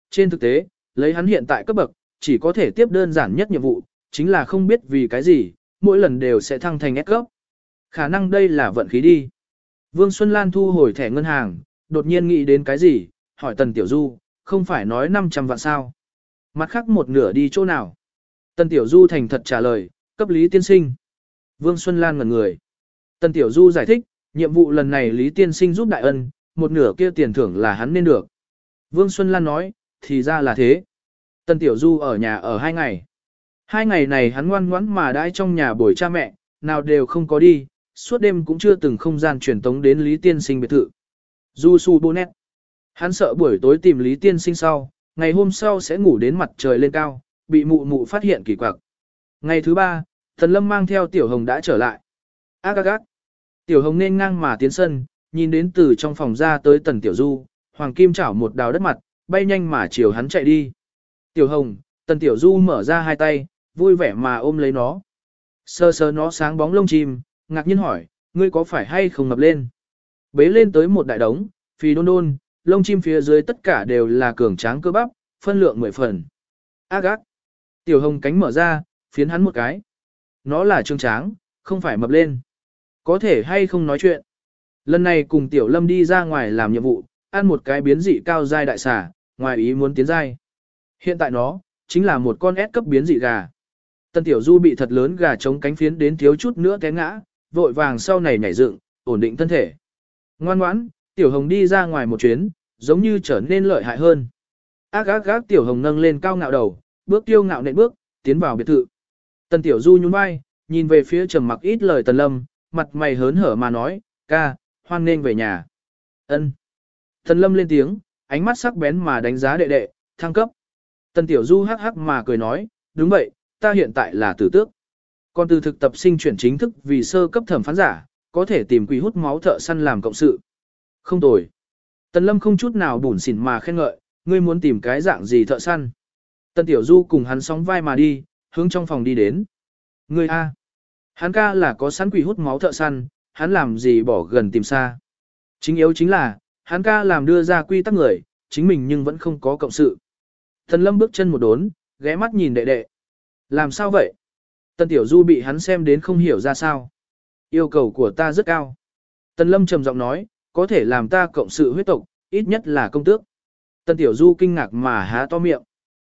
Trên thực tế, lấy hắn hiện tại cấp bậc, chỉ có thể tiếp đơn giản nhất nhiệm vụ, chính là không biết vì cái gì, mỗi lần đều sẽ thăng thành S cấp. Khả năng đây là vận khí đi. Vương Xuân Lan thu hồi thẻ ngân hàng, đột nhiên nghĩ đến cái gì, hỏi Tần Tiểu Du, không phải nói 500 vạn sao. Mặt khác một nửa đi chỗ nào. Tần Tiểu Du thành thật trả lời, cấp Lý Tiên Sinh. Vương Xuân Lan ngẩn người. Tần Tiểu Du giải thích, nhiệm vụ lần này Lý Tiên Sinh giúp đại ân, một nửa kia tiền thưởng là hắn nên được. Vương Xuân Lan nói, thì ra là thế. Tần Tiểu Du ở nhà ở 2 ngày. 2 ngày này hắn ngoan ngoãn mà đãi trong nhà bồi cha mẹ, nào đều không có đi, suốt đêm cũng chưa từng không gian truyền tống đến Lý Tiên Sinh biệt thự. Du su bô nét. Hắn sợ buổi tối tìm Lý Tiên Sinh sau, ngày hôm sau sẽ ngủ đến mặt trời lên cao, bị mụ mụ phát hiện kỳ quặc. Ngày thứ 3, Tần Lâm mang theo Tiểu Hồng đã trở lại. Ác ác ác. Tiểu Hồng nên ngang mà tiến sân, nhìn đến từ trong phòng ra tới Tần Tiểu Du, Hoàng Kim chảo một đào đất mặt, bay nhanh mà chiều hắn chạy đi. Tiểu Hồng, Tần Tiểu Du mở ra hai tay, vui vẻ mà ôm lấy nó. Sờ sờ nó sáng bóng lông chim, ngạc nhiên hỏi, ngươi có phải hay không mập lên? Bế lên tới một đại đống, phì đôn đôn, lông chim phía dưới tất cả đều là cường tráng cơ bắp, phân lượng 10 phần. Ác ác. Tiểu Hồng cánh mở ra, phiến hắn một cái. Nó là trương tráng, không phải mập lên. Có thể hay không nói chuyện. Lần này cùng Tiểu Lâm đi ra ngoài làm nhiệm vụ, ăn một cái biến dị cao giai đại xà, ngoài ý muốn tiến giai. Hiện tại nó, chính là một con S cấp biến dị gà. Tần Tiểu Du bị thật lớn gà chống cánh phiến đến thiếu chút nữa té ngã, vội vàng sau này nhảy dựng, ổn định thân thể. Ngoan ngoãn, Tiểu Hồng đi ra ngoài một chuyến, giống như trở nên lợi hại hơn. Ác ác ác Tiểu Hồng nâng lên cao ngạo đầu, bước tiêu ngạo nện bước, tiến vào biệt thự. Tần Tiểu Du nhún vai, nhìn về phía trầm mặc ít lời Tần Lâm, mặt mày hớn hở mà nói, ca, hoan nên về nhà. Ân. Tần Lâm lên tiếng, ánh mắt sắc bén mà đánh giá đệ đệ, thăng cấp. Tần Tiểu Du hắc hắc mà cười nói, đúng vậy, ta hiện tại là tử tước. Còn từ thực tập sinh chuyển chính thức vì sơ cấp thẩm phán giả, có thể tìm quỷ hút máu thợ săn làm cộng sự. Không tồi. Tần Lâm không chút nào bủn xỉn mà khen ngợi, ngươi muốn tìm cái dạng gì thợ săn. Tần Tiểu Du cùng hắn sóng vai mà đi, hướng trong phòng đi đến. Ngươi A. Hắn ca là có sẵn quỷ hút máu thợ săn, hắn làm gì bỏ gần tìm xa. Chính yếu chính là, hắn ca làm đưa ra quy tắc người, chính mình nhưng vẫn không có cộng sự. Tần Lâm bước chân một đốn, ghé mắt nhìn đệ đệ. Làm sao vậy? Tần Tiểu Du bị hắn xem đến không hiểu ra sao. Yêu cầu của ta rất cao. Tần Lâm trầm giọng nói, có thể làm ta cộng sự huyết tộc, ít nhất là công tước. Tần Tiểu Du kinh ngạc mà há to miệng.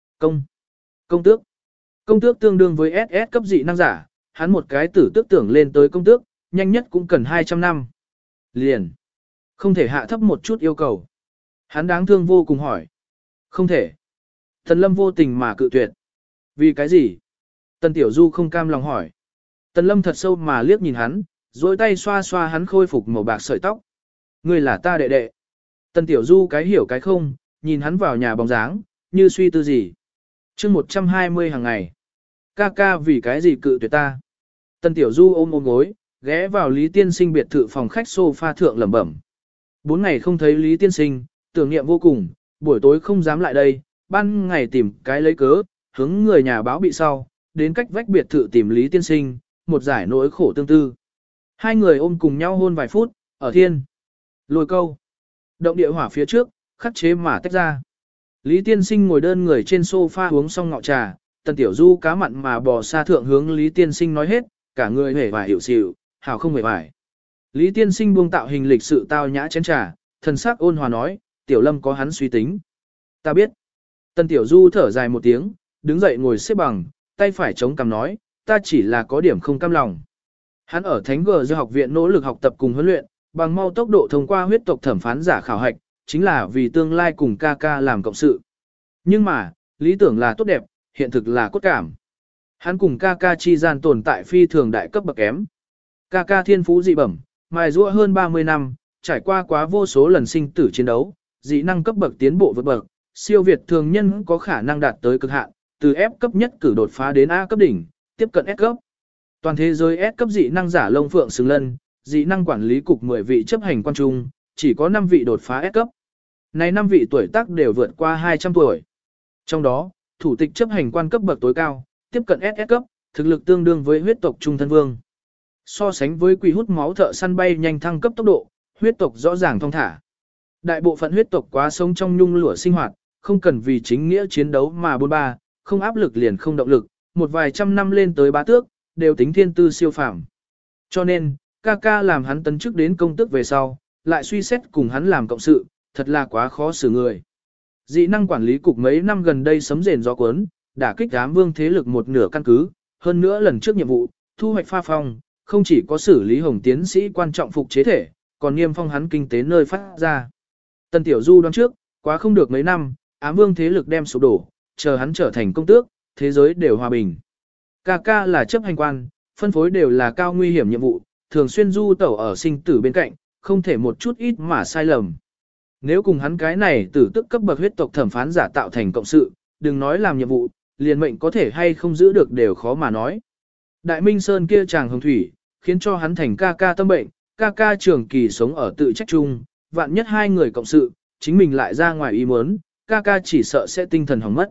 Công tước. Công tước tương đương với SS cấp dị năng giả, hắn một cái tử tước tưởng lên tới công tước, nhanh nhất cũng cần 200 năm. Liền. Không thể hạ thấp một chút yêu cầu. Hắn đáng thương vô cùng hỏi. Không thể. Tần Lâm vô tình mà cự tuyệt. Vì cái gì? Tần Tiểu Du không cam lòng hỏi. Tần Lâm thật sâu mà liếc nhìn hắn, duỗi tay xoa xoa hắn khôi phục màu bạc sợi tóc. Ngươi là ta đệ đệ. Tần Tiểu Du cái hiểu cái không, nhìn hắn vào nhà bóng dáng, như suy tư gì. Chương 120 hàng ngày. Ca ca vì cái gì cự tuyệt ta? Tần Tiểu Du ôm gối, ghé vào Lý Tiên Sinh biệt thự phòng khách sofa thượng lẩm bẩm. 4 ngày không thấy Lý Tiên Sinh, tưởng niệm vô cùng, buổi tối không dám lại đây, ban ngày tìm cái lấy cớ, hướng người nhà báo bị sau, đến cách vách biệt thự tìm Lý Tiên Sinh, một giải nỗi khổ tương tư. Hai người ôm cùng nhau hôn vài phút, ở thiên. Lôi câu. Động địa hỏa phía trước, khắc chế mà tách ra. Lý Tiên Sinh ngồi đơn người trên sofa uống xong ngọ trà, Tần Tiểu Du cá mặn mà bò xa thượng hướng Lý Tiên Sinh nói hết, cả người hề vải hiểu xỉu, hảo không hề vải. Lý Tiên Sinh buông tạo hình lịch sự tao nhã chén trà, thần sắc ôn hòa nói, Tiểu Lâm có hắn suy tính. Ta biết. Tần Tiểu Du thở dài một tiếng, đứng dậy ngồi xếp bằng, tay phải chống cằm nói, ta chỉ là có điểm không cam lòng. Hắn ở Thánh Gờ Do học viện nỗ lực học tập cùng huấn luyện, bằng mau tốc độ thông qua huyết tộc thẩm phán giả khảo hạch, chính là vì tương lai cùng ca ca làm cộng sự. Nhưng mà, lý tưởng là tốt đẹp, hiện thực là cốt cảm. Hắn cùng ca ca chi gian tồn tại phi thường đại cấp bậc kém. Ca ca thiên phú dị bẩm, mài giũa hơn 30 năm, trải qua quá vô số lần sinh tử chiến đấu, dị năng cấp bậc tiến bộ vượt bậc, siêu việt thường nhân có khả năng đạt tới cực hạn, từ F cấp nhất cử đột phá đến A cấp đỉnh, tiếp cận S cấp. Toàn thế giới S cấp dị năng giả lông phượng xứng lân, dị năng quản lý cục 10 vị chấp hành quan trung, chỉ có 5 vị đột phá S cấp. Này 5 vị tuổi tác đều vượt qua 200 tuổi. Trong đó, thủ tịch chấp hành quan cấp bậc tối cao, tiếp cận SS cấp, thực lực tương đương với huyết tộc trung thân vương. So sánh với quỷ hút máu thợ săn bay nhanh thăng cấp tốc độ, huyết tộc rõ ràng thong thả. Đại bộ phận huyết tộc quá sống trong nhung lửa sinh hoạt, không cần vì chính nghĩa chiến đấu mà bôn ba, không áp lực liền không động lực, một vài trăm năm lên tới bá tước, đều tính thiên tư siêu phàm. Cho nên, ca ca làm hắn tấn chức đến công tước về sau, lại suy xét cùng hắn làm cộng sự, thật là quá khó xử người. Dị năng quản lý cục mấy năm gần đây sấm rền gió cuốn, đả kích ám vương thế lực một nửa căn cứ, hơn nữa lần trước nhiệm vụ, thu hoạch pha phong, không chỉ có xử lý Hồng tiến sĩ quan trọng phục chế thể, còn niêm phong hắn kinh tế nơi phát ra. Tân Tiểu Du đoán trước, quá không được mấy năm, ám vương thế lực đem sụp đổ, chờ hắn trở thành công tước, thế giới đều hòa bình. Ca ca là chấp hành quan, phân phối đều là cao nguy hiểm nhiệm vụ, thường xuyên du tẩu ở sinh tử bên cạnh, không thể một chút ít mà sai lầm. Nếu cùng hắn cái này tử tức cấp bậc huyết tộc thẩm phán giả tạo thành cộng sự, đừng nói làm nhiệm vụ, liền mệnh có thể hay không giữ được đều khó mà nói. Đại Minh Sơn kia chàng hồng thủy, khiến cho hắn thành ca ca tâm bệnh, ca ca trường kỳ sống ở tự trách chung, vạn nhất hai người cộng sự, chính mình lại ra ngoài ý muốn, ca ca chỉ sợ sẽ tinh thần hỏng mất.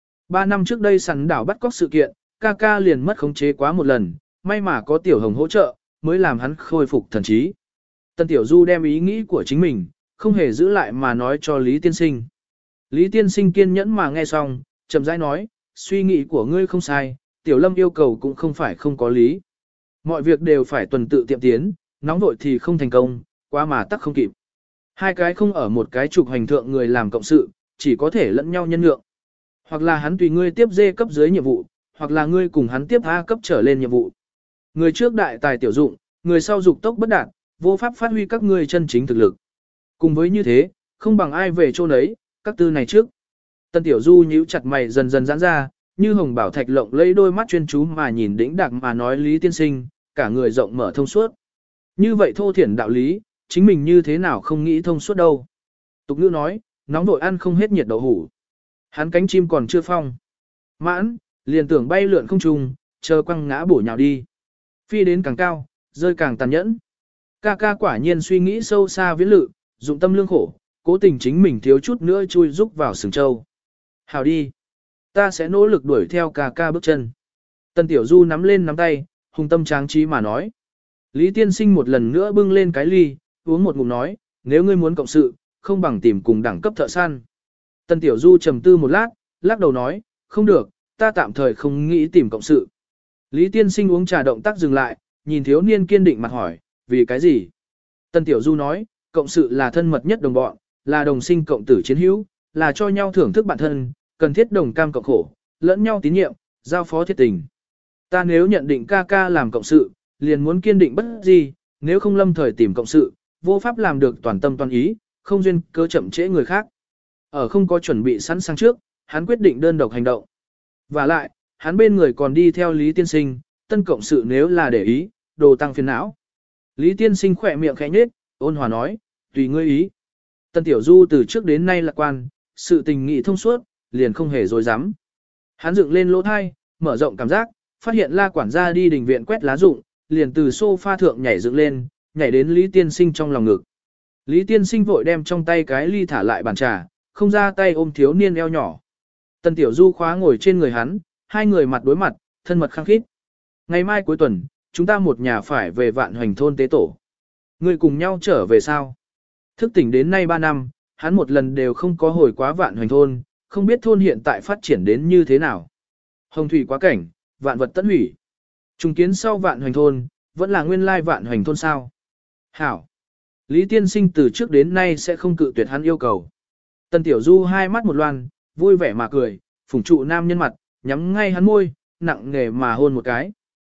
3 năm trước đây sắn đảo bắt cóc sự kiện, ca ca liền mất khống chế quá một lần, may mà có Tiểu Hồng hỗ trợ, mới làm hắn khôi phục thần trí. Tân Tiểu Du đem ý nghĩ của chính mình, không hề giữ lại mà nói cho Lý Tiên Sinh. Lý Tiên Sinh kiên nhẫn mà nghe xong, chậm rãi nói, suy nghĩ của ngươi không sai, Tiểu Lâm yêu cầu cũng không phải không có lý. Mọi việc đều phải tuần tự tiệm tiến, nóng vội thì không thành công, quá mà tắc không kịp. Hai cái không ở một cái trục hành thượng người làm cộng sự, chỉ có thể lẫn nhau nhân nhượng. Hoặc là hắn tùy ngươi tiếp D cấp dưới nhiệm vụ, hoặc là ngươi cùng hắn tiếp A cấp trở lên nhiệm vụ. Người trước đại tài tiểu dụng, người sau dục tốc bất đạt, vô pháp phát huy các ngươi chân chính thực lực. Cùng với như thế, không bằng ai về chỗ nấy, các tư này trước. Tân Tiểu Du nhíu chặt mày dần dần giãn ra, như hồng bảo thạch lộng lấy đôi mắt chuyên chú mà nhìn đĩnh đạc mà nói Lý Tiên Sinh, cả người rộng mở thông suốt. Như vậy thô thiển đạo lý, chính mình như thế nào không nghĩ thông suốt đâu. Tục ngữ nói, nóng vội ăn không hết nhiệt đậu hủ. Hắn cánh chim còn chưa phong. Mãn, liền tưởng bay lượn không trung, chờ quăng ngã bổ nhào đi. Phi đến càng cao, rơi càng tàn nhẫn. Ca ca quả nhiên suy nghĩ sâu xa viễn lự, dụng tâm lương khổ, cố tình chính mình thiếu chút nữa chui rúc vào sừng châu. Hào đi. Ta sẽ nỗ lực đuổi theo ca ca bước chân. Tân Tiểu Du nắm lên nắm tay, hùng tâm tráng trí mà nói. Lý Tiên Sinh một lần nữa bưng lên cái ly, uống một ngụm nói, nếu ngươi muốn cộng sự, không bằng tìm cùng đẳng cấp thợ săn. Tân Tiểu Du trầm tư một lát, lắc đầu nói, không được, ta tạm thời không nghĩ tìm cộng sự. Lý Tiên Sinh uống trà động tác dừng lại, nhìn thiếu niên kiên định mặt hỏi, vì cái gì? Tân Tiểu Du nói, cộng sự là thân mật nhất đồng bọn, là đồng sinh cộng tử chiến hữu, là cho nhau thưởng thức bản thân, cần thiết đồng cam cộng khổ, lẫn nhau tín nhiệm, giao phó thiết tình. Ta nếu nhận định ca ca làm cộng sự, liền muốn kiên định bất gì, nếu không lâm thời tìm cộng sự, vô pháp làm được toàn tâm toàn ý, không duyên cơ chậm trễ người khác. Ở không có chuẩn bị sẵn sàng trước, hắn quyết định đơn độc hành động. Và lại, hắn bên người còn đi theo Lý Tiên Sinh, tân cộng sự nếu là để ý, đồ tăng phiền não. Lý Tiên Sinh khỏe miệng khẽ nhếch, ôn hòa nói, tùy ngươi ý. Tân Tiểu Du từ trước đến nay lạc quan, sự tình nghị thông suốt, liền không hề dối dám. Hắn dựng lên lỗ thai, mở rộng cảm giác, phát hiện La quản gia đi đình viện quét lá rụng, liền từ sofa thượng nhảy dựng lên, nhảy đến Lý Tiên Sinh trong lòng ngực. Lý Tiên Sinh vội đem trong tay cái ly thả lại bàn trà, không ra tay ôm thiếu niên eo nhỏ. Tân Tiểu Du khóa ngồi trên người hắn, hai người mặt đối mặt, thân mật khăng khít. Ngày mai cuối tuần, chúng ta một nhà phải về Vạn Hoành thôn tế tổ. Người cùng nhau trở về sao? Thức tỉnh đến nay 3 năm, hắn một lần đều không có hồi quá Vạn Hoành thôn, không biết thôn hiện tại phát triển đến như thế nào. Hồng thủy quá cảnh, vạn vật tận hủy. Trùng kiến sau Vạn Hoành thôn, vẫn là nguyên lai Vạn Hoành thôn sao? Hảo. Lý Tiên Sinh từ trước đến nay sẽ không cự tuyệt hắn yêu cầu. Tân Tiểu Du hai mắt một loan, vui vẻ mà cười, phủng trụ nam nhân mặt, nhắm ngay hắn môi, nặng nề mà hôn một cái.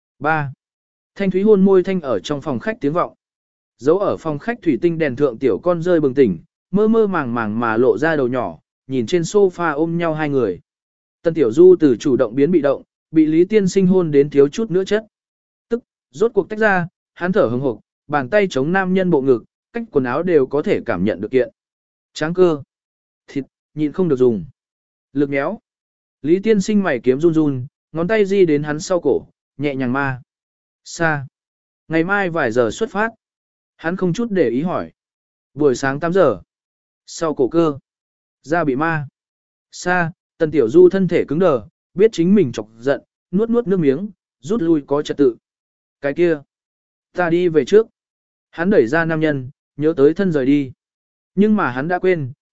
3. Thanh thúy hôn môi thanh ở trong phòng khách tiếng vọng. Dấu ở phòng khách thủy tinh đèn thượng tiểu con rơi bừng tỉnh, mơ mơ màng màng mà lộ ra đầu nhỏ, nhìn trên sofa ôm nhau hai người. Tân Tiểu Du từ chủ động biến bị động, bị Lý Tiên Sinh hôn đến thiếu chút nữa chất. Tức, rốt cuộc tách ra, hắn thở hừng hực, bàn tay chống nam nhân bộ ngực, cách quần áo đều có thể cảm nhận được kiện. Tráng cơ. Thịt, nhịn không được dùng. Lực méo. Lý Tiên Sinh mày kiếm run run, ngón tay di đến hắn sau cổ, nhẹ nhàng ma. Xa. Ngày mai vài giờ xuất phát. Hắn không chút để ý hỏi. Buổi sáng 8 giờ. Sau cổ cơ. Da bị ma. Xa, Tần Tiểu Du thân thể cứng đờ, biết chính mình chọc giận, nuốt nuốt nước miếng, rút lui có trật tự. Cái kia. Ta đi về trước. Hắn đẩy ra nam nhân, nhớ tới thân rời đi. Nhưng mà hắn đã quên,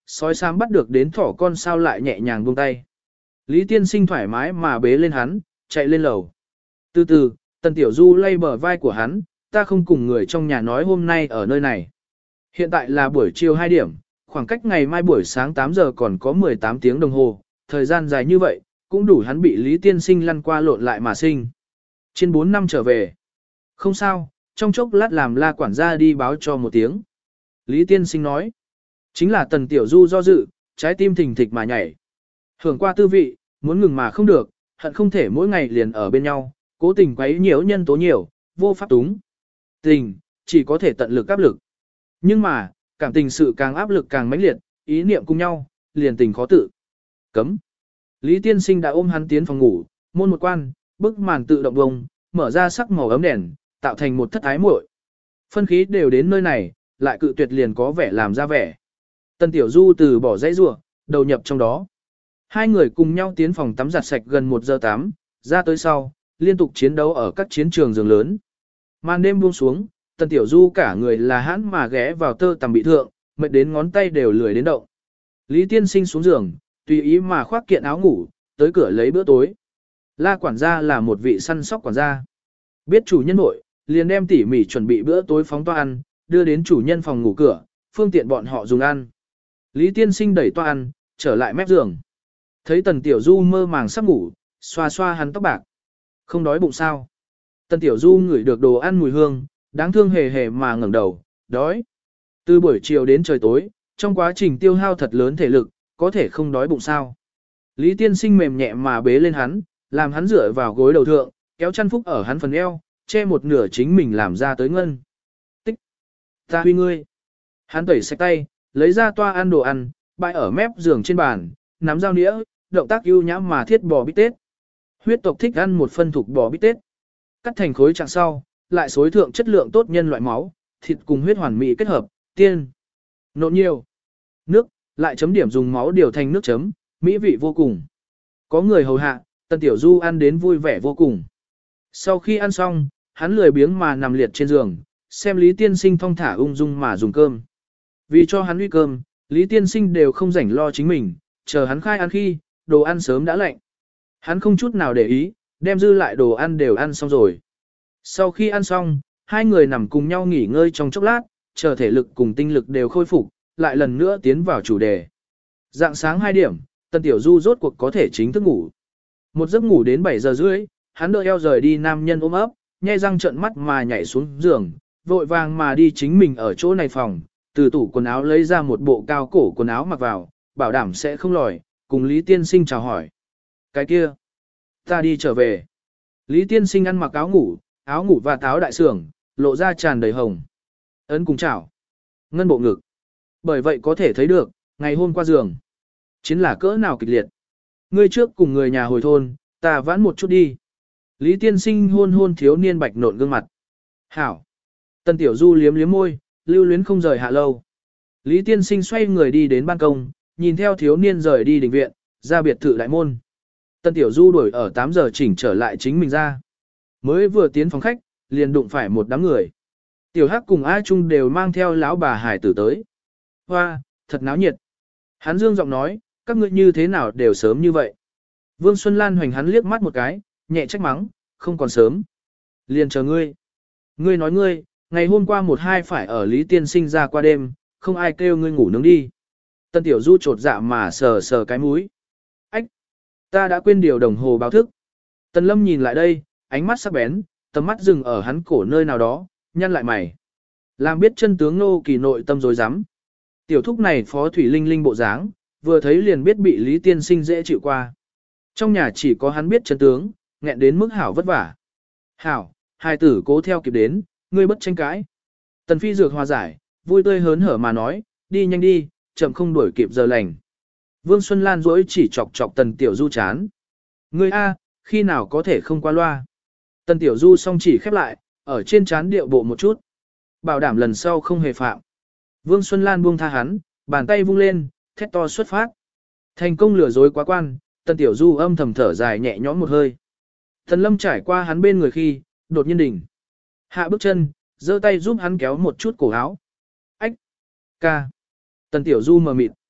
sói xám bắt được đến thỏ con sao lại nhẹ nhàng buông tay. Lý Tiên Sinh thoải mái mà bế lên hắn, chạy lên lầu. Từ từ, Tần Tiểu Du lay bờ vai của hắn, ta không cùng người trong nhà nói hôm nay ở nơi này. Hiện tại là buổi chiều 2 điểm, khoảng cách ngày mai buổi sáng 8 giờ còn có 18 tiếng đồng hồ, thời gian dài như vậy, cũng đủ hắn bị Lý Tiên Sinh lăn qua lộn lại mà sinh. Trên 4 năm trở về. Không sao, trong chốc lát làm La quản gia đi báo cho một tiếng. Lý Tiên Sinh nói. Chính là Tần Tiểu Du do dự, trái tim thình thịch mà nhảy. Hưởng qua tư vị, muốn ngừng mà không được, hận không thể mỗi ngày liền ở bên nhau, cố tình quấy nhiễu nhân tố nhiều, vô pháp túng. Tình, chỉ có thể tận lực áp lực. Nhưng mà, cảm tình sự càng áp lực càng mãnh liệt, ý niệm cùng nhau, liền tình khó tự. Cấm. Lý Tiên Sinh đã ôm hắn tiến phòng ngủ, môn một quan, bức màn tự động bông, mở ra sắc màu ấm đèn, tạo thành một thất ái muội. Phân khí đều đến nơi này, lại cự tuyệt liền có vẻ làm ra vẻ. Tần Tiểu Du từ bỏ dãy rủa, đầu nhập trong đó. Hai người cùng nhau tiến phòng tắm giặt sạch gần 1 giờ 8, ra tới sau, liên tục chiến đấu ở các chiến trường giường lớn. Màn đêm buông xuống, Tần Tiểu Du cả người là hãn mà ghé vào tơ tằm bị thượng, mệt đến ngón tay đều lười đến động. Lý Tiên Sinh xuống giường, tùy ý mà khoác kiện áo ngủ, tới cửa lấy bữa tối. La quản gia là một vị săn sóc quản gia. Biết chủ nhân nội, liền đem tỉ mỉ chuẩn bị bữa tối phóng toa ăn, đưa đến chủ nhân phòng ngủ cửa, phương tiện bọn họ dùng ăn. Lý Tiên Sinh đẩy toa ăn, trở lại mép giường. Thấy Tần Tiểu Du mơ màng sắp ngủ, xoa xoa hắn tóc bạc. Không đói bụng sao? Tần Tiểu Du ngửi được đồ ăn mùi hương, đáng thương hề hề mà ngẩng đầu, đói. Từ buổi chiều đến trời tối, trong quá trình tiêu hao thật lớn thể lực, có thể không đói bụng sao? Lý Tiên Sinh mềm nhẹ mà bế lên hắn, làm hắn dựa vào gối đầu thượng, kéo chăn phúc ở hắn phần eo, che một nửa chính mình làm ra tới ngân. Tích! Ta huy ngươi! Hắn tẩy sạch tay, lấy ra toa ăn đồ ăn, bày ở mép giường trên bàn, nắm dao nĩa, động tác ưu nhã mà thiết bò bít tết. Huyết tộc thích ăn một phân thục bò bít tết. Cắt thành khối trạng sau, lại xối thượng chất lượng tốt nhân loại máu, thịt cùng huyết hoàn mỹ kết hợp, tiên. Nộn nhiều. Nước, lại chấm điểm dùng máu điều thành nước chấm, mỹ vị vô cùng. Có người hầu hạ, Tần Tiểu Du ăn đến vui vẻ vô cùng. Sau khi ăn xong, hắn lười biếng mà nằm liệt trên giường, xem Lý Tiên Sinh thong thả ung dung mà dùng cơm. Vì cho hắn uy cơm, Lý Tiên Sinh đều không rảnh lo chính mình, chờ hắn khai ăn khi, đồ ăn sớm đã lạnh. Hắn không chút nào để ý, đem dư lại đồ ăn đều ăn xong rồi. Sau khi ăn xong, hai người nằm cùng nhau nghỉ ngơi trong chốc lát, chờ thể lực cùng tinh lực đều khôi phục, lại lần nữa tiến vào chủ đề. Dạng sáng 2 điểm, Tần Tiểu Du rốt cuộc có thể chính thức ngủ. Một giấc ngủ đến 7 giờ rưỡi, hắn đỡ eo rời đi nam nhân ôm ấp, nhe răng trợn mắt mà nhảy xuống giường, vội vàng mà đi chính mình ở chỗ này phòng, từ tủ quần áo lấy ra một bộ cao cổ quần áo mặc vào, bảo đảm sẽ không lòi, cùng Lý Tiên Sinh chào hỏi. Cái kia, ta đi trở về. Lý Tiên Sinh ăn mặc áo ngủ và áo đại sưởng, lộ ra tràn đầy hồng. Ấn cùng chảo. Ngân bộ ngực. Bởi vậy có thể thấy được, ngày hôm qua giường. Chiến là cỡ nào kịch liệt. Ngươi trước cùng người nhà hồi thôn, ta vãn một chút đi. Lý Tiên Sinh hôn hôn thiếu niên bạch nộn gương mặt. Hảo. Tần Tiểu Du liếm liếm môi, lưu luyến không rời hạ lâu. Lý Tiên Sinh xoay người đi đến ban công, nhìn theo thiếu niên rời đi đình viện, ra biệt thự đại môn. Tần Tiểu Du đuổi ở 8 giờ chỉnh trở lại chính mình ra. Mới vừa tiến phòng khách, liền đụng phải một đám người. Tiểu Hắc cùng A Trung đều mang theo lão bà hải tử tới. Hoa, thật náo nhiệt. Hắn dương giọng nói, các ngươi như thế nào đều sớm như vậy. Vương Xuân Lan hoành hắn liếc mắt một cái, nhẹ trách mắng, không còn sớm. Liền chờ ngươi. Ngươi nói ngươi, ngày hôm qua 1-2 phải ở Lý Tiên Sinh ra qua đêm, không ai kêu ngươi ngủ nướng đi. Tân Tiểu Du trột dạ mà sờ sờ cái mũi. Ách! Ta đã quên điều đồng hồ báo thức. Tần Lâm nhìn lại đây, ánh mắt sắc bén, tầm mắt dừng ở hắn cổ nơi nào đó, nhăn lại mày. Làm biết chân tướng nô kỳ nội tâm rối rắm. Tiểu thúc này phó thủy linh linh bộ dáng, vừa thấy liền biết bị Lý Tiên Sinh dễ chịu qua. Trong nhà chỉ có hắn biết chân tướng, nghẹn đến mức hảo vất vả. Hảo, hai tử cố theo kịp đến, ngươi bất tranh cãi. Tần Phi dược hòa giải, vui tươi hớn hở mà nói, đi nhanh đi, chậm không đuổi kịp giờ lành. Vương Xuân Lan rỗi chỉ chọc chọc Tần Tiểu Du chán. Ngươi A, khi nào có thể không qua loa. Tần Tiểu Du song chỉ khép lại, ở trên chán điệu bộ một chút. Bảo đảm lần sau không hề phạm. Vương Xuân Lan buông tha hắn, bàn tay vung lên, thét to xuất phát. Thành công lừa dối quá quan, Tần Tiểu Du âm thầm thở dài nhẹ nhõm một hơi. Tần Lâm trải qua hắn bên người khi, đột nhiên đỉnh. Hạ bước chân, giơ tay giúp hắn kéo một chút cổ áo. Ách! Ca! Tần Tiểu Du mờ mịt.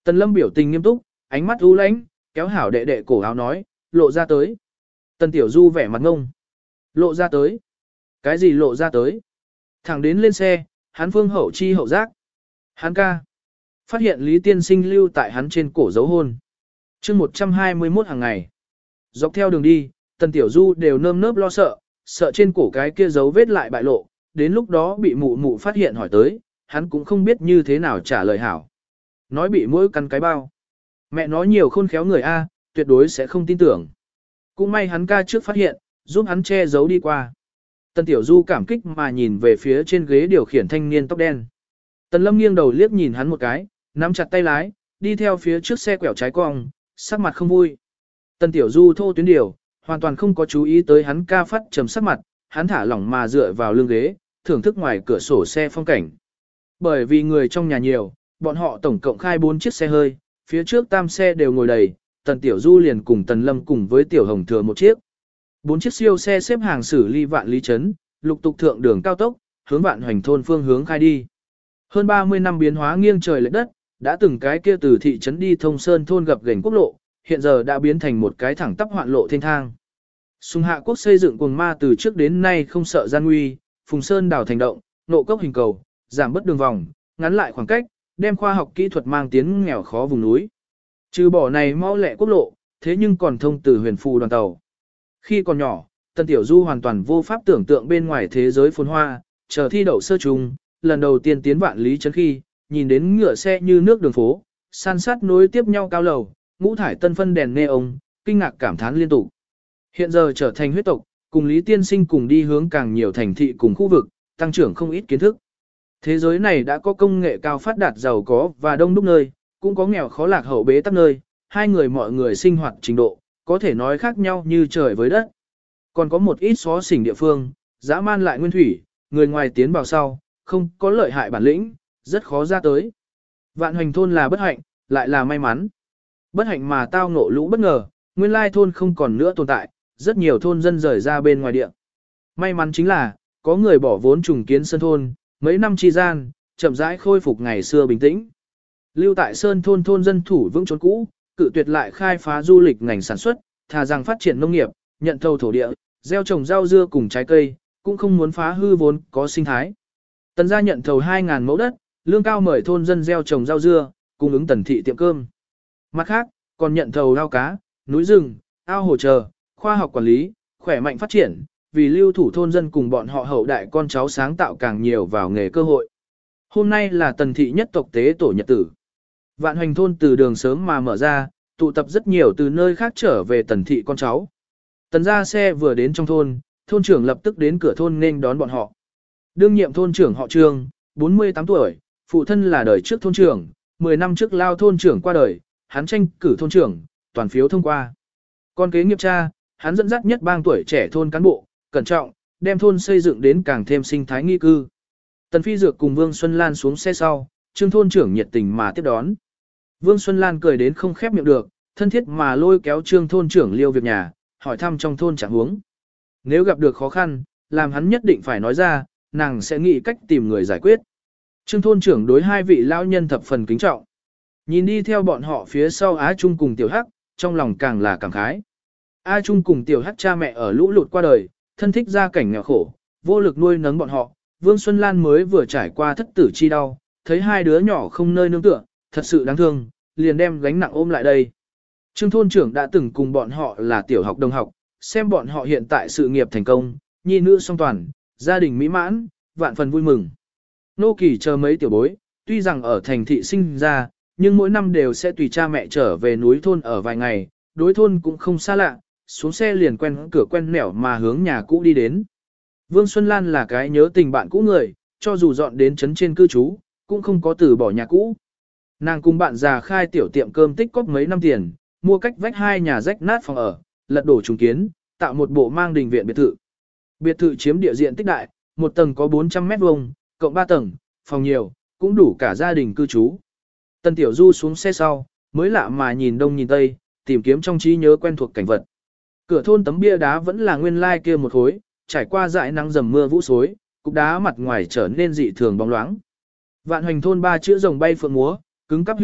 Tần Lâm biểu tình nghiêm túc, ánh mắt u lãnh, kéo hảo đệ đệ cổ áo nói, lộ ra tới. Tần Tiểu Du vẻ mặt ngông. Lộ ra tới. Cái gì lộ ra tới? Thẳng đến lên xe, hắn phương hậu chi hậu giác. Hắn ca. Phát hiện Lý Tiên Sinh lưu tại hắn trên cổ dấu hôn. chương 121 hàng ngày. Dọc theo đường đi, Tần Tiểu Du đều nơm nớp lo sợ, sợ trên cổ cái kia dấu vết lại bại lộ, đến lúc đó bị mụ mụ phát hiện hỏi tới, hắn cũng không biết như thế nào trả lời hảo. Nói bị mỗi căn cái bao. Mẹ nói nhiều khôn khéo người A, tuyệt đối sẽ không tin tưởng. Cũng may hắn ca trước phát hiện, giúp hắn che giấu đi qua. Tần Tiểu Du cảm kích mà nhìn về phía trên ghế điều khiển thanh niên tóc đen. Tần Lâm nghiêng đầu liếc nhìn hắn một cái, nắm chặt tay lái, đi theo phía trước xe quẹo trái cong, sắc mặt không vui. Tần Tiểu Du thô tuyến điều, hoàn toàn không có chú ý tới hắn ca phát trầm sắc mặt, hắn thả lỏng mà dựa vào lưng ghế, thưởng thức ngoài cửa sổ xe phong cảnh. Bởi vì người trong nhà nhiều, bọn họ tổng cộng khai 4 chiếc xe hơi, phía trước tam xe đều ngồi đầy, Tần Tiểu Du liền cùng Tần Lâm cùng với Tiểu Hồng thừa một chiếc. 4 chiếc siêu xe xếp hàng xử ly Vạn Lý trấn, lục tục thượng đường cao tốc, hướng Vạn Hoành thôn phương hướng khai đi. Hơn 30 năm biến hóa nghiêng trời lệch đất, đã từng cái kia từ thị trấn đi Thông Sơn thôn gập ghềnh quốc lộ, hiện giờ đã biến thành một cái thẳng tắp hoạn lộ thênh thang. Sùng Hạ Quốc xây dựng cuồng ma từ trước đến nay không sợ gian nguy, Phùng Sơn đào thành động, nộ cốc hình cầu, giảm bớt đường vòng, ngắn lại khoảng cách, đem khoa học kỹ thuật mang tiến nghèo khó vùng núi. Trừ bỏ này mau lẹ quốc lộ, thế nhưng còn thông từ huyền phù đoàn tàu. Khi còn nhỏ, Tần Tiểu Du hoàn toàn vô pháp tưởng tượng bên ngoài thế giới phồn hoa, chờ thi đậu sơ trung, lần đầu tiên tiến Vạn Lý trấn khi, nhìn đến ngựa xe như nước đường phố, san sát nối tiếp nhau cao lầu, ngũ thải tân phân đèn neon, kinh ngạc cảm thán liên tục. Hiện giờ trở thành huyết tộc, cùng Lý Tiên Sinh cùng đi hướng càng nhiều thành thị cùng khu vực, tăng trưởng không ít kiến thức. Thế giới này đã có công nghệ cao phát đạt giàu có và đông đúc nơi, cũng có nghèo khó lạc hậu bế tắc nơi, hai người mọi người sinh hoạt trình độ, có thể nói khác nhau như trời với đất. Còn có một ít xó xỉnh địa phương, dã man lại nguyên thủy, người ngoài tiến vào sau, không có lợi hại bản lĩnh, rất khó ra tới. Vạn Hoành thôn là bất hạnh, lại là may mắn. Bất hạnh mà tao ngộ lũ bất ngờ, nguyên lai thôn không còn nữa tồn tại, rất nhiều thôn dân rời ra bên ngoài địa. May mắn chính là, có người bỏ vốn trùng kiến sơn thôn, mấy năm chi gian, chậm rãi khôi phục ngày xưa bình tĩnh. Lưu tại sơn thôn thôn dân thủ vững chốn cũ, cự tuyệt lại khai phá du lịch ngành sản xuất, thà rằng phát triển nông nghiệp, nhận thầu thổ địa, gieo trồng rau dưa cùng trái cây, cũng không muốn phá hư vốn có sinh thái. Tần gia nhận thầu 2.000 mẫu đất, lương cao mời thôn dân gieo trồng rau dưa, cung ứng Tần thị tiệm cơm. Mặt khác, còn nhận thầu ao cá, núi rừng, ao hồ chờ, khoa học quản lý, khỏe mạnh phát triển, vì lưu thủ thôn dân cùng bọn họ hậu đại con cháu sáng tạo càng nhiều vào nghề cơ hội. Hôm nay là Tần thị nhất tộc tế tổ nhật tử. Vạn Hoành thôn từ đường sớm mà mở ra, tụ tập rất nhiều từ nơi khác trở về Tần thị con cháu. Tần ra xe vừa đến trong thôn, thôn trưởng lập tức đến cửa thôn nên đón bọn họ. Đương nhiệm thôn trưởng họ Trương, 48 tuổi, phụ thân là đời trước thôn trưởng, 10 năm trước lao thôn trưởng qua đời, hắn tranh cử thôn trưởng, toàn phiếu thông qua. Con kế nghiệp cha, hắn dẫn dắt nhất bang tuổi trẻ thôn cán bộ, cẩn trọng, đem thôn xây dựng đến càng thêm sinh thái nghi cư. Tần Phi Dược cùng Vương Xuân Lan xuống xe sau, Trương thôn trưởng nhiệt tình mà tiếp đón. Vương Xuân Lan cười đến không khép miệng được, thân thiết mà lôi kéo Trương thôn trưởng liêu việc nhà, hỏi thăm trong thôn trạng huống. Nếu gặp được khó khăn, làm hắn nhất định phải nói ra, nàng sẽ nghĩ cách tìm người giải quyết. Trương thôn trưởng đối hai vị lão nhân thập phần kính trọng. Nhìn đi theo bọn họ phía sau Á Trung cùng Tiểu Hắc, trong lòng càng là cảm khái. A Trung cùng Tiểu Hắc cha mẹ ở lũ lụt qua đời, thân thích gia cảnh nghèo khổ, vô lực nuôi nấng bọn họ. Vương Xuân Lan mới vừa trải qua thất tử chi đau, thấy hai đứa nhỏ không nơi nương tựa, thật sự đáng thương, liền đem gánh nặng ôm lại đây. Trương thôn trưởng đã từng cùng bọn họ là tiểu học đồng học, xem bọn họ hiện tại sự nghiệp thành công, nhi nữ song toàn, gia đình mỹ mãn, vạn phần vui mừng. Nô Kỳ chờ mấy tiểu bối, tuy rằng ở thành thị sinh ra, nhưng mỗi năm đều sẽ tùy cha mẹ trở về núi thôn ở vài ngày, đối thôn cũng không xa lạ, xuống xe liền quen cửa quen nẻo mà hướng nhà cũ đi đến. Vương Xuân Lan là cái nhớ tình bạn cũ người, cho dù dọn đến trấn trên cư trú, cũng không có từ bỏ nhà cũ. Nàng cùng bạn già khai tiểu tiệm cơm tích cóp mấy năm tiền, mua cách vách hai nhà rách nát phòng ở, lật đổ trùng kiến, tạo một bộ mang đình viện biệt thự. Biệt thự chiếm địa diện tích đại, một tầng có 400 mét vuông, cộng 3 tầng, phòng nhiều, cũng đủ cả gia đình cư trú. Tần Tiểu Du xuống xe sau, mới lạ mà nhìn đông nhìn tây, tìm kiếm trong trí nhớ quen thuộc cảnh vật. Cửa thôn tấm bia đá vẫn là nguyên lai kia một khối, trải qua dại nắng dầm mưa vũ xối, cục đá mặt ngoài trở nên dị thường bóng loáng. Vạn Hoành thôn ba chữ rồng bay phượng múa, cứng cắp hữu lực,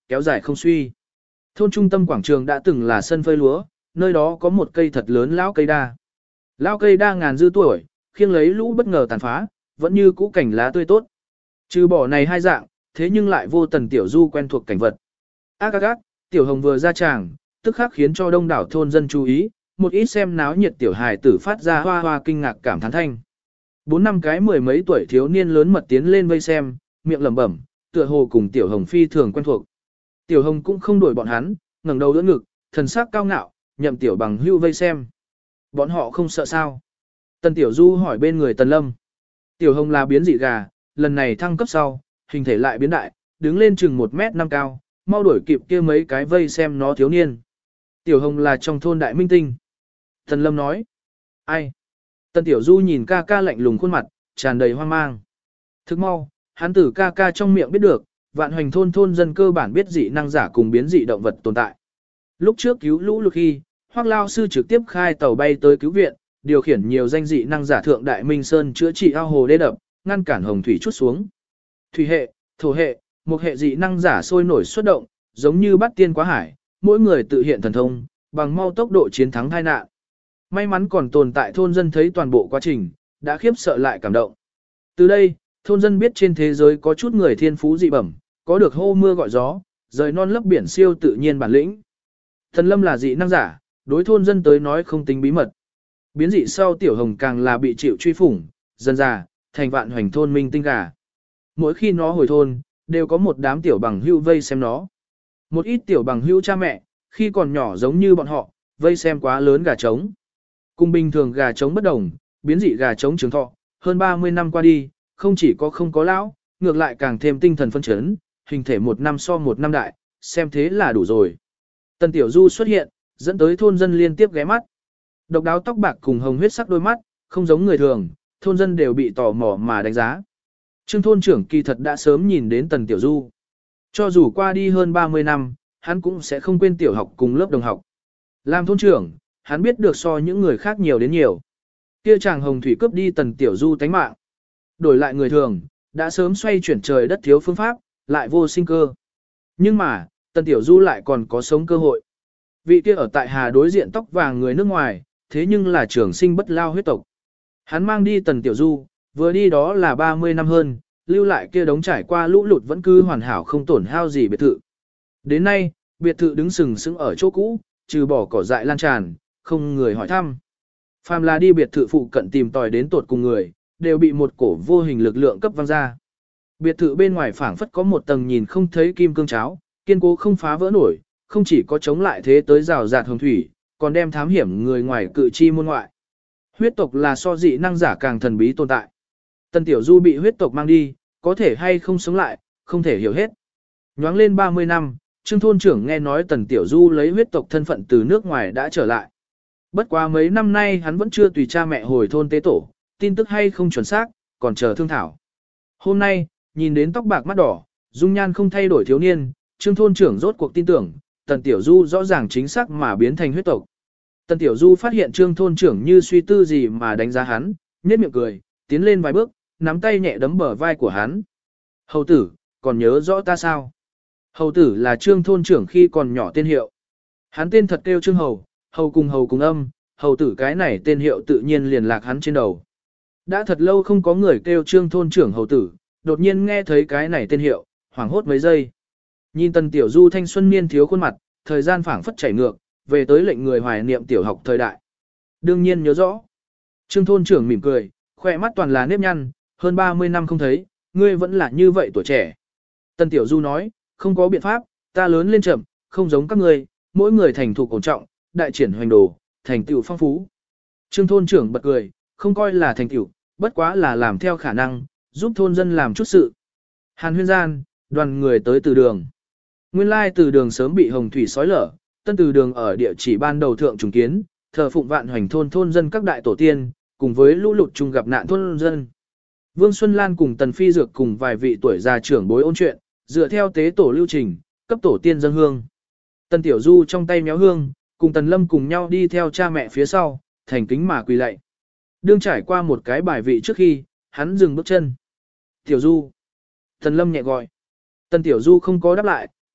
kéo dài không suy. Thôn trung tâm quảng trường đã từng là sân phơi lúa, nơi đó có một cây thật lớn lão cây đa. Lão cây đa ngàn dư tuổi, khiêng lấy lũ bất ngờ tàn phá, vẫn như cũ cảnh lá tươi tốt. Trừ bỏ này hai dạng, thế nhưng lại vô Tần Tiểu Du quen thuộc cảnh vật. Ác, Tiểu Hồng vừa ra tràng, tức khắc khiến cho đông đảo thôn dân chú ý, một ít xem náo nhiệt tiểu hài tử phát ra hoa hoa kinh ngạc cảm thán thanh. 4-5 cái mười mấy tuổi thiếu niên lớn mật tiến lên vây xem, miệng lẩm bẩm, tựa hồ cùng Tiểu Hồng phi thường quen thuộc. Tiểu Hồng cũng không đuổi bọn hắn, ngẩng đầu đỡ ngực, thần sắc cao ngạo, nhậm Tiểu Bằng hưu vây xem. Bọn họ không sợ sao? Tần Tiểu Du hỏi bên người Tần Lâm. Tiểu Hồng là biến dị gà, lần này thăng cấp sau, hình thể lại biến đại, đứng lên chừng 1m5 cao, mau đuổi kịp kia mấy cái vây xem nó thiếu niên. Tiểu Hồng là trong thôn đại minh tinh. Tần Lâm nói. Ai? Tần Tiểu Du nhìn ca ca lạnh lùng khuôn mặt, tràn đầy hoang mang. Thức mau, hắn từ ca ca trong miệng biết được, Vạn Hoành thôn thôn dân cơ bản biết dị năng giả cùng biến dị động vật tồn tại. Lúc trước cứu lũ lụt khi, Hoắc Lao sư trực tiếp khai tàu bay tới cứu viện, điều khiển nhiều danh dị năng giả thượng đại minh sơn chữa trị ao hồ đê đập, ngăn cản hồng thủy chút xuống. Thủy hệ, thổ hệ, một hệ dị năng giả sôi nổi xuất động, giống như bắt tiên quá hải, mỗi người tự hiện thần thông, bằng mau tốc độ chiến thắng tai nạn. May mắn còn tồn tại thôn dân thấy toàn bộ quá trình, đã khiếp sợ lại cảm động. Từ đây, thôn dân biết trên thế giới có chút người thiên phú dị bẩm, có được hô mưa gọi gió, rời non lấp biển siêu tự nhiên bản lĩnh. Thần Lâm là dị năng giả, đối thôn dân tới nói không tính bí mật. Biến dị sau Tiểu Hồng càng là bị chịu truy phủng, dần già, thành Vạn Hoành thôn minh tinh gà. Mỗi khi nó hồi thôn, đều có một đám tiểu bằng hữu vây xem nó. Một ít tiểu bằng hữu cha mẹ, khi còn nhỏ giống như bọn họ, vây xem quá lớn gà trống. Cùng bình thường gà trống bất đồng, biến dị gà trống trường thọ, hơn 30 năm qua đi, không chỉ có không có lão, ngược lại càng thêm tinh thần phân chấn, hình thể một năm so một năm đại, xem thế là đủ rồi. Tần Tiểu Du xuất hiện, dẫn tới thôn dân liên tiếp ghé mắt. Độc đáo tóc bạc cùng hồng huyết sắc đôi mắt, không giống người thường, thôn dân đều bị tò mò mà đánh giá. Trương thôn trưởng kỳ thật đã sớm nhìn đến Tần Tiểu Du. Cho dù qua đi hơn 30 năm, hắn cũng sẽ không quên tiểu học cùng lớp đồng học. Làm thôn trưởng, hắn biết được so những người khác nhiều đến nhiều. Kia chàng hồng thủy cướp đi Tần Tiểu Du tánh mạng. Đổi lại người thường, đã sớm xoay chuyển trời đất thiếu phương pháp, lại vô sinh cơ. Nhưng mà, Tần Tiểu Du lại còn có sống cơ hội. Vị kia ở tại Hà đối diện tóc vàng người nước ngoài, thế nhưng là trường sinh bất lao huyết tộc. Hắn mang đi Tần Tiểu Du, vừa đi đó là 30 năm hơn, lưu lại kia đống trải qua lũ lụt vẫn cứ hoàn hảo không tổn hao gì biệt thự. Đến nay, biệt thự đứng sừng sững ở chỗ cũ, trừ bỏ cỏ dại lan tràn, không người hỏi thăm. Phàm là đi biệt thự phụ cận tìm tòi đến tột cùng người, đều bị một cổ vô hình lực lượng cấp văng ra. Biệt thự bên ngoài phảng phất có một tầng nhìn không thấy kim cương cháo, kiên cố không phá vỡ nổi, không chỉ có chống lại thế tới rào rạt hồng thủy, còn đem thám hiểm người ngoài cự chi môn ngoại. Huyết tộc là so dị năng giả càng thần bí tồn tại. Tần Tiểu Du bị huyết tộc mang đi, có thể hay không sống lại, không thể hiểu hết. Nhoáng lên 30 năm, Trương thôn trưởng nghe nói Tần Tiểu Du lấy huyết tộc thân phận từ nước ngoài đã trở lại. Bất quá mấy năm nay hắn vẫn chưa tùy cha mẹ hồi thôn tế tổ, tin tức hay không chuẩn xác, còn chờ thương thảo. Hôm nay, nhìn đến tóc bạc mắt đỏ, dung nhan không thay đổi thiếu niên, Trương thôn trưởng rốt cuộc tin tưởng, Tần Tiểu Du rõ ràng chính xác mà biến thành huyết tộc. Tần Tiểu Du phát hiện Trương thôn trưởng như suy tư gì mà đánh giá hắn, nhếch miệng cười, tiến lên vài bước, nắm tay nhẹ đấm bờ vai của hắn. Hầu tử, còn nhớ rõ ta sao? Hầu tử là Trương thôn trưởng khi còn nhỏ tên hiệu. Hắn tên thật kêu Trương Hầu, hầu cùng âm, hầu tử cái này tên hiệu tự nhiên liền lạc hắn trên đầu. Đã thật lâu không có người kêu Trương thôn trưởng hầu tử, đột nhiên nghe thấy cái này tên hiệu, hoảng hốt mấy giây. Nhìn Tần Tiểu Du thanh xuân niên thiếu khuôn mặt, thời gian phảng phất chảy ngược, về tới lệnh người hoài niệm tiểu học thời đại. Đương nhiên nhớ rõ. Trương thôn trưởng mỉm cười, khỏe mắt toàn là nếp nhăn, hơn 30 năm không thấy, ngươi vẫn là như vậy tuổi trẻ. Tần Tiểu Du nói, không có biện pháp, ta lớn lên chậm, không giống các ngươi, mỗi người thành thục ổn trọng, đại triển hoành đồ, thành tựu phong phú. Trương thôn trưởng bật cười, không coi là thành tựu, bất quá là làm theo khả năng, giúp thôn dân làm chút sự. Hàn huyên gian, đoàn người tới từ đường. Nguyên lai từ đường sớm bị hồng thủy xói lở, tân từ đường ở địa chỉ ban đầu thượng trùng kiến, thờ phụng Vạn Hoành thôn dân các đại tổ tiên, cùng với lũ lụt chung gặp nạn thôn dân. Vương Xuân Lan cùng Tần Phi Dược cùng vài vị tuổi già trưởng bối ôn chuyện, dựa theo tế tổ lưu trình, cấp tổ tiên dân hương. Tần Tiểu Du trong tay méo hương, cùng Tần Lâm cùng nhau đi theo cha mẹ phía sau, thành kính mà quỳ lạy. Đương trải qua một cái bài vị trước khi, hắn dừng bước chân. Tiểu Du. Tần Lâm nhẹ gọi. Tần Tiểu Du không có đáp lại,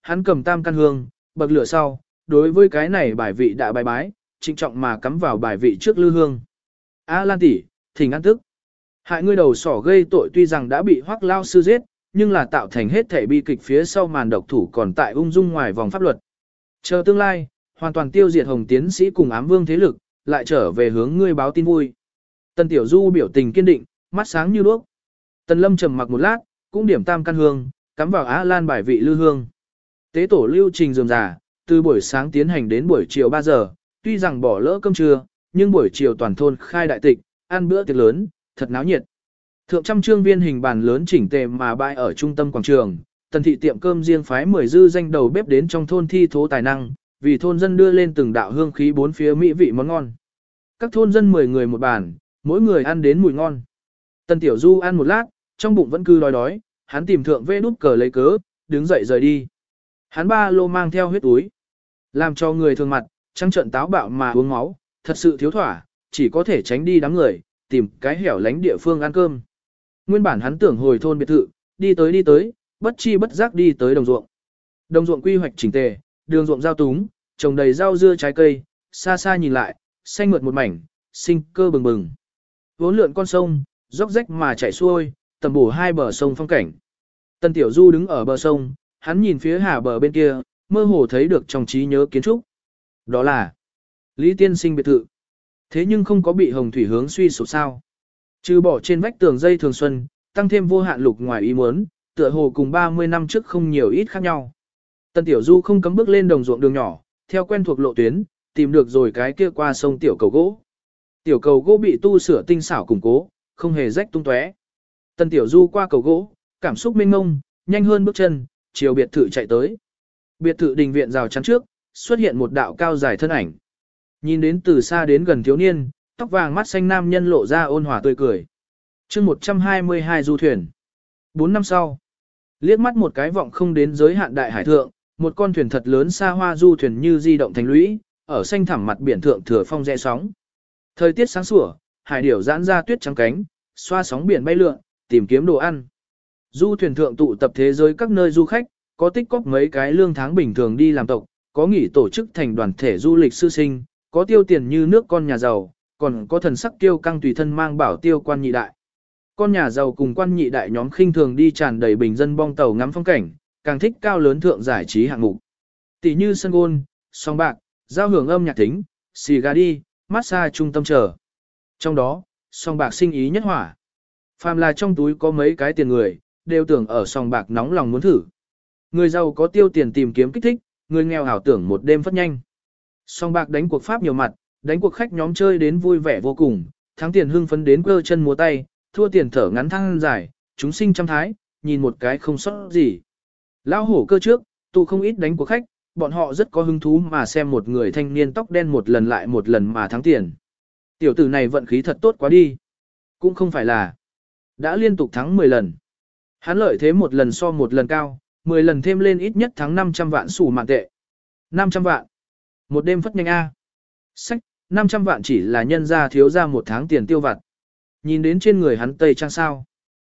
hắn cầm tam căn hương, bậc lửa sau, đối với cái này bài vị đã bài bái, trịnh trọng mà cắm vào bài vị trước lư hương. A Lan tỷ, thỉnh ăn tức. Hại ngươi đầu sỏ gây tội tuy rằng đã bị Hoắc lao sư giết, nhưng là tạo thành hết thể bi kịch phía sau màn độc thủ còn tại ung dung ngoài vòng pháp luật. Chờ tương lai, hoàn toàn tiêu diệt Hồng tiến sĩ cùng ám vương thế lực, lại trở về hướng ngươi báo tin vui. Tần Tiểu Du biểu tình kiên định, mắt sáng như đuốc. Tần Lâm trầm mặc một lát, cũng điểm tam căn hương, cắm vào Á Lan bài vị lư hương. Tế tổ lưu trình rườm rà, từ buổi sáng tiến hành đến buổi chiều 3 giờ, tuy rằng bỏ lỡ cơm trưa, nhưng buổi chiều toàn thôn khai đại tịch, ăn bữa tiệc lớn, thật náo nhiệt. Thượng trăm trương viên hình bàn lớn chỉnh tề mà bãi ở trung tâm quảng trường, Tần thị tiệm cơm riêng phái 10 dư danh đầu bếp đến trong thôn thi thố tài năng, vì thôn dân đưa lên từng đạo hương khí bốn phía mỹ vị món ngon. Các thôn dân 10 người một bàn, mỗi người ăn đến mùi ngon. Tần Tiểu Du ăn một lát, trong bụng vẫn cứ đói đói, hắn tìm thượng vê đút cờ lấy cớ, đứng dậy rời đi. Hắn ba lô mang theo huyết túi, làm cho người thường mặt, trắng trợn táo bạo mà uống máu, thật sự thiếu thỏa, chỉ có thể tránh đi đám người, tìm cái hẻo lánh địa phương ăn cơm. Nguyên bản hắn tưởng hồi thôn biệt thự, đi tới, bất chi bất giác đi tới đồng ruộng. Đồng ruộng quy hoạch chỉnh tề, đường ruộng giao túng, trồng đầy rau dưa trái cây, xa xa nhìn lại, xanh mượt một mảnh, sinh cơ bừng bừng. Vốn lượn con sông, róc rách mà chảy xuôi, tầm bổ hai bờ sông phong cảnh. Tần Tiểu Du đứng ở bờ sông, hắn nhìn phía hà bờ bên kia, mơ hồ thấy được trong trí nhớ kiến trúc. Đó là Lý Tiên Sinh biệt thự. Thế nhưng không có bị hồng thủy hướng suy sụp sao. Trừ bỏ trên vách tường dây thường xuân, tăng thêm vô hạn lục ngoài ý muốn, tựa hồ cùng 30 năm trước không nhiều ít khác nhau. Tần Tiểu Du không cấm bước lên đồng ruộng đường nhỏ, theo quen thuộc lộ tuyến, tìm được rồi cái kia qua sông tiểu cầu gỗ. Tiểu cầu gỗ bị tu sửa tinh xảo củng cố, không hề rách tung tóe. Tần Tiểu Du qua cầu gỗ, cảm xúc mênh mông, nhanh hơn bước chân, chiều biệt thự chạy tới. Biệt thự đình viện rào chắn trước, xuất hiện một đạo cao dài thân ảnh. Nhìn đến từ xa đến gần thiếu niên, tóc vàng mắt xanh nam nhân lộ ra ôn hòa tươi cười. Chương 122 du thuyền. 4 năm sau, liếc mắt một cái vọng không đến giới hạn đại hải thượng, một con thuyền thật lớn xa hoa du thuyền như di động thành lũy, ở xanh thẳm mặt biển thượng thừa phong rẽ sóng. Thời tiết sáng sủa, hải điểu giãn ra tuyết trắng cánh, xoa sóng biển bay lượn, tìm kiếm đồ ăn. Du thuyền thượng tụ tập thế giới các nơi du khách, có tích cóp mấy cái lương tháng bình thường đi làm tộc, có nghỉ tổ chức thành đoàn thể du lịch sư sinh, có tiêu tiền như nước con nhà giàu, còn có thần sắc tiêu căng tùy thân mang bảo tiêu quan nhị đại. Con nhà giàu cùng quan nhị đại nhóm khinh thường đi tràn đầy bình dân bong tàu ngắm phong cảnh, càng thích cao lớn thượng giải trí hạng mục. Tỷ như sân gôn, song bạc, giao hưởng âm nhạc thính, xì gà đi, massage trung tâm chờ. Trong đó, song bạc sinh ý nhất hỏa. Phàm là trong túi có mấy cái tiền người, đều tưởng ở song bạc nóng lòng muốn thử. Người giàu có tiêu tiền tìm kiếm kích thích, người nghèo ảo tưởng một đêm phất nhanh. Song bạc đánh cuộc pháp nhiều mặt, đánh cuộc khách nhóm chơi đến vui vẻ vô cùng, thắng tiền hưng phấn đến cơ chân múa tay, thua tiền thở ngắn thăng dài, chúng sinh trăm thái, nhìn một cái không sót gì. Lão hổ cơ trước, tụ không ít đánh cuộc khách, bọn họ rất có hứng thú mà xem một người thanh niên tóc đen một lần lại một lần mà thắng tiền. Tiểu tử này vận khí thật tốt quá đi. Cũng không phải là đã liên tục thắng 10 lần. Hắn lợi thế một lần so một lần cao, 10 lần thêm lên ít nhất thắng 500 vạn xù mạng tệ. 500 vạn. Một đêm phất nhanh A. Sách, 500 vạn chỉ là nhân ra thiếu ra một tháng tiền tiêu vặt. Nhìn đến trên người hắn tây trang sao.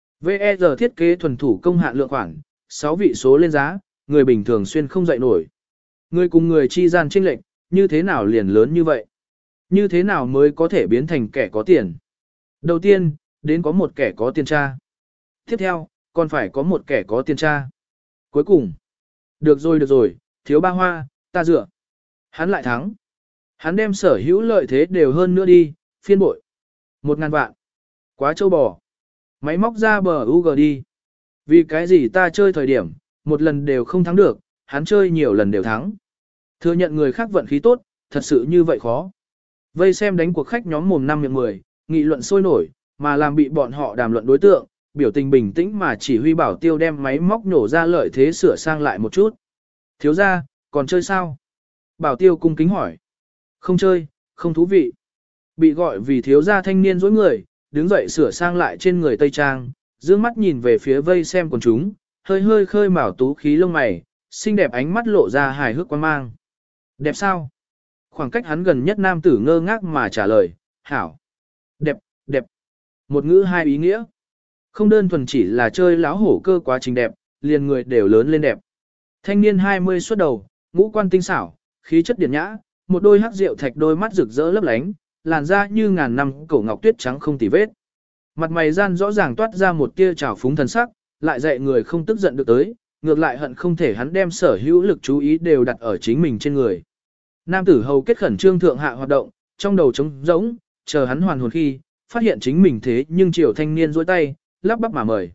VER thiết kế thuần thủ công hạn lượng khoản, 6 vị số lên giá, người bình thường xuyên không dậy nổi. Người cùng người chi gian chênh lệch, như thế nào liền lớn như vậy? Như thế nào mới có thể biến thành kẻ có tiền? Đầu tiên, đến có một kẻ có tiền tra. Tiếp theo, còn phải có một kẻ có tiền tra. Cuối cùng, được rồi, thiếu ba hoa, ta dựa. Hắn lại thắng. Hắn đem sở hữu lợi thế đều hơn nữa đi, phiên bội. 1.000 vạn. Quá trâu bò. Máy móc ra bờ UG đi. Vì cái gì ta chơi thời điểm, một lần đều không thắng được, hắn chơi nhiều lần đều thắng. Thừa nhận người khác vận khí tốt, thật sự như vậy khó. Vây xem đánh cuộc khách nhóm mồm 5 miệng 10, nghị luận sôi nổi, mà làm bị bọn họ đàm luận đối tượng, biểu tình bình tĩnh mà chỉ huy bảo tiêu đem máy móc nổ ra lợi thế sửa sang lại một chút. Thiếu ra, còn chơi sao? Bảo tiêu cung kính hỏi. Không chơi, không thú vị. Bị gọi vì thiếu gia thanh niên dối người, đứng dậy sửa sang lại trên người tây trang, dương mắt nhìn về phía vây xem quần chúng, hơi khơi mào tú khí lông mày, xinh đẹp ánh mắt lộ ra hài hước quan mang. Đẹp sao? Khoảng cách hắn gần nhất nam tử ngơ ngác mà trả lời, hảo. Đẹp, đẹp. Một ngữ hai ý nghĩa. Không đơn thuần chỉ là chơi láo hổ cơ quá trình đẹp, liền người đều lớn lên đẹp. Thanh niên 20 xuất đầu, ngũ quan tinh xảo, khí chất điển nhã, một đôi hắc rượu thạch đôi mắt rực rỡ lấp lánh, làn da như ngàn năm cổ ngọc tuyết trắng không tì vết. Mặt mày gian rõ ràng toát ra một tia trào phúng thần sắc, lại dạy người không tức giận được tới, ngược lại hận không thể hắn đem sở hữu lực chú ý đều đặt ở chính mình trên người. Nam tử hầu kết khẩn trương thượng hạ hoạt động, trong đầu trống rỗng, chờ hắn hoàn hồn khi, phát hiện chính mình thế nhưng chiều thanh niên duỗi tay, lắp bắp mà mời,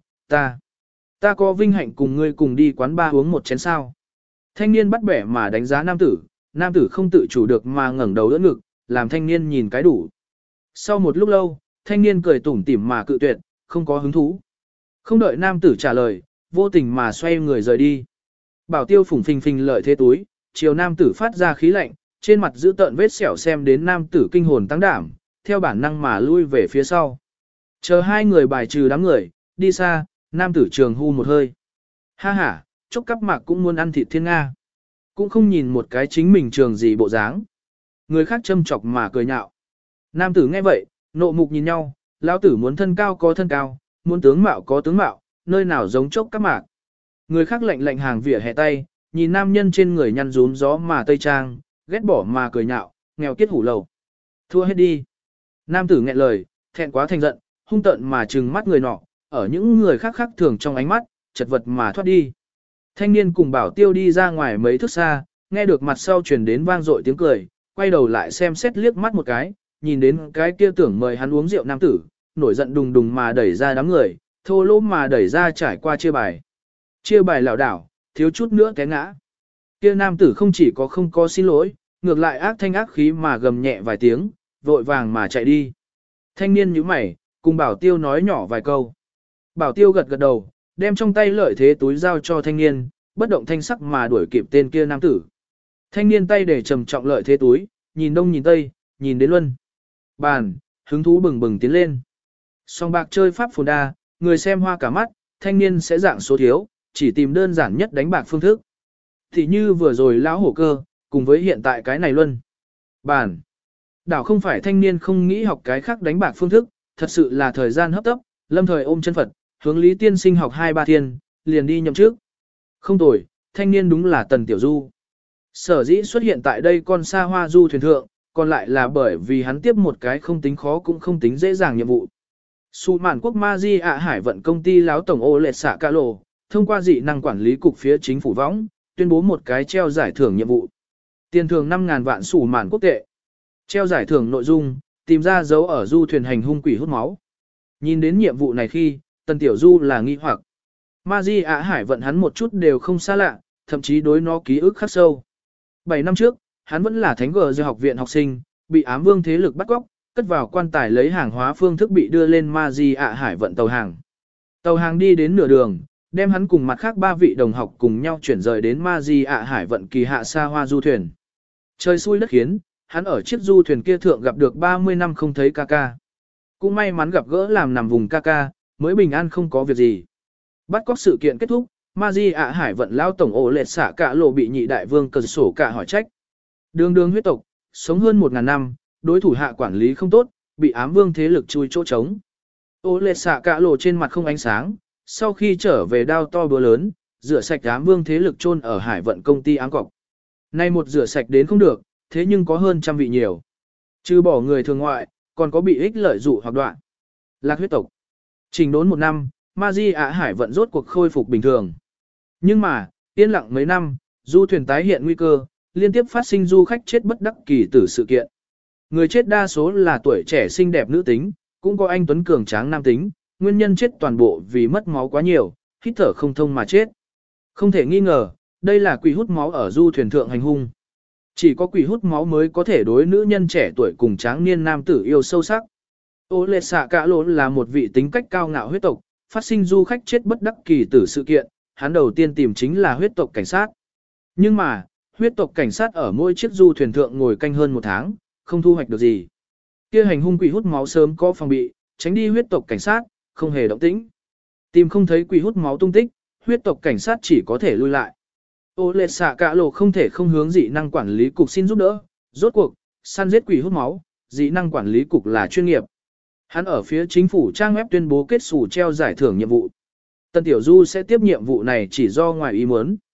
ta có vinh hạnh cùng ngươi cùng đi quán ba uống một chén sao. Thanh niên bắt bẻ mà đánh giá nam tử không tự chủ được mà ngẩng đầu đỡ ngực, làm thanh niên nhìn cái đủ. Sau một lúc lâu, thanh niên cười tủm tỉm mà cự tuyệt, không có hứng thú. Không đợi nam tử trả lời, vô tình mà xoay người rời đi. Bảo tiêu phủng phình phình lợi thế túi, chiều nam tử phát ra khí lạnh, trên mặt giữ tợn vết sẹo xem đến nam tử kinh hồn tăng đảm, theo bản năng mà lui về phía sau. Chờ hai người bài trừ đám người, đi xa, nam tử trường hu một hơi. Ha ha, chốc cắp mạc cũng muốn ăn thịt thiên Nga. Cũng không nhìn một cái chính mình trường gì bộ dáng. Người khác châm chọc mà cười nhạo. Nam tử nghe vậy, nộ mục nhìn nhau, lão tử muốn thân cao có thân cao, muốn tướng mạo có tướng mạo, nơi nào giống chốc cắp mạc. Người khác lạnh lạnh hàng vỉa hè tay, nhìn nam nhân trên người nhăn rúm gió mà tây trang, ghét bỏ mà cười nhạo, nghèo kiết hủ lầu. Thua hết đi. Nam tử nghẹn lời, thẹn quá thành giận, hung tợn mà trừng mắt người nọ, ở những người khác khác thường trong ánh mắt, chật vật mà thoát đi. Thanh niên cùng bảo tiêu đi ra ngoài mấy thước xa, nghe được mặt sau truyền đến vang dội tiếng cười, quay đầu lại xem xét liếc mắt một cái, nhìn đến cái kia tưởng mời hắn uống rượu nam tử, nổi giận đùng đùng mà đẩy ra đám người, thô lỗ mà đẩy ra trải qua chia bài. Chia bài lảo đảo, thiếu chút nữa té ngã. Kia nam tử không chỉ có không có xin lỗi, ngược lại ác thanh ác khí mà gầm nhẹ vài tiếng, vội vàng mà chạy đi. Thanh niên nhíu mày, cùng bảo tiêu nói nhỏ vài câu. Bảo tiêu gật gật đầu, đem trong tay lợi thế túi giao cho thanh niên, bất động thanh sắc mà đuổi kịp tên kia nam tử. Thanh niên tay để trầm trọng lợi thế túi, nhìn đông nhìn tây, nhìn đến luân. Bàn, hứng thú bừng bừng tiến lên. Song bạc chơi pháp phồn đa, người xem hoa cả mắt, thanh niên sẽ dạng số thiếu, chỉ tìm đơn giản nhất đánh bạc phương thức. Thì như vừa rồi lão hổ cơ, cùng với hiện tại cái này luân. Bàn. Đảo không phải thanh niên không nghĩ học cái khác đánh bạc phương thức, thật sự là thời gian hấp tấp, lâm thời ôm chân Phật, hướng Lý Tiên Sinh học 2-3 thiên, liền đi nhậm trước. Không tồi, thanh niên đúng là Tần Tiểu Du. Sở dĩ xuất hiện tại đây con xa hoa du thuyền thượng, còn lại là bởi vì hắn tiếp một cái không tính khó cũng không tính dễ dàng nhiệm vụ. Su mạn quốc Maji ạ hải vận công ty láo tổng ô lệ xạ ca lộ, thông qua dị năng quản lý cục phía chính phủ võng, tuyên bố một cái treo giải thưởng nhiệm vụ. Tiền thưởng 5.000 vạn Su mạn quốc tệ. Treo giải thưởng nội dung, tìm ra dấu ở du thuyền hành hung quỷ hút máu. Nhìn đến nhiệm vụ này khi, Tần Tiểu Du là nghi hoặc. Maji ạ hải vận hắn một chút đều không xa lạ, thậm chí đối nó ký ức khắc sâu. 7 năm trước, hắn vẫn là thánh gờ học viện học sinh, bị ám vương thế lực bắt cóc, cất vào quan tài lấy hàng hóa phương thức bị đưa lên Maji ạ hải vận tàu hàng. Tàu hàng đi đến nửa đường, đem hắn cùng mặt khác 3 vị đồng học cùng nhau chuyển rời đến Maji ạ hải vận kỳ hạ xa hoa du thuyền. Trời xui đất khiến, hắn ở chiếc du thuyền kia thượng gặp được 30 năm không thấy ca ca. Cũng may mắn gặp gỡ làm nằm vùng ca ca, mới bình an không có việc gì. Bắt cóc sự kiện kết thúc, Maji ạ hải vận lao tổng ổ lệt xả cả lộ bị nhị đại vương cờ sổ cả hỏi trách. Đường huyết tộc, sống hơn 1.000 năm, đối thủ hạ quản lý không tốt, bị ám vương thế lực chui chỗ trống. Ổ lệt xả cả lộ trên mặt không ánh sáng, sau khi trở về đao to búa lớn, rửa sạch ám vương thế lực chôn ở hải vận công ty ám cọc. Nay một rửa sạch đến không được, thế nhưng có hơn trăm vị nhiều. Trừ bỏ người thường ngoại, còn có bị ích lợi dụ hoặc đoạn. Lạc huyết tộc. Trình đốn 1 năm, Maji ạ hải vận rốt cuộc khôi phục bình thường. Nhưng mà, yên lặng mấy năm, du thuyền tái hiện nguy cơ, liên tiếp phát sinh du khách chết bất đắc kỳ tử sự kiện. Người chết đa số là tuổi trẻ xinh đẹp nữ tính, cũng có anh tuấn cường tráng nam tính, nguyên nhân chết toàn bộ vì mất máu quá nhiều, hít thở không thông mà chết. Không thể nghi ngờ, đây là quỷ hút máu ở du thuyền thượng hành hung. Chỉ có quỷ hút máu mới có thể đối nữ nhân trẻ tuổi cùng tráng niên nam tử yêu sâu sắc. Ô lệ xạ cả lỗ là một vị tính cách cao ngạo huyết tộc, phát sinh du khách chết bất đắc kỳ tử sự kiện, hắn đầu tiên tìm chính là huyết tộc cảnh sát. Nhưng mà, huyết tộc cảnh sát ở mỗi chiếc du thuyền thượng ngồi canh hơn 1 tháng, không thu hoạch được gì. Kia hành hung quỷ hút máu sớm có phòng bị, tránh đi huyết tộc cảnh sát, không hề động tĩnh. Tìm không thấy quỷ hút máu tung tích, huyết tộc cảnh sát chỉ có thể lui lại. Ô lệ xạ cả lộ không thể không hướng dị năng quản lý cục xin giúp đỡ, rốt cuộc, săn giết quỷ hút máu, dị năng quản lý cục là chuyên nghiệp. Hắn ở phía chính phủ trang web tuyên bố kết sủ treo giải thưởng nhiệm vụ. Tần Tiểu Du sẽ tiếp nhiệm vụ này chỉ do ngoài ý muốn.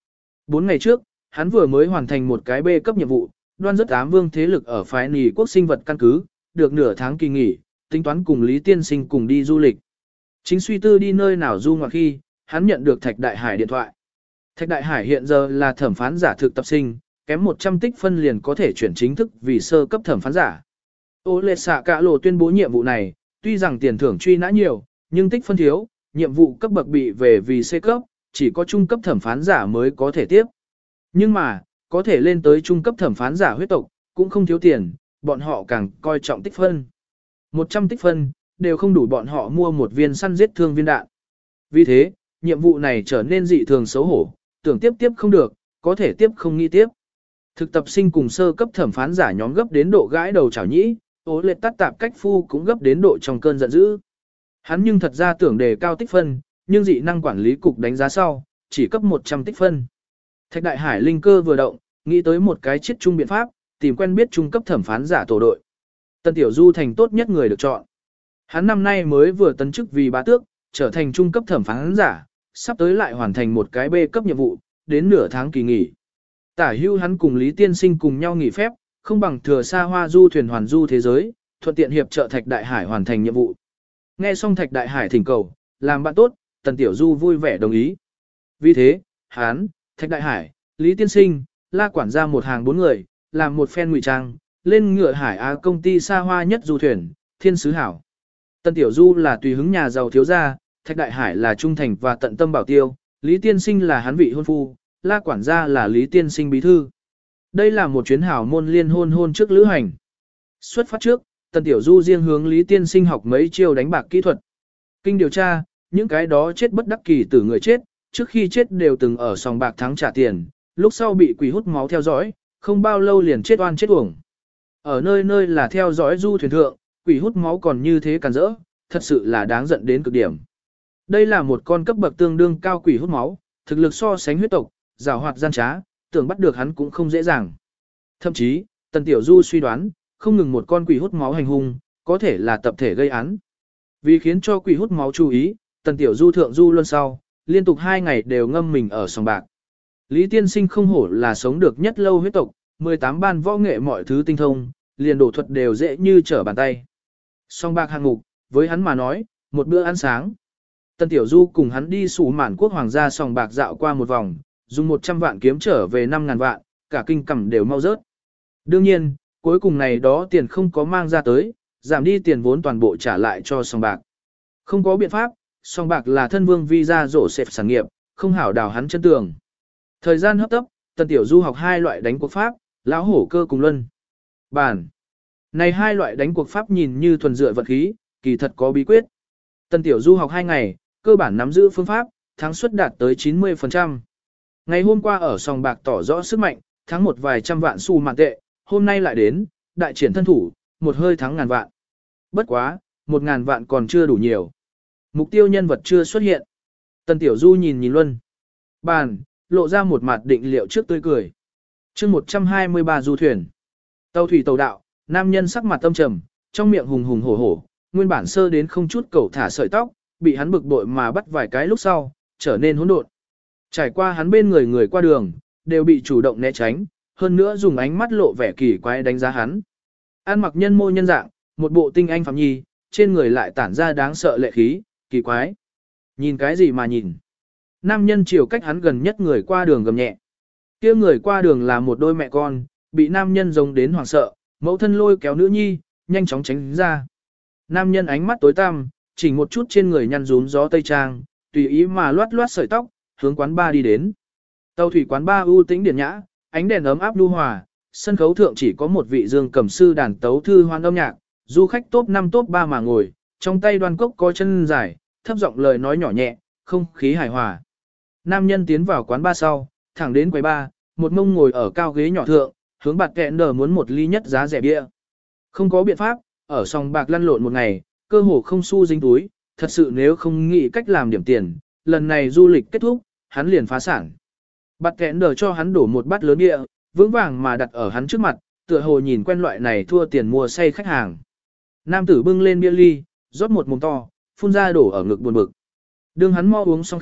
4 ngày trước, hắn vừa mới hoàn thành một cái B cấp nhiệm vụ, đoan rất ám vương thế lực ở phái nỉ quốc sinh vật căn cứ, được nửa tháng kỳ nghỉ, tính toán cùng Lý Tiên Sinh cùng đi du lịch. Chính suy tư đi nơi nào du ngoạn khi, hắn nhận được Thạch Đại Hải điện thoại. Thạch Đại Hải hiện giờ là thẩm phán giả thực tập sinh, kém 100 tích phân liền có thể chuyển chính thức vì sơ cấp thẩm phán giả. Ô lệ xạ cả lộ tuyên bố nhiệm vụ này, tuy rằng tiền thưởng truy nã nhiều, nhưng tích phân thiếu, nhiệm vụ cấp bậc bị về vì C cấp, chỉ có trung cấp thẩm phán giả mới có thể tiếp. Nhưng mà, có thể lên tới trung cấp thẩm phán giả huyết tộc, cũng không thiếu tiền, bọn họ càng coi trọng tích phân. 100 tích phân, đều không đủ bọn họ mua một viên săn giết thương viên đạn. Vì thế, nhiệm vụ này trở nên dị thường xấu hổ, tưởng tiếp không được, có thể tiếp không nghĩ tiếp. Thực tập sinh cùng sơ cấp thẩm phán giả nhóm gấp đến độ gãi đầu chảo nhĩ, ố lệ tắt tạp cách phu cũng gấp đến độ trong cơn giận dữ. Hắn nhưng thật ra tưởng đề cao tích phân, nhưng dị năng quản lý cục đánh giá sau, chỉ cấp 100 tích phân. Thạch Đại Hải linh cơ vừa động, nghĩ tới một cái chiết chung biện pháp, tìm quen biết trung cấp thẩm phán giả tổ đội. Tân Tiểu Du thành tốt nhất người được chọn. Hắn năm nay mới vừa tấn chức vì bá tước, trở thành trung cấp thẩm phán giả, sắp tới lại hoàn thành một cái B cấp nhiệm vụ, đến nửa tháng kỳ nghỉ. Tả hưu hắn cùng Lý Tiên Sinh cùng nhau nghỉ phép, không bằng thừa xa hoa du thuyền hoàn du thế giới, thuận tiện hiệp trợ Thạch Đại Hải hoàn thành nhiệm vụ. Nghe xong Thạch Đại Hải thỉnh cầu, làm bạn tốt, Tần Tiểu Du vui vẻ đồng ý. Vì thế, hắn, Thạch Đại Hải, Lý Tiên Sinh, La quản gia một hàng 4 người, làm một phen ngụy trang, lên ngựa Hải Á công ty xa hoa nhất du thuyền, Thiên Sứ Hảo. Tần Tiểu Du là tùy hứng nhà giàu thiếu gia, Thạch Đại Hải là trung thành và tận tâm bảo tiêu, Lý Tiên Sinh là hắn vị hôn phu, La quản gia là Lý Tiên Sinh bí thư. Đây là một chuyến hảo môn liên hôn trước lữ hành. Xuất phát trước, Tần Tiểu Du riêng hướng Lý Tiên Sinh học mấy chiêu đánh bạc kỹ thuật. Kinh điều tra, những cái đó chết bất đắc kỳ tử người chết, trước khi chết đều từng ở sòng bạc thắng trả tiền, lúc sau bị quỷ hút máu theo dõi, không bao lâu liền chết oan chết uổng. Ở nơi nơi là theo dõi du thuyền thượng, quỷ hút máu còn như thế càn rỡ, thật sự là đáng giận đến cực điểm. Đây là một con cấp bậc tương đương cao quỷ hút máu, thực lực so sánh huyết tộc, giàu hoạt gian trá, tưởng bắt được hắn cũng không dễ dàng. Thậm chí, Tần Tiểu Du suy đoán, không ngừng một con quỷ hút máu hành hung, có thể là tập thể gây án. Vì khiến cho quỷ hút máu chú ý, Tần Tiểu Du thượng du luân sau, liên tục 2 ngày đều ngâm mình ở sòng bạc. Lý Tiên Sinh không hổ là sống được nhất lâu huyết tộc, 18 ban võ nghệ mọi thứ tinh thông, liền đổ thuật đều dễ như trở bàn tay. Sòng bạc hạng mục, với hắn mà nói, một bữa ăn sáng. Tần Tiểu Du cùng hắn đi sủ mạn quốc hoàng gia sòng bạc dạo qua một vòng, dùng 100 vạn kiếm trở về 5.000 vạn, cả kinh cằm đều mau rớt. Đương nhiên, cuối cùng này đó tiền không có mang ra tới, giảm đi tiền vốn toàn bộ trả lại cho sòng bạc. Không có biện pháp, sòng bạc là thân vương visa rổ xẹp sản nghiệp, không hảo đào hắn chân tường. Thời gian hấp tấp, Tần Tiểu Du học 2 loại đánh cuộc pháp, lão hổ cơ cùng luân bản. Này 2 loại đánh cuộc pháp nhìn như thuần dựa vật khí, kỳ thật có bí quyết. Tần Tiểu Du học 2 ngày, cơ bản nắm giữ phương pháp, thắng suất đạt tới 90%. Ngày hôm qua ở sòng bạc tỏ rõ sức mạnh, thắng một vài trăm vạn xu mạn tệ, hôm nay lại đến, đại triển thân thủ, một hơi thắng ngàn vạn. Bất quá, 1.000 vạn còn chưa đủ nhiều. Mục tiêu nhân vật chưa xuất hiện. Tần Tiểu Du nhìn luân bàn, lộ ra một mặt định liệu trước tươi cười. chương 123 du thuyền. Tàu thủy tàu đạo, nam nhân sắc mặt tâm trầm, trong miệng hùng hùng hổ hổ, nguyên bản sơ đến không chút cầu thả sợi tóc, bị hắn bực bội mà bắt vài cái lúc sau, trở nên hỗn độn. Trải qua hắn bên người qua đường, đều bị chủ động né tránh, hơn nữa dùng ánh mắt lộ vẻ kỳ quái đánh giá hắn. Ăn mặc nhân mô nhân dạng, một bộ tinh anh phạm nhi, trên người lại tản ra đáng sợ lệ khí, kỳ quái. Nhìn cái gì mà nhìn? Nam nhân chiều cách hắn gần nhất người qua đường gầm nhẹ. Kia người qua đường là một đôi mẹ con, bị nam nhân giống đến hoảng sợ, mẫu thân lôi kéo nữ nhi, nhanh chóng tránh ra. Nam nhân ánh mắt tối tăm, chỉnh một chút trên người nhăn rúm gió tây trang, tùy ý mà loát loát sợi tóc, hướng quán bar đi đến. Tàu thủy quán bar ưu tĩnh điển nhã, ánh đèn ấm áp nhu hòa, sân khấu thượng chỉ có một vị dương cầm sư đàn tấu thư hoan âm nhạc, du khách top 5 top 3 mà ngồi, trong tay đoan cốc có chân dài, thấp giọng lời nói nhỏ nhẹ, không khí hài hòa. Nam nhân tiến vào quán bar sau, thẳng đến quầy bar, một mông ngồi ở cao ghế nhỏ thượng, hướng bạt kẹn đờ muốn một ly nhất giá rẻ bia. Không có biện pháp, ở sòng bạc lăn lộn một ngày, cơ hồ không xu dính túi, thật sự nếu không nghĩ cách làm điểm tiền, lần này du lịch kết thúc, hắn liền phá sản. Bạt kẹn đờ cho hắn đổ một bát lớn bia, vững vàng mà đặt ở hắn trước mặt, tựa hồ nhìn quen loại này thua tiền mua say khách hàng. Nam tử bưng lên bia ly, rót một mồm to, phun ra đổ ở ngực buồn bực. Đương hắn mo uống xong khi,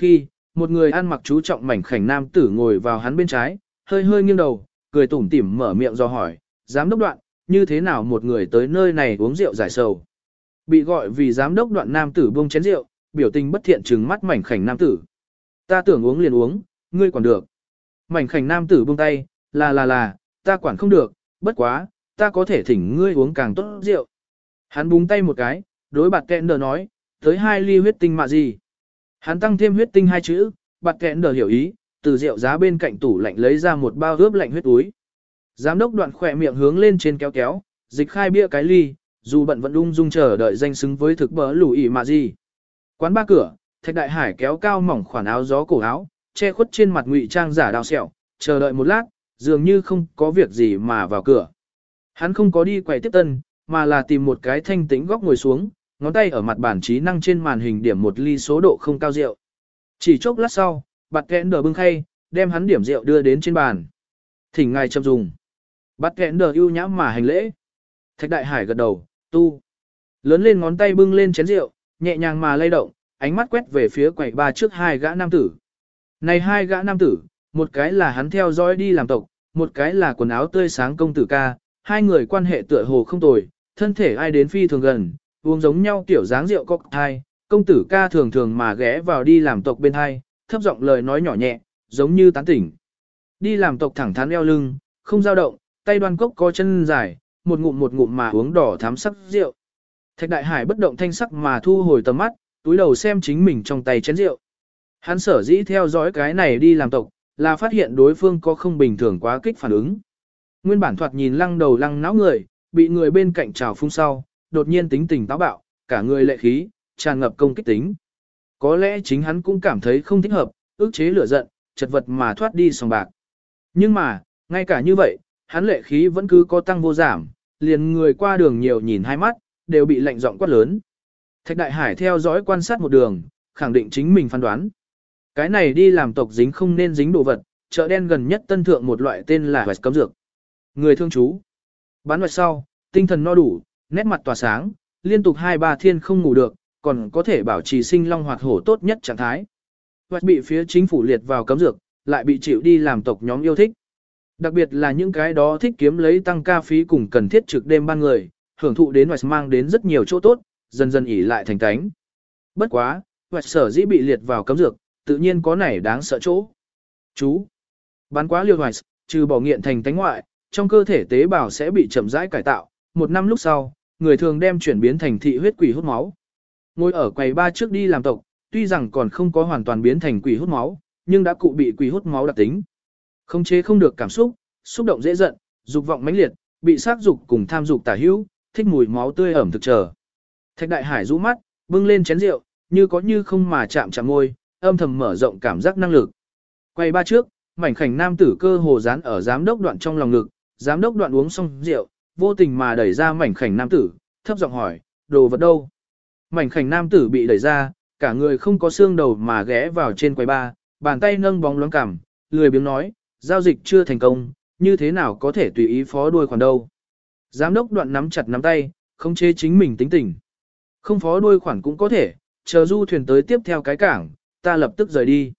một người ăn mặc chú trọng mảnh khảnh nam tử ngồi vào hắn bên trái, hơi hơi nghiêng đầu, cười tủm tỉm mở miệng do hỏi, giám đốc Đoạn, như thế nào một người tới nơi này uống rượu giải sầu. Bị gọi vì giám đốc Đoạn nam tử buông chén rượu, biểu tình bất thiện trừng mắt mảnh khảnh nam tử. Ta tưởng uống liền uống, ngươi quản được. Mảnh khảnh nam tử buông tay, là, ta quản không được, bất quá, ta có thể thỉnh ngươi uống càng tốt rượu. Hắn búng tay một cái, đối bạt kẹn đờ nói, tới 2 ly huyết tinh mạ gì. Hắn tăng thêm huyết tinh 2 chữ, bạt kẹn đờ hiểu ý, từ rượu giá bên cạnh tủ lạnh lấy ra một bao ướp lạnh huyết túi. Giám đốc Đoạn khỏe miệng hướng lên trên kéo kéo, dịch khai bia cái ly, dù bận vẫn ung dung chờ đợi danh xứng với thực bờ lù ỉ mạ gì. Quán ba cửa, Thạch Đại Hải kéo cao mỏng khoản áo gió cổ áo, che khuất trên mặt ngụy trang giả đào sẹo, chờ đợi một lát, dường như không có việc gì mà vào cửa. Hắn không có đi quầy tiếp tân, mà là tìm một cái thanh tĩnh góc ngồi xuống, ngón tay ở mặt bản trí năng trên màn hình điểm một ly số độ không cao rượu. Chỉ chốc lát sau, bạt kẽn đờ bưng khay, đem hắn điểm rượu đưa đến trên bàn. Thỉnh ngài chậm dùng. Bạt kẽn đờ ưu nhã mà hành lễ. Thạch Đại Hải gật đầu, tu. Lớn lên ngón tay bưng lên chén rượu, nhẹ nhàng mà lay động, ánh mắt quét về phía quầy ba trước 2 gã nam tử. Này 2 gã nam tử, một cái là hắn theo dõi đi làm tộc, một cái là quần áo tươi sáng công tử ca, 2 người quan hệ tựa hồ không tồi, thân thể ai đến phi thường gần, uống giống nhau kiểu dáng rượu cocktail, công tử ca thường thường mà ghé vào đi làm tộc bên hai, thấp giọng lời nói nhỏ nhẹ, giống như tán tỉnh. Đi làm tộc thẳng thắn eo lưng, không dao động, tay đoan cốc có chân dài, một ngụm mà uống đỏ thắm sắc rượu. Thạch Đại Hải bất động thanh sắc mà thu hồi tầm mắt, túi đầu xem chính mình trong tay chén rượu. Hắn sở dĩ theo dõi cái này đi làm tộc, là phát hiện đối phương có không bình thường quá kích phản ứng. Nguyên bản thoạt nhìn lăng đầu lăng não người, bị người bên cạnh trào phúng sau, đột nhiên tính tình táo bạo, cả người lệ khí, tràn ngập công kích tính. Có lẽ chính hắn cũng cảm thấy không thích hợp, ức chế lửa giận, chật vật mà thoát đi sòng bạc. Nhưng mà, ngay cả như vậy, hắn lệ khí vẫn cứ có tăng vô giảm, liền người qua đường nhiều nhìn 2 mắt, đều bị lạnh giọng quát lớn. Thạch Đại Hải theo dõi quan sát một đường, khẳng định chính mình phán đoán. Cái này đi làm tộc dính không nên dính đồ vật, chợ đen gần nhất tân thượng một loại tên là hoạch cấm dược. Người thương chú. Bán hoạch sau, tinh thần no đủ, nét mặt tỏa sáng, liên tục 2-3 thiên không ngủ được, còn có thể bảo trì sinh long hoạt hổ tốt nhất trạng thái. Hoạch bị phía chính phủ liệt vào cấm dược, lại bị chịu đi làm tộc nhóm yêu thích. Đặc biệt là những cái đó thích kiếm lấy tăng ca phí cùng cần thiết trực đêm ban người, hưởng thụ đến hoạch mang đến rất nhiều chỗ tốt, dần dần ỉ lại thành tánh. Bất quá, hoạch sở dĩ bị liệt vào cấm dược, tự nhiên có nảy đáng sợ chỗ. Chú. Bán quá liều hoạch, trừ bỏ nghiện thành tánh ngoại, trong cơ thể tế bào sẽ bị chậm rãi cải tạo, 1 năm lúc sau, người thường đem chuyển biến thành thị huyết quỷ hút máu. Ngồi ở quầy ba trước đi làm tộc, tuy rằng còn không có hoàn toàn biến thành quỷ hút máu, nhưng đã cụ bị quỷ hút máu đặc tính. Không chế không được cảm xúc, xúc động dễ giận, dục vọng mãnh liệt, bị sát dục cùng tham dục tả hữu, thích mùi máu tươi ẩm thực chờ. Thạch Đại Hải rũ mắt, bưng lên chén rượu, như có như không mà chạm chạm môi, âm thầm mở rộng cảm giác năng lực. Quay ba trước, mảnh khảnh nam tử cơ hồ dán ở giám đốc Đoạn trong lòng ngực, giám đốc Đoạn uống xong rượu, vô tình mà đẩy ra mảnh khảnh nam tử, thấp giọng hỏi, đồ vật đâu? Mảnh khảnh nam tử bị đẩy ra, cả người không có xương đầu mà ghé vào trên quầy ba, bàn tay nâng bóng loáng cằm, lười biếng nói, giao dịch chưa thành công, như thế nào có thể tùy ý phó đuôi khoản đâu? Giám đốc Đoạn nắm chặt nắm tay, không chế chính mình tính tình. Không phó đuôi khoản cũng có thể, chờ du thuyền tới tiếp theo cái cảng, ta lập tức rời đi.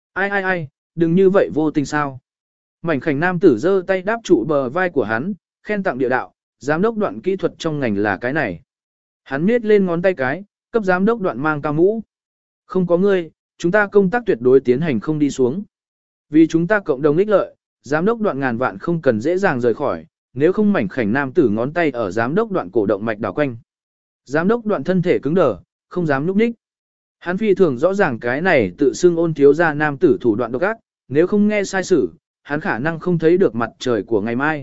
Ai, đừng như vậy vô tình sao. Mảnh khảnh nam tử giơ tay đáp trụ bờ vai của hắn, khen tặng địa đạo, giám đốc Đoạn kỹ thuật trong ngành là cái này. Hắn miết lên ngón tay cái, cấp giám đốc Đoạn mang cao mũ. Không có ngươi, chúng ta công tác tuyệt đối tiến hành không đi xuống. Vì chúng ta cộng đồng ích lợi, giám đốc Đoạn ngàn vạn không cần dễ dàng rời khỏi, nếu không mảnh khảnh nam tử ngón tay ở giám đốc Đoạn cổ động mạch đảo quanh. Giám đốc Đoạn thân thể cứng đờ, không dám nhúc nhích. Hắn phi thường rõ ràng cái này tự xưng ôn thiếu gia nam tử thủ đoạn độc ác, nếu không nghe sai sử, hắn khả năng không thấy được mặt trời của ngày mai.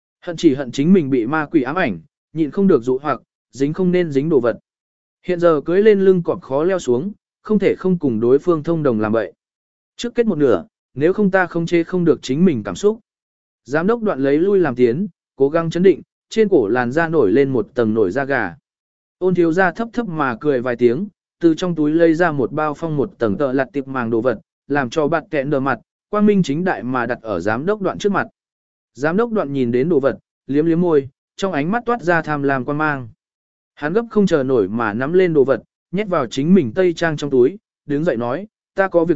Hận chính mình bị ma quỷ ám ảnh, nhịn không được dụ hoặc, dính không nên dính đồ vật. Hiện giờ cưới lên lưng cọp khó leo xuống, không thể không cùng đối phương thông đồng làm vậy. Trước kết một nửa, nếu không ta không chê không được chính mình cảm xúc. Giám đốc Đoạn lấy lui làm tiến, cố gắng chấn định, trên cổ làn da nổi lên một tầng nổi da gà. Ôn thiếu gia thấp thấp mà cười vài tiếng, từ trong túi lấy ra một bao phong một tầng tợ lặt tiệp màng đồ vật, làm cho bạt kẹn đờ mặt, quang minh chính đại mà đặt ở giám đốc Đoạn trước mặt. Giám đốc Đoạn nhìn đến đồ vật, liếm liếm môi, trong ánh mắt toát ra tham lam quan mang. Hắn gấp không chờ nổi mà nắm lên đồ vật, nhét vào chính mình tây trang trong túi, đứng dậy nói, ta có việc gấp,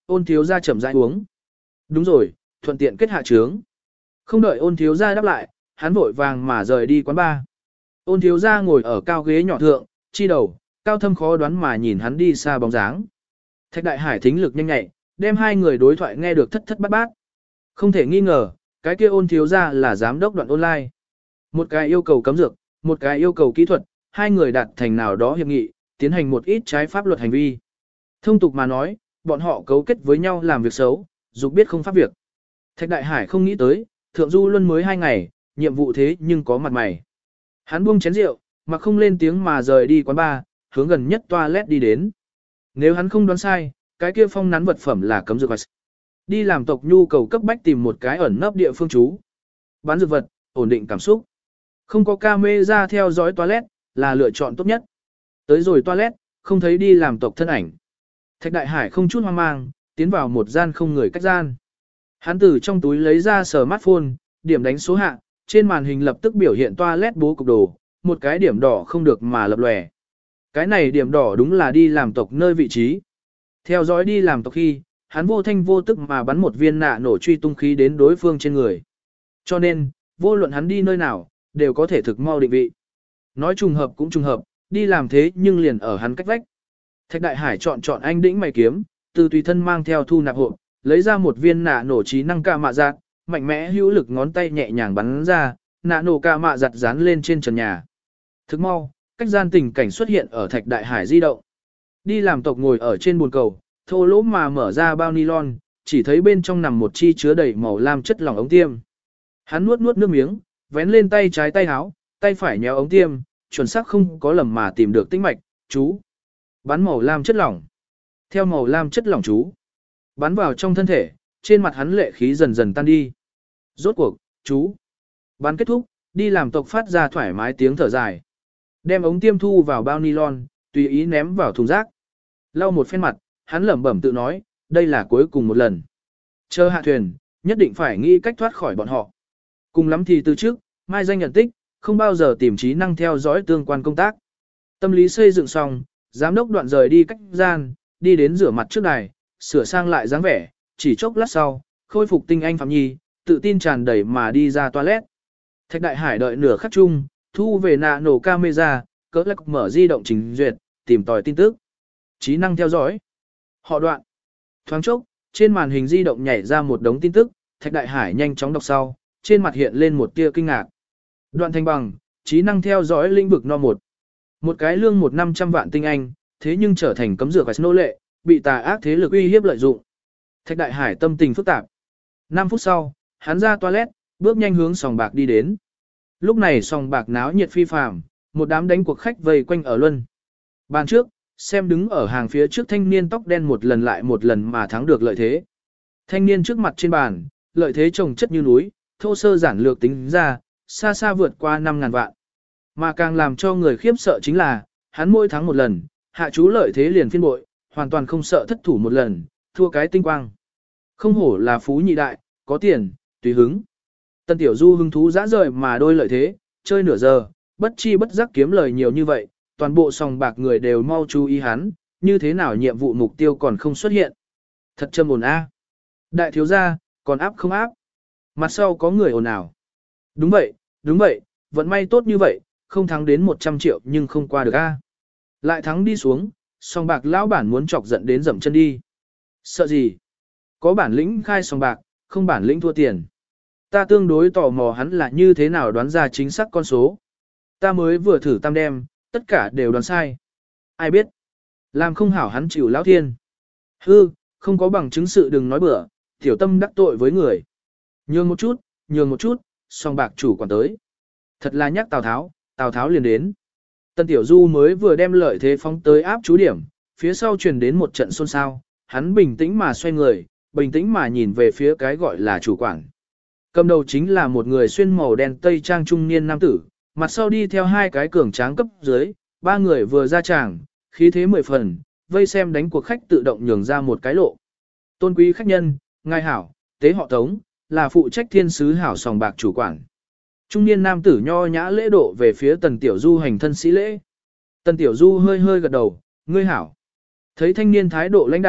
ôn thiếu gia chậm rãi uống. Đúng rồi, thuận tiện kết hạ trướng. Không đợi ôn thiếu gia đáp lại, hắn vội vàng mà rời đi quán bar. Ôn thiếu gia ngồi ở cao ghế nhỏ thượng, chi đầu, cao thâm khó đoán mà nhìn hắn đi xa bóng dáng. Thạch Đại Hải thính lực nhanh nhạy, đem hai người đối thoại nghe được thất thất bát bát. Không thể nghi ngờ, cái kia ôn thiếu gia là giám đốc Đoạn Online. Một cái yêu cầu cấm dược, một cái yêu cầu kỹ thuật, hai người đạt thành nào đó hiệp nghị, tiến hành một ít trái pháp luật hành vi. Thông tục mà nói, bọn họ cấu kết với nhau làm việc xấu, dục biết không pháp việc. Thạch Đại Hải không nghĩ tới, thượng du luân mới 2 ngày, nhiệm vụ thế nhưng có mặt mày. Hắn buông chén rượu, mà không lên tiếng mà rời đi quán bar, hướng gần nhất toilet đi đến. Nếu hắn không đoán sai, cái kia phong nắn vật phẩm là cấm dược vật. Đi làm tộc nhu cầu cấp bách tìm một cái ẩn nấp địa phương trú. Bán dược vật, ổn định cảm xúc. Không có camera theo dõi toilet, là lựa chọn tốt nhất. Tới rồi toilet, không thấy đi làm tộc thân ảnh. Thạch Đại Hải không chút hoang mang, tiến vào một gian không người cách gian. Hắn từ trong túi lấy ra smartphone, điểm đánh số hạ, trên màn hình lập tức biểu hiện toilet bố cục đồ, một cái điểm đỏ không được mà lập lòe. Cái này điểm đỏ đúng là đi làm tộc nơi vị trí. Theo dõi đi làm tộc khi, hắn vô thanh vô tức mà bắn một viên nạ nổ truy tung khí đến đối phương trên người. Cho nên, vô luận hắn đi nơi nào, đều có thể thực mau định vị. Nói trùng hợp cũng trùng hợp, đi làm thế nhưng liền ở hắn cách vách. Thạch Đại Hải chọn anh đĩnh mày kiếm, từ tùy thân mang theo thu nạp hộp, lấy ra một viên nạ nổ trí năng ca mạ giặt, mạnh mẽ hữu lực ngón tay nhẹ nhàng bắn ra, nạ nổ ca mạ giặt dán lên trên trần nhà. Thức mau, cách gian tình cảnh xuất hiện ở Thạch Đại Hải di động. Đi làm tộc ngồi ở trên bồn cầu, thô lỗ mà mở ra bao nylon, chỉ thấy bên trong nằm một chi chứa đầy màu lam chất lỏng ống tiêm. Hắn nuốt nước miếng, vén lên tay trái tay áo, tay phải nhéo ống tiêm, chuẩn xác không có lầm mà tìm được tĩnh mạch, chú. Bắn màu lam chất lỏng. Theo màu lam chất lỏng chú. Bắn vào trong thân thể, trên mặt hắn lệ khí dần dần tan đi. Rốt cuộc, chú. Bắn kết thúc, đi làm tộc phát ra thoải mái tiếng thở dài. Đem ống tiêm thu vào bao nylon, tùy ý ném vào thùng rác. Lau một phen mặt, hắn lẩm bẩm tự nói, đây là cuối cùng một lần. Chờ hạ thuyền, nhất định phải nghĩ cách thoát khỏi bọn họ. Cùng lắm thì từ trước, mai danh nhận tích, không bao giờ tìm trí năng theo dõi tương quan công tác. Tâm lý xây dựng xong, giám đốc Đoạn rời đi cách gian, đi đến rửa mặt trước đài, sửa sang lại dáng vẻ, chỉ chốc lát sau, khôi phục tinh anh Phạm Nhi, tự tin tràn đầy mà đi ra toilet. Thạch Đại Hải đợi nửa khắc chung, thu về nạ nổ camera, cỡ lắc mở di động trình duyệt, tìm tòi tin tức. Trí năng theo dõi. Họ Đoạn. Thoáng chốc, trên màn hình di động nhảy ra một đống tin tức, Thạch Đại Hải nhanh chóng đọc sau, trên mặt hiện lên một tia kinh ngạc. Đoạn Thành Bằng, trí năng theo dõi lĩnh vực no 1. Một cái lương 1-500 vạn tinh anh, thế nhưng trở thành cấm dược và nô lệ, bị tà ác thế lực uy hiếp lợi dụng. Thạch Đại Hải tâm tình phức tạp. 5 phút sau, hắn ra toilet, bước nhanh hướng sòng bạc đi đến. Lúc này sòng bạc náo nhiệt phi phàm, một đám đánh cuộc khách vây quanh ở luân. Bàn trước, xem đứng ở hàng phía trước thanh niên tóc đen một lần lại một lần mà thắng được lợi thế. Thanh niên trước mặt trên bàn, lợi thế chồng chất như núi, thô sơ giản lược tính ra, xa xa vượt qua 5.000 vạn. Mà càng làm cho người khiếp sợ chính là, hắn mỗi thắng một lần, hạ chú lợi thế liền phiên bội, hoàn toàn không sợ thất thủ một lần, thua cái tinh quang. Không hổ là phú nhị đại, có tiền, tùy hứng. Tân Tiểu Du hứng thú dã rời mà đôi lợi thế, chơi nửa giờ, bất chi bất giác kiếm lời nhiều như vậy, toàn bộ sòng bạc người đều mau chú ý hắn, như thế nào nhiệm vụ mục tiêu còn không xuất hiện. Thật châm ồn a. Đại thiếu gia, còn áp không áp. Mặt sau có người ồn ào. Đúng vậy, vận may tốt như vậy, không thắng đến 100 triệu nhưng không qua được a. Lại thắng đi xuống, sòng bạc lão bản muốn chọc giận đến dậm chân đi. Sợ gì? Có bản lĩnh khai sòng bạc, không bản lĩnh thua tiền. Ta tương đối tò mò hắn là như thế nào đoán ra chính xác con số. Ta mới vừa thử tam đem, tất cả đều đoán sai. Ai biết? Làm không hảo hắn chịu lão thiên. Hư, không có bằng chứng sự đừng nói bừa, tiểu tâm đắc tội với người. Nhường một chút, song bạc chủ quản tới. Thật là nhắc Tào Tháo liền đến. Tân Tiểu Du mới vừa đem lợi thế phóng tới áp chú điểm, phía sau truyền đến một trận xôn xao, hắn bình tĩnh mà xoay người, bình tĩnh mà nhìn về phía cái gọi là chủ quản. Cầm đầu chính là một người xuyên màu đen tây trang trung niên nam tử, mặt sau đi theo hai cái cường tráng cấp dưới, ba người vừa ra tràng, khí thế 10 phần, vây xem đánh cuộc khách tự động nhường ra một cái lộ. Tôn quý khách nhân, ngài hảo, tế họ Tống, là phụ trách thiên sứ hảo sòng bạc chủ quản. Trung niên nam tử nho nhã lễ độ về phía Tần Tiểu Du hành thân sĩ lễ. Tần Tiểu Du hơi hơi gật đầu, ngươi hảo. Thấy thanh niên thái độ lãnh đạm,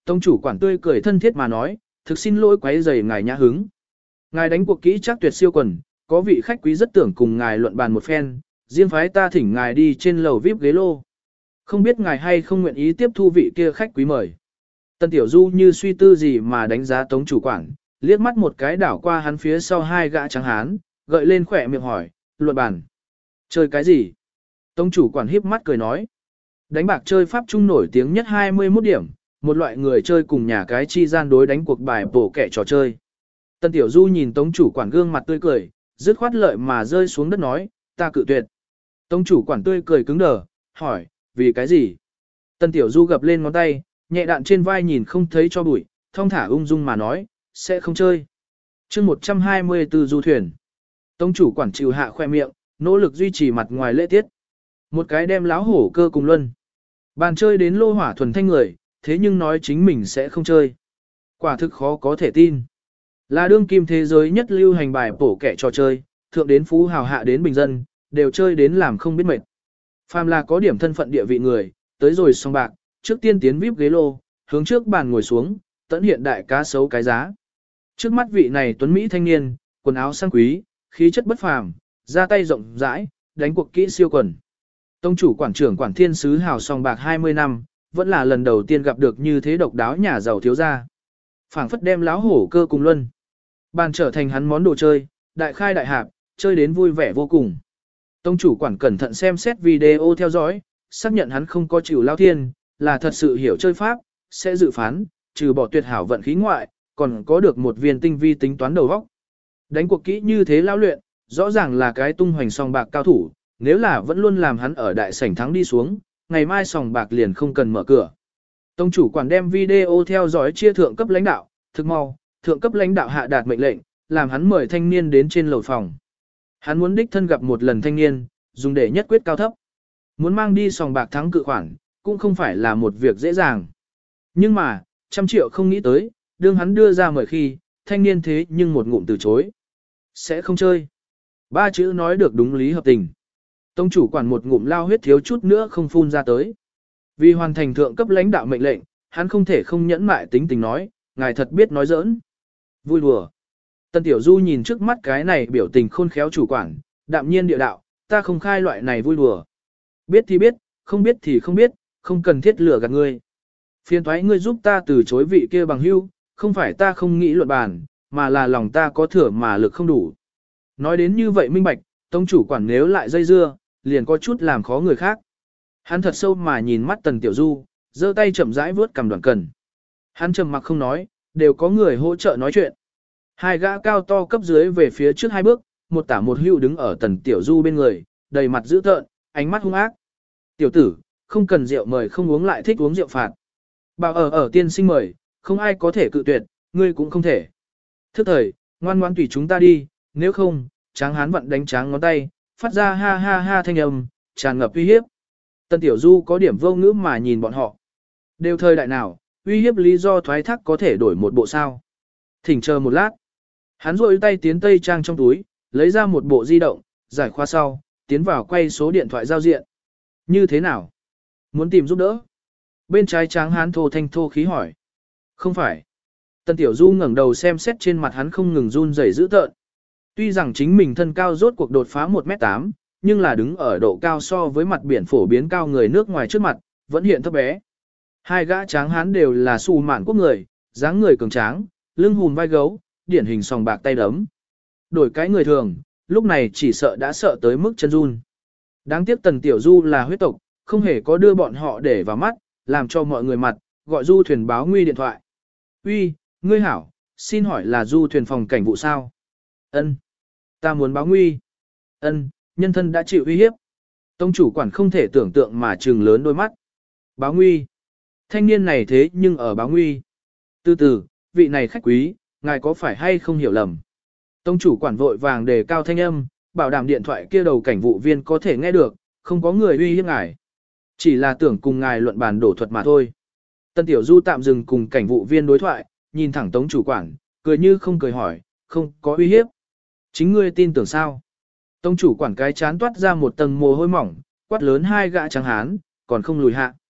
Tông chủ quản tươi cười thân thiết mà nói, thực xin lỗi quấy rầy ngài nhã hứng. Ngài đánh cuộc kỹ chắc tuyệt siêu quần, có vị khách quý rất tưởng cùng ngài luận bàn một phen, riêng phái ta thỉnh ngài đi trên lầu VIP ghế lô. Không biết ngài hay không nguyện ý tiếp thu vị kia khách quý mời. Tân Tiểu Du như suy tư gì mà đánh giá Tống chủ quản, liếc mắt một cái đảo qua hắn phía sau hai gã trắng hán, gợi lên khỏe miệng hỏi, luận bàn. Chơi cái gì? Tống chủ quản híp mắt cười nói. Đánh bạc chơi pháp trung nổi tiếng nhất 21 điểm, một loại người chơi cùng nhà cái chi gian đối đánh cuộc bài bổ kẻ trò chơi. Tân Tiểu Du nhìn Tống chủ quản gương mặt tươi cười, dứt khoát lợi mà rơi xuống đất nói, ta cự tuyệt. Tống chủ quản tươi cười cứng đờ, hỏi, vì cái gì? Tân Tiểu Du gập lên ngón tay, nhẹ đạn trên vai nhìn không thấy cho bụi, thong thả ung dung mà nói, sẽ không chơi. chương 124 du thuyền. Tống chủ quản chịu hạ khoe miệng, nỗ lực duy trì mặt ngoài lễ tiết. Một cái đem láo hổ cơ cùng luân. Bàn chơi đến lô hỏa thuần thanh người, thế nhưng nói chính mình sẽ không chơi. Quả thực khó có thể tin. Là đương kim thế giới nhất lưu hành bài bổ kẻ trò chơi, thượng đến phú hào hạ đến bình dân, đều chơi đến làm không biết mệt. Phàm là có điểm thân phận địa vị người, tới rồi xong bạc, trước tiên tiến VIP ghế lô, hướng trước bàn ngồi xuống, tận hiện đại cá sấu cái giá. Trước mắt vị này tuấn Mỹ thanh niên, quần áo sang quý, khí chất bất phàm, ra tay rộng rãi, đánh cuộc kỹ siêu quần. Tông chủ quản trưởng quản thiên sứ hào song bạc 20 năm, vẫn là lần đầu tiên gặp được như thế độc đáo nhà giàu thiếu gia. Phảng phất đem láo hổ cơ cùng luân. Bàn trở thành hắn món đồ chơi, đại khai đại hạp, chơi đến vui vẻ vô cùng. Tông chủ quản cẩn thận xem xét video theo dõi, xác nhận hắn không có chịu lao thiên, là thật sự hiểu chơi pháp, sẽ dự phán, trừ bỏ tuyệt hảo vận khí ngoại, còn có được một viên tinh vi tính toán đầu óc. Đánh cuộc kỹ như thế lao luyện, rõ ràng là cái tung hoành song bạc cao thủ, nếu là vẫn luôn làm hắn ở đại sảnh thắng đi xuống, ngày mai sòng bạc liền không cần mở cửa. Tông chủ quản đem video theo dõi chia thượng cấp lãnh đạo, thực mau, thượng cấp lãnh đạo hạ đạt mệnh lệnh, làm hắn mời thanh niên đến trên lầu phòng. Hắn muốn đích thân gặp một lần thanh niên, dùng để nhất quyết cao thấp. Muốn mang đi sòng bạc thắng cự khoản, cũng không phải là một việc dễ dàng. Nhưng mà, 100 triệu không nghĩ tới, đương hắn đưa ra mời khi, thanh niên thế nhưng một ngụm từ chối. Sẽ không chơi. Ba chữ nói được đúng lý hợp tình. Tông chủ quản một ngụm lao huyết thiếu chút nữa không phun ra tới. Vì hoàn thành thượng cấp lãnh đạo mệnh lệnh, hắn không thể không nhẫn mại tính tình nói, ngài thật biết nói giỡn. Vui đùa. Tân Tiểu Du nhìn trước mắt cái này biểu tình khôn khéo chủ quản, đạm nhiên địa đạo, ta không khai loại này vui đùa. Biết thì biết, không biết thì không biết, không cần thiết lừa gạt ngươi. Phiền thoái ngươi giúp ta từ chối vị kia bằng hữu, không phải ta không nghĩ luận bàn, mà là lòng ta có thừa mà lực không đủ. Nói đến như vậy minh bạch, tông chủ quản nếu lại dây dưa, liền có chút làm khó người khác. Hắn thật sâu mà nhìn mắt Tần Tiểu Du, giơ tay chậm rãi vướt cầm đoạn cần. Hắn trầm mặc không nói, đều có người hỗ trợ nói chuyện. Hai gã cao to cấp dưới về phía trước hai bước, một tả một hữu đứng ở Tần Tiểu Du bên người, đầy mặt dữ tợn, ánh mắt hung ác. Tiểu tử, không cần rượu mời không uống lại thích uống rượu phạt. Bảo ở tiên sinh mời, không ai có thể cự tuyệt, ngươi cũng không thể. Thức thời, ngoan ngoãn tùy chúng ta đi, nếu không, Tráng Hán vận đánh tráng ngón tay, phát ra ha ha ha thanh âm, tràn ngập uy hiếp. Tần Tiểu Du có điểm vô ngữ mà nhìn bọn họ. Đều thời đại nào, uy hiếp lý do thoái thác có thể đổi một bộ sao. Thỉnh chờ một lát. Hắn rôi tay tiến tây trang trong túi, lấy ra một bộ di động, giải khóa sau, tiến vào quay số điện thoại giao diện. Như thế nào? Muốn tìm giúp đỡ? Bên trái Tráng Hán thô thanh thô khí hỏi. Không phải. Tần Tiểu Du ngẩng đầu xem xét trên mặt hắn không ngừng run rẩy dữ tợn. Tuy rằng chính mình thân cao rốt cuộc đột phá 1m8, nhưng là đứng ở độ cao so với mặt biển phổ biến cao người nước ngoài trước mặt, vẫn hiện thấp bé. Hai gã Tráng Hán đều là xù mạn quốc người, dáng người cường tráng, lưng hùn vai gấu, điển hình sòng bạc tay đấm. Đổi cái người thường, lúc này chỉ sợ đã sợ tới mức chân run. Đáng tiếc Tần Tiểu Du là huyết tộc, không hề có đưa bọn họ để vào mắt, làm cho mọi người mặt, gọi du thuyền báo nguy điện thoại. Uy, ngươi hảo, xin hỏi là du thuyền phòng cảnh vụ sao? Ân, ta muốn báo nguy. Ân, nhân thân đã chịu uy hiếp. Tông chủ quản không thể tưởng tượng mà trừng lớn đôi mắt. Báo nguy. Thanh niên này thế nhưng ở báo nguy. Từ từ, vị này khách quý, ngài có phải hay không hiểu lầm? Tông chủ quản vội vàng đề cao thanh âm, bảo đảm điện thoại kia đầu cảnh vụ viên có thể nghe được, không có người uy hiếp ngài. Chỉ là tưởng cùng ngài luận bàn đổ thuật mà thôi. Tân Tiểu Du tạm dừng cùng cảnh vụ viên đối thoại, nhìn thẳng tống chủ quản, cười như không cười hỏi, không có uy hiếp. Chính ngươi tin tưởng sao? Tông chủ quản cái chán toát ra một tầng mồ hôi mỏng, quát lớn hai gã Tráng Hán, còn không lùi hạ.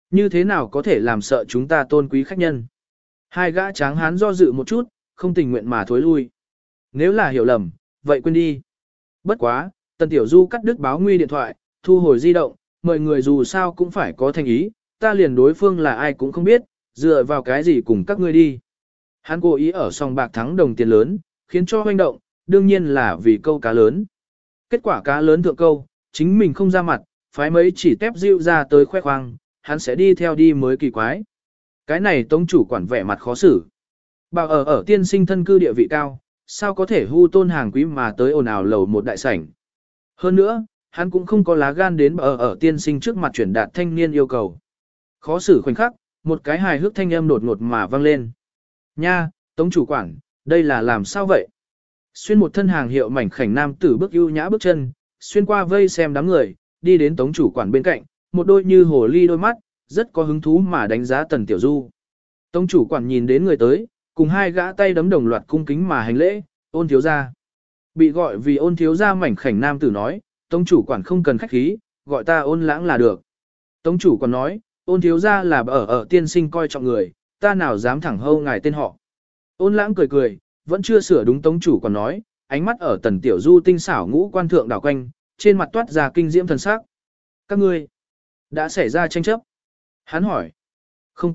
Như thế nào có thể làm sợ chúng ta tôn quý khách nhân? Hai gã tráng hán do dự một chút, không tình nguyện mà thối lui. Nếu là hiểu lầm, vậy quên đi. Bất quá, Tần Tiểu Du cắt đứt báo nguy điện thoại, thu hồi di động, mời người dù sao cũng phải có thành ý, ta liền đối phương là ai cũng không biết, dựa vào cái gì cùng các ngươi đi. Hắn cố ý ở sòng bạc thắng đồng tiền lớn, khiến cho hoành động, đương nhiên là vì câu cá lớn. Kết quả cá lớn thượng câu, chính mình không ra mặt, phái mấy chỉ tép dịu ra tới khoe khoang, hắn sẽ đi theo đi mới kỳ quái. Cái này tông chủ quản vẻ mặt khó xử. Bảo ở tiên sinh thân cư địa vị cao, sao có thể hưu tôn hàng quý mà tới ồn ào lầu một đại sảnh. Hơn nữa, hắn cũng không có lá gan đến ở tiên sinh trước mặt chuyển đạt thanh niên yêu cầu. Khó xử khoảnh khắc, một cái hài hước thanh âm đột ngột mà vang lên. Nha, tống chủ quản, đây là làm sao vậy? Xuyên một thân hàng hiệu mảnh khảnh nam tử bước ưu nhã bước chân, xuyên qua vây xem đám người, đi đến tống chủ quản bên cạnh, một đôi như hồ ly đôi mắt, rất có hứng thú mà đánh giá Tần Tiểu Du. Tống chủ quản nhìn đến người tới, cùng hai gã tay đấm đồng loạt cung kính mà hành lễ, Ôn thiếu gia. Bị gọi vì Ôn thiếu gia mảnh khảnh nam tử nói, tống chủ quản không cần khách khí, gọi ta Ôn lãng là được. Tống chủ quản nói, Ôn thiếu gia là ở tiên sinh coi trọng người, ta nào dám thẳng hâu ngài tên họ. Ôn lãng cười cười, vẫn chưa sửa đúng tống chủ quản nói, ánh mắt ở Tần Tiểu Du tinh xảo ngũ quan thượng đảo quanh, trên mặt toát ra kinh diễm thần sắc. Các ngươi đã xảy ra tranh chấp. Hắn hỏi. Không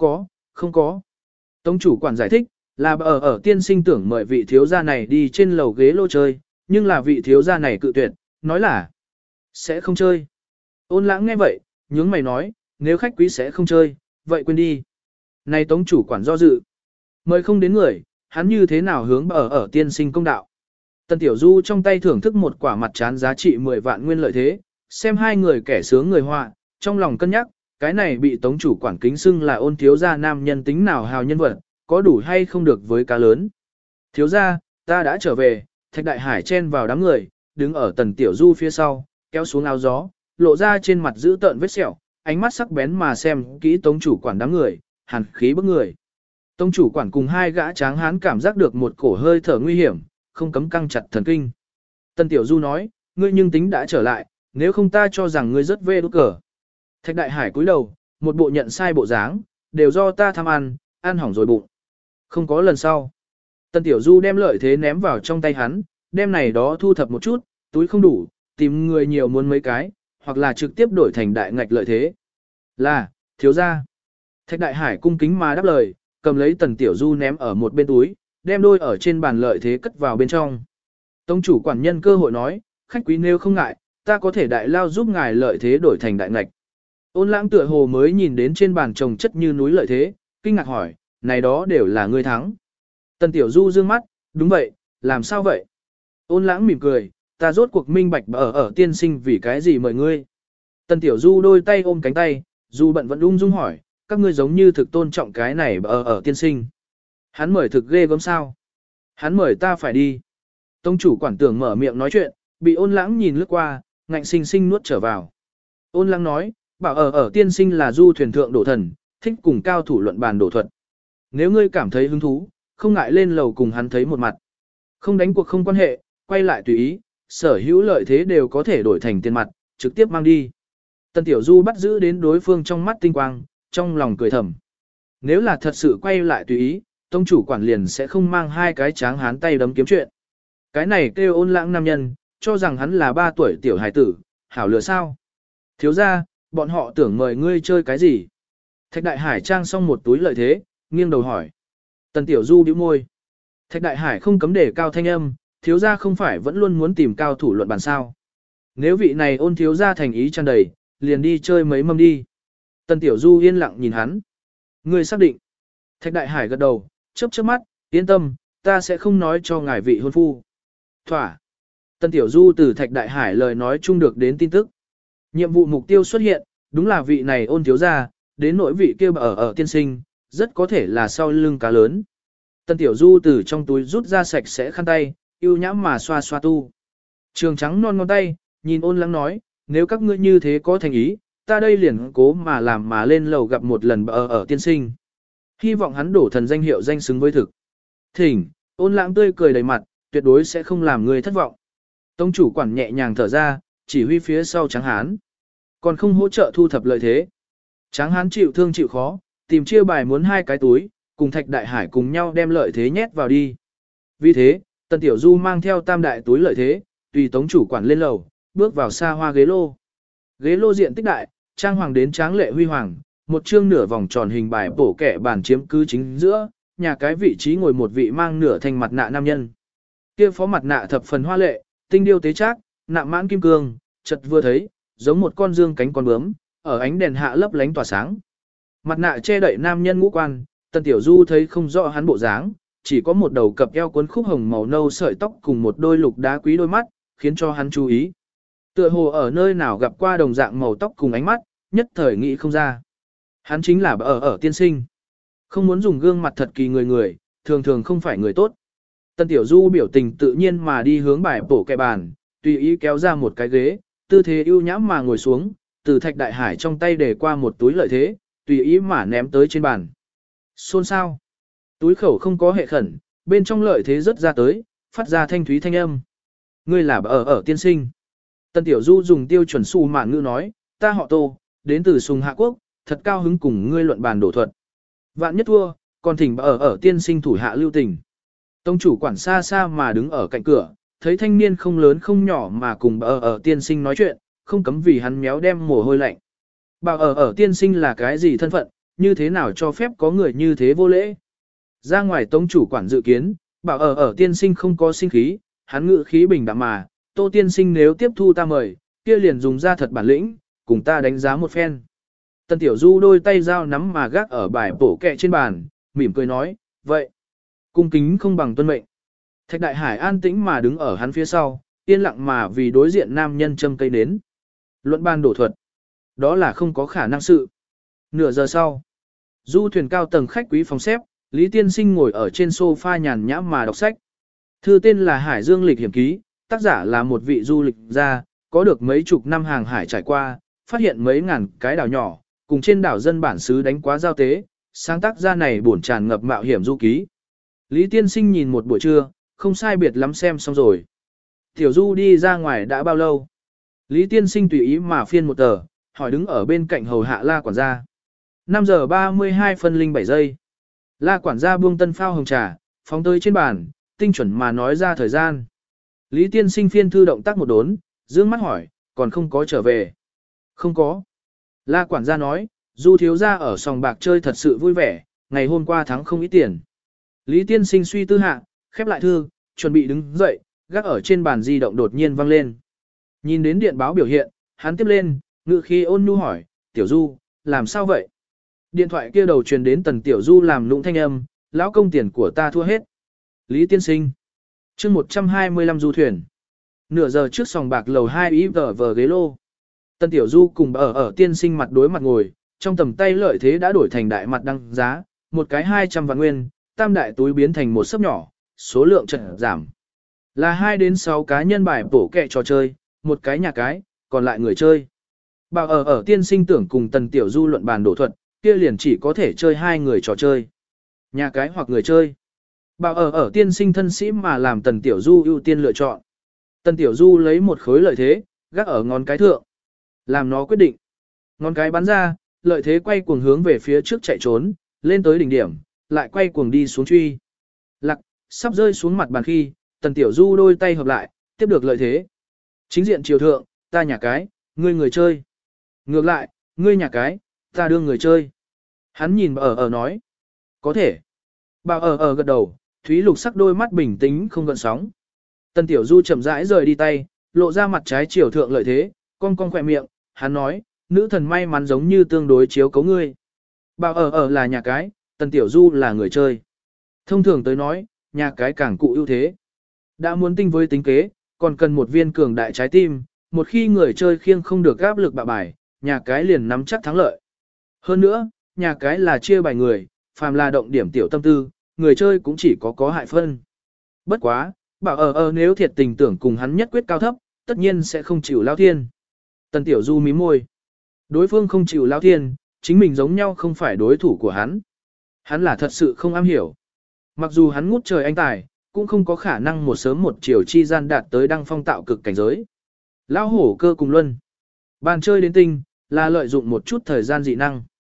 có. Tống chủ quản giải thích, là ở tiên sinh tưởng mời vị thiếu gia này đi trên lầu ghế lô chơi, nhưng là vị thiếu gia này cự tuyệt, nói là sẽ không chơi. Ôn lãng nghe vậy, nhướng mày nói, nếu khách quý sẽ không chơi, vậy quên đi. Này tống chủ quản do dự. Mời không đến người, hắn như thế nào hướng ở tiên sinh công đạo. Tần Tiểu Du trong tay thưởng thức một quả mặt trán giá trị 10 vạn nguyên lợi thế, xem hai người kẻ sướng người họa, trong lòng cân nhắc, cái này bị tống chủ quản kính xưng là Ôn thiếu gia nam nhân tính nào hào nhân vật, có đủ hay không được với cá lớn. Thiếu gia, ta đã trở về, Thạch Đại Hải chen vào đám người, đứng ở Tần Tiểu Du phía sau, kéo xuống áo gió, lộ ra trên mặt giữ tợn vết sẹo, ánh mắt sắc bén mà xem kỹ tống chủ quản đám người, hàn khí bức người. Tống chủ quản cùng hai gã tráng hán cảm giác được một cổ hơi thở nguy hiểm, không cấm căng chặt thần kinh. Tần Tiểu Du nói, ngươi nhưng tính đã trở lại, nếu không ta cho rằng ngươi rất vê đốt cờ. Thạch Đại Hải cúi đầu, một bộ nhận sai bộ dáng, đều do ta tham ăn hỏng rồi bụng. Không có lần sau. Tần Tiểu Du đem lợi thế ném vào trong tay hắn, đem này đó thu thập một chút, túi không đủ, tìm người nhiều muốn mấy cái, hoặc là trực tiếp đổi thành đại ngạch lợi thế. Là, thiếu gia. Thạch Đại Hải cung kính mà đáp lời, cầm lấy Tần Tiểu Du ném ở một bên túi, đem đôi ở trên bàn lợi thế cất vào bên trong. Tông chủ quản nhân cơ hội nói, khách quý nếu không ngại, ta có thể đại lao giúp ngài lợi thế đổi thành đại ngạch. Ôn lãng tựa hồ mới nhìn đến trên bàn trồng chất như núi lợi thế, kinh ngạc hỏi, này đó đều là ngươi thắng. Tần Tiểu Du dương mắt, đúng vậy, làm sao vậy? Ôn lãng mỉm cười, ta rốt cuộc minh bạch ở tiên sinh vì cái gì mời ngươi. Tần Tiểu Du đôi tay ôm cánh tay, dù bận vẫn ung dung hỏi, các ngươi giống như thực tôn trọng cái này ở tiên sinh. Hắn mời thực ghê gớm sao? Hắn mời ta phải đi. Tông chủ quản tưởng mở miệng nói chuyện, bị ôn lãng nhìn lướt qua, ngạnh sinh sinh nuốt trở vào. Ôn lãng nói, bảo ở tiên sinh là du thuyền thượng đổ thần, thích cùng cao thủ luận bàn đổ thuật. Nếu ngươi cảm thấy hứng thú, không ngại lên lầu cùng hắn thấy một mặt. Không đánh cuộc không quan hệ, quay lại tùy ý, sở hữu lợi thế đều có thể đổi thành tiền mặt, trực tiếp mang đi. Tần Tiểu Du bắt giữ đến đối phương trong mắt tinh quang, trong lòng cười thầm. Nếu là thật sự quay lại tùy ý, tông chủ quản liền sẽ không mang hai cái tráng hán tay đấm kiếm chuyện. Cái này kêu ôn lãng nam nhân, cho rằng hắn là 3 tuổi tiểu hài tử, hảo lừa sao. Thiếu ra, bọn họ tưởng mời ngươi chơi cái gì? Thạch Đại Hải trang xong một túi lợi thế, nghiêng đầu hỏi. Tần Tiểu Du bĩu môi. Thạch Đại Hải không cấm để cao thanh âm, thiếu gia không phải vẫn luôn muốn tìm cao thủ luận bàn sao. Nếu vị này ôn thiếu gia thành ý tràn đầy, liền đi chơi mấy mâm đi. Tần Tiểu Du yên lặng nhìn hắn. Ngươi xác định. Thạch Đại Hải gật đầu, chớp mắt, yên tâm, ta sẽ không nói cho ngài vị hôn phu. Thỏa. Tần Tiểu Du từ Thạch Đại Hải lời nói chung được đến tin tức. Nhiệm vụ mục tiêu xuất hiện, đúng là vị này ôn thiếu gia, đến nỗi vị kia ở tiên sinh, rất có thể là sau lưng cá lớn. Tần Tiểu Du từ trong túi rút ra sạch sẽ khăn tay, yêu nhãm mà xoa xoa tu. Trường trắng non ngón tay, nhìn ôn lãng nói, nếu các ngươi như thế có thành ý, ta đây liền cố mà làm mà lên lầu gặp một lần ở tiên sinh. Hy vọng hắn đổ thần danh hiệu danh xứng với thực. Thỉnh, ôn lãng tươi cười đầy mặt, tuyệt đối sẽ không làm người thất vọng. Tông chủ quản nhẹ nhàng thở ra, chỉ huy phía sau trắng hán. Còn không hỗ trợ thu thập lợi thế. Tráng hán chịu thương chịu khó, tìm chia bài muốn 2 cái túi, cùng Thạch Đại Hải cùng nhau đem lợi thế nhét vào đi. Vì thế, Tần Tiểu Du mang theo tam đại túi lợi thế, tùy tống chủ quản lên lầu, bước vào xa hoa ghế lô. Ghế lô diện tích đại, trang hoàng đến tráng lệ huy hoàng, một chương nửa vòng tròn hình bài bổ kẻ bàn chiếm cứ chính giữa, nhà cái vị trí ngồi một vị mang nửa thanh mặt nạ nam nhân. Kia phó mặt nạ thập phần hoa lệ, tinh điêu tế trác, nạm mãn kim cương, chợt vừa thấy, giống một con dương cánh con bướm, ở ánh đèn hạ lấp lánh tỏa sáng. Mặt nạ che đậy nam nhân ngũ quan, Tần Tiểu Du thấy không rõ hắn bộ dáng, chỉ có một đầu cặp eo cuốn khúc hồng màu nâu sợi tóc cùng một đôi lục đá quý đôi mắt, khiến cho hắn chú ý. Tựa hồ ở nơi nào gặp qua đồng dạng màu tóc cùng ánh mắt, nhất thời nghĩ không ra. Hắn chính là ở tiên sinh. Không muốn dùng gương mặt thật kỳ người, thường thường không phải người tốt. Tần Tiểu Du biểu tình tự nhiên mà đi hướng bài bổ kẹ bàn, tùy ý kéo ra một cái ghế, tư thế ưu nhãm mà ngồi xuống, từ Thạch Đại Hải trong tay để qua một túi lợi thế, tùy ý mà ném tới trên bàn. Xôn xao. Túi khẩu không có hệ khẩn, bên trong lợi thế rớt ra tới, phát ra thanh thúy thanh âm. Ngươi là ở tiên sinh. Tần Tiểu Du dùng tiêu chuẩn su mạn ngữ nói, ta họ Tô, đến từ Sùng Hạ Quốc, thật cao hứng cùng ngươi luận bàn đổ thuật. Vạn nhất thua, còn thỉnh ở tiên sinh thủ hạ lưu tình. Tông chủ quản xa xa mà đứng ở cạnh cửa, thấy thanh niên không lớn không nhỏ mà cùng ở tiên sinh nói chuyện, không cấm vì hắn méo đem mồ hôi lạnh. Bảo ở tiên sinh là cái gì thân phận, như thế nào cho phép có người như thế vô lễ. Ra ngoài tông chủ quản dự kiến, bảo ở tiên sinh không có sinh khí, hắn ngự khí bình đạm mà, Tô tiên sinh nếu tiếp thu ta mời, kia liền dùng ra thật bản lĩnh, cùng ta đánh giá một phen. Tần Tiểu Du đôi tay dao nắm mà gác ở bài bổ kẹ trên bàn, mỉm cười nói, vậy, cung kính không bằng tuân mệnh. Thạch Đại Hải an tĩnh mà đứng ở hắn phía sau, yên lặng mà vì đối diện nam nhân châm cây nến. Luận ban đổ thuật, đó là không có khả năng sự. Nửa giờ sau, du thuyền cao tầng khách quý phòng xếp, Lý Tiên Sinh ngồi ở trên sofa nhàn nhã mà đọc sách. Thư tên là Hải Dương Lịch Hiểm Ký, tác giả là một vị du lịch gia, có được mấy chục năm hàng hải trải qua, phát hiện mấy ngàn cái đảo nhỏ, cùng trên đảo dân bản xứ đánh quá giao tế, sáng tác ra này buồn tràn ngập mạo hiểm du ký. Lý Tiên Sinh nhìn một buổi trưa, không sai biệt lắm xem xong rồi. Tiểu Du đi ra ngoài đã bao lâu? Lý Tiên Sinh tùy ý mà phiên một tờ, hỏi đứng ở bên cạnh hầu hạ La quản gia. 5 giờ 32 phân 07 giây. La quản gia buông tân phao hồng trà, phóng tới trên bàn, tinh chuẩn mà nói ra thời gian. Lý Tiên Sinh phiên thư động tác một đốn, dương mắt hỏi, còn không có trở về. Không có. La quản gia nói, Du thiếu gia ở sòng bạc chơi thật sự vui vẻ, ngày hôm qua thắng không ít tiền. Lý Tiên Sinh suy tư hạ, khép lại thư, chuẩn bị đứng dậy, gác ở trên bàn di động đột nhiên vang lên. Nhìn đến điện báo biểu hiện, hắn tiếp lên, ngự khi ôn nhu hỏi, Tiểu Du, làm sao vậy? Điện thoại kia đầu truyền đến Tần Tiểu Du làm lũng thanh âm, lão công tiền của ta thua hết. Lý Tiên Sinh. chương 125 du thuyền. Nửa giờ trước sòng bạc lầu 2 ý vờ ghế lô. Tần Tiểu Du cùng ở Tiên Sinh mặt đối mặt ngồi, trong tầm tay lợi thế đã đổi thành đại mặt đăng giá, một cái 200 vạn nguyên, tam đại túi biến thành một sấp nhỏ, số lượng trận giảm. Là 2 đến 6 cá nhân bài bổ kẹ trò chơi, một cái nhà cái, còn lại người chơi. Bảo ở Tiên Sinh tưởng cùng Tần Tiểu Du luận bàn đổ thuật, kia liền chỉ có thể chơi 2 người trò chơi. Nhà cái hoặc người chơi. Bảo ở Tiên Sinh thân sĩ mà làm Tần Tiểu Du ưu tiên lựa chọn. Tần Tiểu Du lấy một khối lợi thế, gác ở ngón cái thượng. Làm nó quyết định. Ngón cái bắn ra, lợi thế quay cuồng hướng về phía trước chạy trốn, lên tới đỉnh điểm, lại quay cuồng đi xuống truy. Lặc, sắp rơi xuống mặt bàn khi, Tần Tiểu Du đôi tay hợp lại, tiếp được lợi thế. Chính diện chiều thượng, ta nhà cái, ngươi người chơi. Ngược lại, ngươi nhà cái, ta đưa người chơi. Hắn nhìn ở nói. Có thể. Bảo ở gật đầu, thúy lục sắc đôi mắt bình tĩnh không gợn sóng. Tần Tiểu Du chậm rãi rời đi tay, lộ ra mặt trái chiều thượng lợi thế, cong cong khỏe miệng, hắn nói, nữ thần may mắn giống như tương đối chiếu cấu ngươi. Bảo ở là nhà cái, Tần Tiểu Du là người chơi. Thông thường tới nói, nhà cái càng cụ ưu thế. Đã muốn tinh với tính kế, còn cần một viên cường đại trái tim, một khi người chơi khiêng không được áp lực bạ bài, nhà cái liền nắm chắc thắng lợi. Hơn nữa, nhà cái là chia bài người, phàm là động điểm tiểu tâm tư, người chơi cũng chỉ có hại phân. Bất quá, Bảo ở nếu thiệt tình tưởng cùng hắn nhất quyết cao thấp, tất nhiên sẽ không chịu lao thiên. Tần Tiểu Du mím môi. Đối phương không chịu lao thiên, chính mình giống nhau không phải đối thủ của hắn. Hắn là thật sự không am hiểu. Mặc dù hắn ngút trời anh tài, cũng không có khả năng một sớm một chiều chi gian đạt tới đăng phong tạo cực cảnh giới. Lao hổ cơ cùng luân. Bàn chơi đến tinh, là lợi dụng một chút thời gian dị năng.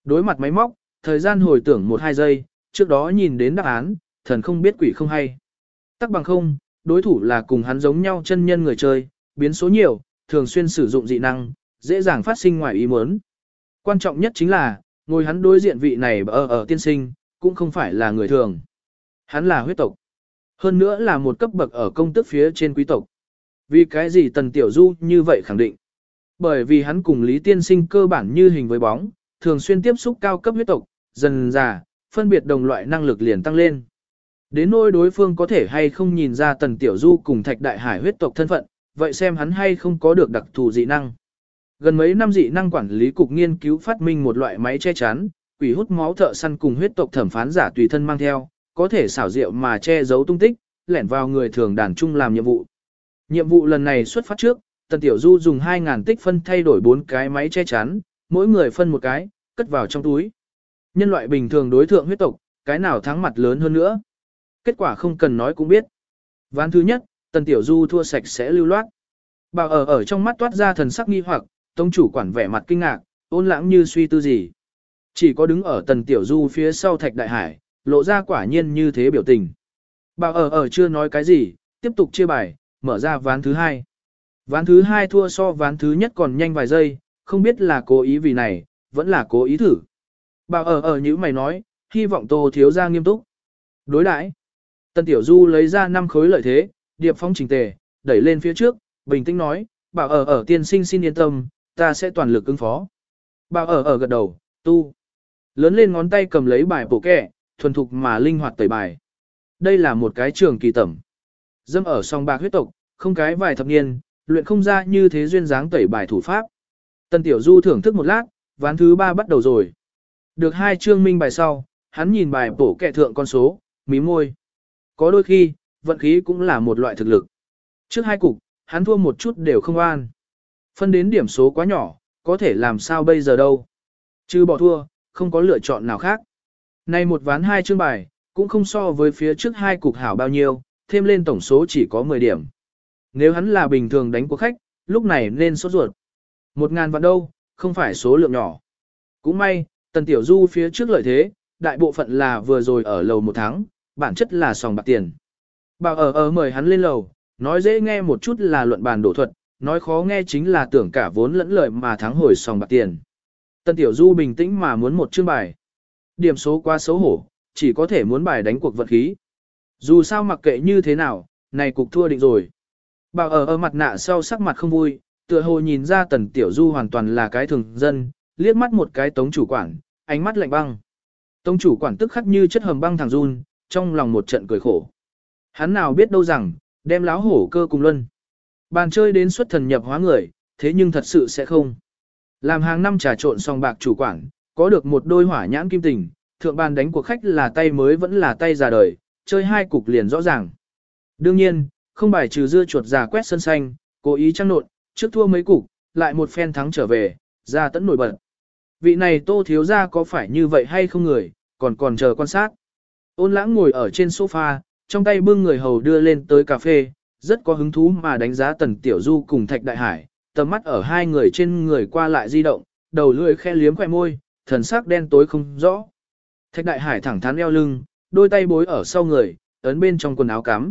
Đối mặt máy móc, thời gian hồi tưởng 1-2 giây, trước đó nhìn đến đáp án, thần không biết quỷ không hay. Tắc bằng không, đối thủ là cùng hắn giống nhau chân nhân người chơi, biến số nhiều, thường xuyên sử dụng dị năng, dễ dàng phát sinh ngoài ý muốn. Quan trọng nhất chính là, ngồi hắn đối diện vị này ở tiên sinh, cũng không phải là người thường. Hắn là huyết tộc. Hơn nữa là một cấp bậc ở công tước phía trên quý tộc. Vì cái gì Tần Tiểu Du như vậy khẳng định? Bởi vì hắn cùng Lý Tiên Sinh cơ bản như hình với bóng, thường xuyên tiếp xúc cao cấp huyết tộc, dần dà, phân biệt đồng loại năng lực liền tăng lên. Đến nỗi đối phương có thể hay không nhìn ra Tần Tiểu Du cùng Thạch Đại Hải huyết tộc thân phận, vậy xem hắn hay không có được đặc thù dị năng. Gần mấy năm dị năng quản lý cục nghiên cứu phát minh một loại máy che chắn, quỷ hút máu thợ săn cùng huyết tộc thẩm phán giả tùy thân mang theo, có thể xảo diệu mà che giấu tung tích, lẻn vào người thường đàn chung làm nhiệm vụ. Nhiệm vụ lần này xuất phát trước, Tần Tiểu Du dùng 2.000 tích phân thay đổi 4 cái máy che chắn, mỗi người phân một cái, cất vào trong túi. Nhân loại bình thường đối thượng huyết tộc, cái nào thắng mặt lớn hơn nữa. Kết quả không cần nói cũng biết. Ván thứ nhất, Tần Tiểu Du thua sạch sẽ lưu loát. Bảo ở trong mắt toát ra thần sắc nghi hoặc, tông chủ quản vẻ mặt kinh ngạc, ôn lãng như suy tư gì. Chỉ có đứng ở Tần Tiểu Du phía sau Thạch Đại Hải, lộ ra quả nhiên như thế biểu tình. Bảo ở chưa nói cái gì, tiếp tục chia bài, mở ra ván thứ hai. Ván thứ hai thua so ván thứ nhất còn nhanh vài giây, không biết là cố ý vì này, vẫn là cố ý thử. Bảo ở như mày nói, hy vọng Tô thiếu gia nghiêm túc. Đối đãi. Tần Tiểu Du lấy ra 5 khối lợi thế, điệp phong chỉnh tề, đẩy lên phía trước, bình tĩnh nói, Bảo ở tiên sinh xin yên tâm, ta sẽ toàn lực ứng phó. Bảo ở gật đầu, tu. Lớn lên ngón tay cầm lấy bài bổ kẹ, thuần thục mà linh hoạt tẩy bài. Đây là một cái trường kỳ tẩm. Dâm ở song bạc huyết tộc, không cái vài thập niên, luyện không ra như thế duyên dáng tẩy bài thủ pháp. Tần Tiểu Du thưởng thức một lát, ván thứ 3 bắt đầu rồi. Được 2 chương minh bài sau, hắn nhìn bài bổ kẹ thượng con số, mím môi. Có đôi khi, vận khí cũng là một loại thực lực. Trước 2 cục, hắn thua một chút đều không an. Phân đến điểm số quá nhỏ, có thể làm sao bây giờ đâu. Chứ bỏ thua, không có lựa chọn nào khác. Nay một ván 2 chương bài, cũng không so với phía trước 2 cục hảo bao nhiêu, thêm lên tổng số chỉ có 10 điểm. Nếu hắn là bình thường đánh của khách, lúc này nên sốt ruột. 1.000 vạn đâu, không phải số lượng nhỏ. Cũng may, Tần Tiểu Du phía trước lợi thế, đại bộ phận là vừa rồi ở lầu 1 tháng, bản chất là sòng bạc tiền. Bảo ở mời hắn lên lầu, nói dễ nghe một chút là luận bàn đổ thuật, nói khó nghe chính là tưởng cả vốn lẫn lợi mà thắng hồi sòng bạc tiền. Tần Tiểu Du bình tĩnh mà muốn một chương bài. Điểm số quá xấu hổ, chỉ có thể muốn bài đánh cuộc vận khí. Dù sao mặc kệ như thế nào, này cục thua định rồi. Bảo ở mặt nạ sau sắc mặt không vui, tựa hồ nhìn ra Tần Tiểu Du hoàn toàn là cái thường dân, liếc mắt một cái tống chủ quản, ánh mắt lạnh băng. Tống chủ quản tức khắc như chất hầm băng thẳng run, trong lòng một trận cười khổ. Hắn nào biết đâu rằng, đem láo hổ cơ cùng luân. Bàn chơi đến xuất thần nhập hóa người, thế nhưng thật sự sẽ không. Làm hàng năm trà trộn song bạc chủ quản, có được một đôi hỏa nhãn kim tình, thượng bàn đánh của khách là tay mới vẫn là tay già đời, chơi 2 cục liền rõ ràng. Đương nhiên, không bài trừ dưa chuột già quét sân xanh, cố ý trăng nộn, trước thua mấy cục, lại một phen thắng trở về, ra tẫn nổi bật. Vị này Tô thiếu gia có phải như vậy hay không người, còn chờ quan sát. Ôn lãng ngồi ở trên sofa, trong tay bưng người hầu đưa lên tới cà phê, rất có hứng thú mà đánh giá Tần Tiểu Du cùng Thạch Đại Hải, tầm mắt ở 2 người trên người qua lại di động, đầu lưỡi khe liếm khỏe môi, thần sắc đen tối không rõ. Thạch Đại Hải thẳng thắn eo lưng, đôi tay bối ở sau người, ấn bên trong quần áo cắm.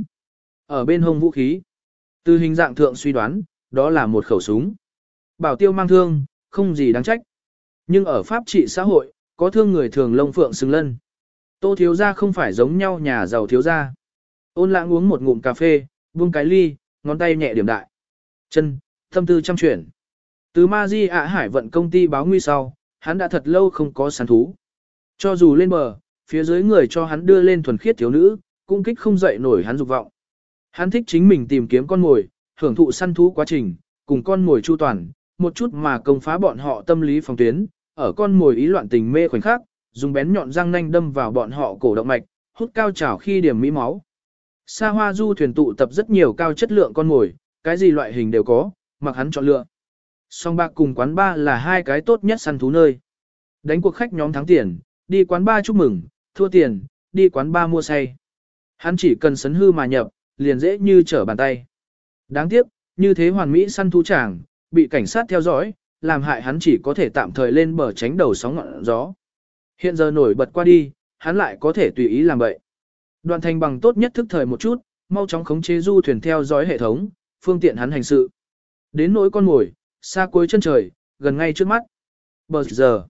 Ở bên hông vũ khí. Từ hình dạng thượng suy đoán, đó là một khẩu súng. Bảo tiêu mang thương, không gì đáng trách. Nhưng ở pháp trị xã hội, có thương người thường lông phượng xứng lân. Tô thiếu gia không phải giống nhau nhà giàu thiếu gia. Ôn lãng uống một ngụm cà phê, buông cái ly, ngón tay nhẹ điểm đại. Chân, tâm tư trăm chuyển. Từ Ma-di ạ Hải vận công ty báo nguy sau, hắn đã thật lâu không có săn thú. Cho dù lên bờ, phía dưới người cho hắn đưa lên thuần khiết thiếu nữ, cũng kích không dậy nổi hắn dục vọng. Hắn thích chính mình tìm kiếm con mồi, hưởng thụ săn thú quá trình, cùng con mồi chu toàn, một chút mà công phá bọn họ tâm lý phòng tuyến, ở con mồi ý loạn tình mê khoảnh khắc, dùng bén nhọn răng nanh đâm vào bọn họ cổ động mạch, hút cao trào khi điểm mỹ máu. Sa hoa du thuyền tụ tập rất nhiều cao chất lượng con mồi, cái gì loại hình đều có, mặc hắn chọn lựa. Song bạc cùng quán bar là 2 cái tốt nhất săn thú nơi. Đánh cuộc khách nhóm thắng tiền, đi quán bar chúc mừng, thua tiền, đi quán bar mua say. Hắn chỉ cần sấn hư mà nhập, liền dễ như trở bàn tay. Đáng tiếc, như thế hoàn mỹ săn thú chàng, bị cảnh sát theo dõi, làm hại hắn chỉ có thể tạm thời lên bờ tránh đầu sóng ngọn gió. Hiện giờ nổi bật qua đi, hắn lại có thể tùy ý làm vậy. Đoàn thành bằng tốt nhất thức thời một chút, mau chóng khống chế du thuyền theo dõi hệ thống, phương tiện hắn hành sự. Đến nỗi con mồi, xa cuối chân trời, gần ngay trước mắt. Bờ giờ.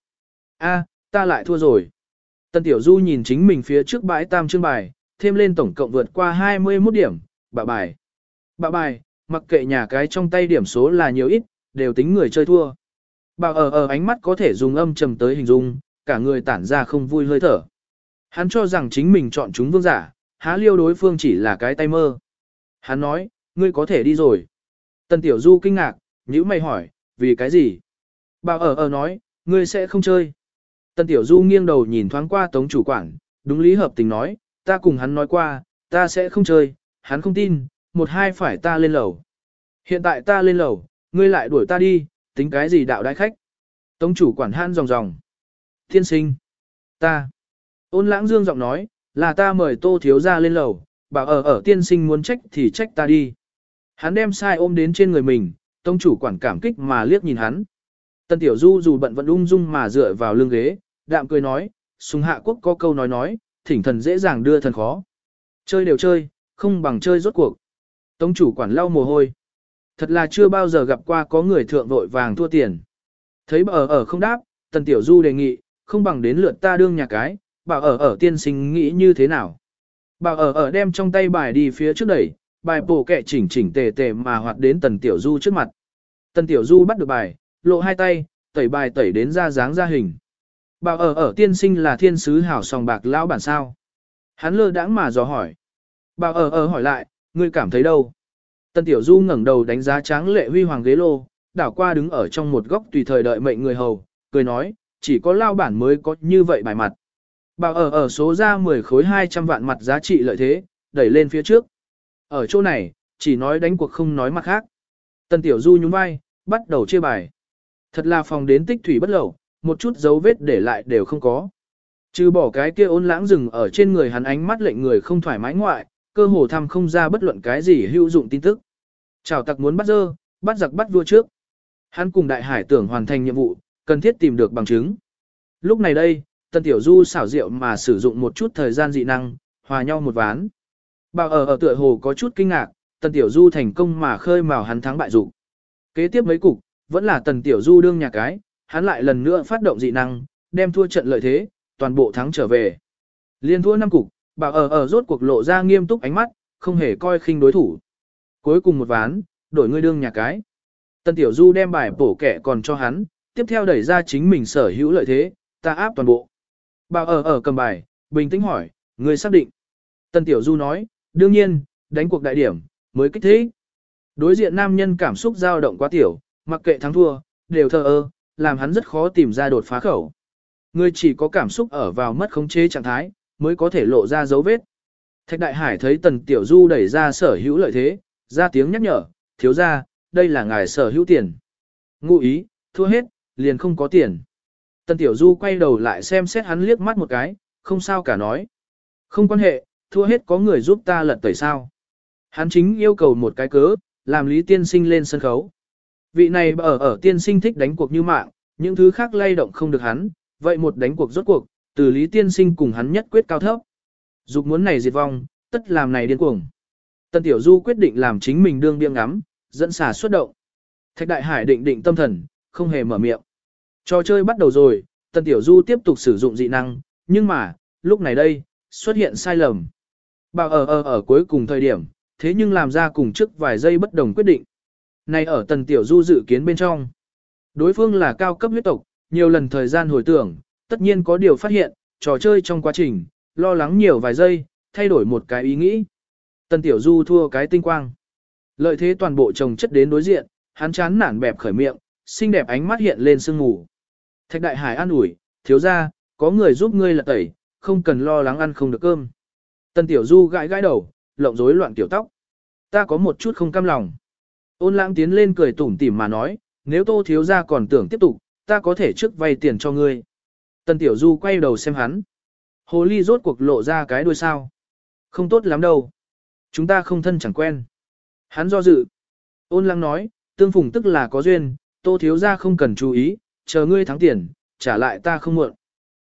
Ta lại thua rồi. Tân Tiểu Du nhìn chính mình phía trước bãi tam chương bài, thêm lên tổng cộng vượt qua 21 điểm, bạ bài. Bạ bài, mặc kệ nhà cái trong tay điểm số là nhiều ít, đều tính người chơi thua. Bảo ở ánh mắt có thể dùng âm trầm tới hình dung, cả người tản ra không vui hơi thở. Hắn cho rằng chính mình chọn chúng vương giả, há liêu đối phương chỉ là cái tay mơ. Hắn nói, ngươi có thể đi rồi. Tân Tiểu Du kinh ngạc, nhíu mày hỏi, vì cái gì? Bảo ở nói, ngươi sẽ không chơi. Tân Tiểu Du nghiêng đầu nhìn thoáng qua Tống chủ quản, đúng lý hợp tình nói, ta cùng hắn nói qua, ta sẽ không chơi, hắn không tin, một hai phải ta lên lầu. Hiện tại ta lên lầu, ngươi lại đuổi ta đi, tính cái gì đạo đại khách. Tống chủ quản han ròng ròng. Tiên sinh. Ta. Ôn lãng dương giọng nói, là ta mời Tô thiếu gia lên lầu, bảo ở tiên sinh muốn trách thì trách ta đi. Hắn đem sai ôm đến trên người mình, tông chủ quản cảm kích mà liếc nhìn hắn. Tân Tiểu Du dù bận vẫn ung dung mà dựa vào lưng ghế, đạm cười nói, Sùng Hạ Quốc có câu nói, thỉnh thần dễ dàng đưa thần khó. Chơi đều chơi, không bằng chơi rốt cuộc. Tông chủ quản lau mồ hôi. Thật là chưa bao giờ gặp qua có người thượng vội vàng thua tiền. Thấy bảo ở không đáp, Tần Tiểu Du đề nghị, không bằng đến lượt ta đương nhà cái, bảo ở tiên sinh nghĩ như thế nào. Bảo ở đem trong tay bài đi phía trước đẩy, bài bổ kẹ chỉnh chỉnh tề tề mà hoạt đến Tần Tiểu Du trước mặt. Tần Tiểu Du bắt được bài, lộ hai tay, tẩy bài tẩy đến ra dáng ra hình. Bảo ở tiên sinh là thiên sứ hảo sòng bạc lão bản sao. Hắn lơ đãng mà dò hỏi. Bảo ở hỏi lại, ngươi cảm thấy đâu? Tần Tiểu Du ngẩng đầu đánh giá tráng lệ huy hoàng ghế lô, đảo qua đứng ở trong một góc tùy thời đợi mệnh người hầu, cười nói, chỉ có lao bản mới có như vậy bài mặt. Bảo ở số ra 10 khối 200 vạn mặt giá trị lợi thế, đẩy lên phía trước. Ở chỗ này, chỉ nói đánh cuộc không nói mặt khác. Tần Tiểu Du nhún vai, bắt đầu chia bài. Thật là phòng đến tích thủy bất lậu, một chút dấu vết để lại đều không có. Trừ bỏ cái kia ôn lãng rừng ở trên người hắn ánh mắt lệnh người không thoải mái ngoại, cơ hồ thăm không ra bất luận cái gì hữu dụng tin tức. Chào tặc muốn bắt dơ, bắt giặc bắt vua trước. Hắn cùng đại hải tưởng hoàn thành nhiệm vụ, cần thiết tìm được bằng chứng. Lúc này đây, Tần Tiểu Du xảo diệu mà sử dụng một chút thời gian dị năng, hòa nhau một ván. Bảo ở tựa hồ có chút kinh ngạc, Tần Tiểu Du thành công mà khơi mào hắn thắng bại dục. Kế tiếp mấy cục, vẫn là Tần Tiểu Du đương nhà cái, hắn lại lần nữa phát động dị năng, đem thua trận lợi thế, toàn bộ thắng trở về. Liên thua 5 cục, Bảo ở rốt cuộc lộ ra nghiêm túc ánh mắt, không hề coi khinh đối thủ. Cuối cùng một ván, đổi ngươi đương nhà cái. Tần Tiểu Du đem bài bổ kẻ còn cho hắn, tiếp theo đẩy ra chính mình sở hữu lợi thế, ta áp toàn bộ. Bảo ở cầm bài, bình tĩnh hỏi, ngươi xác định. Tần Tiểu Du nói, đương nhiên, đánh cuộc đại điểm, mới kích thích. Đối diện nam nhân cảm xúc dao động quá tiểu, mặc kệ thắng thua, đều thờ ơ, làm hắn rất khó tìm ra đột phá khẩu. Ngươi chỉ có cảm xúc ở vào mất khống chế trạng thái, mới có thể lộ ra dấu vết. Thạch Đại Hải thấy Tần Tiểu Du đẩy ra sở hữu lợi thế, ra tiếng nhắc nhở, thiếu ra, đây là ngài sở hữu tiền. Ngụ ý, thua hết, liền không có tiền. Tần Tiểu Du quay đầu lại xem xét hắn liếc mắt một cái, không sao cả nói. Không quan hệ, thua hết có người giúp ta lật tẩy sao. Hắn chính yêu cầu một cái cớ, làm Lý Tiên Sinh lên sân khấu. Vị này ở Tiên Sinh thích đánh cuộc như mạng, những thứ khác lay động không được hắn, vậy một đánh cuộc rốt cuộc, từ Lý Tiên Sinh cùng hắn nhất quyết cao thấp. Dục muốn này diệt vong, tất làm này điên cuồng. Tần Tiểu Du quyết định làm chính mình đương biếng ngắm, dẫn xà xuất động. Thạch Đại Hải định tâm thần, không hề mở miệng. Trò chơi bắt đầu rồi, Tần Tiểu Du tiếp tục sử dụng dị năng, nhưng mà, lúc này đây, xuất hiện sai lầm. Bảo ở cuối cùng thời điểm, thế nhưng làm ra cùng trước vài giây bất đồng quyết định. Này ở Tần Tiểu Du dự kiến bên trong. Đối phương là cao cấp huyết tộc, nhiều lần thời gian hồi tưởng, tất nhiên có điều phát hiện, trò chơi trong quá trình, lo lắng nhiều vài giây, thay đổi một cái ý nghĩ. Tần Tiểu Du thua cái tinh quang. Lợi thế toàn bộ chồng chất đến đối diện, hắn chán nản bẹp khởi miệng, xinh đẹp ánh mắt hiện lên sương mù. Thạch Đại Hải an ủi, thiếu ra, có người giúp ngươi lật tẩy, không cần lo lắng ăn không được cơm. Tần Tiểu Du gãi gãi đầu, lộng rối loạn tiểu tóc. Ta có một chút không cam lòng. Ôn Lãng tiến lên cười tủm tỉm mà nói, nếu Tô thiếu ra còn tưởng tiếp tục, ta có thể trước vay tiền cho ngươi. Tần Tiểu Du quay đầu xem hắn. Hồ ly rốt cuộc lộ ra cái đuôi sao. Không tốt lắm đâu. Chúng ta không thân chẳng quen. Hắn do dự. Ôn Lãng nói, tương phùng tức là có duyên, Tô thiếu ra không cần chú ý, chờ ngươi thắng tiền, trả lại ta không muộn.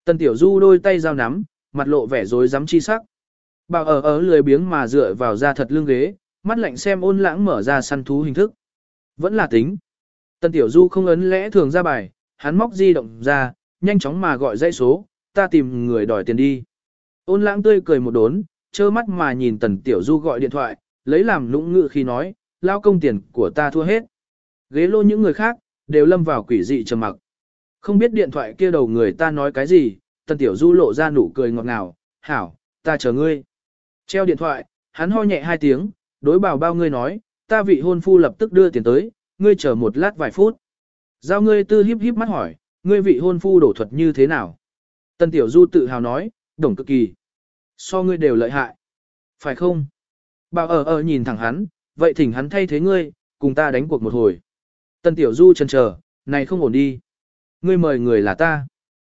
Tần Tiểu Du đôi tay giao nắm, mặt lộ vẻ rối rắm chi sắc. Bảo ở lười biếng mà dựa vào da thật lưng ghế, mắt lạnh xem Ôn Lãng mở ra săn thú hình thức. Vẫn là tính. Tần Tiểu Du không ấn lẽ thường ra bài, hắn móc di động ra, nhanh chóng mà gọi dãy số, ta tìm người đòi tiền đi. Ôn Lãng tươi cười một đốn, trơ mắt mà nhìn Tần Tiểu Du gọi điện thoại, lấy làm nũng ngự khi nói, lao công tiền của ta thua hết. Ghế lô những người khác, đều lâm vào quỷ dị trầm mặc. Không biết điện thoại kia đầu người ta nói cái gì, Tần Tiểu Du lộ ra nụ cười ngọt ngào, hảo, ta chờ ngươi. Treo điện thoại, hắn ho nhẹ 2 tiếng, đối bảo bao ngươi nói, ta vị hôn phu lập tức đưa tiền tới, ngươi chờ một lát vài phút. Giao ngươi tư híp híp mắt hỏi, ngươi vị hôn phu đổ thuật như thế nào? Tần Tiểu Du tự hào nói, đồng cực kỳ. So ngươi đều lợi hại. Phải không? Bảo nhìn thẳng hắn, vậy thỉnh hắn thay thế ngươi, cùng ta đánh cuộc một hồi. Tần Tiểu Du chần chờ, này không ổn đi. Ngươi mời người là ta.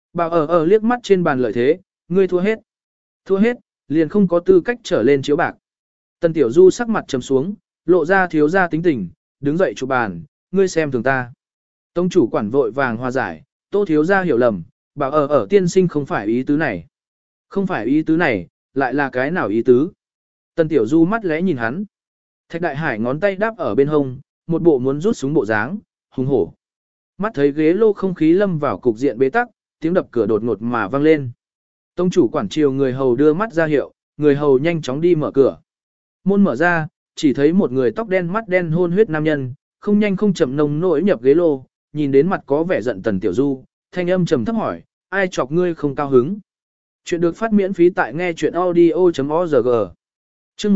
Bảo liếc mắt trên bàn lợi thế, ngươi thua hết. Thua hết, liền không có tư cách trở lên chiếu bạc. Tần Tiểu Du sắc mặt trầm xuống, lộ ra thiếu ra tính tình, đứng dậy chụp bàn, ngươi xem thường ta. Tông chủ quản vội vàng hòa giải, Tô thiếu ra hiểu lầm, bảo ở tiên sinh không phải ý tứ này. Không phải ý tứ này, lại là cái nào ý tứ? Tần Tiểu Du mắt lẽ nhìn hắn. Thạch Đại Hải ngón tay đáp ở bên hông, một bộ muốn rút súng bộ dáng, hùng hổ. Mắt thấy ghế lô không khí lâm vào cục diện bế tắc, tiếng đập cửa đột ngột mà vang lên. Tông chủ quản triều người hầu đưa mắt ra hiệu, người hầu nhanh chóng đi mở cửa. Môn mở ra, chỉ thấy một người tóc đen mắt đen hôn huyết nam nhân, không nhanh không chậm nồng nổi nhập ghế lô, nhìn đến mặt có vẻ giận Tần Tiểu Du, thanh âm trầm thấp hỏi, ai chọc ngươi không cao hứng. Chuyện được phát miễn phí tại nghe chuyện audio.org. Chương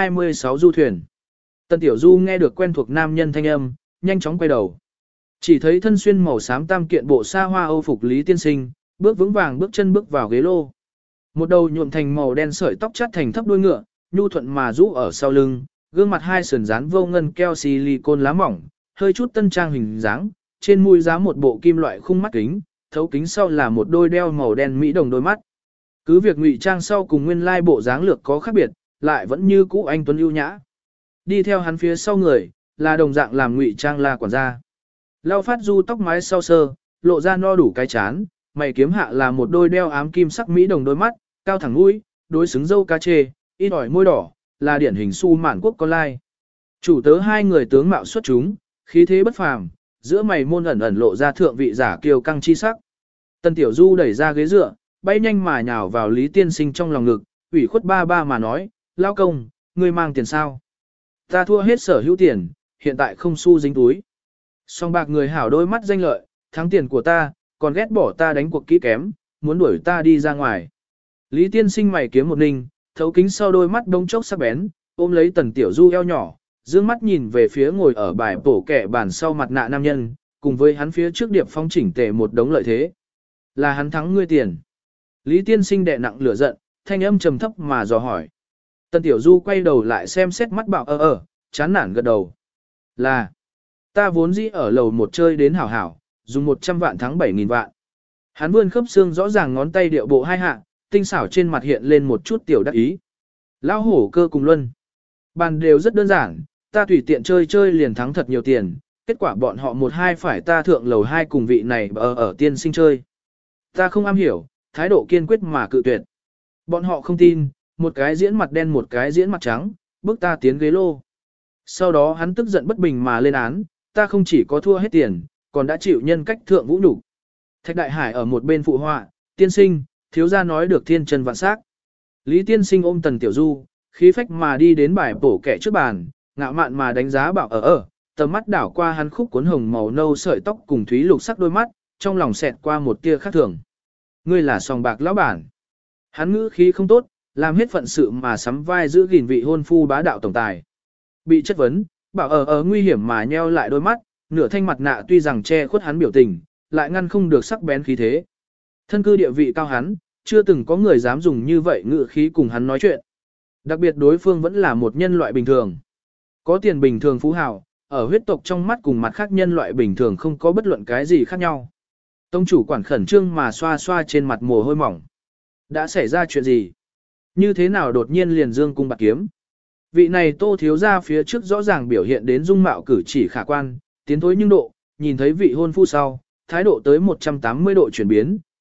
126 du thuyền. Tần Tiểu Du nghe được quen thuộc nam nhân thanh âm, nhanh chóng quay đầu. Chỉ thấy thân xuyên màu xám tam kiện bộ sa hoa Âu phục Lý Tiên Sinh, bước vững vàng bước chân bước vào ghế lô. Một đầu nhuộm thành màu đen sợi tóc chắt thành thấp đuôi ngựa, nhu thuận mà rũ ở sau lưng, gương mặt hai sườn dán vô ngân keo silicon lá mỏng, hơi chút tân trang hình dáng, trên mũi giá một bộ kim loại khung mắt kính, thấu kính sau là một đôi đeo màu đen mỹ đồng đôi mắt. Cứ việc ngụy trang sau cùng nguyên lai bộ dáng lược có khác biệt, lại vẫn như cũ anh tuấn ưu nhã. Đi theo hắn phía sau người, là đồng dạng làm ngụy trang là quản gia. Lao phát du tóc mái sau sơ, lộ ra no đủ cái chán, mày kiếm hạ là một đôi đeo ám kim sắc mỹ đồng đôi mắt, cao thẳng mũi, đối xứng dâu ca chê, ít ỏi môi đỏ, là điển hình su mạn quốc con lai. Chủ tớ hai người tướng mạo xuất chúng, khí thế bất phàm, giữa mày môn ẩn ẩn lộ ra thượng vị giả kiêu căng chi sắc. Tần Tiểu Du đẩy ra ghế dựa, bay nhanh mà nhào vào Lý Tiên Sinh trong lòng ngực, ủy khuất ba ba mà nói, lao công, ngươi mang tiền sao? Ta thua hết sở hữu tiền, hiện tại không xu dính túi. Song bạc người hảo đôi mắt danh lợi, thắng tiền của ta, còn ghét bỏ ta đánh cuộc kỹ kém, muốn đuổi ta đi ra ngoài. Lý Tiên Sinh mày kiếm một ninh, thấu kính sau đôi mắt đông chốc sắc bén, ôm lấy Tần Tiểu Du eo nhỏ, dương mắt nhìn về phía ngồi ở bài bổ kẻ bàn sau mặt nạ nam nhân, cùng với hắn phía trước điệp phong chỉnh tề một đống lợi thế. Là hắn thắng ngươi tiền. Lý Tiên Sinh đè nặng lửa giận, thanh âm trầm thấp mà dò hỏi. Tần Tiểu Du quay đầu lại xem xét mắt bảo chán nản gật đầu. Là, ta vốn dĩ ở lầu một chơi đến hảo hảo, dùng 100 vạn thắng 7.000 vạn. Hắn vươn khớp xương rõ ràng ngón tay điệu bộ hai hạ, tinh xảo trên mặt hiện lên một chút tiểu đắc ý. Lão hổ cơ cùng luân. Bàn đều rất đơn giản, ta tùy tiện chơi chơi liền thắng thật nhiều tiền, kết quả bọn họ một hai phải ta thượng lầu hai cùng vị này ở tiên sinh chơi. Ta không am hiểu, thái độ kiên quyết mà cự tuyệt. Bọn họ không tin, một cái diễn mặt đen một cái diễn mặt trắng, bước ta tiến ghế lô. Sau đó hắn tức giận bất bình mà lên án, ta không chỉ có thua hết tiền, còn đã chịu nhân cách thượng vũ nhục. Thạch Đại Hải ở một bên phụ họa, tiên sinh, thiếu gia nói được thiên chân vạn sắc. Lý tiên sinh ôm Tần Tiểu Du, khí phách mà đi đến bài bổ kẻ trước bàn, ngạo mạn mà đánh giá bảo tầm mắt đảo qua hắn khúc cuốn hồng màu nâu sợi tóc cùng thúy lục sắc đôi mắt, trong lòng xẹt qua một tia khác thường. Ngươi là sòng bạc lão bản. Hắn ngữ khí không tốt, làm hết phận sự mà sắm vai giữ gìn vị hôn phu bá đạo tổng tài. Bị chất vấn, bảo nguy hiểm mà nheo lại đôi mắt, nửa thanh mặt nạ tuy rằng che khuất hắn biểu tình, lại ngăn không được sắc bén khí thế. Thân cư địa vị cao hắn, chưa từng có người dám dùng như vậy ngữ khí cùng hắn nói chuyện. Đặc biệt đối phương vẫn là một nhân loại bình thường. Có tiền bình thường phú hào, ở huyết tộc trong mắt cùng mặt khác nhân loại bình thường không có bất luận cái gì khác nhau. Tông chủ quản khẩn trương mà xoa xoa trên mặt mồ hôi mỏng. Đã xảy ra chuyện gì? Như thế nào đột nhiên liền dương cung bạc kiếm? Vị này Tô thiếu gia phía trước rõ ràng biểu hiện đến dung mạo cử chỉ khả quan, tiến thối nhưng độ, nhìn thấy vị hôn phu sau, thái độ tới 180 độ chuyển biến,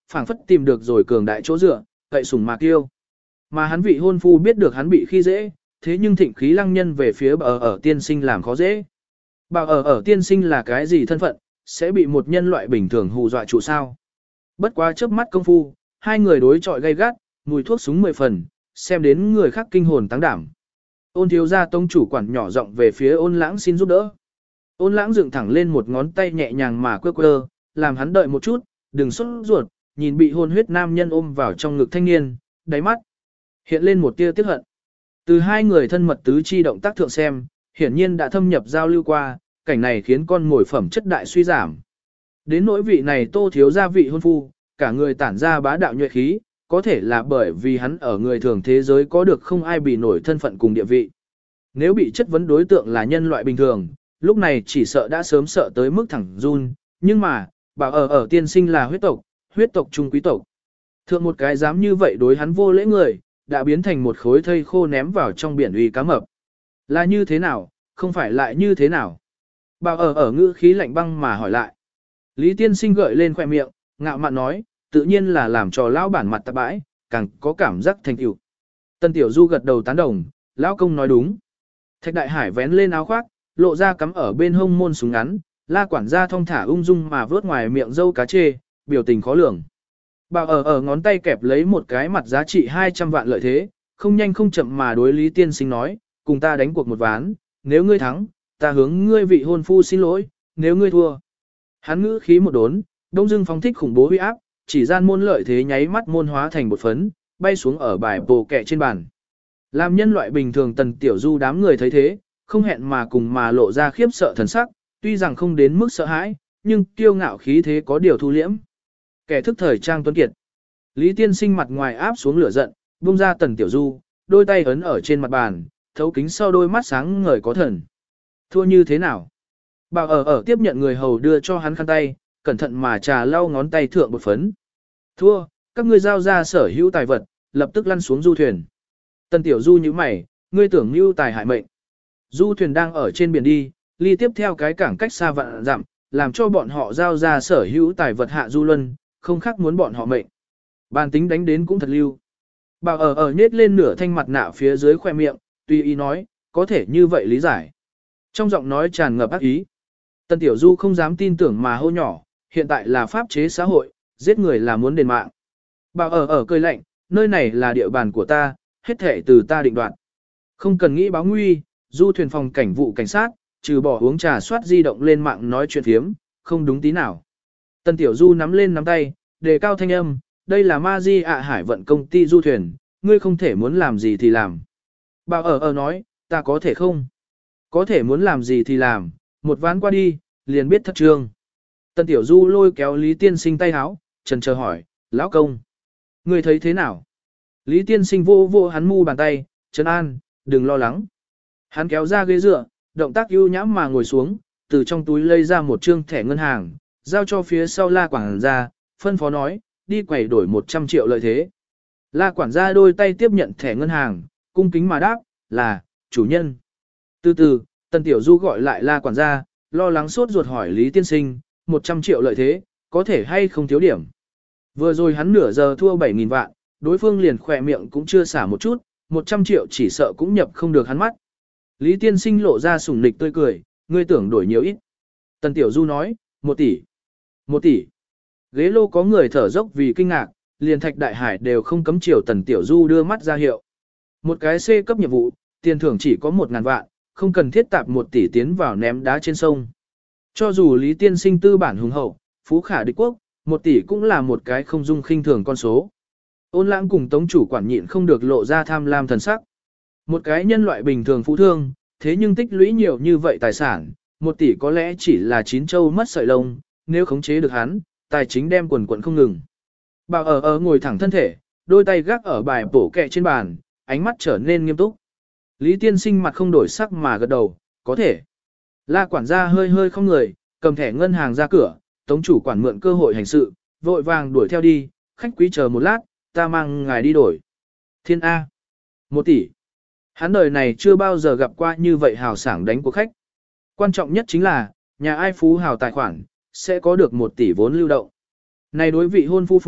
phảng phất tìm được rồi cường đại chỗ dựa, cậy sủng mà kiêu. Mà hắn vị hôn phu biết được hắn bị khi dễ, thế nhưng thịnh khí lăng nhân về phía Bảo ở tiên sinh làm khó dễ. Bảo ở tiên sinh là cái gì thân phận, sẽ bị một nhân loại bình thường hù dọa trụ sao? Bất quá chớp mắt công phu, hai người đối chọi gay gắt, mùi thuốc súng 10 phần, xem đến người khác kinh hồn táng đảm. Ôn thiếu gia tông chủ quản nhỏ giọng về phía ôn lãng xin giúp đỡ. Ôn lãng dựng thẳng lên một ngón tay nhẹ nhàng mà quơ quơ, làm hắn đợi một chút, đừng sốt ruột, nhìn bị hôn huyết nam nhân ôm vào trong ngực thanh niên, đáy mắt hiện lên một tia tiếc hận. Từ hai người thân mật tứ chi động tác thượng xem, hiển nhiên đã thâm nhập giao lưu qua, cảnh này khiến con ngồi phẩm chất đại suy giảm. Đến nỗi vị này Tô thiếu gia vị hôn phu, cả người tản ra bá đạo nhuệ khí, có thể là bởi vì hắn ở người thường thế giới có được không ai bị nổi thân phận cùng địa vị. Nếu bị chất vấn đối tượng là nhân loại bình thường, lúc này chỉ sợ đã sớm sợ tới mức thẳng run, nhưng mà, bảo ở tiên sinh là huyết tộc trung quý tộc. Thượng một cái dám như vậy đối hắn vô lễ người, đã biến thành một khối thây khô ném vào trong biển uy cá mập. Là như thế nào, không phải lại như thế nào? Bảo ở ngữ khí lạnh băng mà hỏi lại. Lý tiên sinh gợi lên khoẻ miệng, ngạo mạn nói, tự nhiên là làm cho lão bản mặt tạp bãi, càng có cảm giác thành tựu. Tân Tiểu Du gật đầu tán đồng, lão công nói đúng. Thạch Đại Hải vén lên áo khoác, lộ ra cắm ở bên hông môn súng ngắn, La quản gia thong thả ung dung mà vớt ngoài miệng dâu cá chê, biểu tình khó lường. Bảo ở ngón tay kẹp lấy một cái mặt giá trị 200 vạn lợi thế, không nhanh không chậm mà đối Lý tiên sinh nói, cùng ta đánh cuộc một ván, nếu ngươi thắng, ta hướng ngươi vị hôn phu xin lỗi, nếu ngươi thua. Hắn ngữ khí một đốn, đông dưng phóng thích khủng bố huy áp, chỉ gian môn lợi thế nháy mắt môn hóa thành bột phấn, bay xuống ở bài bồ kẹ trên bàn. Làm nhân loại bình thường Tần Tiểu Du đám người thấy thế, không hẹn mà cùng mà lộ ra khiếp sợ thần sắc, tuy rằng không đến mức sợ hãi, nhưng kiêu ngạo khí thế có điều thu liễm. Kẻ thức thời trang tuấn kiệt. Lý tiên sinh mặt ngoài áp xuống lửa giận, buông ra Tần Tiểu Du, đôi tay ấn ở trên mặt bàn, thấu kính sau đôi mắt sáng ngời có thần. Thua như thế nào? Bảo ở tiếp nhận người hầu đưa cho hắn khăn tay, cẩn thận mà trà lau ngón tay thượng bột phấn. Thua, các ngươi giao ra sở hữu tài vật, lập tức lăn xuống du thuyền. Tần Tiểu Du như mày, ngươi tưởng mưu tài hại mệnh. Du thuyền đang ở trên biển đi, ly tiếp theo cái cảng cách xa vạn dặm, làm cho bọn họ giao ra sở hữu tài vật hạ du luân, không khác muốn bọn họ mệnh. Bàn tính đánh đến cũng thật lưu. Bảo ở nhết lên nửa thanh mặt nạ phía dưới khoe miệng, tùy ý nói, có thể như vậy lý giải. Trong giọng nói tràn ngập ác ý. Tần Tiểu Du không dám tin tưởng mà hô nhỏ, hiện tại là pháp chế xã hội, giết người là muốn đền mạng. Bảo ở cười lạnh, nơi này là địa bàn của ta, hết thể từ ta định đoạt. Không cần nghĩ báo nguy, du thuyền phòng cảnh vụ cảnh sát, trừ bỏ uống trà soát di động lên mạng nói chuyện thiếm, không đúng tí nào. Tần Tiểu Du nắm lên nắm tay, đề cao thanh âm, đây là Ma Di ạ Hải vận công ty du thuyền, ngươi không thể muốn làm gì thì làm. Bảo ở nói, ta có thể không? Có thể muốn làm gì thì làm, một ván qua đi, liền biết thất trương. Tần Tiểu Du lôi kéo Lý tiên sinh tay háo, trần chờ hỏi, lão công, ngươi thấy thế nào? Lý tiên sinh vô vô hắn mu bàn tay, trấn an, đừng lo lắng. Hắn kéo ra ghế dựa, động tác ưu nhãm mà ngồi xuống, từ trong túi lấy ra một trương thẻ ngân hàng, giao cho phía sau La quản gia, phân phó nói, đi quẩy đổi 100 triệu lợi thế. La quản gia đôi tay tiếp nhận thẻ ngân hàng, cung kính mà đáp, là, chủ nhân. Từ từ, Tần Tiểu Du gọi lại La quản gia, lo lắng sốt ruột hỏi Lý tiên sinh, 100 triệu lợi thế, có thể hay không thiếu điểm. Vừa rồi hắn nửa giờ thua 7.000 vạn, đối phương liền khỏe miệng cũng chưa xả một chút, 100 triệu chỉ sợ cũng nhập không được hắn mắt. Lý tiên sinh lộ ra sủng nịch tươi cười, ngươi tưởng đổi nhiều ít. Tần Tiểu Du nói, 1 tỷ. 1 tỷ. Ghế lô có người thở dốc vì kinh ngạc, liền Thạch Đại Hải đều không cấm chiều Tần Tiểu Du đưa mắt ra hiệu. Một cái C cấp nhiệm vụ, tiền thưởng chỉ có 1.000 vạn, không cần thiết tạp 1 tỷ tiến vào ném đá trên sông. Cho dù Lý tiên sinh tư bản hùng hậu, phú khả địch quốc, 1 tỷ cũng là một cái không dung khinh thường con số. Ôn Lãng cùng Tống chủ quản nhịn không được lộ ra tham lam thần sắc. Một cái nhân loại bình thường phú thương, thế nhưng tích lũy nhiều như vậy tài sản, 1 tỷ có lẽ chỉ là 9 châu mất sợi lông, nếu khống chế được hắn, tài chính đem quần quần không ngừng. Bảo ở ngồi thẳng thân thể, đôi tay gác ở bài bổ kẹ trên bàn, ánh mắt trở nên nghiêm túc. Lý tiên sinh mặt không đổi sắc mà gật đầu, có thể. La quản gia hơi hơi không người, cầm thẻ ngân hàng ra cửa, Tống chủ quản mượn cơ hội hành sự, vội vàng đuổi theo đi, khách quý chờ một lát, ta mang ngài đi đổi. Thiên A. 1 tỷ. Hắn đời này chưa bao giờ gặp qua như vậy hào sảng đánh của khách. Quan trọng nhất chính là, nhà ai phú hào tài khoản, sẽ có được 1 tỷ vốn lưu động. Này đối vị hôn phu,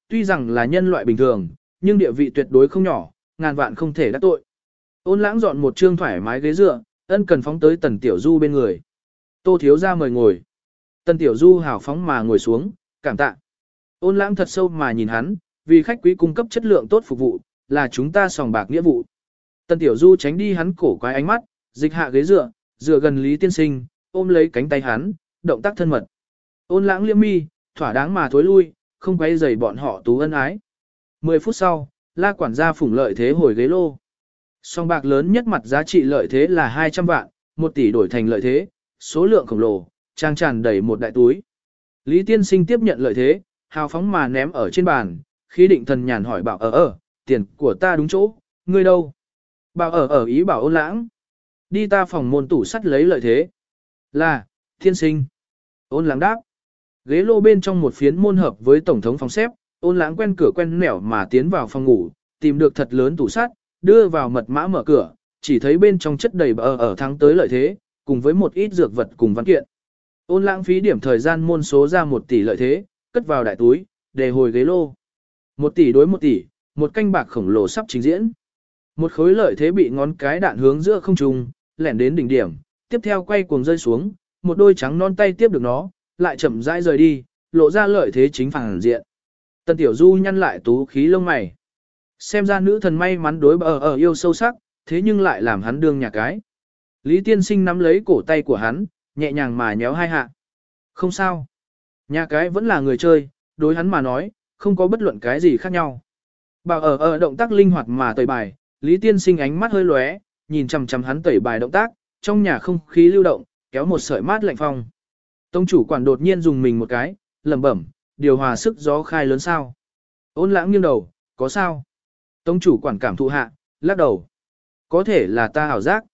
tuy rằng là nhân loại bình thường, nhưng địa vị tuyệt đối không nhỏ, ngàn vạn không thể đắc tội. Ôn lãng dọn một trương thoải mái ghế dựa, ân cần phóng tới Tần Tiểu Du bên người. Tô thiếu ra mời ngồi. Tần Tiểu Du hào phóng mà ngồi xuống, cảm tạ. Ôn lãng thật sâu mà nhìn hắn, vì khách quý cung cấp chất lượng tốt phục vụ, là chúng ta sòng bạc nghĩa vụ. Tần Tiểu Du tránh đi hắn cổ quái ánh mắt, dịch hạ ghế dựa, dựa gần Lý Tiên Sinh, ôm lấy cánh tay hắn, động tác thân mật. Ôn lãng liễm mi, thỏa đáng mà thối lui, không quay rầy bọn họ tú ân ái. 10 phút sau, La quản gia phủng lợi thế hồi ghế lô. Song bạc lớn nhất mặt giá trị lợi thế là 200 vạn, 1 tỷ đổi thành lợi thế, số lượng khổng lồ, trang tràn đầy một đại túi. Lý Tiên Sinh tiếp nhận lợi thế, hào phóng mà ném ở trên bàn, khí định thần nhàn hỏi bảo tiền của ta đúng chỗ, ngươi đâu? Bảo ý bảo Ôn lãng. Đi ta phòng môn tủ sắt lấy lợi thế. Là, Tiên Sinh. Ôn lãng đáp. Ghế lô bên trong một phiến môn hợp với tổng thống phòng xếp, Ôn lãng quen cửa quen nẻo mà tiến vào phòng ngủ, tìm được thật lớn tủ sắt, đưa vào mật mã mở cửa, chỉ thấy bên trong chất đầy thắng tới lợi thế, cùng với một ít dược vật cùng văn kiện. Ôn lãng phí điểm thời gian môn số ra 1 tỷ lợi thế, cất vào đại túi, để hồi ghế lô. 1 tỷ đối 1 tỷ, một canh bạc khổng lồ sắp trình diễn. Một khối lợi thế bị ngón cái đạn hướng giữa không trung, lẻn đến đỉnh điểm, tiếp theo quay cuồng rơi xuống, một đôi trắng non tay tiếp được nó, lại chậm rãi rời đi, lộ ra lợi thế chính phản diện. Tần Tiểu Du nhăn lại tú khí lông mày. Xem ra nữ thần may mắn đối yêu sâu sắc, thế nhưng lại làm hắn đương nhà cái. Lý Tiên Sinh nắm lấy cổ tay của hắn, nhẹ nhàng mà nhéo hai hạ. Không sao. Nhà cái vẫn là người chơi, đối hắn mà nói, không có bất luận cái gì khác nhau. Bảo động tác linh hoạt mà tẩy bài, Lý Tiên Sinh ánh mắt hơi lóe, nhìn chằm chằm hắn tẩy bài động tác, trong nhà không khí lưu động, kéo một sợi mát lạnh phong. Tông chủ quản đột nhiên dùng mình một cái, lẩm bẩm, điều hòa sức gió khai lớn sao? Ôn lãng nghiêng đầu, có sao? Tông chủ quản cảm thụ hạ, lắc đầu. Có thể là ta ảo giác.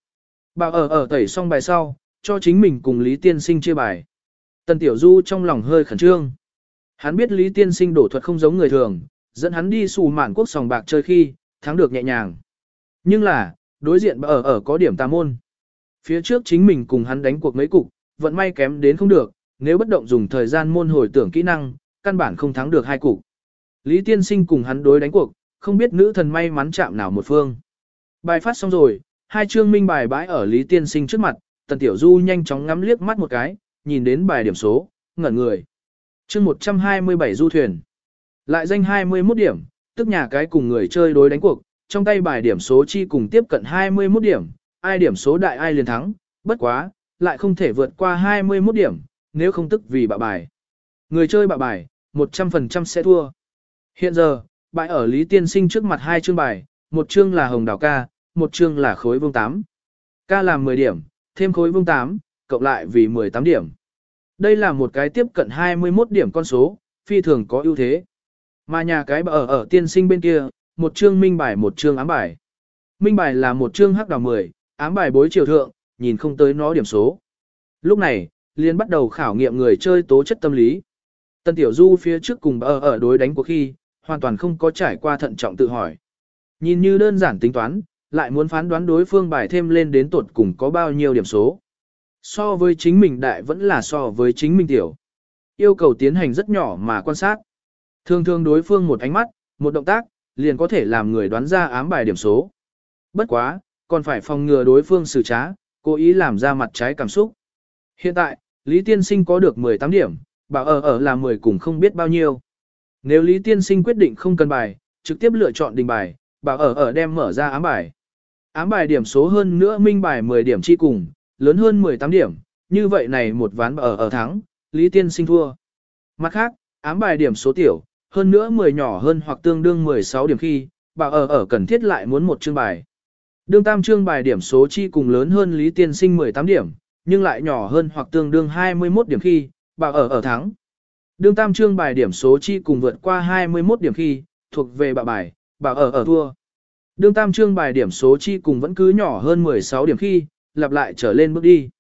Bảo tẩy xong bài sau, cho chính mình cùng Lý Tiên Sinh chia bài. Tần Tiểu Du trong lòng hơi khẩn trương. Hắn biết Lý Tiên Sinh đổ thuật không giống người thường, dẫn hắn đi xù mạn quốc sòng bạc chơi khi, thắng được nhẹ nhàng. Nhưng là, đối diện có điểm tà môn. Phía trước chính mình cùng hắn đánh cuộc mấy cục, vận may kém đến không được, nếu bất động dùng thời gian môn hồi tưởng kỹ năng, căn bản không thắng được 2 cục. Lý Tiên Sinh cùng hắn đối đánh cuộc, không biết nữ thần may mắn chạm nào một phương. Bài phát xong rồi, 2 chương minh bài bãi ở Lý Tiên Sinh trước mặt, Tần Tiểu Du nhanh chóng ngắm liếc mắt một cái, nhìn đến bài điểm số, ngẩn người. Chương 127 du thuyền. Lại danh 21 điểm, tức nhà cái cùng người chơi đối đánh cuộc, trong tay bài điểm số chi cùng tiếp cận 21 điểm, ai điểm số đại ai liền thắng, bất quá, lại không thể vượt qua 21 điểm, nếu không tức vì bạ bài. Người chơi bạ bài, 100% sẽ thua. Hiện giờ, bãi ở Lý Tiên Sinh trước mặt 2 chương bài, một chương là hồng đào ca, một chương là khối vương 8. Ca làm 10 điểm, thêm khối vương 8, cộng lại vì 18 điểm. Đây là một cái tiếp cận 21 điểm con số, phi thường có ưu thế. Mà nhà cái ở Tiên Sinh bên kia, một chương minh bài một chương ám bài. Minh bài là một chương hắc đào 10, ám bài bối chiều thượng, nhìn không tới nó điểm số. Lúc này, liền bắt đầu khảo nghiệm người chơi tố chất tâm lý. Tần Tiểu Du phía trước cùng ở đối đánh cuộc khi, hoàn toàn không có trải qua thận trọng tự hỏi. Nhìn như đơn giản tính toán, lại muốn phán đoán đối phương bài thêm lên đến tột cùng có bao nhiêu điểm số. So với chính mình đại vẫn là so với chính mình tiểu. Yêu cầu tiến hành rất nhỏ mà quan sát. Thường thường đối phương một ánh mắt, một động tác, liền có thể làm người đoán ra ám bài điểm số. Bất quá, còn phải phòng ngừa đối phương xử trá, cố ý làm ra mặt trái cảm xúc. Hiện tại, Lý Tiên Sinh có được 18 điểm, bảo ở là 10 cùng không biết bao nhiêu. Nếu Lý Tiên Sinh quyết định không cần bài, trực tiếp lựa chọn đình bài, bảo ở đem mở ra ám bài. Ám bài điểm số hơn nữa minh bài 10 điểm chi cùng, lớn hơn 18 điểm, như vậy này một ván bảo ở thắng, Lý Tiên Sinh thua. Mặt khác, ám bài điểm số tiểu, hơn nữa 10 nhỏ hơn hoặc tương đương 16 điểm khi, bảo ở cần thiết lại muốn một chương bài. Đương tam chương bài điểm số chi cùng lớn hơn Lý Tiên Sinh 18 điểm, nhưng lại nhỏ hơn hoặc tương đương 21 điểm khi, bảo ở thắng. Đương tam chương bài điểm số chi cùng vượt qua 21 điểm khi, thuộc về bạ bài, bảo ở thua. Đương tam chương bài điểm số chi cùng vẫn cứ nhỏ hơn 16 điểm khi, lặp lại trở lên bước đi.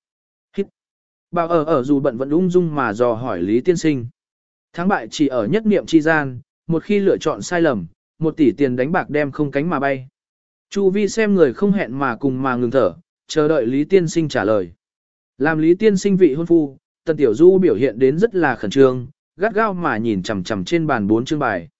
Bảo ở dù bận vẫn ung dung mà dò hỏi Lý Tiên Sinh. Thắng bại chỉ ở nhất niệm chi gian, một khi lựa chọn sai lầm, 1 tỷ tiền đánh bạc đem không cánh mà bay. Chu vi xem người không hẹn mà cùng mà ngừng thở, chờ đợi Lý Tiên Sinh trả lời. Làm Lý Tiên Sinh vị hôn phu, Tần Tiểu Du biểu hiện đến rất là khẩn trương, gắt gao mà nhìn chằm chằm trên bàn 4 chương bài.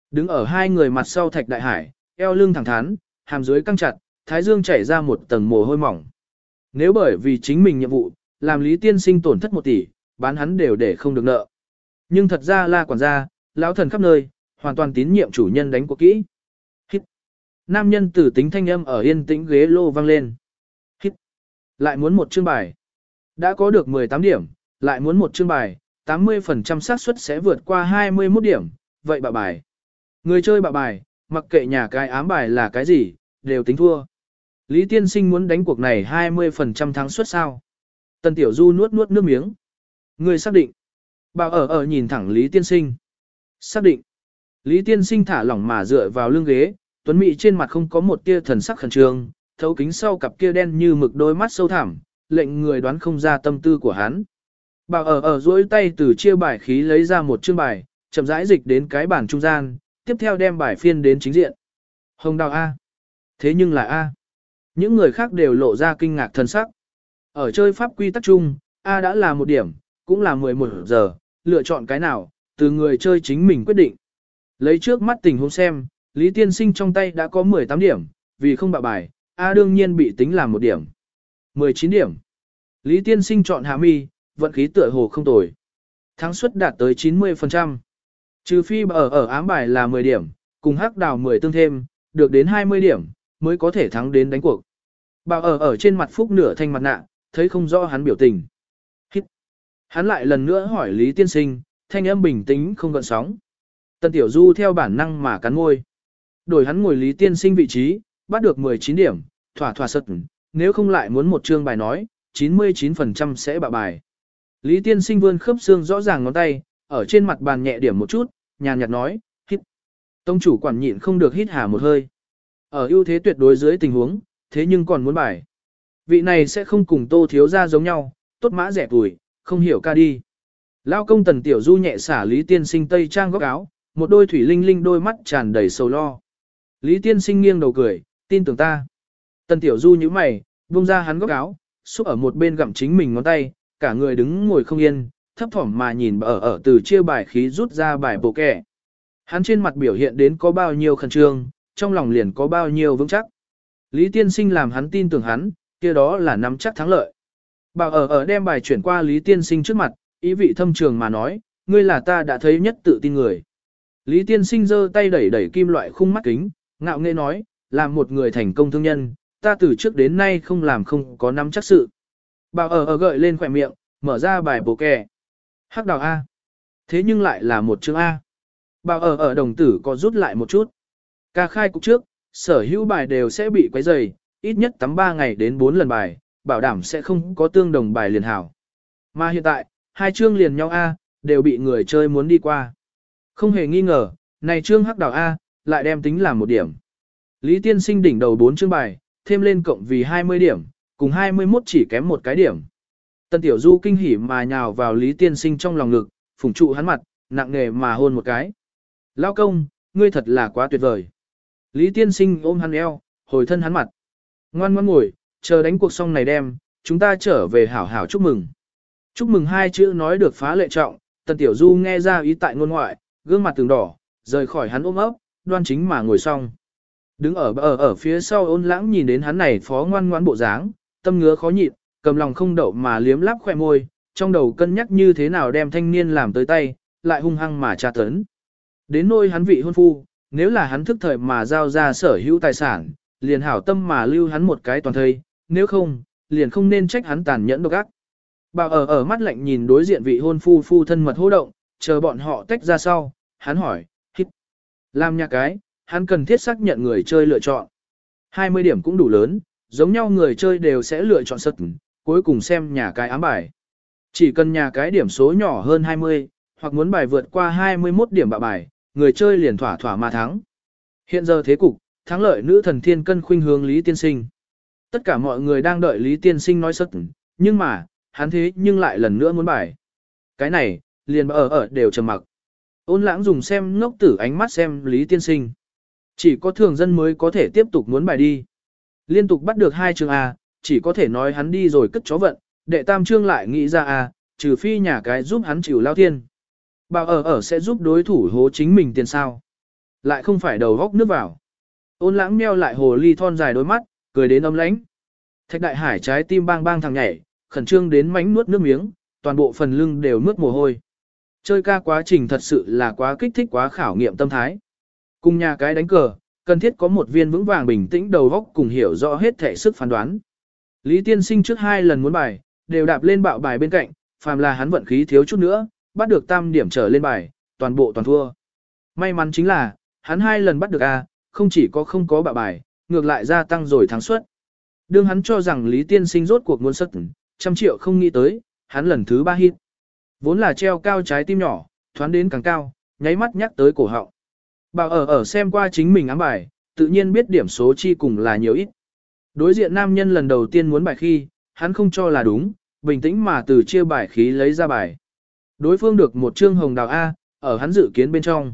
Đứng ở hai người mặt sau Thạch Đại Hải, eo lưng thẳng thắn, hàm dưới căng chặt, thái dương chảy ra một tầng mồ hôi mỏng. Nếu bởi vì chính mình nhiệm vụ, làm Lý Tiên Sinh tổn thất 1 tỷ, bán hắn đều để không được nợ. Nhưng thật ra La quản gia, lão thần khắp nơi, hoàn toàn tín nhiệm chủ nhân đánh cuộc kỹ. Hít. Nam nhân tử tính thanh âm ở yên tĩnh ghế lô vang lên. Hít. Lại muốn một chương bài. Đã có được 18 điểm, lại muốn một chương bài, 80% xác suất sẽ vượt qua 21 điểm, vậy bạ bài. Người chơi bạ bài, mặc kệ nhà cái ám bài là cái gì, đều tính thua. Lý Tiên Sinh muốn đánh cuộc này 20% thắng suất sao? Tần Tiểu Du nuốt nuốt nước miếng. Người xác định. Bảo ở nhìn thẳng Lý Tiên Sinh. Xác định. Lý Tiên Sinh thả lỏng mà dựa vào lưng ghế, tuấn mỹ trên mặt không có một tia thần sắc khẩn trương, thấu kính sau cặp kia đen như mực đôi mắt sâu thẳm, lệnh người đoán không ra tâm tư của hắn. Bảo ở duỗi tay từ chia bài khí lấy ra một chương bài, chậm rãi dịch đến cái bàn trung gian, tiếp theo đem bài phiên đến chính diện. Hồng đào A. Thế nhưng là A. Những người khác đều lộ ra kinh ngạc thần sắc. Ở chơi pháp quy tắc chung, A đã là 1 điểm, cũng là 11 giờ, lựa chọn cái nào, từ người chơi chính mình quyết định. Lấy trước mắt tình huống xem, Lý Tiên Sinh trong tay đã có 18 điểm, vì không bạ bài, A đương nhiên bị tính làm 1 điểm. 19 điểm. Lý Tiên Sinh chọn hạ mi, vận khí tựa hồ không tồi. Thắng suất đạt tới 90%. Trừ phi ở ám bài là 10 điểm, cùng hắc đào 10 tương thêm, được đến 20 điểm, mới có thể thắng đến đánh cuộc. Bảo ở trên mặt phúc nửa thanh mặt nạ, thấy không rõ hắn biểu tình. Hít. Hắn lại lần nữa hỏi Lý Tiên Sinh, thanh âm bình tĩnh không gợn sóng. Tần Tiểu Du theo bản năng mà cắn môi. Đổi hắn ngồi Lý Tiên Sinh vị trí, bắt được 19 điểm, thỏa thỏa sật, nếu không lại muốn một chương bài nói, 99% sẽ bạ bài. Lý Tiên Sinh vươn khớp xương rõ ràng ngón tay, ở trên mặt bàn nhẹ điểm một chút, nhàn nhạt nói, hít. Tông chủ quản nhịn không được hít hà một hơi. Ở ưu thế tuyệt đối dưới tình huống, thế nhưng còn muốn bài. Vị này sẽ không cùng Tô thiếu gia giống nhau, tốt mã rẻ tuổi, không hiểu ca đi. Lao công Tần Tiểu Du nhẹ xả Lý Tiên Sinh tây trang góc áo, một đôi thủy linh linh đôi mắt tràn đầy sầu lo. Lý Tiên Sinh nghiêng đầu cười, tin tưởng ta. Tần Tiểu Du nhíu mày, buông ra hắn góc áo, xúc ở một bên gặm chính mình ngón tay, cả người đứng ngồi không yên, thấp thỏm mà nhìn ở từ chia bài khí rút ra bài bộ kẻ. Hắn trên mặt biểu hiện đến có bao nhiêu khẩn trương, trong lòng liền có bao nhiêu vững chắc. Lý Tiên Sinh làm hắn tin tưởng hắn, kia đó là nắm chắc thắng lợi. Bảo ở đem bài chuyển qua Lý Tiên Sinh trước mặt, ý vị thâm trường mà nói, ngươi là ta đã thấy nhất tự tin người. Lý Tiên Sinh giơ tay đẩy đẩy kim loại khung mắt kính, ngạo nghễ nói, làm một người thành công thương nhân, ta từ trước đến nay không làm không có nắm chắc sự. Bảo ở gợi lên khỏe miệng, mở ra bài bổ kè. Hắc đào A. Thế nhưng lại là một chương A. Bảo ở đồng tử có rút lại một chút. Ca khai cục trước, sở hữu bài đều sẽ bị quấy rầy, ít nhất tắm 3 ngày đến 4 lần bài, bảo đảm sẽ không có tương đồng bài liền hảo. Mà hiện tại, 2 chương liền nhau A, đều bị người chơi muốn đi qua. Không hề nghi ngờ, này chương hắc đào A, lại đem tính làm 1 điểm. Lý Tiên Sinh đỉnh đầu 4 chương bài, thêm lên cộng vì 20 điểm, cùng 21 chỉ kém 1 cái điểm. Tần Tiểu Du kinh hỉ mà nhào vào Lý Tiên Sinh trong lòng ngực, phủng trụ hắn mặt, nặng nề mà hôn một cái. Lao công, ngươi thật là quá tuyệt vời. Lý Tiên Sinh ôm hắn eo, hồi thân hắn mặt. Ngoan ngoan ngồi, chờ đánh cuộc xong này đem, chúng ta trở về hảo hảo chúc mừng. Chúc mừng 2 chữ nói được phá lệ trọng, Tần Tiểu Du nghe ra ý tại ngôn ngoại, gương mặt từng đỏ, rời khỏi hắn ôm ấp, đoan chính mà ngồi xong. Đứng ở phía sau Ôn Lãng nhìn đến hắn này phó ngoan ngoãn bộ dáng, tâm ngứa khó nhịn, cầm lòng không đậu mà liếm láp khỏe môi, trong đầu cân nhắc như thế nào đem thanh niên làm tới tay, lại hung hăng mà tra tấn. Đến nôi hắn vị hôn phu, nếu là hắn thức thời mà giao ra sở hữu tài sản, liền hảo tâm mà lưu hắn một cái toàn thây, nếu không, liền không nên trách hắn tàn nhẫn độc ác. Bảo ở mắt lạnh nhìn đối diện vị hôn phu thân mật hô động, chờ bọn họ tách ra sau, hắn hỏi, hít, làm nhà cái, hắn cần thiết xác nhận người chơi lựa chọn. 20 điểm cũng đủ lớn, giống nhau người chơi đều sẽ lựa chọn sật, cuối cùng xem nhà cái ám bài. Chỉ cần nhà cái điểm số nhỏ hơn 20, hoặc muốn bài vượt qua 21 điểm bạ bài, người chơi liền thỏa thỏa mà thắng. Hiện giờ thế cục, thắng lợi nữ thần thiên cân khuynh hướng Lý Tiên Sinh. Tất cả mọi người đang đợi Lý Tiên Sinh nói sật, nhưng mà, hắn thế nhưng lại lần nữa muốn bài. Cái này, liền ở đều trầm mặc. Ôn Lãng dùng xem ngốc tử ánh mắt xem Lý Tiên Sinh. Chỉ có thường dân mới có thể tiếp tục muốn bài đi. Liên tục bắt được 2 chương A, chỉ có thể nói hắn đi rồi cất chó vận, đệ tam chương lại nghĩ ra A, trừ phi nhà cái giúp hắn chịu lao thiên. Bảo ở sẽ giúp đối thủ hố chính mình tiền sao. lại không phải đầu góc nước vào. Ôn lãng meo lại hồ ly thon dài đôi mắt, cười đến ấm lãnh. Thạch đại hải trái tim bang bang thằng nhảy, khẩn trương đến mánh nuốt nước miếng, toàn bộ phần lưng đều mướt mồ hôi. Chơi ca quá trình thật sự là quá kích thích, quá khảo nghiệm tâm thái. Cùng nhà cái đánh cờ, cần thiết có một viên vững vàng bình tĩnh đầu óc cùng hiểu rõ hết thể sức phán đoán. Lý Tiên Sinh trước 2 lần muốn bài, đều đạp lên bạo bài bên cạnh, phàm là hắn vận khí thiếu chút nữa, bắt được tam điểm trở lên bài, toàn bộ toàn thua. May mắn chính là, hắn 2 lần bắt được A, không chỉ có không có bạo bài, ngược lại gia tăng rồi thắng suất. Đương hắn cho rằng Lý Tiên Sinh rốt cuộc muốn sất, 100 triệu không nghĩ tới, hắn lần thứ 3 hit. Vốn là treo cao trái tim nhỏ, thoáng đến càng cao, nháy mắt nhắc tới cổ họng. Bảo ở xem qua chính mình ám bài, tự nhiên biết điểm số chi cùng là nhiều ít. Đối diện nam nhân lần đầu tiên muốn bài khi, hắn không cho là đúng, bình tĩnh mà từ chia bài khí lấy ra bài. Đối phương được một chương hồng đào A, ở hắn dự kiến bên trong.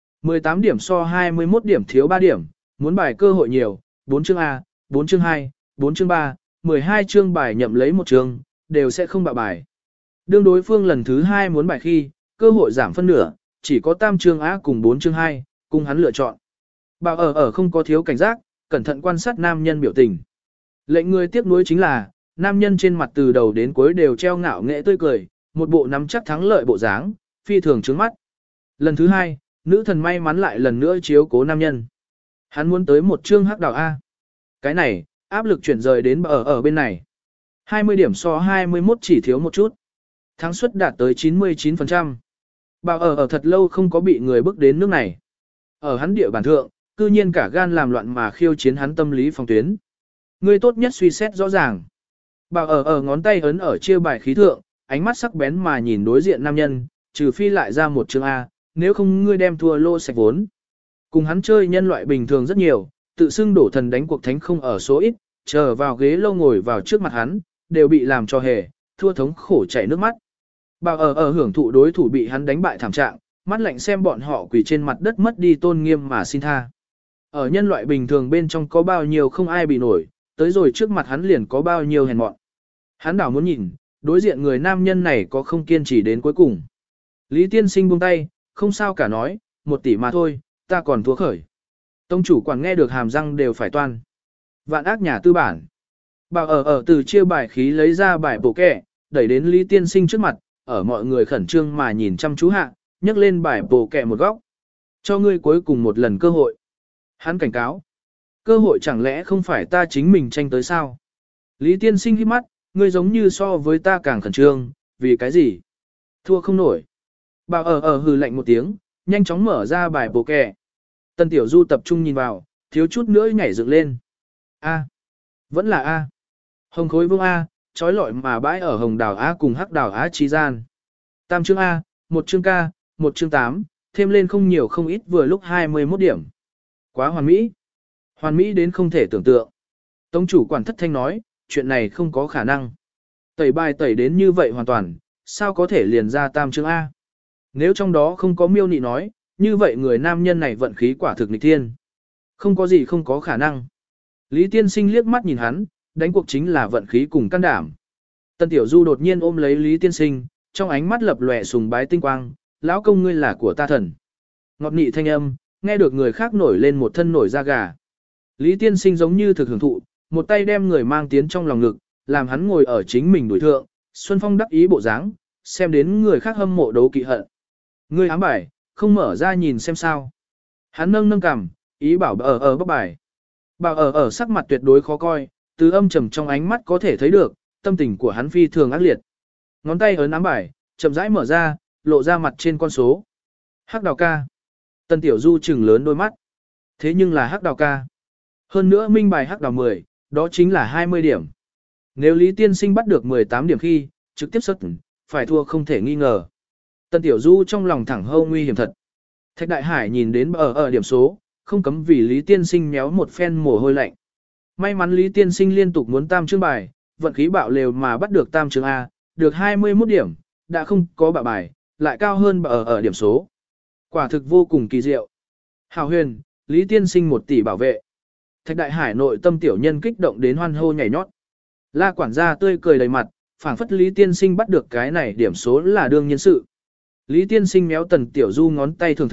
18 điểm so 21 điểm thiếu 3 điểm, muốn bài cơ hội nhiều, 4 chương A, 4 chương 2, 4 chương 3, 12 chương bài nhậm lấy một chương, đều sẽ không bạo bài. Đương đối phương lần thứ 2 muốn bài khi, cơ hội giảm phân nửa, chỉ có tam chương A cùng 4 chương 2, cùng hắn lựa chọn. Bảo ở không có thiếu cảnh giác, cẩn thận quan sát nam nhân biểu tình. Lệnh người tiếc nuối chính là, nam nhân trên mặt từ đầu đến cuối đều treo ngạo nghệ tươi cười, một bộ nắm chắc thắng lợi bộ dáng, phi thường trướng mắt. Lần thứ 2, nữ thần may mắn lại lần nữa chiếu cố nam nhân. Hắn muốn tới một chương hắc đào A. Cái này, áp lực chuyển rời đến ở bên này. 20 điểm so 21 chỉ thiếu một chút. Thắng suất đạt tới 99%. Bảo ở thật lâu không có bị người bước đến nước này. Ở hắn địa bàn thượng, cư nhiên cả gan làm loạn mà khiêu chiến hắn tâm lý phòng tuyến. Người tốt nhất suy xét rõ ràng. Bảo ở ngón tay ấn ở chia bài khí thượng, ánh mắt sắc bén mà nhìn đối diện nam nhân, trừ phi lại ra một chương A, nếu không ngươi đem thua lô sạch vốn. Cùng hắn chơi nhân loại bình thường rất nhiều, tự xưng đổ thần đánh cuộc thánh không ở số ít, chờ vào ghế lâu ngồi vào trước mặt hắn, đều bị làm cho hề, thua thống khổ chảy nước mắt. Bảo ở hưởng thụ đối thủ bị hắn đánh bại thảm trạng, mắt lạnh xem bọn họ quỳ trên mặt đất mất đi tôn nghiêm mà xin tha. Ở nhân loại bình thường bên trong có bao nhiêu không ai bị nổi, tới rồi trước mặt hắn liền có bao nhiêu hèn mọn. Hắn đảo muốn nhìn, đối diện người nam nhân này có không kiên trì đến cuối cùng. Lý Tiên Sinh buông tay, không sao cả nói, 1 tỷ mà thôi, ta còn thua khởi. Tông chủ quản nghe được hàm răng đều phải toan. Vạn ác nhà tư bản. Bảo ở từ chia bài khí lấy ra bài bổ kẹ, đẩy đến Lý Tiên Sinh trước mặt, ở mọi người khẩn trương mà nhìn chăm chú hạ, nhấc lên bài bổ kẹ một góc. Cho ngươi cuối cùng một lần cơ hội. Hắn cảnh cáo. Cơ hội chẳng lẽ không phải ta chính mình tranh tới sao? Lý Tiên Sinh hít mắt, ngươi giống như so với ta càng khẩn trương, vì cái gì? Thua không nổi. Bảo ở hừ lạnh một tiếng, nhanh chóng mở ra bài bổ kẹ. Tân Tiểu Du tập trung nhìn vào, thiếu chút nữa nhảy dựng lên. A. Vẫn là A. Hồng khối vương A, trói lọi mà bãi ở hồng đào A cùng hắc đào A chi gian. Tam chương A, 1 chương K, 1 chương 8, thêm lên không nhiều không ít vừa lúc 21 điểm. Quá hoàn mỹ. Hoàn mỹ đến không thể tưởng tượng. Tông chủ quản thất thanh nói, chuyện này không có khả năng. Tẩy bài tẩy đến như vậy hoàn toàn, sao có thể liền ra tam chương A. Nếu trong đó không có miêu nị nói, như vậy người nam nhân này vận khí quả thực nghịch thiên. Không có gì không có khả năng. Lý Tiên Sinh liếc mắt nhìn hắn, đánh cuộc chính là vận khí cùng can đảm. Tân Tiểu Du đột nhiên ôm lấy Lý Tiên Sinh, trong ánh mắt lập lòe sùng bái tinh quang, lão công ngươi là của ta thần. Ngọt nị thanh âm, nghe được người khác nổi lên một thân nổi da gà. Lý Tiên Sinh giống như thực hưởng thụ, một tay đem người mang tiến trong lòng ngực, làm hắn ngồi ở chính mình đuổi thượng, Xuân Phong đắc ý bộ dáng, xem đến người khác hâm mộ đấu kỵ hận. Ngươi ám bài, không mở ra nhìn xem sao. Hắn nâng cằm, ý bảo ở bóc bài. Bảo ở sắc mặt tuyệt đối khó coi, từ âm trầm trong ánh mắt có thể thấy được, tâm tình của hắn phi thường ác liệt. Ngón tay ấn ám bài, chậm rãi mở ra, lộ ra mặt trên con số. Hắc đào ca. Tân Tiểu Du trừng lớn đôi mắt. Thế nhưng là hắc đào ca. Hơn nữa minh bài hắc đào 10, đó chính là 20 điểm. Nếu Lý Tiên Sinh bắt được 18 điểm khi, trực tiếp xuất, phải thua không thể nghi ngờ. Tân Tiểu Du trong lòng thẳng hâu nguy hiểm thật. Thạch Đại Hải nhìn đến ở điểm số, không cấm vì Lý Tiên Sinh méo một phen mồ hôi lạnh. May mắn Lý Tiên Sinh liên tục muốn tam chương bài, vận khí bạo lều mà bắt được tam chương A, được 21 điểm, đã không có bạo bài, lại cao hơn ở điểm số. Quả thực vô cùng kỳ diệu. Hào huyền, Lý Tiên Sinh 1 tỷ bảo vệ. Thạch Đại Hải nội tâm tiểu nhân kích động đến hoan hô nhảy nhót. La quản gia tươi cười đầy mặt, phảng phất Lý Tiên Sinh bắt được cái này điểm số là đương nhiên sự. Lý Tiên Sinh méo Tần Tiểu Du ngón tay thưởng thức,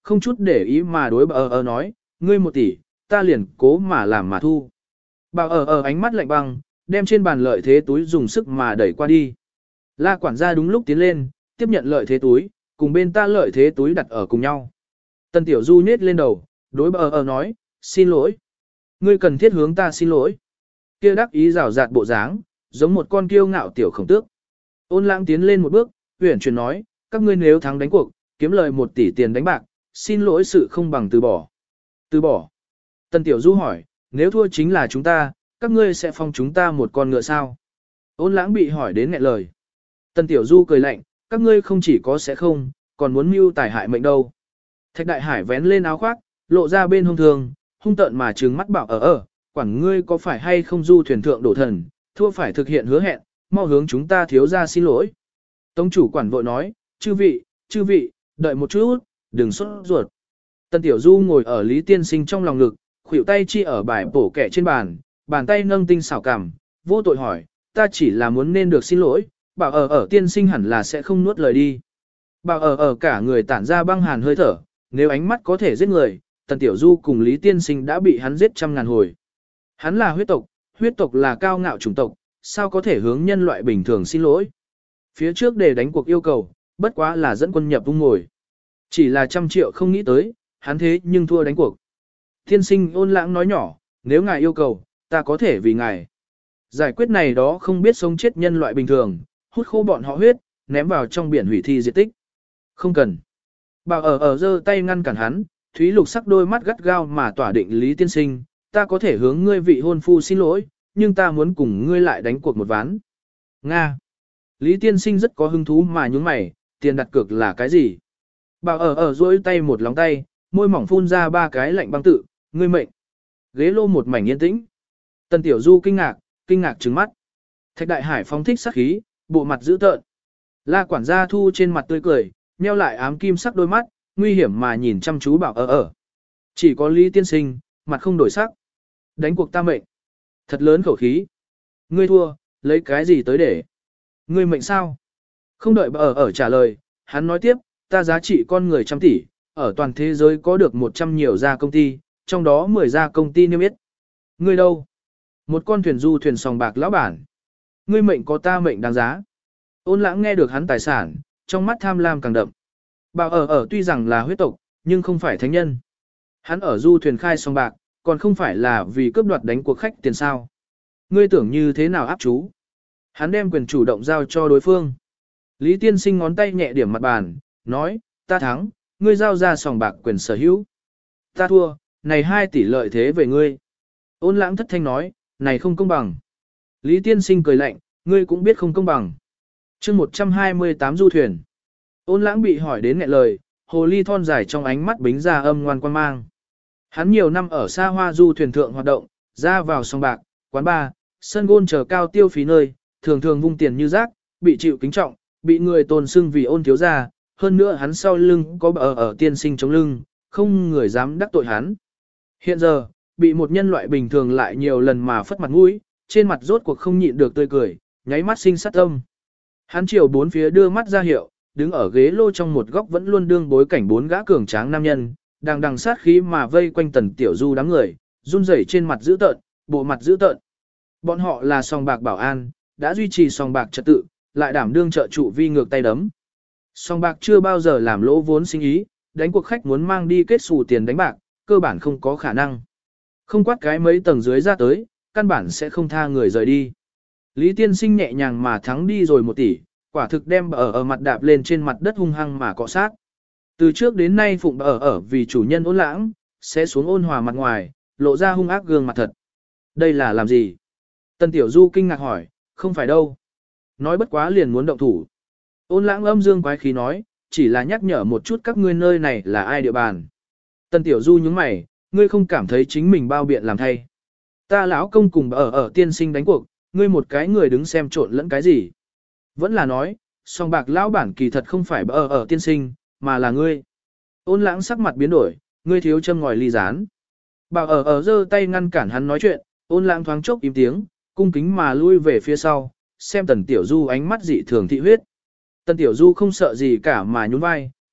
không chút để ý mà đối bà nói, ngươi 1 tỷ, ta liền cố mà làm mà thu. Bà ánh mắt lạnh băng, đem trên bàn lợi thế túi dùng sức mà đẩy qua đi. La quản gia đúng lúc tiến lên, tiếp nhận lợi thế túi, cùng bên ta lợi thế túi đặt ở cùng nhau. Tần Tiểu Du nhếch lên đầu, đối bà nói, xin lỗi. Ngươi cần thiết hướng ta xin lỗi. Kia đắc ý rào rạt bộ dáng, giống một con kiêu ngạo tiểu khổng tước. Ôn Lãng tiến lên một bước, uyển chuyển nói, các ngươi nếu thắng đánh cuộc, kiếm lời 1 tỷ tiền đánh bạc, xin lỗi sự không bằng từ bỏ. Từ bỏ. Tần Tiểu Du hỏi, nếu thua chính là chúng ta, các ngươi sẽ phong chúng ta một con ngựa sao? Ôn Lãng bị hỏi đến nghẹn lời. Tần Tiểu Du cười lạnh, các ngươi không chỉ có sẽ không, còn muốn mưu tài hại mệnh đâu. Thạch Đại Hải vén lên áo khoác, lộ ra bên hông thường, hung tợn mà trừng mắt bảo quản ngươi có phải hay không du thuyền thượng đổ thần, thua phải thực hiện hứa hẹn, mau hướng chúng ta thiếu ra xin lỗi. Tống chủ quản vội nói, chư vị, đợi một chút, đừng sốt ruột. Tần Tiểu Du ngồi ở Lý Tiên Sinh trong lòng ngực, khuỷu tay chi ở bài bổ kẻ trên bàn, bàn tay nâng tinh xảo cảm, vô tội hỏi, ta chỉ là muốn nên được xin lỗi, bảo ở Tiên Sinh hẳn là sẽ không nuốt lời đi. Bảo ở cả người tản ra băng hàn hơi thở, nếu ánh mắt có thể giết người, Tần Tiểu Du cùng Lý Tiên Sinh đã bị hắn giết trăm ngàn hồi. Hắn là huyết tộc là cao ngạo chủng tộc, sao có thể hướng nhân loại bình thường xin lỗi. Phía trước để đánh cuộc yêu cầu, bất quá là dẫn quân nhập vung ngồi. Chỉ là 100 triệu không nghĩ tới, hắn thế nhưng thua đánh cuộc. Tiên Sinh Ôn Lãng nói nhỏ, nếu ngài yêu cầu, ta có thể vì ngài. Giải quyết này đó không biết sống chết nhân loại bình thường, hút khô bọn họ huyết, ném vào trong biển hủy thi diệt tích. Không cần. Bảo ở giơ tay ngăn cản hắn, Thúy Lục sắc đôi mắt gắt gao mà tỏa định Lý Tiên Sinh, ta có thể hướng ngươi vị hôn phu xin lỗi, nhưng ta muốn cùng ngươi lại đánh cuộc một ván. Nga. Lý Tiên Sinh rất có hứng thú mà nhúng mày, tiền đặt cược là cái gì? Bảo ở duỗi tay một lóng tay, môi mỏng phun ra 3 cái lạnh băng tự, ngươi mệnh. Ghế lô một mảnh yên tĩnh. Tần Tiểu Du kinh ngạc trừng mắt. Thạch Đại Hải phóng thích sát khí, bộ mặt dữ tợn. La quản gia thu trên mặt tươi cười, nheo lại ám kim sắc đôi mắt, nguy hiểm mà nhìn chăm chú Bảo ở. Chỉ có Lý Tiên Sinh, mặt không đổi sắc. Đánh cuộc ta mệnh. Thật lớn khẩu khí. Ngươi thua, lấy cái gì tới để? Ngươi mệnh sao? Không đợi Bảo ở trả lời, hắn nói tiếp, ta giá trị con người 100 tỷ, ở toàn thế giới có được 100 nhiều gia công ty, trong đó 10 gia công ty niêm yết. Ngươi đâu? Một con thuyền du thuyền sòng bạc lão bản. Ngươi mệnh có ta mệnh đáng giá. Ôn Lãng nghe được hắn tài sản, trong mắt tham lam càng đậm. Bảo ở tuy rằng là huyết tộc, nhưng không phải thánh nhân. Hắn ở du thuyền khai sòng bạc, còn không phải là vì cướp đoạt đánh cuộc khách tiền sao. Ngươi tưởng như thế nào áp chú? Hắn đem quyền chủ động giao cho đối phương. Lý Tiên Sinh ngón tay nhẹ điểm mặt bàn, nói, ta thắng, ngươi giao ra sòng bạc quyền sở hữu. Ta thua, này 2 tỷ lợi thế về ngươi. Ôn Lãng thất thanh nói, này không công bằng. Lý Tiên Sinh cười lạnh, ngươi cũng biết không công bằng. chương 128 du thuyền. Ôn Lãng bị hỏi đến nghẹn lời, hồ ly thon dài trong ánh mắt bính ra âm ngoan quan mang. Hắn nhiều năm ở xa hoa du thuyền thượng hoạt động, ra vào sòng bạc, quán bar, sân gôn chờ cao tiêu phí nơi, thường thường vung tiền như rác, bị chịu kính trọng, bị người tôn xưng vì Ôn thiếu gia. Hơn nữa hắn sau lưng có ở Tiên Sinh chống lưng, không người dám đắc tội hắn. Hiện giờ, bị một nhân loại bình thường lại nhiều lần mà phất mặt mũi, trên mặt rốt cuộc không nhịn được tươi cười, nháy mắt sinh sát tâm. Hắn chiều 4 phía đưa mắt ra hiệu, đứng ở ghế lô trong một góc vẫn luôn đương bối cảnh 4 gã cường tráng nam nhân, đang đằng sát khí mà vây quanh Tần Tiểu Du đám người, run rẩy trên mặt dữ tợn, bộ mặt dữ tợn. Bọn họ là sòng bạc bảo an, đã duy trì sòng bạc trật tự, lại đảm đương trợ trụ vi ngược tay đấm. Sòng bạc chưa bao giờ làm lỗ vốn sinh ý, đánh cuộc khách muốn mang đi kết xù tiền đánh bạc, cơ bản không có khả năng. Không quát cái mấy tầng dưới ra tới, căn bản sẽ không tha người rời đi. Lý Tiên Sinh nhẹ nhàng mà thắng đi rồi 1 tỷ, quả thực đem ở mặt đạp lên trên mặt đất hung hăng mà cọ sát. Từ trước đến nay phụng ở vì chủ nhân Ôn Lãng, sẽ xuống ôn hòa mặt ngoài, lộ ra hung ác gương mặt thật. Đây là làm gì? Tần Tiểu Du kinh ngạc hỏi, không phải đâu. Nói bất quá liền muốn động thủ. Ôn Lãng âm dương quái khí nói, chỉ là nhắc nhở một chút các ngươi nơi này là ai địa bàn. Tần Tiểu Du nhướng mày, ngươi không cảm thấy chính mình bao biện làm thay. Ta lão công cùng ở Tiên Sinh đánh cuộc, ngươi một cái người đứng xem trộn lẫn cái gì. Vẫn là nói, song bạc lão bản kỳ thật không phải ở Tiên Sinh, mà là ngươi. Ôn Lãng sắc mặt biến đổi, ngươi thiếu châm ngòi ly gián. Bảo ở giơ tay ngăn cản hắn nói chuyện, Ôn Lãng thoáng chốc im tiếng, cung kính mà lui về phía sau, xem Tần Tiểu Du ánh mắt dị thường thị huyết. Tần Tiểu Du không sợ gì cả mà nhún vai,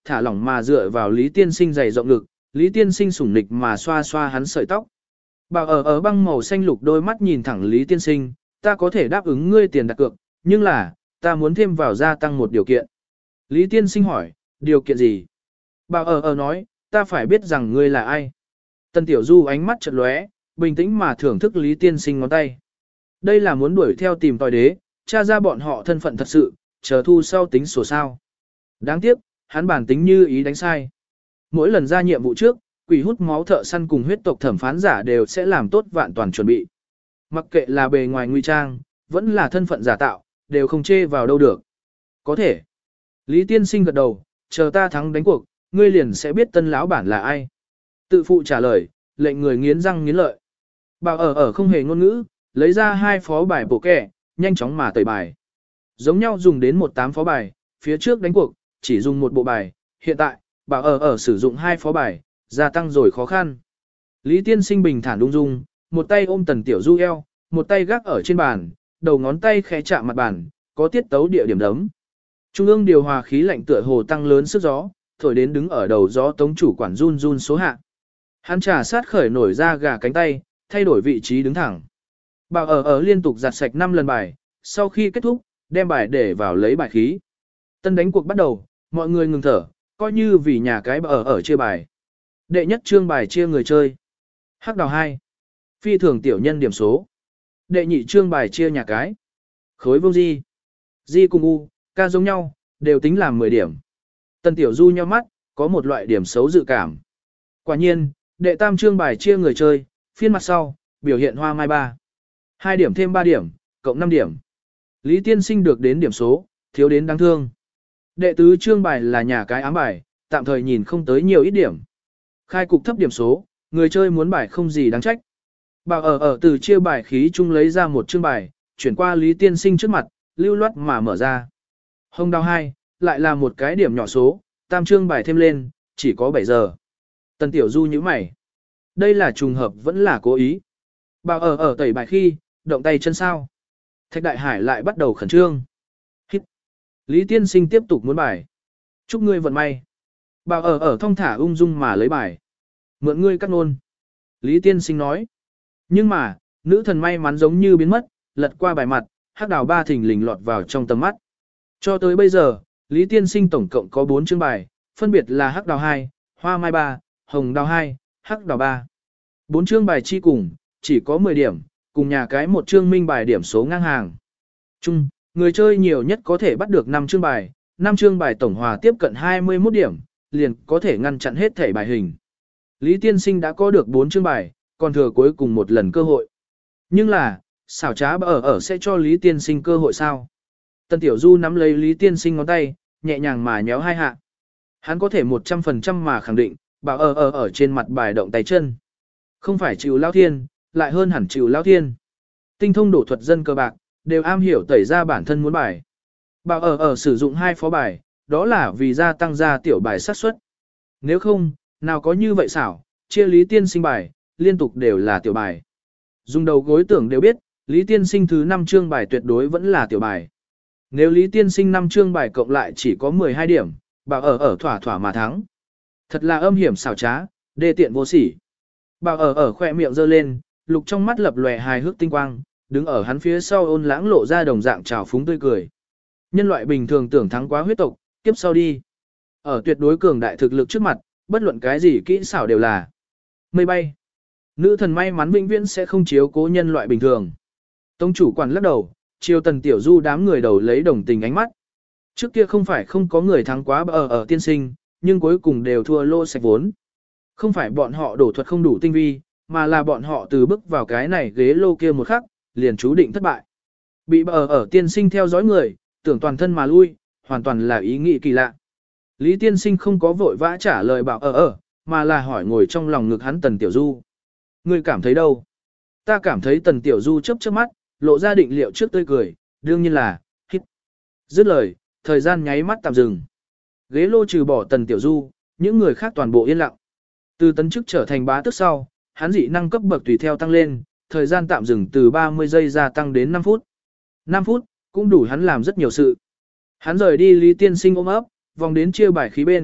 thả lỏng mà dựa vào Lý Tiên Sinh dày rộng ngực, Lý Tiên Sinh sủng nịch mà xoa xoa hắn sợi tóc. Bảo ở băng màu xanh lục đôi mắt nhìn thẳng Lý Tiên Sinh, ta có thể đáp ứng ngươi tiền đặt cược, nhưng là, ta muốn thêm vào gia tăng một điều kiện. Lý Tiên Sinh hỏi, điều kiện gì? Bảo ở nói, ta phải biết rằng ngươi là ai. Tần Tiểu Du ánh mắt chợt lóe, bình tĩnh mà thưởng thức Lý Tiên Sinh ngón tay. Đây là muốn đuổi theo tìm tòi đế, tra ra bọn họ thân phận thật sự, chờ thu sau tính sổ sao. Đáng tiếc, hắn bản tính như ý đánh sai. Mỗi lần ra nhiệm vụ trước, quỷ hút máu thợ săn cùng huyết tộc thẩm phán giả đều sẽ làm tốt vạn toàn chuẩn bị. Mặc kệ là bề ngoài nguy trang, vẫn là thân phận giả tạo, đều không chê vào đâu được. Có thể. Lý Tiên Sinh gật đầu, chờ ta thắng đánh cuộc, ngươi liền sẽ biết tân lão bản là ai. Tự phụ trả lời, lệnh người nghiến răng nghiến lợi. Bảo ở không hề ngôn ngữ, lấy ra 2 phó bài bổ kẻ, nhanh chóng mà tẩy bài. Giống nhau dùng đến 18 phó bài, phía trước đánh cuộc, chỉ dùng một bộ bài, hiện tại, bảo ở sử dụng 2 phó bài, gia tăng rồi khó khăn. Lý Tiên Sinh bình thản ung dung, một tay ôm Tần Tiểu Du eo, một tay gác ở trên bàn, đầu ngón tay khẽ chạm mặt bàn, có tiết tấu địa điểm đấm. Trung ương điều hòa khí lạnh tựa hồ tăng lớn sức gió, thổi đến đứng ở đầu gió tống chủ quản run run số hạ. Hắn trà sát khởi nổi ra gà cánh tay, thay đổi vị trí đứng thẳng. Bảo ở liên tục giặt sạch 5 lần bài, sau khi kết thúc, đem bài để vào lấy bài khí. Tân đánh cuộc bắt đầu, mọi người ngừng thở, coi như vì nhà cái bảo ở chia bài. Đệ nhất trương bài chia người chơi. Hắc đào 2. Phi thường tiểu nhân điểm số. Đệ nhị trương bài chia nhà cái. Khối vô di. Di cùng U, ca giống nhau, đều tính làm 10 điểm. Tần Tiểu Du nheo mắt, có một loại điểm xấu dự cảm. Quả nhiên, đệ tam trương bài chia người chơi, phiên mặt sau, biểu hiện hoa mai 3. 2 điểm thêm 3 điểm, cộng 5 điểm. Lý Tiên Sinh được đến điểm số, thiếu đến đáng thương. Đệ tứ trương bài là nhà cái ám bài, tạm thời nhìn không tới nhiều ít điểm. Khai cục thấp điểm số, người chơi muốn bài không gì đáng trách. Bảo ở từ chia bài khí chung lấy ra một trương bài, chuyển qua Lý Tiên Sinh trước mặt, lưu loát mà mở ra. Hồng đào 2, lại là một cái điểm nhỏ số, tam trương bài thêm lên, chỉ có 7 giờ. Tần Tiểu Du nhíu mày. Đây là trùng hợp vẫn là cố ý. Bảo ở tẩy bài khi, động tay chân sao. Thạch Đại Hải lại bắt đầu khẩn trương. Hít. Lý Tiên Sinh tiếp tục muốn bài. Chúc ngươi vận may. Bảo ở thong thả ung dung mà lấy bài. Mượn ngươi cắt nôn. Lý Tiên Sinh nói. Nhưng mà, nữ thần may mắn giống như biến mất, lật qua bài mặt, hắc đào 3 thình lình lọt vào trong tầm mắt. Cho tới bây giờ, Lý Tiên Sinh tổng cộng có 4 chương bài, phân biệt là hắc đào 2, hoa mai 3, hồng đào 2, hắc đào 3. 4 chương bài chi cùng, chỉ có 10 điểm, cùng nhà cái một chương minh bài điểm số ngang hàng. Chung, người chơi nhiều nhất có thể bắt được 5 chương bài, 5 chương bài tổng hòa tiếp cận 21 điểm, liền có thể ngăn chặn hết thể bài hình. Lý Tiên Sinh đã có được 4 chương bài, còn thừa cuối cùng một lần cơ hội. Nhưng là, xảo trá ở sẽ cho Lý Tiên Sinh cơ hội sao? Tần Tiểu Du nắm lấy Lý Tiên Sinh ngón tay, nhẹ nhàng mà nhéo 2 hạ. Hắn có thể 100% mà khẳng định, bảo ở trên mặt bài động tay chân. Không phải chịu lao thiên, lại hơn hẳn chịu lao thiên. Tinh thông đổ thuật dân cơ bạc, đều am hiểu tẩy ra bản thân muốn bài. Bảo ở sử dụng 2 phó bài, đó là vì gia tăng ra tiểu bài xác suất. Nếu không, nào có như vậy xảo, chia Lý Tiên Sinh bài, liên tục đều là tiểu bài. Dùng đầu gối tưởng đều biết, Lý Tiên Sinh thứ 5 chương bài tuyệt đối vẫn là tiểu bài. Nếu Lý Tiên Sinh 5 chương bài cộng lại chỉ có 12 điểm, bảo ở thỏa thỏa mà thắng. Thật là âm hiểm xảo trá, đê tiện vô sỉ. Bảo ở khỏe miệng giơ lên, lục trong mắt lập lòe hài hước tinh quang, đứng ở hắn phía sau ôn lãng lộ ra đồng dạng trào phúng tươi cười. Nhân loại bình thường tưởng thắng quá huyết tộc, kiếp sau đi. Ở tuyệt đối cường đại thực lực trước mặt, bất luận cái gì kỹ xảo đều là mây bay. Nữ thần may mắn vĩnh viễn sẽ không chiếu cố nhân loại bình thường. Tông chủ quản lắc đầu, chiều Tần Tiểu Du đám người đầu lấy đồng tình ánh mắt. Trước kia không phải không có người thắng quá ở tiên sinh, nhưng cuối cùng đều thua lô sạch vốn. Không phải bọn họ đổ thuật không đủ tinh vi, mà là bọn họ từ bước vào cái này ghế lô kia một khắc, liền chú định thất bại. Bị ở tiên sinh theo dõi người, tưởng toàn thân mà lui, hoàn toàn là ý nghĩ kỳ lạ. Lý Tiên Sinh không có vội vã trả lời bảo mà là hỏi ngồi trong lòng ngực hắn Tần Tiểu Du. Ngươi cảm thấy đâu? Ta cảm thấy Tần Tiểu Du chớp chớp mắt, lộ ra định liệu trước tươi cười, đương nhiên là, hít. Dứt lời, thời gian nháy mắt tạm dừng. Ghế lô trừ bỏ Tần Tiểu Du, những người khác toàn bộ yên lặng. Từ tấn chức trở thành bá tước sau, hắn dị năng cấp bậc tùy theo tăng lên, thời gian tạm dừng từ 30 giây gia tăng đến 5 phút. 5 phút, cũng đủ hắn làm rất nhiều sự. Hắn rời đi Lý Tiên Sinh ôm ấp, vòng đến chia bài khí bên,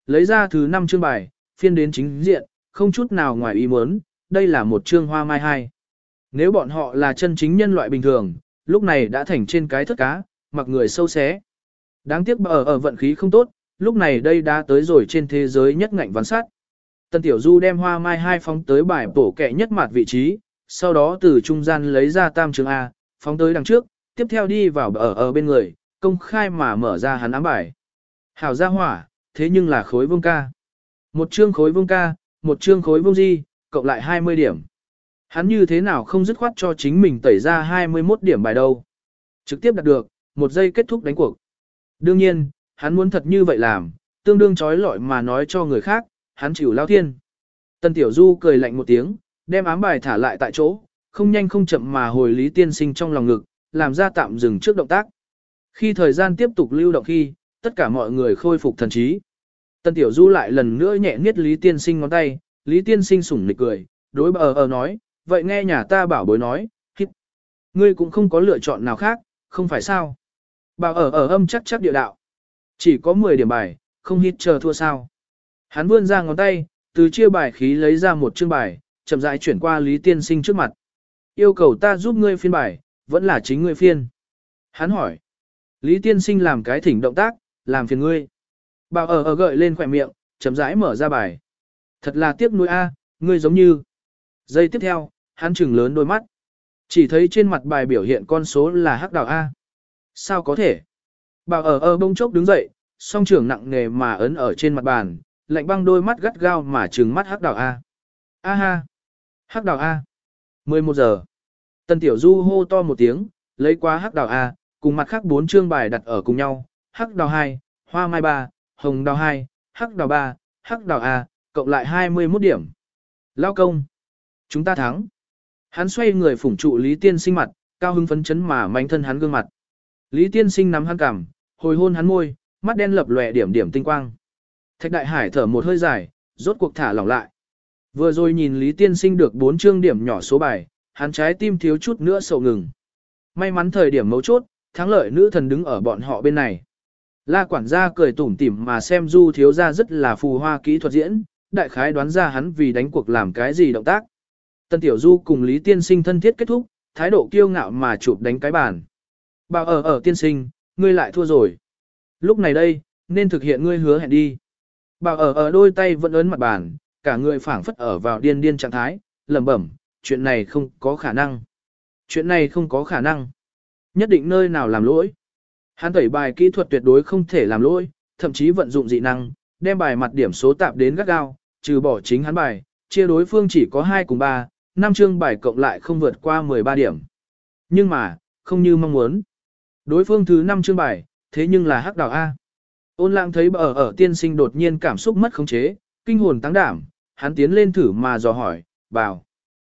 Lấy ra thứ 5 chương bài, phiên đến chính diện, không chút nào ngoài ý muốn, đây là một chương hoa mai hai. Nếu bọn họ là chân chính nhân loại bình thường, lúc này đã thành trên cái thất cá, mặc người sâu xé. Đáng tiếc ở vận khí không tốt, lúc này đây đã tới rồi trên thế giới nhất ngạnh ván sát. Tân Tiểu Du đem hoa mai hai phóng tới bài bổ kẹ nhất mặt vị trí, sau đó từ trung gian lấy ra tam chương A, phóng tới đằng trước, tiếp theo đi vào ở bên người, công khai mà mở ra hắn ám bài. Hảo gia hỏa, thế nhưng là khối vương ca. Một chương khối vương ca, một chương khối vương di, cộng lại 20 điểm. Hắn như thế nào không dứt khoát cho chính mình tẩy ra 21 điểm bài đâu. Trực tiếp đạt được, một giây kết thúc đánh cuộc. Đương nhiên, hắn muốn thật như vậy làm, tương đương trói lọi mà nói cho người khác, hắn chịu lao thiên. Tân Tiểu Du cười lạnh một tiếng, đem ám bài thả lại tại chỗ, không nhanh không chậm mà hồi Lý Tiên Sinh trong lòng ngực, làm ra tạm dừng trước động tác. Khi thời gian tiếp tục lưu động khi, tất cả mọi người khôi phục thần trí. Tân Tiểu Du lại lần nữa nhẹ niết Lý Tiên Sinh ngón tay, Lý Tiên Sinh sủng nịch cười, đối nói, vậy nghe nhà ta bảo bối nói, hít. Ngươi cũng không có lựa chọn nào khác, không phải sao? Bảo âm chắc địa đạo. Chỉ có 10 điểm bài, không hít chờ thua sao. Hắn vươn ra ngón tay, từ chia bài khí lấy ra một chương bài, chậm rãi chuyển qua Lý Tiên Sinh trước mặt. Yêu cầu ta giúp ngươi phiên bài, vẫn là chính ngươi phiên. Hắn hỏi. Lý Tiên Sinh làm cái thỉnh động tác, làm phiền ngươi. Bảo gợi lên khỏe miệng, chậm rãi mở ra bài. Thật là tiếc nuối a, ngươi giống như. Giây tiếp theo, hắn trừng lớn đôi mắt. Chỉ thấy trên mặt bài biểu hiện con số là hắc đào A. Sao có thể? Bảo bông chốc đứng dậy, song trưởng nặng nề mà ấn ở trên mặt bàn, lạnh băng đôi mắt gắt gao mà trừng mắt hắc đào A. A ha! Hắc đào A! 11 giờ. Tân Tiểu Du hô to một tiếng, lấy qua hắc đào A, cùng mặt khác 4 chương bài đặt ở cùng nhau. Hắc đào 2, hoa mai 3, hồng đào 2, hắc đào 3, hắc đào A, cộng lại 21 điểm. Lao công! Chúng ta thắng! Hắn xoay người phủng trụ Lý Tiên Sinh mặt, cao hứng phấn chấn mà manh thân hắn gương mặt. Lý Tiên Sinh nắm hắn cằm, hồi hôn hắn môi, mắt đen lập lòe điểm điểm tinh quang. Thạch Đại Hải thở một hơi dài, rốt cuộc thả lỏng lại. Vừa rồi nhìn Lý Tiên Sinh được 4 chương điểm nhỏ số bài, hắn trái tim thiếu chút nữa sầu ngừng. May mắn thời điểm mấu chốt, thắng lợi nữ thần đứng ở bọn họ bên này. La quản gia cười tủm tỉm mà xem Du thiếu gia rất là phù hoa kỹ thuật diễn, đại khái đoán ra hắn vì đánh cuộc làm cái gì động tác. Tân Tiểu Du cùng Lý Tiên Sinh thân thiết kết thúc, thái độ kiêu ngạo mà chụp đánh cái bàn. Bảo tiên sinh, ngươi lại thua rồi. Lúc này đây, nên thực hiện ngươi hứa hẹn đi. Bảo đôi tay vẫn ấn mặt bàn, cả người phảng phất ở vào điên điên trạng thái, lẩm bẩm, chuyện này không có khả năng. Chuyện này không có khả năng. Nhất định nơi nào làm lỗi. Hắn tẩy bài kỹ thuật tuyệt đối không thể làm lỗi, thậm chí vận dụng dị năng, đem bài mặt điểm số tạp đến gắt gao, trừ bỏ chính hắn bài, chia đối phương chỉ có 2 cùng 3, 5 chương bài cộng lại không vượt qua 13 điểm. Nhưng mà, không như mong muốn. Đối phương thứ 5 chương bài, thế nhưng là hắc đào A. Ôn Lãng thấy ở tiên sinh đột nhiên cảm xúc mất khống chế, kinh hồn tăng đảm, hắn tiến lên thử mà dò hỏi, bảo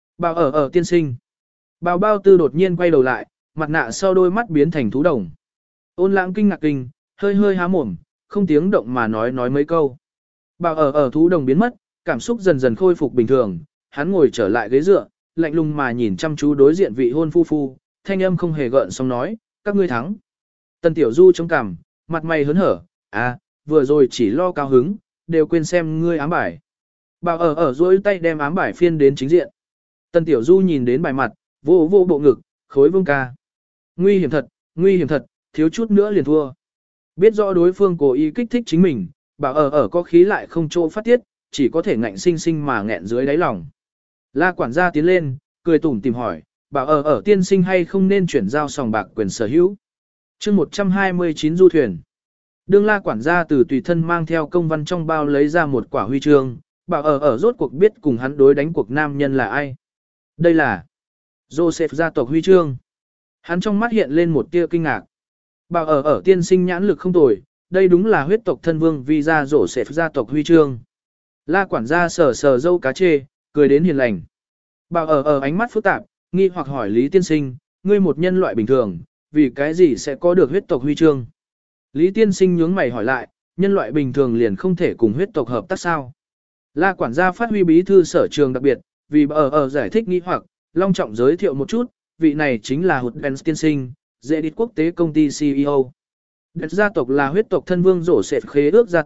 ở tiên sinh. Bảo bao tư đột nhiên quay đầu lại, mặt nạ sau đôi mắt biến thành thú đồng. Ôn Lãng kinh ngạc kinh, hơi hơi há mồm, không tiếng động mà nói mấy câu. Bảo ở thú đồng biến mất, cảm xúc dần dần khôi phục bình thường, hắn ngồi trở lại ghế dựa, lạnh lùng mà nhìn chăm chú đối diện vị hôn phu, thanh âm không hề gợn sóng nói, các ngươi thắng. Tần Tiểu Du trong cằm, mặt mày hớn hở, vừa rồi chỉ lo cao hứng, đều quên xem ngươi ám bài. Bảo ở duỗi tay đem ám bài phiên đến chính diện. Tần Tiểu Du nhìn đến bài mặt, vô bộ ngực, khối vương ca. Nguy hiểm thật, thiếu chút nữa liền thua. Biết rõ đối phương cố ý kích thích chính mình, Bảo ở có khí lại không chỗ phát tiết, chỉ có thể ngạnh sinh sinh mà nghẹn dưới đáy lòng. La quản gia tiến lên, cười tủm tìm hỏi, Bảo ở tiên sinh hay không nên chuyển giao sòng bạc quyền sở hữu. Chương 129 du thuyền. Đương La quản gia từ tùy thân mang theo công văn trong bao lấy ra một quả huy chương, Bảo ở rốt cuộc biết cùng hắn đối đánh cuộc nam nhân là ai. Đây là Joseph gia tộc huy chương. Hắn trong mắt hiện lên một tia kinh ngạc. Bảo ở tiên sinh nhãn lực không tồi, đây đúng là huyết tộc thân vương vì ra Joseph gia tộc huy chương. La quản gia sờ dâu cá chê, cười đến hiền lành. Bảo ở ánh mắt phức tạp, nghi hoặc hỏi Lý tiên sinh, ngươi một nhân loại bình thường, vì cái gì sẽ có được huyết tộc huy chương? Lý tiên sinh nhướng mày hỏi lại, nhân loại bình thường liền không thể cùng huyết tộc hợp tác sao? La quản gia phát huy bí thư sở trường đặc biệt, vì ở giải thích nghi hoặc, long trọng giới thiệu một chút, vị này chính là Hụt Benz tiên sinh, dễ đít quốc tế công ty CEO. Đất gia tộc là huyết tộc thân vương rổ sệt khế ước gia tộc,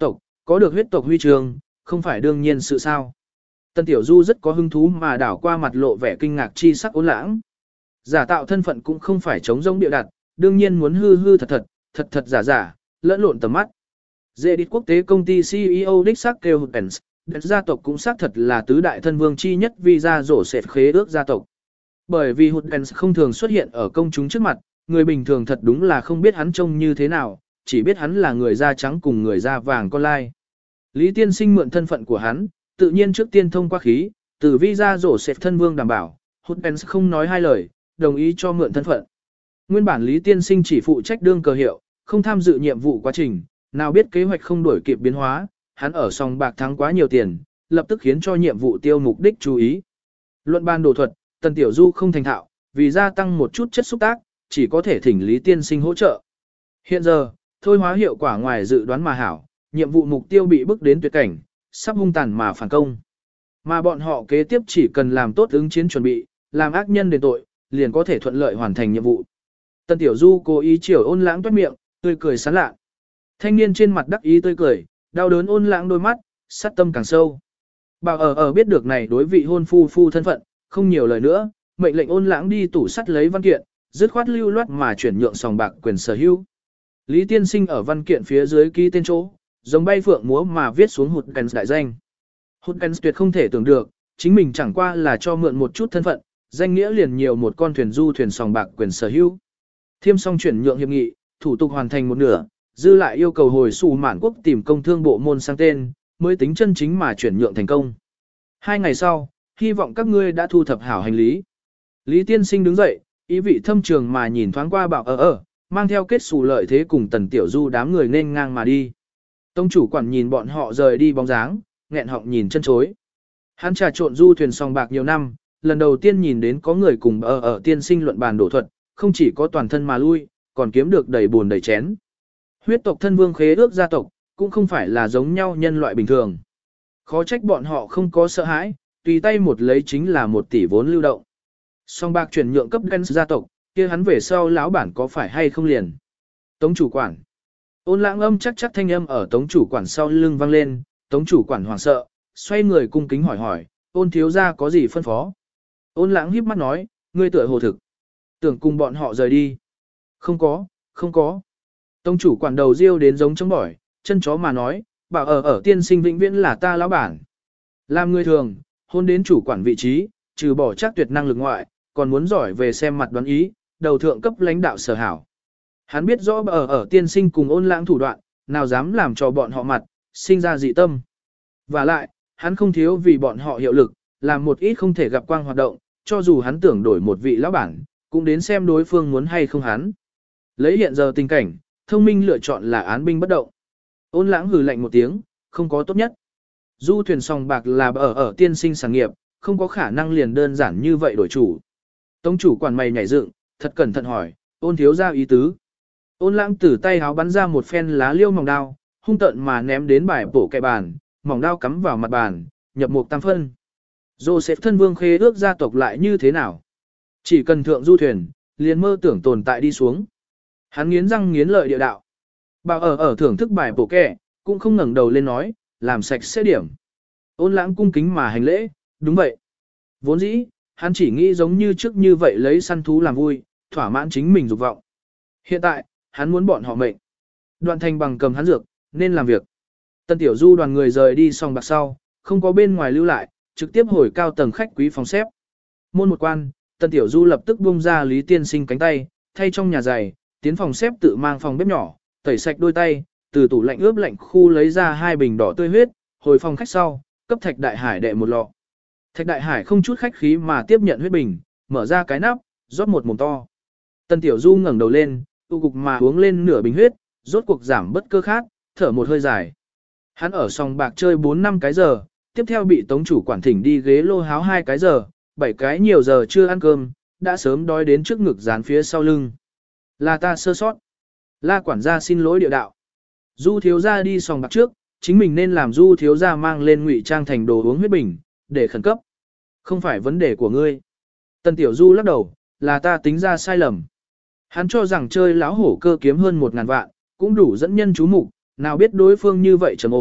có được huyết tộc huy chương, không phải đương nhiên sự sao. Tân Tiểu Du rất có hứng thú mà đảo qua mặt lộ vẻ kinh ngạc chi sắc Ôn Lãng. Giả tạo thân phận cũng không phải chống rông điệu đặt, đương nhiên muốn hư hư thật thật giả giả, lẫn lộn tầm mắt. Dễ địch quốc tế công ty CEO đích xác kêu Hutpence, gia tộc cũng xác thật là tứ đại thân vương chi nhất vì gia rổ sệt khế ước gia tộc. Bởi vì Hutpence không thường xuất hiện ở công chúng trước mặt, người bình thường thật đúng là không biết hắn trông như thế nào, chỉ biết hắn là người da trắng cùng người da vàng con lai. Lý Tiên Sinh mượn thân phận của hắn, tự nhiên trước tiên thông qua khí, từ visa rổ sệt thân vương đảm bảo, Hutpence không nói hai lời, đồng ý cho mượn thân phận. Nguyên bản Lý Tiên Sinh chỉ phụ trách đương cờ hiệu, không tham dự nhiệm vụ quá trình, nào biết kế hoạch không đổi kịp biến hóa, hắn ở sòng bạc thắng quá nhiều tiền, lập tức khiến cho nhiệm vụ tiêu mục đích chú ý. Luận ban đồ thuật, Tần Tiểu Du không thành thạo, vì gia tăng một chút chất xúc tác, chỉ có thể thỉnh Lý Tiên Sinh hỗ trợ. Hiện giờ, thôi hóa hiệu quả ngoài dự đoán mà hảo, nhiệm vụ mục tiêu bị bức đến tuyệt cảnh, sắp hung tàn mà phản công. Mà bọn họ kế tiếp chỉ cần làm tốt ứng chiến chuẩn bị, làm ác nhân đền tội, liền có thể thuận lợi hoàn thành nhiệm vụ. Tần Tiểu Du cố ý chiều Ôn Lãng toét miệng, tươi cười sán lạ. Thanh niên trên mặt đắc ý tươi cười, đau đớn Ôn Lãng đôi mắt, sát tâm càng sâu. Bảo ở biết được này đối vị hôn phu thân phận, không nhiều lời nữa, mệnh lệnh Ôn Lãng đi tủ sắt lấy văn kiện, dứt khoát lưu loát mà chuyển nhượng sòng bạc quyền sở hữu. Lý Tiên Sinh ở văn kiện phía dưới ký tên chỗ, giống bay phượng múa mà viết xuống Hutpence đại danh. Hutpence tuyệt không thể tưởng được, chính mình chẳng qua là cho mượn một chút thân phận, danh nghĩa liền nhiều một con thuyền du thuyền sòng bạc quyền sở hữu. Thiêm xong chuyển nhượng hiệp nghị, thủ tục hoàn thành một nửa, dư lại yêu cầu hồi xù Mạn Quốc tìm công thương bộ môn sang tên, mới tính chân chính mà chuyển nhượng thành công. 2 ngày sau, hy vọng các ngươi đã thu thập hảo hành lý. Lý Tiên Sinh đứng dậy, ý vị thâm trường mà nhìn thoáng qua Bảo mang theo kết xù lợi thế cùng Tần Tiểu Du đám người nên ngang mà đi. Tông chủ quản nhìn bọn họ rời đi bóng dáng, nghẹn họng nhìn chân chối. Hắn trà trộn du thuyền sòng bạc nhiều năm, lần đầu tiên nhìn đến có người cùng Tiên Sinh luận bàn đổ thuật, không chỉ có toàn thân mà lui, còn kiếm được đầy buồn đầy chén. Huyết tộc thân vương khế ước gia tộc, cũng không phải là giống nhau nhân loại bình thường. Khó trách bọn họ không có sợ hãi, tùy tay một lấy chính là 1 tỷ vốn lưu động. Song bạc chuyển nhượng cấp Gens gia tộc, kia hắn về sau lão bản có phải hay không liền. Tống chủ quản. Ôn Lãng âm chắc thanh âm ở tống chủ quản sau lưng vang lên, tống chủ quản hoảng sợ, xoay người cung kính hỏi, Ôn thiếu gia có gì phân phó. Ôn Lãng híp mắt nói, ngươi tựa hồ thực. Tưởng cùng bọn họ rời đi. Không có. Tống chủ quản đầu riêu đến giống chống bỏi, chân chó mà nói, bảo ở Tiên Sinh vĩnh viễn là ta lão bản. Làm người thường, hôn đến chủ quản vị trí, trừ bỏ chắc tuyệt năng lực ngoại, còn muốn giỏi về xem mặt đoán ý, đầu thượng cấp lãnh đạo sở hảo. Hắn biết rõ ở Tiên Sinh cùng Ôn Lãng thủ đoạn, nào dám làm cho bọn họ mặt, sinh ra dị tâm. Và lại, hắn không thiếu vì bọn họ hiệu lực, làm một ít không thể gặp quang hoạt động, cho dù hắn tưởng đổi một vị lão bản, cũng đến xem đối phương muốn hay không hắn. Lấy hiện giờ tình cảnh, thông minh lựa chọn là án binh bất động. Ôn Lãng hừ lạnh một tiếng, không có tốt nhất. Du thuyền sòng bạc là ở Tiên Sinh sản nghiệp, không có khả năng liền đơn giản như vậy đổi chủ. Tống chủ quản mày nhảy dựng, thật cẩn thận hỏi, Ôn thiếu gia ý tứ. Ôn Lãng từ tay háo bắn ra một phen lá liêu mỏng đao, hung tợn mà ném đến bài bổ kẹ bàn, mỏng đao cắm vào mặt bàn, nhập mục tam phân. Joseph thân vương khế ước gia tộc lại như thế nào? Chỉ cần thượng du thuyền, liền mơ tưởng tồn tại đi xuống. Hắn nghiến răng nghiến lợi địa đạo. Bảo ở thưởng thức bài bổ kẹ, cũng không ngẩng đầu lên nói, làm sạch sẽ điểm. Ôn Lãng cung kính mà hành lễ, đúng vậy. Vốn dĩ, hắn chỉ nghĩ giống như trước như vậy lấy săn thú làm vui, thỏa mãn chính mình dục vọng. Hiện tại, hắn muốn bọn họ mệnh. Đoạn Thành bằng cầm hắn dược, nên làm việc. Tân Tiểu Du đoàn người rời đi xong bạc sau, không có bên ngoài lưu lại, trực tiếp hồi cao tầng khách quý phòng xếp. Môn một quan, Tân Tiểu Du lập tức buông ra Lý Tiên Sinh cánh tay, thay trong nhà giày, tiến phòng xếp tự mang phòng bếp nhỏ, tẩy sạch đôi tay, từ tủ lạnh ướp lạnh khu lấy ra 2 bình đỏ tươi huyết, hồi phòng khách sau, cấp Thạch Đại Hải đệ một lọ. Thạch Đại Hải không chút khách khí mà tiếp nhận huyết bình, mở ra cái nắp, rót một mồm to. Tân Tiểu Du ngẩng đầu lên, tu cục mà uống lên nửa bình huyết, rốt cuộc giảm bất cơ khát, thở một hơi dài. Hắn ở sòng bạc chơi 4-5 cái giờ, tiếp theo bị tống chủ quản thỉnh đi ghế lô háo 2 cái giờ, 7 cái nhiều giờ chưa ăn cơm, đã sớm đói đến trước ngực dán phía sau lưng. Là ta sơ sót. La quản gia xin lỗi địa đạo. Du thiếu gia đi sòng bạc trước, chính mình nên làm Du thiếu gia mang lên ngụy trang thành đồ uống huyết bình, để khẩn cấp. Không phải vấn đề của ngươi. Tần Tiểu Du lắc đầu, là ta tính ra sai lầm. Hắn cho rằng chơi lão hổ cơ kiếm hơn 1.000 vạn, cũng đủ dẫn nhân chú mục, nào biết đối phương như vậy trầm ổn,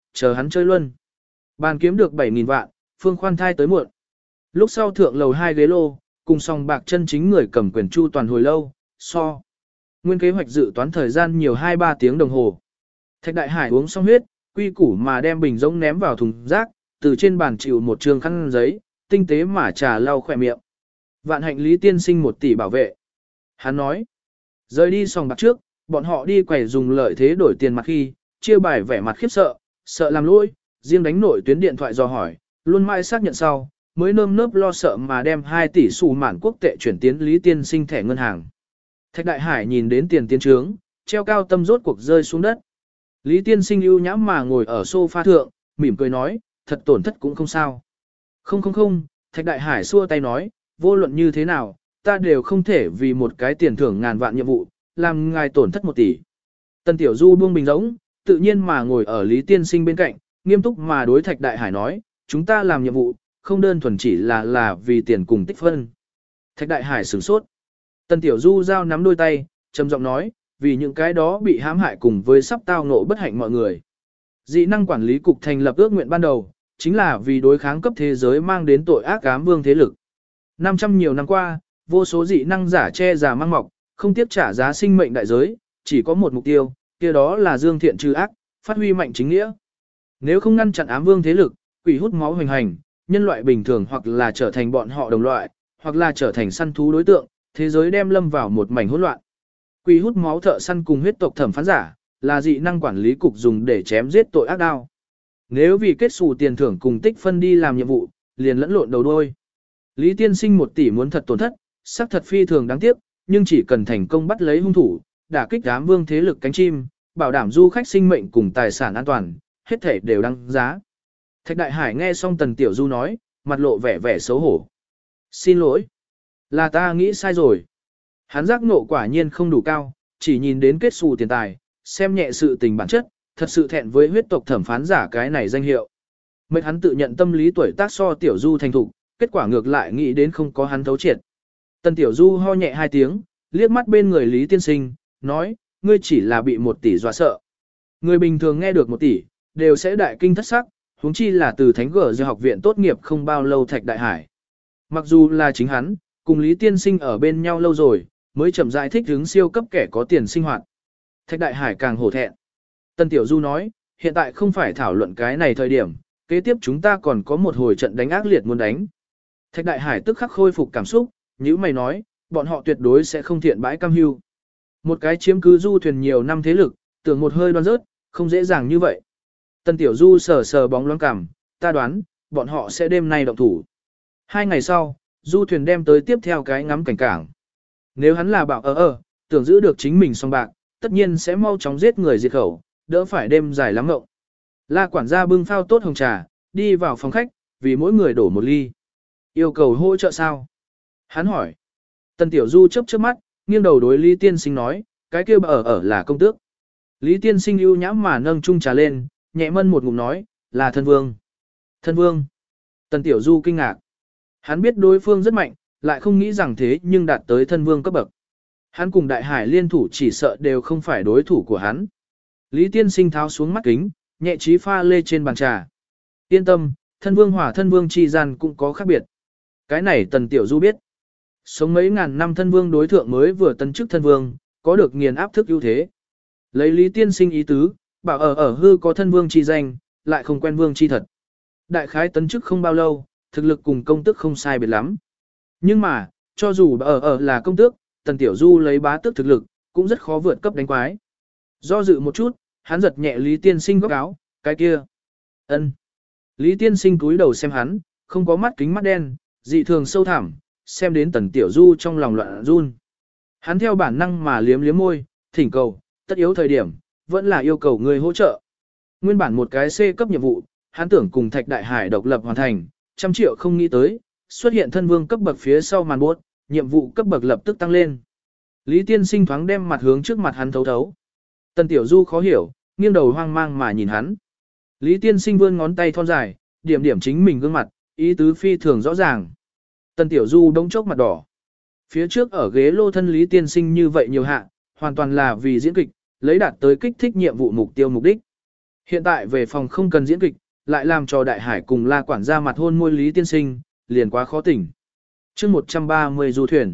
chờ hắn chơi luân. Bàn kiếm được 7.000 vạn, Phương khoan thai tới muộn. Lúc sau thượng lầu 2 ghế lô, cùng song bạc chân chính người cầm quyền chu toàn hồi lâu, so. Nguyên kế hoạch dự toán thời gian nhiều 2-3 tiếng đồng hồ. Thạch Đại Hải uống xong huyết, quy củ mà đem bình rỗng ném vào thùng rác, từ trên bàn chịu một trường khăn giấy, tinh tế mà trà lau khỏe miệng. Vạn hạnh Lý tiên sinh 1 tỷ bảo vệ. Hắn nói, rời đi sòng bạc trước, bọn họ đi quẩy dùng lợi thế đổi tiền mặt khi, chia bài vẻ mặt khiếp sợ, sợ làm lỗi, riêng đánh nội tuyến điện thoại dò hỏi, luôn mãi xác nhận sau, mới nơm nớp lo sợ mà đem 2 tỷ xu mạn quốc tệ chuyển tiến Lý tiên sinh thẻ ngân hàng. Thạch Đại Hải nhìn đến tiền tiến trướng, treo cao tâm rốt cuộc rơi xuống đất. Lý tiên sinh ưu nhãm mà ngồi ở sofa thượng, mỉm cười nói, thật tổn thất cũng không sao. Không, Thạch Đại Hải xua tay nói, vô luận như thế nào, ta đều không thể vì một cái tiền thưởng ngàn vạn nhiệm vụ, làm ngài tổn thất 1 tỷ. Tần Tiểu Du buông bình rỗng, tự nhiên mà ngồi ở Lý tiên sinh bên cạnh, nghiêm túc mà đối Thạch Đại Hải nói, chúng ta làm nhiệm vụ, không đơn thuần chỉ là vì tiền cùng tích phân. Thạch Đại Hải sửng sốt. Tần Tiểu Du giao nắm đôi tay, trầm giọng nói, vì những cái đó bị hãm hại cùng với sắp tao ngộ bất hạnh mọi người. Dị năng quản lý cục thành lập ước nguyện ban đầu, chính là vì đối kháng cấp thế giới mang đến tội ác ám vương thế lực. 500 nhiều năm qua, vô số dị năng giả che giả mang mọc, không tiếp trả giá sinh mệnh đại giới, chỉ có một mục tiêu, kia đó là dương thiện trừ ác, phát huy mạnh chính nghĩa. Nếu không ngăn chặn ám vương thế lực, quỷ hút máu hoành hành, nhân loại bình thường hoặc là trở thành bọn họ đồng loại, hoặc là trở thành săn thú đối tượng, thế giới đem lâm vào một mảnh hỗn loạn. Quỷ hút máu thợ săn cùng huyết tộc thẩm phán giả, là dị năng quản lý cục dùng để chém giết tội ác đao. Nếu vì kết xù tiền thưởng cùng tích phân đi làm nhiệm vụ, liền lẫn lộn đầu đuôi. Lý tiên sinh 1 tỷ muốn thật tổn thất, xác thật phi thường đáng tiếc, nhưng chỉ cần thành công bắt lấy hung thủ, đả kích ám vương thế lực cánh chim, bảo đảm du khách sinh mệnh cùng tài sản an toàn, hết thể đều đăng giá. Thạch Đại Hải nghe xong Tần Tiểu Du nói, mặt lộ vẻ xấu hổ. Xin lỗi, là ta nghĩ sai rồi. Hắn giác nộ quả nhiên không đủ cao, chỉ nhìn đến kết xù tiền tài, xem nhẹ sự tình bản chất, thật sự thẹn với huyết tộc thẩm phán giả cái này danh hiệu. Mệt hắn tự nhận tâm lý tuổi tác so Tiểu Du thành thục, kết quả ngược lại nghĩ đến không có hắn thấu triệt. Tần Tiểu Du ho nhẹ 2 tiếng, liếc mắt bên người Lý tiên sinh, nói, ngươi chỉ là bị 1 tỷ dọa sợ. Người bình thường nghe được 1 tỷ, đều sẽ đại kinh thất sắc, huống chi là từ Thánh Gở Dư học viện tốt nghiệp không bao lâu Thạch Đại Hải. Mặc dù là chính hắn, cùng Lý tiên sinh ở bên nhau lâu rồi, mới chậm rãi thích hứng siêu cấp kẻ có tiền sinh hoạt. Thạch Đại Hải càng hổ thẹn. Tần Tiểu Du nói, hiện tại không phải thảo luận cái này thời điểm, kế tiếp chúng ta còn có một hồi trận đánh ác liệt muốn đánh. Thạch Đại Hải tức khắc khôi phục cảm xúc, nhíu mày nói, bọn họ tuyệt đối sẽ không thiện bãi cam hưu. Một cái chiếm cứ du thuyền nhiều năm thế lực, tưởng một hơi đoan rớt, không dễ dàng như vậy. Tần Tiểu Du sờ bóng loáng cằm, ta đoán, bọn họ sẽ đêm nay động thủ. 2 ngày sau, du thuyền đem tới tiếp theo cái ngắm cảnh cảng. Nếu hắn là bảo tưởng giữ được chính mình song bạc, tất nhiên sẽ mau chóng giết người diệt khẩu, đỡ phải đêm dài lắm ngộng. La quản gia bưng phao tốt hồng trà, đi vào phòng khách, vì mỗi người đổ 1 ly. Yêu cầu hỗ trợ sao? Hắn hỏi. Tần Tiểu Du chớp mắt, nghiêng đầu đối Lý tiên sinh nói, cái kia ở là công tước. Lý tiên sinh ưu nhãm mà nâng chung trà lên, nhẹ mân một ngụm nói, là thân vương. Thân vương. Tần Tiểu Du kinh ngạc. Hắn biết đối phương rất mạnh, lại không nghĩ rằng thế nhưng đạt tới thân vương cấp bậc. Hắn cùng Đại Hải liên thủ chỉ sợ đều không phải đối thủ của hắn. Lý tiên sinh tháo xuống mắt kính, nhẹ trí pha lê trên bàn trà. Yên tâm, thân vương hỏa thân vương chi gian cũng có khác biệt. Cái này Tần Tiểu Du biết. Sống mấy ngàn năm thân vương đối thượng mới vừa tân chức thân vương, có được nghiền áp thức ưu thế. Lấy Lý tiên sinh ý tứ, bảo ở hư có thân vương chi danh, lại không quen vương chi thật. Đại khái tấn chức không bao lâu, thực lực cùng công tước không sai biệt lắm. Nhưng mà, cho dù ở là công tước, Tần Tiểu Du lấy bá tước thực lực, cũng rất khó vượt cấp đánh quái. Do dự một chút, hắn giật nhẹ Lý tiên sinh góc áo, cái kia. Ân. Lý tiên sinh cúi đầu xem hắn, không có mắt kính mắt đen, dị thường sâu thẳm, xem đến Tần Tiểu Du trong lòng loạn run. Hắn theo bản năng mà liếm liếm môi, thỉnh cầu, tất yếu thời điểm, vẫn là yêu cầu người hỗ trợ. Nguyên bản một cái C cấp nhiệm vụ, hắn tưởng cùng Thạch Đại Hải độc lập hoàn thành, 100 triệu không nghĩ tới, xuất hiện thân vương cấp bậc phía sau màn buốt, nhiệm vụ cấp bậc lập tức tăng lên. Lý tiên sinh thoáng đem mặt hướng trước mặt hắn thấu thấu. Tần Tiểu Du khó hiểu, nghiêng đầu hoang mang mà nhìn hắn. Lý tiên sinh vươn ngón tay thon dài, điểm điểm chính mình gương mặt, ý tứ phi thường rõ ràng. Tần Tiểu Du đống chốc mặt đỏ. Phía trước ở ghế lô thân Lý tiên sinh như vậy nhiều hạ, hoàn toàn là vì diễn kịch, lấy đạt tới kích thích nhiệm vụ mục tiêu mục đích. Hiện tại về phòng không cần diễn kịch, lại làm cho đại hải cùng La quản gia mặt hôn môi Lý Tiên Sinh, liền quá khó tỉnh. Chương 130 du thuyền.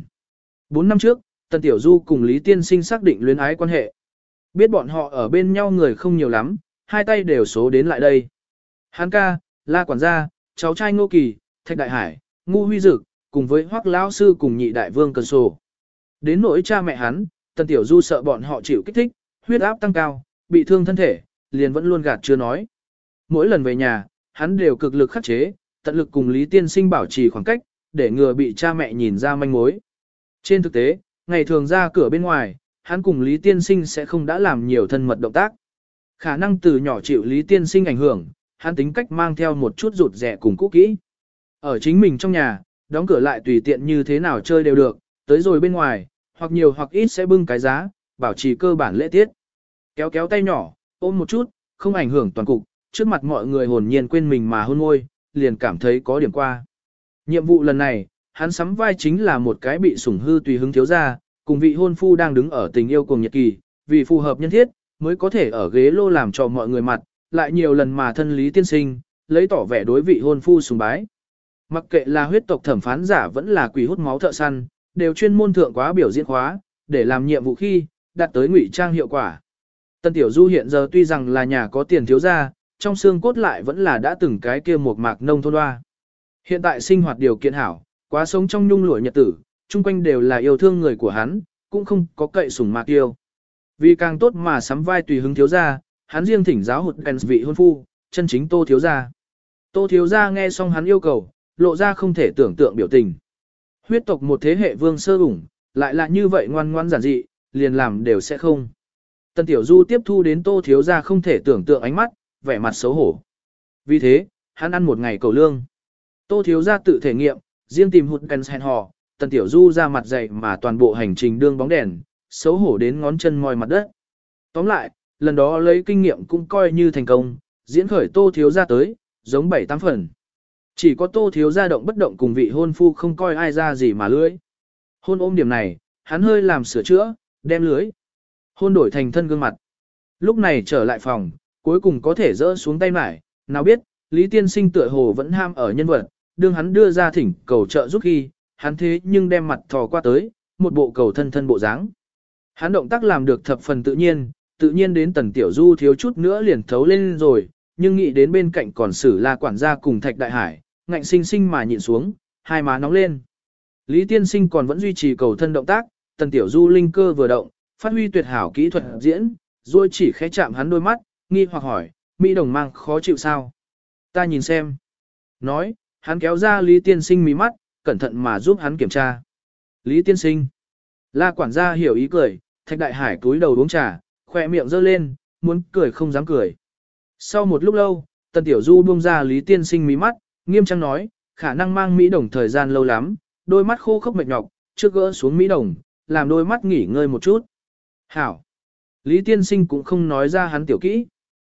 4 năm trước, Tần Tiểu Du cùng Lý Tiên Sinh xác định luyến ái quan hệ. Biết bọn họ ở bên nhau người không nhiều lắm, hai tay đều số đến lại đây. Hán ca, La quản gia, cháu trai Ngô Kỳ, Thạch Đại Hải, Ngu Huy Dực, cùng với Hoắc lão sư cùng nhị đại vương Cần Sổ. Đến nỗi cha mẹ hắn, Tần Tiểu Du sợ bọn họ chịu kích thích, huyết áp tăng cao, bị thương thân thể, liền vẫn luôn gạt chưa nói. Mỗi lần về nhà, hắn đều cực lực khắc chế, tận lực cùng Lý Tiên Sinh bảo trì khoảng cách, để ngừa bị cha mẹ nhìn ra manh mối. Trên thực tế, ngày thường ra cửa bên ngoài, hắn cùng Lý Tiên Sinh sẽ không đã làm nhiều thân mật động tác. Khả năng từ nhỏ chịu Lý Tiên Sinh ảnh hưởng, hắn tính cách mang theo một chút rụt rẻ cùng cũ kỹ. Ở chính mình trong nhà, đóng cửa lại tùy tiện như thế nào chơi đều được, tới rồi bên ngoài, hoặc nhiều hoặc ít sẽ bưng cái giá, bảo trì cơ bản lễ tiết. Kéo kéo tay nhỏ, ôm một chút, không ảnh hưởng toàn cục, trước mặt mọi người hồn nhiên quên mình mà hôn môi, liền cảm thấy có điểm qua. Nhiệm vụ lần này, hắn sắm vai chính là một cái bị sủng hư tùy hứng thiếu gia, cùng vị hôn phu đang đứng ở tình yêu cùng nhật kỳ, vì phù hợp nhân thiết, mới có thể ở ghế lô làm cho mọi người mặt, lại nhiều lần mà thân Lý Tiên Sinh, lấy tỏ vẻ đối vị hôn phu sùng bái. Mặc kệ là huyết tộc thẩm phán giả vẫn là quỷ hút máu thợ săn, đều chuyên môn thượng quá biểu diễn khóa, để làm nhiệm vụ khi, đạt tới ngụy trang hiệu quả. Tân Tiểu Du hiện giờ tuy rằng là nhà có tiền thiếu gia, trong xương cốt lại vẫn là đã từng cái kia một mạc nông thôn hoa. Hiện tại sinh hoạt điều kiện hảo, quá sống trong nhung lụa nhật tử, chung quanh đều là yêu thương người của hắn, cũng không có cậy sủng mạc yêu. Vì càng tốt mà sắm vai tùy hứng thiếu gia, hắn riêng thỉnh giáo hụt bèn vị hôn phu, chân chính Tô thiếu gia. Tô thiếu gia nghe xong hắn yêu cầu, lộ ra không thể tưởng tượng biểu tình. Huyết tộc một thế hệ vương sơ ủng, lại là như vậy ngoan ngoan giản dị, liền làm đều sẽ không. Tần Tiểu Du tiếp thu đến Tô thiếu gia không thể tưởng tượng ánh mắt, vẻ mặt xấu hổ. Vì thế, hắn ăn một ngày cầu lương. Tô thiếu gia tự thể nghiệm, riêng tìm hụt bèn hẹn hò, Tần Tiểu Du ra mặt dày mà toàn bộ hành trình đương bóng đèn, xấu hổ đến ngón chân moi mặt đất. Tóm lại, lần đó lấy kinh nghiệm cũng coi như thành công, diễn khởi Tô thiếu gia tới, giống 7-8 phần. Chỉ có Tô thiếu gia động bất động cùng vị hôn phu không coi ai ra gì mà lưới. Hôn ôm điểm này, hắn hơi làm sửa chữa, đem lưới. Hôn đổi thành thân gương mặt. Lúc này trở lại phòng, cuối cùng có thể rỡ xuống tay mải, nào biết, Lý Tiên Sinh tựa hồ vẫn ham ở nhân vật, đương hắn đưa ra thỉnh cầu trợ giúp khi, hắn thế nhưng đem mặt thò qua tới, một bộ cầu thân thân bộ dáng. Hắn động tác làm được thập phần tự nhiên đến Tần Tiểu Du thiếu chút nữa liền thấu lên rồi, nhưng nghĩ đến bên cạnh còn xử La quản gia cùng Thạch Đại Hải, ngạnh sinh sinh mà nhịn xuống, hai má nóng lên. Lý Tiên Sinh còn vẫn duy trì cầu thân động tác, Tần Tiểu Du linh cơ vừa động, phát huy tuyệt hảo kỹ thuật diễn, rồi chỉ khẽ chạm hắn đôi mắt, nghi hoặc hỏi, Mỹ đồng mang khó chịu sao? Ta nhìn xem. Nói, hắn kéo ra Lý Tiên Sinh mí mắt, cẩn thận mà giúp hắn kiểm tra. Lý Tiên Sinh. La quản gia hiểu ý cười, Thạch Đại Hải cúi đầu uống trà, khỏe miệng giơ lên, muốn cười không dám cười. Sau một lúc lâu, Tần Tiểu Du buông ra Lý Tiên Sinh mí mắt, nghiêm trang nói, khả năng mang Mỹ đồng thời gian lâu lắm, đôi mắt khô khốc mệt nhọc, trước gỡ xuống Mỹ đồng, làm đôi mắt nghỉ ngơi một chút. Hảo. Lý Tiên Sinh cũng không nói ra hắn tiểu kỹ.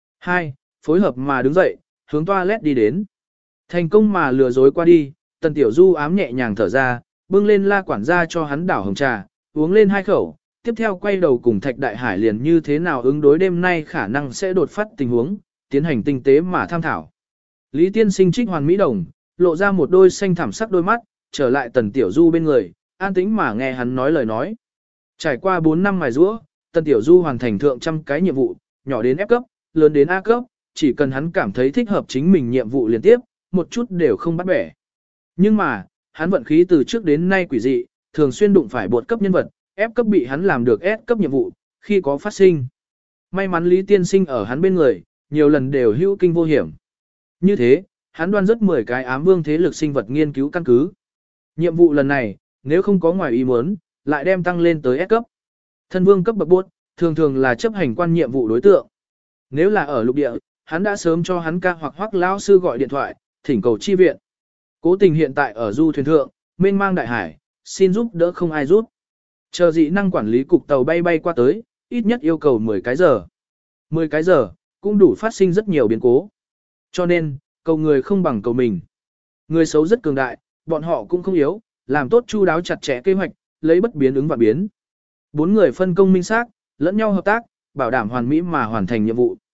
2. Phối hợp mà đứng dậy, hướng toilet đi đến. Thành công mà lừa dối qua đi, Tần Tiểu Du ám nhẹ nhàng thở ra, bưng lên La quản gia cho hắn đảo hồng trà, uống lên 2 khẩu, tiếp theo quay đầu cùng Thạch Đại Hải liền như thế nào ứng đối đêm nay khả năng sẽ đột phát tình huống, tiến hành tinh tế mà tham thảo. Lý Tiên Sinh trích hoàn mỹ đồng, lộ ra một đôi xanh thẳm sắc đôi mắt, trở lại Tần Tiểu Du bên người, an tĩnh mà nghe hắn nói lời nói. Trải qua 4 năm mài giũa, Tần Tiểu Du hoàn thành thượng trăm cái nhiệm vụ, nhỏ đến F cấp, lớn đến A cấp, chỉ cần hắn cảm thấy thích hợp chính mình nhiệm vụ liên tiếp, một chút đều không bắt bẻ. Nhưng mà, hắn vận khí từ trước đến nay quỷ dị, thường xuyên đụng phải bột cấp nhân vật, F cấp bị hắn làm được S cấp nhiệm vụ, khi có phát sinh. May mắn Lý Tiên Sinh ở hắn bên người, nhiều lần đều hữu kinh vô hiểm. Như thế, hắn đoan rất 10 cái ám vương thế lực sinh vật nghiên cứu căn cứ. Nhiệm vụ lần này, nếu không có ngoài ý muốn, lại đem tăng lên tới S cấp. Thân vương cấp bậc bốt, thường thường là chấp hành quan nhiệm vụ đối tượng. Nếu là ở lục địa, hắn đã sớm cho hắn ca hoặc Hoắc lão sư gọi điện thoại, thỉnh cầu chi viện. Cố tình hiện tại ở du thuyền thượng, mênh mang đại hải, xin giúp đỡ không ai giúp. Chờ dị năng quản lý cục tàu bay bay qua tới, ít nhất yêu cầu 10 cái giờ. 10 cái giờ, cũng đủ phát sinh rất nhiều biến cố. Cho nên, cầu người không bằng cầu mình. Người xấu rất cường đại, bọn họ cũng không yếu, làm tốt chu đáo chặt chẽ kế hoạch, lấy bất biến ứng và biến. 4 người phân công minh xác, lẫn nhau hợp tác, bảo đảm hoàn mỹ mà hoàn thành nhiệm vụ.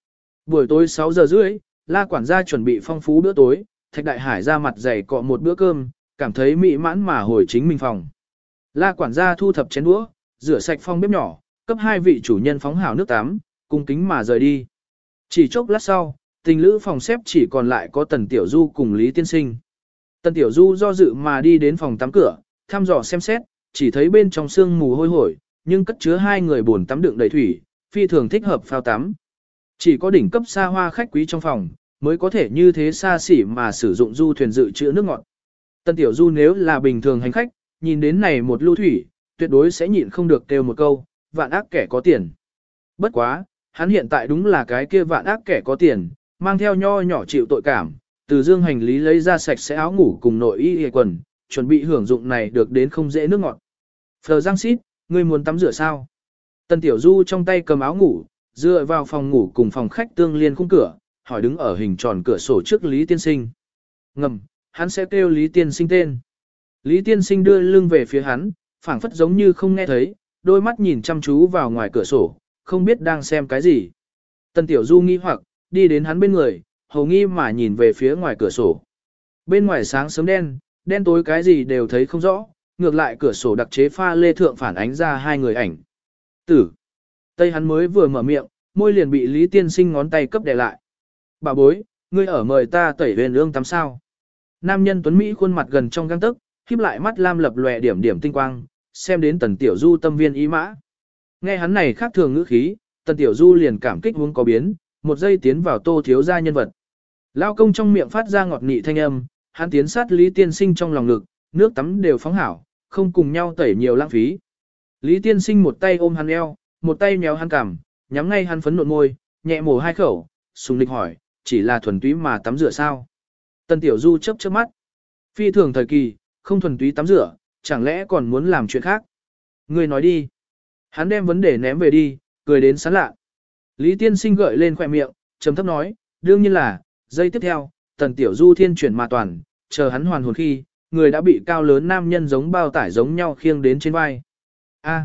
Buổi tối 6 giờ rưỡi, La quản gia chuẩn bị phong phú bữa tối, Thạch Đại Hải ra mặt dày cọ một bữa cơm, cảm thấy mỹ mãn mà hồi chính mình phòng. La quản gia thu thập chén đũa, rửa sạch phong bếp nhỏ, cấp hai vị chủ nhân phóng hảo nước tắm, cung kính mà rời đi. Chỉ chốc lát sau, tình lữ phòng xếp chỉ còn lại có Tần Tiểu Du cùng Lý Tiên Sinh. Tần Tiểu Du do dự mà đi đến phòng tắm cửa, thăm dò xem xét, chỉ thấy bên trong sương mù hôi hổi, nhưng cất chứa hai người bồn tắm đựng đầy thủy, phi thường thích hợp phao tắm. Chỉ có đỉnh cấp xa hoa khách quý trong phòng, mới có thể như thế xa xỉ mà sử dụng du thuyền dự trữ nước ngọt. Tần Tiểu Du nếu là bình thường hành khách, nhìn đến này một lưu thủy, tuyệt đối sẽ nhịn không được kêu một câu, vạn ác kẻ có tiền. Bất quá, hắn hiện tại đúng là cái kia vạn ác kẻ có tiền, mang theo nho nhỏ chịu tội cảm, từ dương hành lý lấy ra sạch sẽ áo ngủ cùng nội y hề quần, chuẩn bị hưởng dụng này được đến không dễ nước ngọt. Phờ Giang Xít, ngươi muốn tắm rửa sao? Tần Tiểu Du trong tay cầm áo ngủ, dựa vào phòng ngủ cùng phòng khách tương liên khung cửa, hỏi đứng ở hình tròn cửa sổ trước Lý Tiên Sinh. Ngầm, hắn sẽ kêu Lý Tiên Sinh tên. Lý Tiên Sinh đưa lưng về phía hắn, phảng phất giống như không nghe thấy, đôi mắt nhìn chăm chú vào ngoài cửa sổ, không biết đang xem cái gì. Tần Tiểu Du nghi hoặc, đi đến hắn bên người, hầu nghi mà nhìn về phía ngoài cửa sổ. Bên ngoài sáng sớm đen, đen tối cái gì đều thấy không rõ, ngược lại cửa sổ đặc chế pha lê thượng phản ánh ra hai người ảnh. Tử. Tây hắn mới vừa mở miệng, môi liền bị Lý Tiên Sinh ngón tay cấp đè lại. Bà bối, ngươi ở mời ta tẩy huyền ương tắm sao. Nam nhân tuấn Mỹ khuôn mặt gần trong gang tấc, khép lại mắt lam lập lòe điểm điểm tinh quang, xem đến Tần Tiểu Du tâm viên ý mã. Nghe hắn này khác thường ngữ khí, Tần Tiểu Du liền cảm kích huống có biến, một giây tiến vào Tô thiếu gia nhân vật. Lao công trong miệng phát ra ngọt nị thanh âm, hắn tiến sát Lý Tiên Sinh trong lòng ngực, nước tắm đều phóng hảo, không cùng nhau tẩy nhiều lãng phí. Lý Tiên Sinh một tay ôm hắn eo, một tay nhéo hắn cằm, nhắm ngay hắn phấn nộn môi, nhẹ mổ hai khẩu, sùng lịch hỏi, chỉ là thuần túy mà tắm rửa sao? Tần Tiểu Du chớp chớp mắt. Phi thường thời kỳ, không thuần túy tắm rửa, chẳng lẽ còn muốn làm chuyện khác? Ngươi nói đi. Hắn đem vấn đề ném về đi, cười đến sán lạ. Lý Tiên Sinh gợi lên khỏe miệng, trầm thấp nói, đương nhiên là, giây tiếp theo, Tần Tiểu Du thiên chuyển mà toàn, chờ hắn hoàn hồn khi, người đã bị cao lớn nam nhân giống bao tải giống nhau khiêng đến trên vai. A,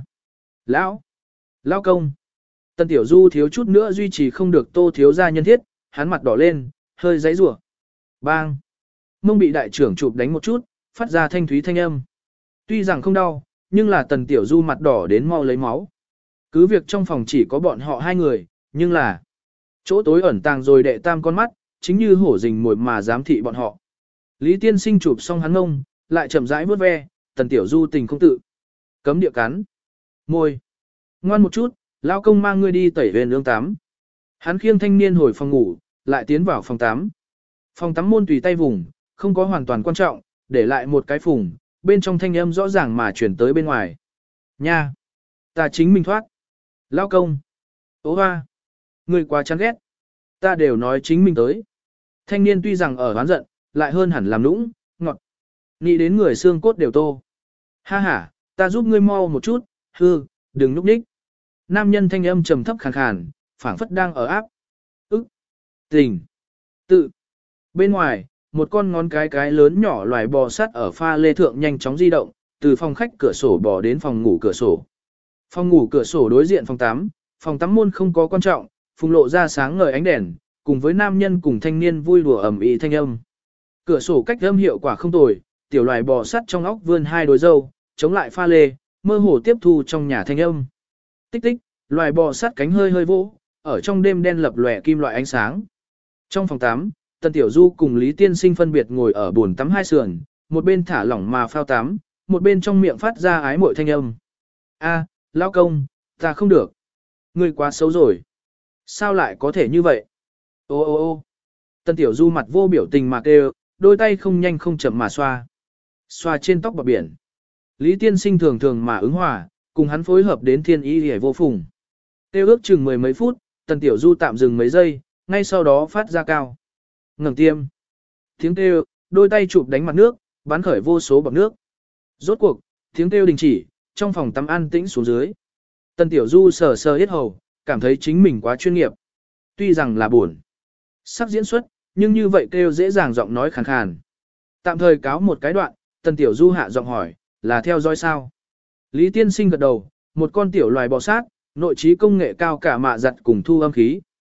lão công. Tần Tiểu Du thiếu chút nữa duy trì không được Tô thiếu gia nhân thiết, hắn mặt đỏ lên, hơi giãy giụa. Bang. Mông bị đại trưởng chụp đánh một chút, phát ra thanh thúy thanh âm. Tuy rằng không đau, nhưng là Tần Tiểu Du mặt đỏ đến mau lấy máu. Cứ việc trong phòng chỉ có bọn họ hai người, nhưng là chỗ tối ẩn tàng rồi đệ tam con mắt, chính như hổ rình mồi mà giám thị bọn họ. Lý Tiên Sinh chụp xong hắn ngông, lại chậm rãi vuốt ve, Tần Tiểu Du tình không tự. Cấm địa cắn. Môi. Ngoan một chút, lão công mang ngươi đi tẩy huyền ương tắm. Hắn khiêng thanh niên hồi phòng ngủ, lại tiến vào phòng tắm. Phòng tắm môn tùy tay vùng, không có hoàn toàn quan trọng, để lại một cái phùng, bên trong thanh âm rõ ràng mà chuyển tới bên ngoài. Nha! Ta chính mình thoát. Lão công! Ô hoa! Ngươi quá chán ghét. Ta đều nói chính mình tới. Thanh niên tuy rằng ở oán giận, lại hơn hẳn làm nũng, ngọt. Nghĩ đến người xương cốt đều tô. Ha ha, ta giúp ngươi mau một chút, hư, đừng núp ních. Nam nhân thanh âm trầm thấp khàn khàn, phảng phất đang ở áp. Ức! Tình! Tự! Bên ngoài, một con ngón cái lớn nhỏ loài bò sát ở pha lê thượng nhanh chóng di động, từ phòng khách cửa sổ bò đến phòng ngủ cửa sổ. Phòng ngủ cửa sổ đối diện phòng tắm môn không có quan trọng, phùng lộ ra sáng ngời ánh đèn, cùng với nam nhân cùng thanh niên vui đùa ầm ĩ thanh âm. Cửa sổ cách âm hiệu quả không tồi, tiểu loài bò sát trong óc vươn hai đôi râu, chống lại pha lê, mơ hồ tiếp thu trong nhà thanh âm. Tích tích, loài bò sát cánh hơi hơi vỗ, ở trong đêm đen lập lòe kim loại ánh sáng. Trong phòng tắm, Tần Tiểu Du cùng Lý Tiên Sinh phân biệt ngồi ở bồn tắm hai sườn, một bên thả lỏng mà phao tắm, một bên trong miệng phát ra ái mội thanh âm. A, lão công, ta không được. Ngươi quá xấu rồi. Sao lại có thể như vậy? Ô ô ô Tần Tiểu Du mặt vô biểu tình mà kêu, đôi tay không nhanh không chậm mà xoa. Xoa trên tóc bạc biển. Lý Tiên Sinh thường thường mà ứng hòa, cùng hắn phối hợp đến thiên ý hề vô phùng. Tiêu ước chừng mười mấy phút, Tần Tiểu Du tạm dừng mấy giây, ngay sau đó phát ra cao. Ngẩng tiêm. Tiếng kêu, đôi tay chụp đánh mặt nước, bắn khởi vô số bọt nước. Rốt cuộc, tiếng kêu đình chỉ, trong phòng tắm an tĩnh xuống dưới. Tần Tiểu Du sờ sờ hết hầu, cảm thấy chính mình quá chuyên nghiệp. Tuy rằng là buồn sắp diễn xuất, nhưng như vậy kêu dễ dàng giọng nói khàn khàn. Tạm thời cáo một cái đoạn, Tần Tiểu Du hạ giọng hỏi, là theo dõi sao? Lý Tiên Sinh gật đầu, một con tiểu loài bò sát, nội trí công nghệ cao cả mạ giặt cùng thu âm khí.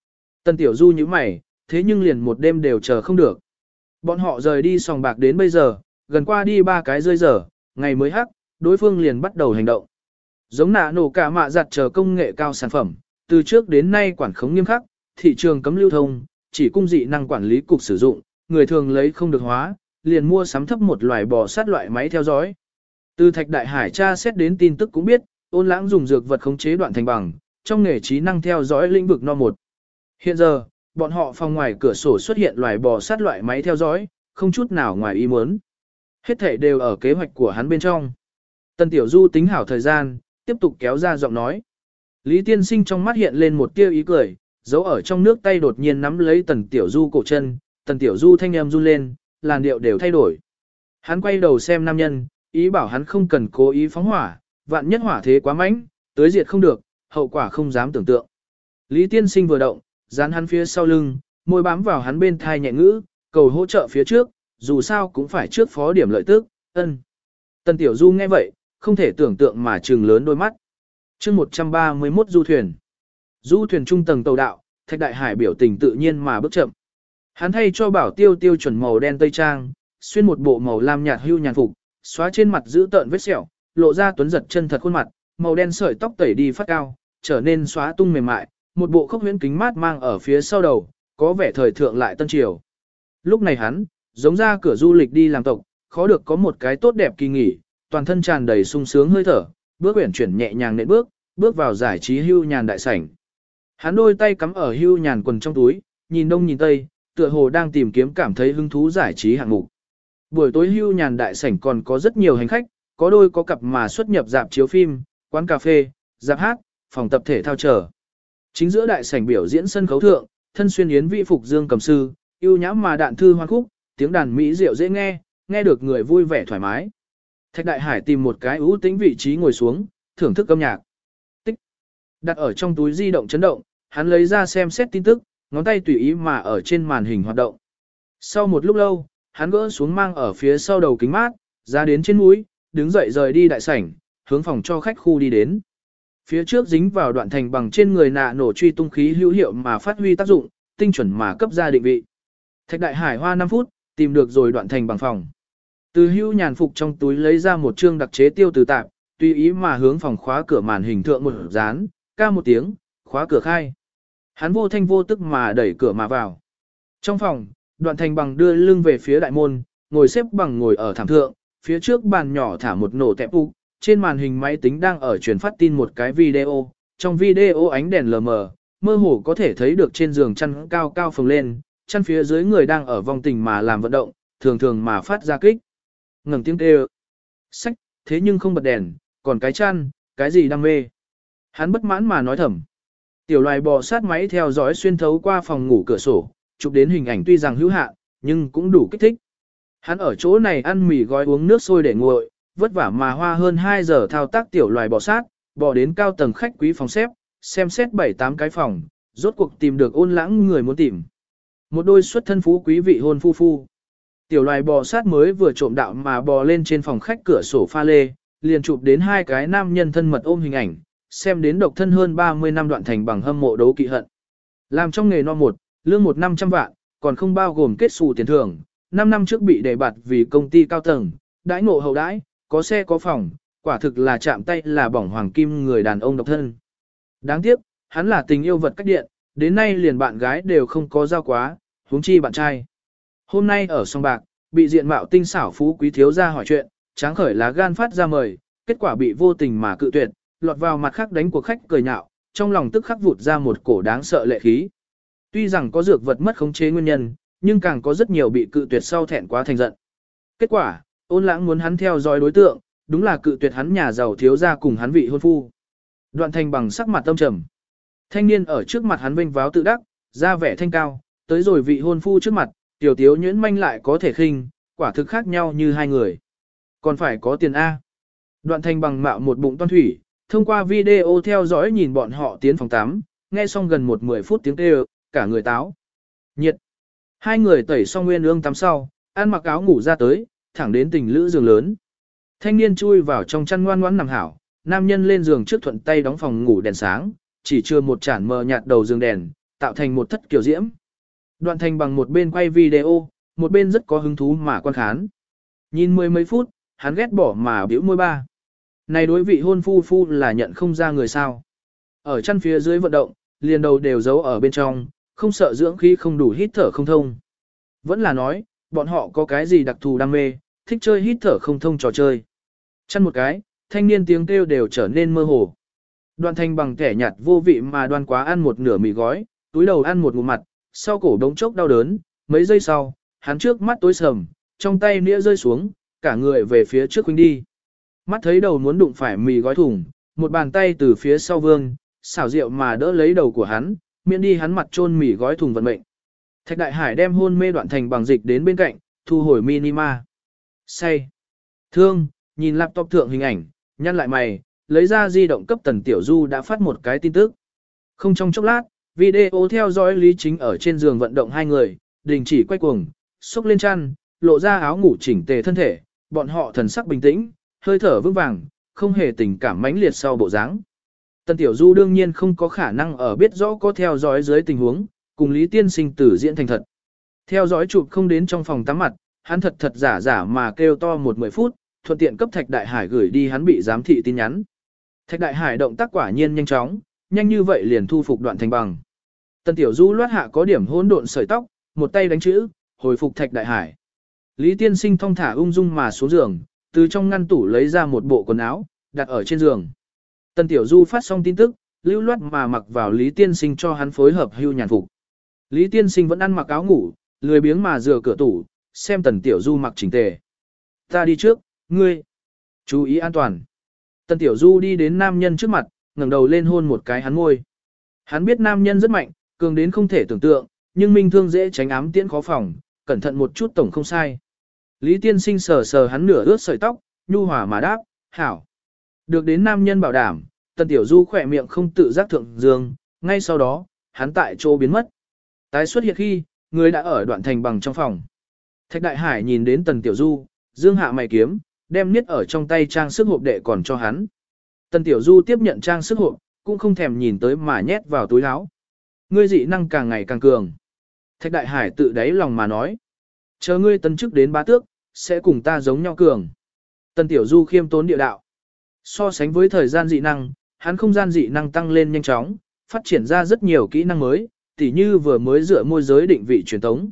Tần Tiểu Du như mày, thế nhưng liền một đêm đều chờ không được. Bọn họ rời đi sòng bạc đến bây giờ, gần qua đi 3 cái rơi giờ, ngày mới hắc, đối phương liền bắt đầu hành động. Giống nạ nổ cả mạ giặt chờ công nghệ cao sản phẩm, từ trước đến nay quản khống nghiêm khắc, thị trường cấm lưu thông, chỉ cung dị năng quản lý cục sử dụng, người thường lấy không được hóa, liền mua sắm thấp một loài bò sát loại máy theo dõi. Từ Thạch Đại Hải tra xét đến tin tức cũng biết, Ôn Lãng dùng dược vật khống chế đoạn thành bằng, trong nghề trí năng theo dõi lĩnh vực no 1. Hiện giờ, bọn họ phòng ngoài cửa sổ xuất hiện loài bò sát loại máy theo dõi, không chút nào ngoài ý muốn. Hết thể đều ở kế hoạch của hắn bên trong. Tần Tiểu Du tính hảo thời gian, tiếp tục kéo ra giọng nói. Lý Tiên Sinh trong mắt hiện lên một tia ý cười, giấu ở trong nước tay đột nhiên nắm lấy Tần Tiểu Du cổ chân, Tần Tiểu Du thanh em run lên, làn điệu đều thay đổi. Hắn quay đầu xem nam nhân, ý bảo hắn không cần cố ý phóng hỏa, vạn nhất hỏa thế quá mạnh, tới diệt không được, hậu quả không dám tưởng tượng. Lý Tiên Sinh vừa động, dán hắn phía sau lưng, môi bám vào hắn bên thai nhẹ ngữ, cầu hỗ trợ phía trước, dù sao cũng phải trước phó điểm lợi tức, ân. Tần Tiểu Du nghe vậy, không thể tưởng tượng mà trừng lớn đôi mắt. chương 131 du thuyền. Du thuyền trung tầng tàu đạo, Thạch Đại Hải biểu tình tự nhiên mà bước chậm. Hắn thay cho Bảo Tiêu tiêu chuẩn màu đen tây trang, xuyên một bộ màu lam nhạt hưu nhàn phục, xóa trên mặt giữ tợn vết sẹo, lộ ra tuấn giật chân thật khuôn mặt, màu đen sợi tóc tẩy đi phát cao, trở nên xóa tung mềm mại, một bộ khốc huyễn kính mát mang ở phía sau đầu, có vẻ thời thượng lại tân triều. Lúc này hắn, giống ra cửa du lịch đi làm tộc, khó được có một cái tốt đẹp kỳ nghỉ, toàn thân tràn đầy sung sướng hơi thở, bước uyển chuyển nhẹ nhàng nện bước vào giải trí hưu nhàn đại sảnh. Hắn đôi tay cắm ở hưu nhàn quần trong túi, nhìn đông nhìn tây, tựa hồ đang tìm kiếm cảm thấy hứng thú giải trí hạng mục. Buổi tối hưu nhàn đại sảnh còn có rất nhiều hành khách, có đôi có cặp mà xuất nhập dạp chiếu phim, quán cà phê, dạp hát, phòng tập thể thao chờ. Chính giữa đại sảnh biểu diễn sân khấu thượng, thân xuyên yến vị phục dương cầm sư, yêu nhãm mà đạn thư hoan khúc, tiếng đàn mỹ diệu dễ nghe, nghe được người vui vẻ thoải mái. Thạch Đại Hải tìm một cái ưu tĩnh vị trí ngồi xuống, thưởng thức âm nhạc. Tích. Đặt ở trong túi di động chấn động, hắn lấy ra xem xét tin tức, ngón tay tùy ý mà ở trên màn hình hoạt động. Sau một lúc lâu, hắn gỡ xuống mang ở phía sau đầu kính mát, ra đến trên mũi, đứng dậy rời đi đại sảnh, hướng phòng cho khách khu đi đến. Phía trước dính vào đoạn thành bằng trên người nạ nổ truy tung khí hữu hiệu mà phát huy tác dụng, tinh chuẩn mà cấp ra định vị. Thạch Đại Hải hoa 5 phút, tìm được rồi đoạn thành bằng phòng. Từ hưu nhàn phục trong túi lấy ra một chương đặc chế tiêu từ tạp, tùy ý mà hướng phòng khóa cửa màn hình thượng một dán, ca một tiếng, khóa cửa khai. Hắn vô thanh vô tức mà đẩy cửa mà vào. Trong phòng, đoạn thành bằng đưa lưng về phía đại môn, ngồi xếp bằng ngồi ở thảm thượng, phía trước bàn nhỏ thả một nổ tẹp ụ, trên màn hình máy tính đang ở truyền phát tin một cái video, trong video ánh đèn lờ mờ, mơ hồ có thể thấy được trên giường chăn cao cao phồng lên, chăn phía dưới người đang ở vòng tình mà làm vận động, thường thường mà phát ra kích. Ngừng tiếng kêu. Sách, thế nhưng không bật đèn, còn cái chăn, cái gì đam mê. Hắn bất mãn mà nói thầm. Tiểu loài bò sát máy theo dõi xuyên thấu qua phòng ngủ cửa sổ, chụp đến hình ảnh tuy rằng hữu hạn, nhưng cũng đủ kích thích. Hắn ở chỗ này ăn mì gói uống nước sôi để nguội, vất vả mà hoa hơn 2 giờ thao tác tiểu loài bò sát, bò đến cao tầng khách quý phòng xếp, xem xét 7-8 cái phòng, rốt cuộc tìm được Ôn Lãng người muốn tìm. Một đôi xuất thân phú quý vị hôn phu. Tiểu loài bò sát mới vừa trộm đạo mà bò lên trên phòng khách cửa sổ pha lê, liền chụp đến 2 cái nam nhân thân mật ôm hình ảnh, xem đến độc thân hơn 30 năm đoạn thành bằng hâm mộ đấu kỵ hận. Làm trong nghề no 1, lương 1 500 vạn, còn không bao gồm kết xù tiền thưởng, 5 năm trước bị đề bạt vì công ty cao tầng, đãi ngộ hậu đãi, có xe có phòng, quả thực là chạm tay là bỏng hoàng kim người đàn ông độc thân. Đáng tiếc, hắn là tình yêu vật cách điện, đến nay liền bạn gái đều không có giao quá, huống chi bạn trai. Hôm nay ở song bạc, bị diện mạo tinh xảo phú quý thiếu gia hỏi chuyện, tráng khởi lá gan phát ra mời, kết quả bị vô tình mà cự tuyệt, lọt vào mặt khác đánh cuộc khách cười nhạo, trong lòng tức khắc vụt ra một cổ đáng sợ lệ khí. Tuy rằng có dược vật mất khống chế nguyên nhân, nhưng càng có rất nhiều bị cự tuyệt sau thẹn quá thành giận. Kết quả, Ôn Lãng muốn hắn theo dõi đối tượng, đúng là cự tuyệt hắn nhà giàu thiếu gia cùng hắn vị hôn phu. Đoạn thành bằng sắc mặt tâm trầm. Thanh niên ở trước mặt hắn vinh váo tự đắc, ra vẻ thanh cao, tới rồi vị hôn phu trước mặt, tiểu tiếu nhuyễn manh lại có thể khinh, quả thực khác nhau như hai người. Còn phải có tiền A. Đoạn thành bằng mạo một bụng toan thủy, thông qua video theo dõi nhìn bọn họ tiến phòng tắm, nghe xong gần 10 phút tiếng kêu, cả người táo. Nhiệt. Hai người tẩy xong nguyên ương tắm sau, ăn mặc áo ngủ ra tới, thẳng đến tình lữ giường lớn. Thanh niên chui vào trong chăn ngoan ngoãn nằm hảo, nam nhân lên giường trước thuận tay đóng phòng ngủ đèn sáng, chỉ chưa một chản mờ nhạt đầu giường đèn, tạo thành một thất kiểu diễm. Đoạn thành bằng một bên quay video, một bên rất có hứng thú mà quan khán. Nhìn mười mấy phút, hắn ghét bỏ mà bĩu môi ba. Này đối vị hôn phu phu là nhận không ra người sao. Ở chân phía dưới vận động, liền đầu đều giấu ở bên trong, không sợ dưỡng khí không đủ hít thở không thông. Vẫn là nói, bọn họ có cái gì đặc thù đam mê, thích chơi hít thở không thông trò chơi. Chăn một cái, thanh niên tiếng kêu đều trở nên mơ hồ. Đoạn thành bằng kẻ nhạt vô vị mà đoan quá ăn một nửa mì gói, túi đầu ăn một ngụm mặt, sau cổ đống chốc đau đớn, mấy giây sau, hắn trước mắt tối sầm, trong tay nĩa rơi xuống, cả người về phía trước huynh đi. Mắt thấy đầu muốn đụng phải mì gói thủng, một bàn tay từ phía sau vương, xảo diệu mà đỡ lấy đầu của hắn, miễn đi hắn mặt chôn mì gói thùng vận mệnh. Thạch Đại Hải đem hôn mê Đoạn thành bằng dịch đến bên cạnh, thu hồi minima. Say. Thương, nhìn laptop thượng hình ảnh, nhăn lại mày, lấy ra di động cấp Tần Tiểu Du đã phát một cái tin tức. Không trong chốc lát, video theo dõi Lý Chính ở trên giường vận động hai người, đình chỉ quay cuồng, xúc lên chăn, lộ ra áo ngủ chỉnh tề thân thể, bọn họ thần sắc bình tĩnh, hơi thở vững vàng, không hề tình cảm mãnh liệt sau bộ dáng. Tần Tiểu Du đương nhiên không có khả năng ở biết rõ có theo dõi dưới tình huống, cùng Lý Tiên Sinh tử diễn thành thật. Theo dõi chụp không đến trong phòng tắm mặt, hắn thật thật giả giả mà kêu to 10 phút, thuận tiện cấp Thạch Đại Hải gửi đi hắn bị giám thị tin nhắn. Thạch Đại Hải động tác quả nhiên nhanh chóng, nhanh như vậy liền thu phục Đoạn thành bằng. Tần Tiểu Du loát hạ có điểm hỗn độn sợi tóc, một tay đánh chữ, hồi phục Thạch Đại Hải. Lý Tiên Sinh thong thả ung dung mà xuống giường, từ trong ngăn tủ lấy ra một bộ quần áo, đặt ở trên giường. Tần Tiểu Du phát xong tin tức, lưu loát mà mặc vào Lý Tiên Sinh cho hắn phối hợp hưu nhàn phục. Lý Tiên Sinh vẫn ăn mặc áo ngủ, lười biếng mà rửa cửa tủ, xem Tần Tiểu Du mặc chỉnh tề. Ta đi trước, ngươi. Chú ý an toàn. Tần Tiểu Du đi đến nam nhân trước mặt, ngẩng đầu lên hôn một cái hắn môi. Hắn biết nam nhân rất mạnh, cường đến không thể tưởng tượng, nhưng minh thương dễ tránh ám tiễn khó phòng, cẩn thận một chút tổng không sai. Lý Tiên Sinh sờ sờ hắn nửa ướt sợi tóc, nhu hòa mà đáp, hảo. Được đến nam nhân bảo đảm, Tần Tiểu Du khỏe miệng không tự giác thượng dương, ngay sau đó, hắn tại chỗ biến mất. Tái xuất hiện khi, người đã ở Đoạn thành bằng trong phòng. Thạch Đại Hải nhìn đến Tần Tiểu Du, dương hạ mày kiếm, đem niết ở trong tay trang sức hộp đệ còn cho hắn. Tần Tiểu Du tiếp nhận trang sức hộp, cũng không thèm nhìn tới mà nhét vào túi áo. Ngươi dị năng càng ngày càng cường. Thạch Đại Hải tự đáy lòng mà nói. Chờ ngươi tấn chức đến bá tước, sẽ cùng ta giống nhau cường. Tần Tiểu Du khiêm tốn địa đạo. So sánh với thời gian dị năng, hắn không gian dị năng tăng lên nhanh chóng, phát triển ra rất nhiều kỹ năng mới, tỉ như vừa mới dựa môi giới định vị truyền tống.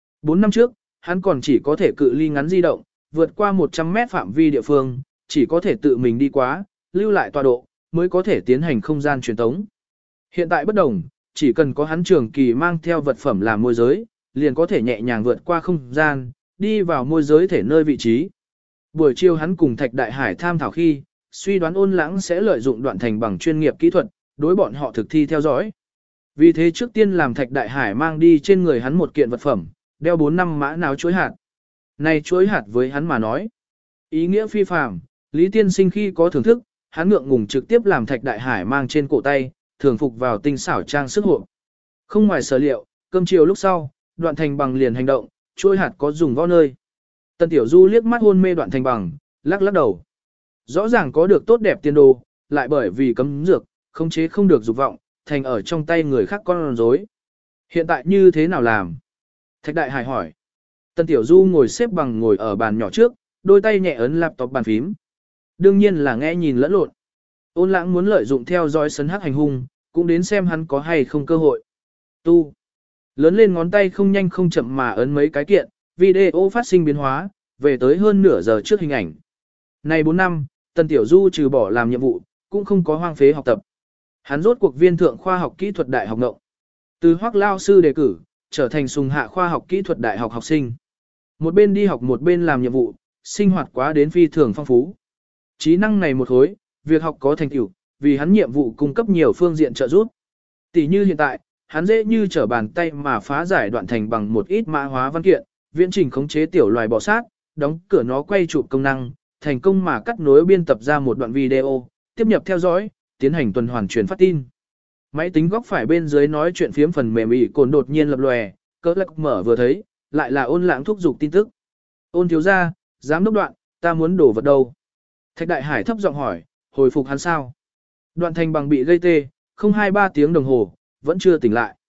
4 năm trước, hắn còn chỉ có thể cự ly ngắn di động, vượt qua 100 mét phạm vi địa phương, chỉ có thể tự mình đi quá, lưu lại tọa độ, mới có thể tiến hành không gian truyền tống. Hiện tại bất đồng, chỉ cần có hắn trường kỳ mang theo vật phẩm làm môi giới, liền có thể nhẹ nhàng vượt qua không gian, đi vào môi giới thể nơi vị trí. Buổi chiều hắn cùng Thạch Đại Hải tham thảo khi, suy đoán Ôn Lãng sẽ lợi dụng Đoạn thành bằng chuyên nghiệp kỹ thuật, đối bọn họ thực thi theo dõi. Vì thế trước tiên làm Thạch Đại Hải mang đi trên người hắn một kiện vật phẩm, đeo 4 năm mã náo chuối hạt. Này chuối hạt với hắn mà nói, ý nghĩa phi phàm, Lý Tiên Sinh khi có thưởng thức, hắn ngượng ngùng trực tiếp làm Thạch Đại Hải mang trên cổ tay, thường phục vào tinh xảo trang sức hộp. Không ngoài sở liệu, cơm chiều lúc sau, Đoạn thành bằng liền hành động, chuối hạt có dùng võ nơi. Tần Tiểu Du liếc mắt hôn mê Đoạn thành bằng, lắc lắc đầu. Rõ ràng có được tốt đẹp tiền đồ, lại bởi vì cấm dược, khống chế không được dục vọng, thành ở trong tay người khác con rối. Hiện tại như thế nào làm? Thạch Đại Hải hỏi. Tần Tiểu Du ngồi xếp bằng ngồi ở bàn nhỏ trước, đôi tay nhẹ ấn laptop bàn phím. Đương nhiên là nghe nhìn lẫn lộn. Ôn Lãng muốn lợi dụng theo dõi sấn hắc hành hung, cũng đến xem hắn có hay không cơ hội. Tu. Lớn lên ngón tay không nhanh không chậm mà ấn mấy cái kiện, video phát sinh biến hóa, về tới hơn nửa giờ trước hình ảnh. Này 4 năm, Tần Tiểu Du trừ bỏ làm nhiệm vụ, cũng không có hoang phế học tập. Hắn rốt cuộc viên thượng khoa học kỹ thuật đại học ngộng. Từ Hoắc lao sư đề cử, trở thành sùng hạ khoa học kỹ thuật đại học học sinh. Một bên đi học một bên làm nhiệm vụ, sinh hoạt quá đến phi thường phong phú. Trí năng này một khối, việc học có thành tựu, vì hắn nhiệm vụ cung cấp nhiều phương diện trợ giúp. Tỷ như hiện tại, hắn dễ như trở bàn tay mà phá giải Đoạn thành bằng một ít mã hóa văn kiện, viễn trình khống chế tiểu loài bò sát, đóng cửa nó quay chụp công năng, thành công mà cắt nối biên tập ra một đoạn video, tiếp nhập theo dõi, tiến hành tuần hoàn truyền phát tin. Máy tính góc phải bên dưới nói chuyện phiếm phần mềm ỉ cồn đột nhiên lập lòe, cỡ lắc mở vừa thấy, lại là Ôn Lãng thúc giục tin tức. Ôn thiếu gia, giám đốc Đoạn, ta muốn đổ vật đâu? Thạch Đại Hải thấp giọng hỏi, hồi phục hắn sao? Đoạn thành bằng bị gây tê, không 2-3 tiếng đồng hồ, vẫn chưa tỉnh lại.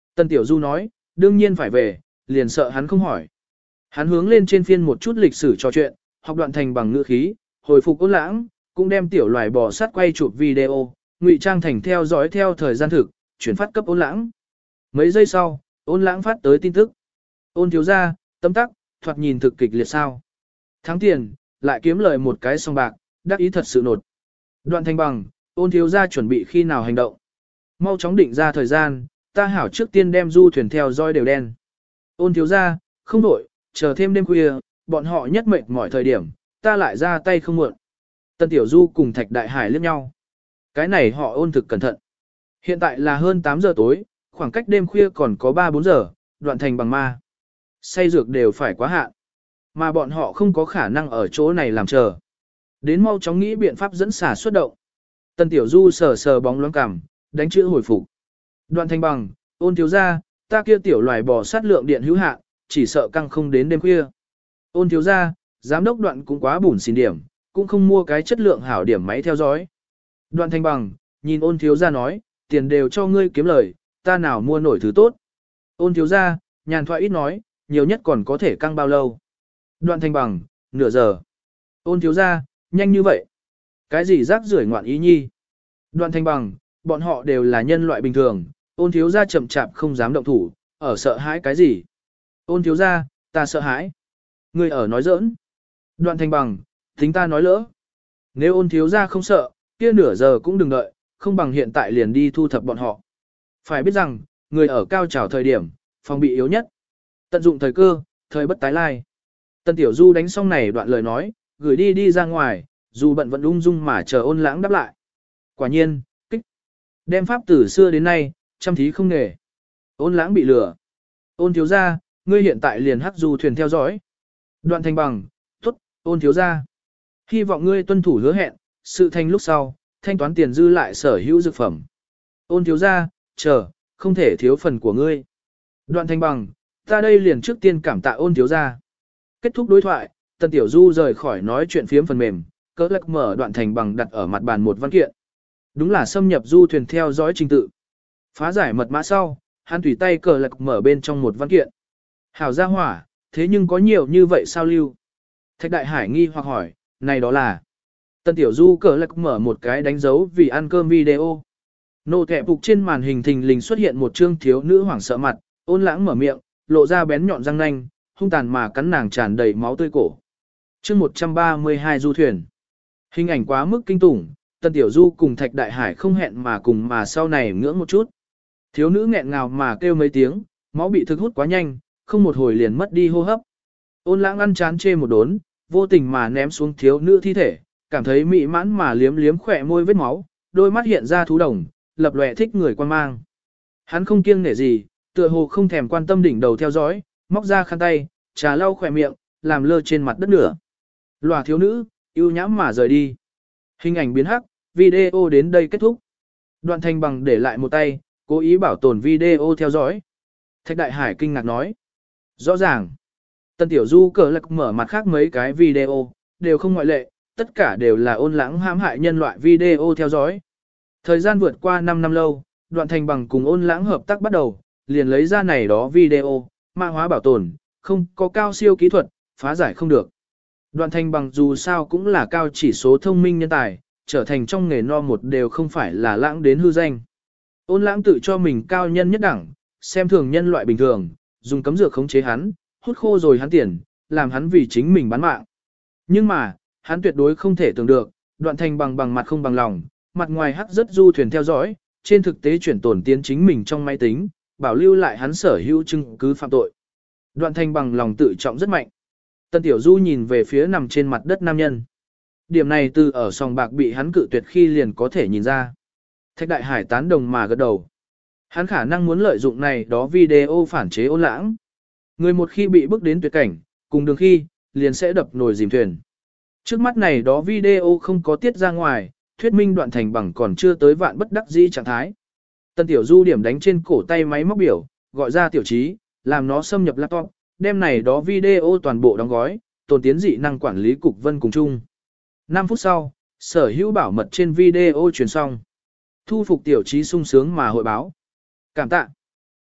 Tân Tiểu Du nói, đương nhiên phải về, liền sợ hắn không hỏi. Hắn hướng lên trên phiên một chút lịch sử trò chuyện, học đoạn thành bằng ngữ khí, hồi phục Ôn Lãng, cũng đem tiểu loài bò sát quay chụp video, ngụy trang thành theo dõi theo thời gian thực, chuyển phát cấp Ôn Lãng. Mấy giây sau, Ôn Lãng phát tới tin tức. Ôn thiếu gia, tâm tắc, thoạt nhìn thực kịch liệt sao. Thắng tiền, lại kiếm lời một cái song bạc, đắc ý thật sự nột. Đoạn thành bằng, Ôn thiếu gia chuẩn bị khi nào hành động. Mau chóng định ra thời gian, ta hảo trước tiên đem du thuyền theo dõi đều đen. Ôn thiếu gia, không đổi, chờ thêm đêm khuya, bọn họ nhất mệt mỏi thời điểm, ta lại ra tay không muộn. Tân Tiểu Du cùng Thạch Đại Hải liếc nhau. Cái này họ Ôn thực cẩn thận. Hiện tại là hơn 8 giờ tối, khoảng cách đêm khuya còn có 3-4 giờ, đoạn thành bằng ma. Say dược đều phải quá hạn. Mà bọn họ không có khả năng ở chỗ này làm chờ. Đến mau chóng nghĩ biện pháp dẫn xả xuất động. Tân Tiểu Du sờ sờ bóng loáng cằm, đánh chữ hồi phục. Đoạn thành bằng, Ôn thiếu gia, ta kia tiểu loài bò sát lượng điện hữu hạn, chỉ sợ căng không đến đêm khuya. Ôn thiếu gia, giám đốc Đoạn cũng quá bùn xỉn điểm, cũng không mua cái chất lượng hảo điểm máy theo dõi. Đoạn thành bằng, nhìn Ôn thiếu gia nói, tiền đều cho ngươi kiếm lời, ta nào mua nổi thứ tốt. Ôn thiếu gia, nhàn thoại ít nói, nhiều nhất còn có thể căng bao lâu. Đoạn thành bằng, nửa giờ. Ôn thiếu gia, nhanh như vậy. Cái gì rác rưởi ngoạn ý nhi. Đoạn thành bằng, bọn họ đều là nhân loại bình thường, Ôn thiếu gia chậm chạp không dám động thủ, ở sợ hãi cái gì. Ôn thiếu gia, ta sợ hãi. Ngươi ở nói giỡn. Đoạn thành bằng, tính ta nói lỡ. Nếu Ôn thiếu gia không sợ, kia nửa giờ cũng đừng đợi, không bằng hiện tại liền đi thu thập bọn họ. Phải biết rằng, người ở cao trào thời điểm, phòng bị yếu nhất. Tận dụng thời cơ, thời bất tái lai. Tân Tiểu Du đánh xong này đoạn lời nói, gửi đi ra ngoài, dù bận vẫn ung dung mà chờ Ôn Lãng đáp lại. Quả nhiên, kích. Đem pháp từ xưa đến nay, chăm thí không nghề. Ôn Lãng bị lừa. Ôn thiếu gia, ngươi hiện tại liền hắc du thuyền theo dõi. Đoạn thành bằng, tốt, Ôn thiếu gia. Hy vọng ngươi tuân thủ hứa hẹn, sự thành lúc sau, thanh toán tiền dư lại sở hữu dược phẩm. Ôn thiếu gia, chờ, không thể thiếu phần của ngươi. Đoạn thành bằng, ta đây liền trước tiên cảm tạ Ôn thiếu gia. Kết thúc đối thoại, Tân Tiểu Du rời khỏi nói chuyện phiếm phần mềm, cỡ lắc mở Đoạn thành bằng đặt ở mặt bàn một văn kiện. Đúng là xâm nhập du thuyền theo dõi trình tự. Phá giải mật mã sau, hắn tùy tay cờ lật mở bên trong một văn kiện. Hảo gia hỏa, thế nhưng có nhiều như vậy sao lưu? Thạch Đại Hải nghi hoặc hỏi, này đó là. Tân Tiểu Du cờ lật mở một cái đánh dấu vì ăn cơm video. Nô kẹp phục trên màn hình thình lình xuất hiện một trương thiếu nữ hoảng sợ mặt, Ôn Lãng mở miệng, lộ ra bén nhọn răng nanh, hung tàn mà cắn nàng tràn đầy máu tươi cổ. Chương 132 du thuyền. Hình ảnh quá mức kinh tủng, Tân Tiểu Du cùng Thạch Đại Hải không hẹn mà cùng mà sau này ngưỡng một chút. Thiếu nữ nghẹn ngào mà kêu mấy tiếng, máu bị thực hút quá nhanh, không một hồi liền mất đi hô hấp. Ôn Lãng ăn chán chê một đốn, vô tình mà ném xuống thiếu nữ thi thể, cảm thấy mị mãn mà liếm liếm khỏe môi vết máu, đôi mắt hiện ra thú đồng, lập lòe thích người quan mang. Hắn không kiêng nể gì, tựa hồ không thèm quan tâm đỉnh đầu theo dõi, móc ra khăn tay, trà lau khỏe miệng, làm lơ trên mặt đất nửa. Lòa thiếu nữ, yêu nhãm mà rời đi. Hình ảnh biến hắc, video đến đây kết thúc. Đoạn thành bằng để lại một tay, cố ý bảo tồn video theo dõi. Thạch Đại Hải kinh ngạc nói. Rõ ràng. Tân Tiểu Du cờ lạc mở mặt khác mấy cái video, đều không ngoại lệ, tất cả đều là Ôn Lãng hãm hại nhân loại video theo dõi. Thời gian vượt qua 5 năm lâu, Đoạn thành bằng cùng Ôn Lãng hợp tác bắt đầu, liền lấy ra này đó video, mã hóa bảo tồn, không có cao siêu kỹ thuật, phá giải không được. Đoạn thành bằng dù sao cũng là cao chỉ số thông minh nhân tài, trở thành trong nghề no một đều không phải là Lãng đến hư danh. Ôn Lãng tự cho mình cao nhân nhất đẳng, xem thường nhân loại bình thường, dùng cấm dược khống chế hắn, hút khô rồi hắn tiền, làm hắn vì chính mình bán mạng. Nhưng mà, hắn tuyệt đối không thể tưởng được, Đoạn thành bằng mặt không bằng lòng, mặt ngoài hắc rất du thuyền theo dõi, trên thực tế chuyển tổn tiến chính mình trong máy tính, bảo lưu lại hắn sở hữu chứng cứ phạm tội. Đoạn thành bằng lòng tự trọng rất mạnh. Tân Tiểu Du nhìn về phía nằm trên mặt đất nam nhân. Điểm này từ ở sòng bạc bị hắn cự tuyệt khi liền có thể nhìn ra. Thạch Đại Hải tán đồng mà gật đầu. Hắn khả năng muốn lợi dụng này đó video phản chế Ôn Lãng. Người một khi bị bước đến tuyệt cảnh, cùng đường khi, liền sẽ đập nồi dìm thuyền. Trước mắt này đó video không có tiết ra ngoài, thuyết minh Đoạn thành bằng còn chưa tới vạn bất đắc dĩ trạng thái. Tân Tiểu Du điểm đánh trên cổ tay máy móc biểu, gọi ra Tiểu Trí, làm nó xâm nhập laptop, đem này đó video toàn bộ đóng gói, tồn tiến dị năng quản lý cục Vân cùng chung. 5 phút sau, sở hữu bảo mật trên video truyền xong. Thu phục Tiểu Trí sung sướng mà hội báo. Cảm tạ.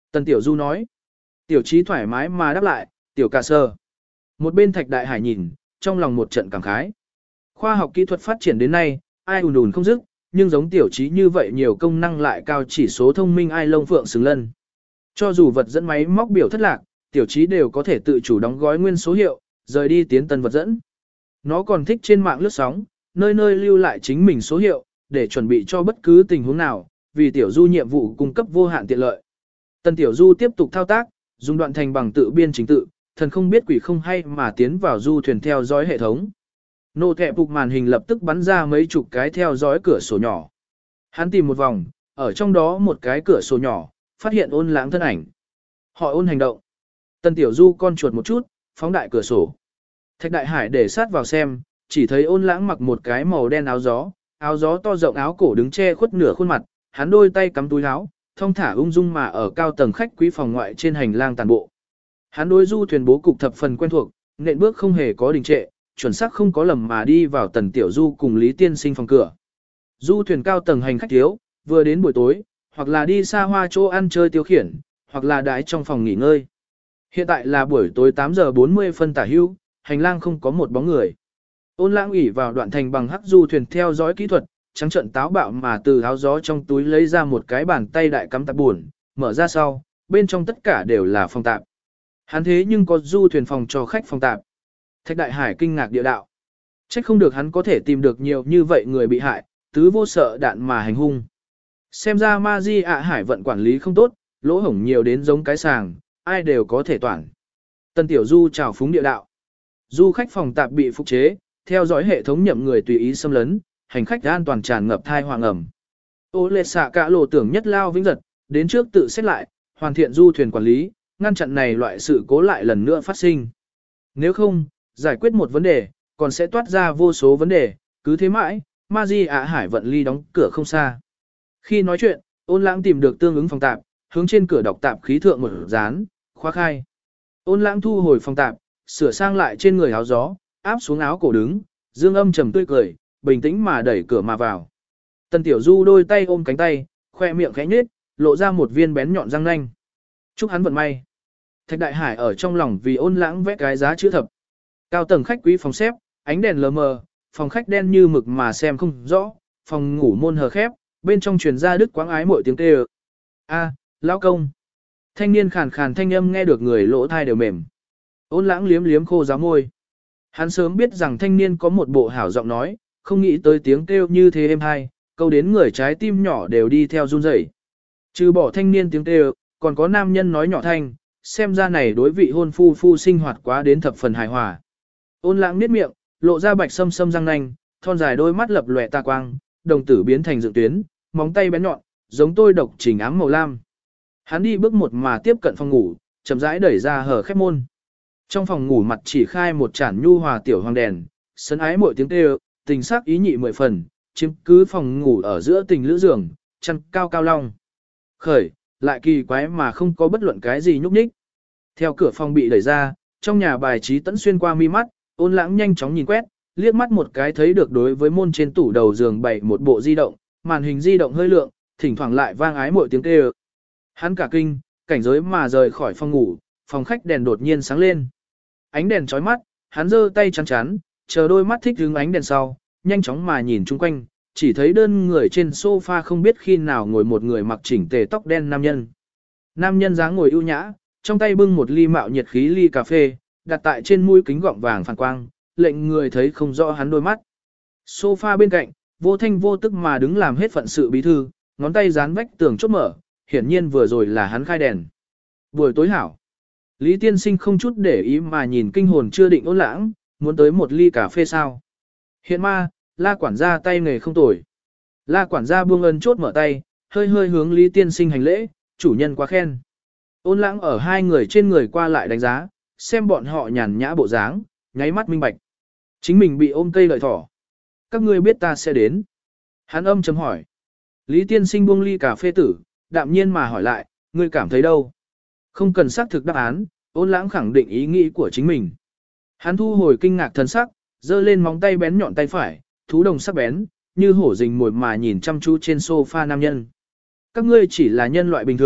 Tần Tiểu Du nói. Tiểu Chí thoải mái mà đáp lại, tiểu cả sơ. Một bên Thạch Đại Hải nhìn, trong lòng một trận cảm khái. Khoa học kỹ thuật phát triển đến nay, ai ùn ùn không dứt, nhưng giống Tiểu Chí như vậy nhiều công năng lại cao chỉ số thông minh ai lông phượng xứng lân. Cho dù vật dẫn máy móc biểu thất lạc, Tiểu Chí đều có thể tự chủ đóng gói nguyên số hiệu, rời đi tiến tân vật dẫn. Nó còn thích trên mạng lướt sóng, nơi nơi lưu lại chính mình số hiệu, để chuẩn bị cho bất cứ tình huống nào, vì Tiểu Du nhiệm vụ cung cấp vô hạn tiện lợi. Tần Tiểu Du tiếp tục thao tác, dùng đoạn thành bằng tự biên chính tự, thần không biết quỷ không hay mà tiến vào du thuyền theo dõi hệ thống. Nô thẹp phục màn hình lập tức bắn ra mấy chục cái theo dõi cửa sổ nhỏ. Hắn tìm một vòng, ở trong đó một cái cửa sổ nhỏ, phát hiện Ôn Lãng thân ảnh. Họ Ôn hành động. Tần Tiểu Du con chuột một chút, phóng đại cửa sổ. Thạch Đại Hải để sát vào xem, chỉ thấy Ôn Lãng mặc một cái màu đen áo gió to rộng áo cổ đứng che khuất nửa khuôn mặt, hắn đôi tay cắm túi áo, thong thả ung dung mà ở cao tầng khách quý phòng ngoại trên hành lang tàn bộ. Hắn đối du thuyền bố cục thập phần quen thuộc, nện bước không hề có đình trệ, chuẩn xác không có lầm mà đi vào Tần Tiểu Du cùng Lý Tiên Sinh phòng cửa. Du thuyền cao tầng hành khách thiếu, vừa đến buổi tối, hoặc là đi xa hoa chỗ ăn chơi tiêu khiển, hoặc là đái trong phòng nghỉ ngơi. Hiện tại là buổi tối 8 giờ 40 phân tả hưu, hành lang không có một bóng người. Ôn Lãng ủy vào đoạn thành bằng hắc du thuyền theo dõi kỹ thuật, trắng trận táo bạo mà từ áo gió trong túi lấy ra một cái bàn tay đại cắm tạp buồn, mở ra sau, bên trong tất cả đều là phòng tạp. Hắn thế nhưng có du thuyền phòng cho khách phòng tạp. Thạch Đại Hải kinh ngạc địa đạo. Trách không được hắn có thể tìm được nhiều như vậy người bị hại, tứ vô sợ đạn mà hành hung. Xem ra ma di ạ hải vận quản lý không tốt, lỗ hổng nhiều đến giống cái sàng, ai đều có thể toàn. Tần Tiểu Du chào phúng địa đạo. Du khách phòng tạp bị phục chế, theo dõi hệ thống nhậm người tùy ý xâm lấn, hành khách an toàn tràn ngập thai hoàng ẩm. Ô lệ xạ cả lộ tưởng nhất lao vĩnh giật, đến trước tự xét lại, hoàn thiện du thuyền quản lý, ngăn chặn này loại sự cố lại lần nữa phát sinh. Nếu không, giải quyết một vấn đề, còn sẽ toát ra vô số vấn đề, cứ thế mãi, ma di ạ hải vận ly đóng cửa không xa. Khi nói chuyện, Ôn Lãng tìm được tương ứng phòng tạp, hướng trên cửa đọc tạp khí thượng một dán, khóa khai. Ôn Lãng thu hồi phòng tạp, sửa sang lại trên người áo gió, áp xuống áo cổ đứng, dương âm trầm tươi cười, bình tĩnh mà đẩy cửa mà vào. Tần Tiểu Du đôi tay ôm cánh tay, khoe miệng khẽ nhếch, lộ ra một viên bén nhọn răng nanh. Chúc hắn vận may. Thạch Đại Hải ở trong lòng vì Ôn Lãng vẽ cái giá chữ thập. Cao tầng khách quý phòng xếp, ánh đèn lờ mờ, phòng khách đen như mực mà xem không rõ, phòng ngủ môn hờ khép, bên trong truyền ra đứt quãng ái mỗi tiếng kêu. A, lão công. Thanh niên khàn khàn thanh âm nghe được người lỗ thai đều mềm. Ôn Lãng liếm liếm khô giá môi. Hắn sớm biết rằng thanh niên có một bộ hảo giọng nói, không nghĩ tới tiếng kêu như thế êm hay, câu đến người trái tim nhỏ đều đi theo run rẩy. Trừ bỏ thanh niên tiếng kêu, còn có nam nhân nói nhỏ thanh, xem ra này đối vị hôn phu sinh hoạt quá đến thập phần hài hòa. Ôn Lãng niết miệng, lộ ra bạch sâm sâm răng nanh, thon dài đôi mắt lập lòe tà quang, đồng tử biến thành dựng tuyến, móng tay bén nhọn, giống tôi độc trình ám màu lam. Hắn đi bước một mà tiếp cận phòng ngủ, chậm rãi đẩy ra hở khép môn. Trong phòng ngủ mặt chỉ khai một chản nhu hòa tiểu hoàng đèn, sân ái mỗi tiếng kêu, tình sắc ý nhị mười phần, chiếm cứ phòng ngủ ở giữa tình lữ giường, chăn cao cao long. Khởi, lại kỳ quái mà không có bất luận cái gì nhúc nhích. Theo cửa phòng bị đẩy ra, trong nhà bài trí tẫn xuyên qua mi mắt, Ôn Lãng nhanh chóng nhìn quét, liếc mắt một cái thấy được đối với môn trên tủ đầu giường bày một bộ di động, màn hình di động hơi lượng, thỉnh thoảng lại vang ái mỗi tiếng kêu. Hắn cả kinh, cảnh giới mà rời khỏi phòng ngủ, phòng khách đèn đột nhiên sáng lên. Ánh đèn chói mắt, hắn giơ tay chắn chắn, chờ đôi mắt thích hứng ánh đèn sau, nhanh chóng mà nhìn chung quanh, chỉ thấy đơn người trên sofa không biết khi nào ngồi một người mặc chỉnh tề tóc đen nam nhân. Nam nhân dáng ngồi ưu nhã, trong tay bưng một ly mạo nhiệt khí ly cà phê, đặt tại trên mũi kính gọng vàng phản quang, lệnh người thấy không rõ hắn đôi mắt. Sofa bên cạnh, vô thanh vô tức mà đứng làm hết phận sự bí thư, ngón tay dán vách tường chốt mở, hiển nhiên vừa rồi là hắn khai đèn. Buổi tối hảo. Lý Tiên Sinh không chút để ý mà nhìn kinh hồn chưa định Ôn Lãng, muốn tới một ly cà phê sao. Hiện ma, La quản gia tay nghề không tồi. La quản gia buông ân chốt mở tay, hơi hơi hướng Lý Tiên Sinh hành lễ, chủ nhân quá khen. Ôn Lãng ở hai người trên người qua lại đánh giá, xem bọn họ nhàn nhã bộ dáng, nháy mắt minh bạch. Chính mình bị ôm cây lợi thỏ. Các ngươi biết ta sẽ đến. Hắn âm chấm hỏi. Lý Tiên Sinh buông ly cà phê tử, đạm nhiên mà hỏi lại, ngươi cảm thấy đâu? Không cần xác thực đáp án, Ôn Lãng khẳng định ý nghĩ của chính mình. Hắn thu hồi kinh ngạc thần sắc, giơ lên móng tay bén nhọn tay phải, thú đồng sắc bén, như hổ rình mồi mà nhìn chăm chú trên sofa nam nhân. Các ngươi chỉ là nhân loại bình thường,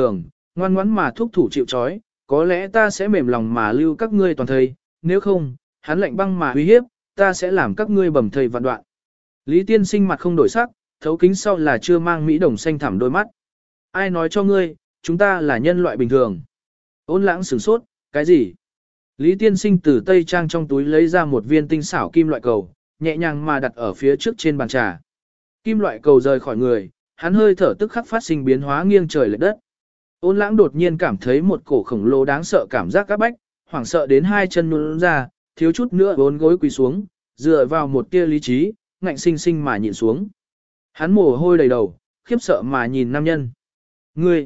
ngoan ngoãn mà thúc thủ chịu trói, có lẽ ta sẽ mềm lòng mà lưu các ngươi toàn thây, nếu không, hắn lạnh băng mà uy hiếp, ta sẽ làm các ngươi bầm thây vạn đoạn. Lý tiên sinh mặt không đổi sắc, thấu kính sau là chưa mang mỹ đồng xanh thẳm đôi mắt. Ai nói cho ngươi, chúng ta là nhân loại bình thường. Ôn lãng sửng sốt, cái gì? Lý tiên sinh từ tây trang trong túi lấy ra một viên tinh xảo kim loại cầu, nhẹ nhàng mà đặt ở phía trước trên bàn trà. Kim loại cầu rời khỏi người, hắn hơi thở tức khắc phát sinh biến hóa nghiêng trời lệch đất. Ôn lãng đột nhiên cảm thấy một cổ khổng lồ đáng sợ cảm giác các bách, hoảng sợ đến hai chân nhún ra, thiếu chút nữa bốn gối quỳ xuống, dựa vào một tia lý trí, ngạnh sinh sinh mà nhịn xuống. Hắn mồ hôi đầy đầu, khiếp sợ mà nhìn nam nhân. Ngươi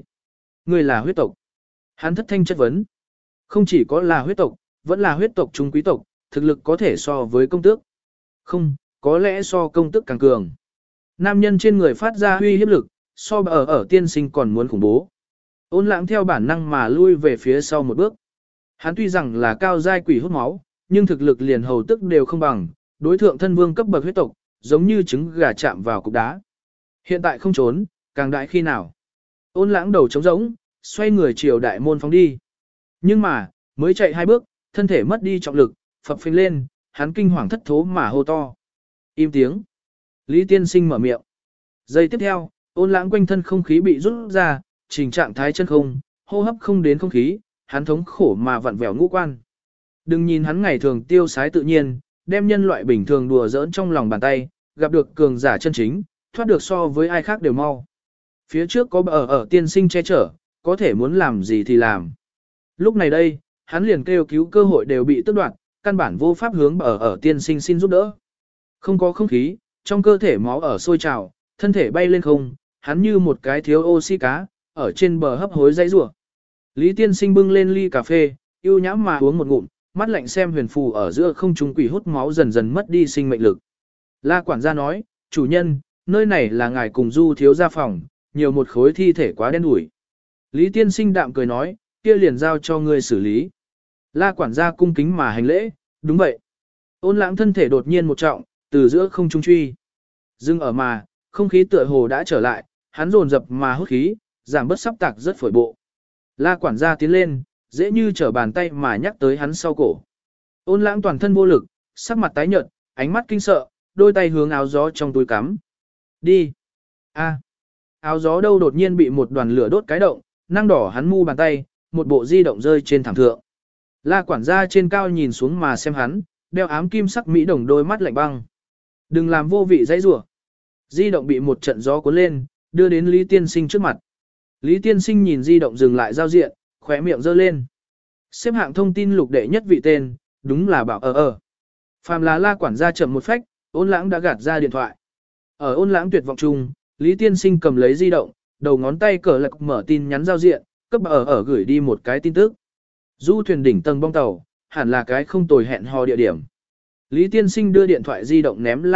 là huyết tộc. Hắn thất thanh chất vấn. Không chỉ có là huyết tộc, vẫn là huyết tộc trung quý tộc, thực lực có thể so với công tước. Không, có lẽ so công tước càng cường. Nam nhân trên người phát ra huy hiếp lực, so ở tiên sinh còn muốn khủng bố. Ôn lãng theo bản năng mà lui về phía sau một bước. Hắn tuy rằng là cao giai quỷ hút máu, nhưng thực lực liền hầu tức đều không bằng, đối thượng thân vương cấp bậc huyết tộc, giống như trứng gà chạm vào cục đá. Hiện tại không trốn, càng đại khi nào. Ôn lãng đầu trống rỗng, xoay người chiều đại môn phóng đi. Nhưng mà, mới chạy 2 bước, thân thể mất đi trọng lực, phập phình lên, hắn kinh hoàng thất thố mà hô to. Im tiếng. Lý tiên sinh mở miệng. Giây tiếp theo, ôn lãng quanh thân không khí bị rút ra, trình trạng thái chân không, hô hấp không đến không khí, hắn thống khổ mà vặn vẹo ngũ quan. Đừng nhìn hắn ngày thường tiêu sái tự nhiên, đem nhân loại bình thường đùa giỡn trong lòng bàn tay, gặp được cường giả chân chính, thoát được so với ai khác đều mau. Phía trước có ở tiên sinh che chở, có thể muốn làm gì thì làm. Lúc này đây, hắn liền kêu cứu cơ hội đều bị tước đoạt, căn bản vô pháp hướng ở tiên sinh xin giúp đỡ. Không có không khí, trong cơ thể máu ở sôi trào, thân thể bay lên không, hắn như một cái thiếu oxy cá, ở trên bờ hấp hối dãy rủa. Lý tiên sinh bưng lên ly cà phê, yêu nhãm mà uống một ngụm, mắt lạnh xem huyền phù ở giữa không trung quỷ hút máu dần dần mất đi sinh mệnh lực. La quản gia nói, chủ nhân, nơi này là ngài cùng Du thiếu gia phòng, nhiều một khối thi thể quá đen đủi. Lý tiên sinh đạm cười nói, kia liền giao cho ngươi xử lý. La quản gia cung kính mà hành lễ, đúng vậy. Ôn lãng thân thể đột nhiên một trọng, từ giữa không trung truy. Dưng ở mà, không khí tựa hồ đã trở lại, hắn dồn dập mà hút khí, giảm bớt sắp tạc rất phổi bộ. La quản gia tiến lên, dễ như trở bàn tay mà nhắc tới hắn sau cổ. Ôn lãng toàn thân vô lực, sắc mặt tái nhợt, ánh mắt kinh sợ, đôi tay hướng áo gió trong túi cắm. Đi. A. Áo gió đâu đột nhiên bị một đoàn lửa đốt cái động, năng đỏ hắn mu bàn tay, một bộ di động rơi trên thảm thượng. La quản gia trên cao nhìn xuống mà xem hắn, đeo ám kim sắc mỹ đồng đôi mắt lạnh băng. Đừng làm vô vị dãy rủa. Di động bị một trận gió cuốn lên, đưa đến Lý tiên sinh trước mặt. Lý tiên sinh nhìn di động dừng lại giao diện, khóe miệng giơ lên. Xếp hạng thông tin lục đệ nhất vị tên, đúng là bảo ở. Phàm là La quản gia chậm một phách, ôn lãng đã gạt ra điện thoại. Ở ôn lãng tuyệt vọng chung, Lý tiên sinh cầm lấy di động, đầu ngón tay cờ lạc mở tin nhắn giao diện, cấp ở gửi đi một cái tin tức. Du thuyền đỉnh tầng bong tàu, hẳn là cái không tồi hẹn hò địa điểm. Lý tiên sinh đưa điện thoại di động ném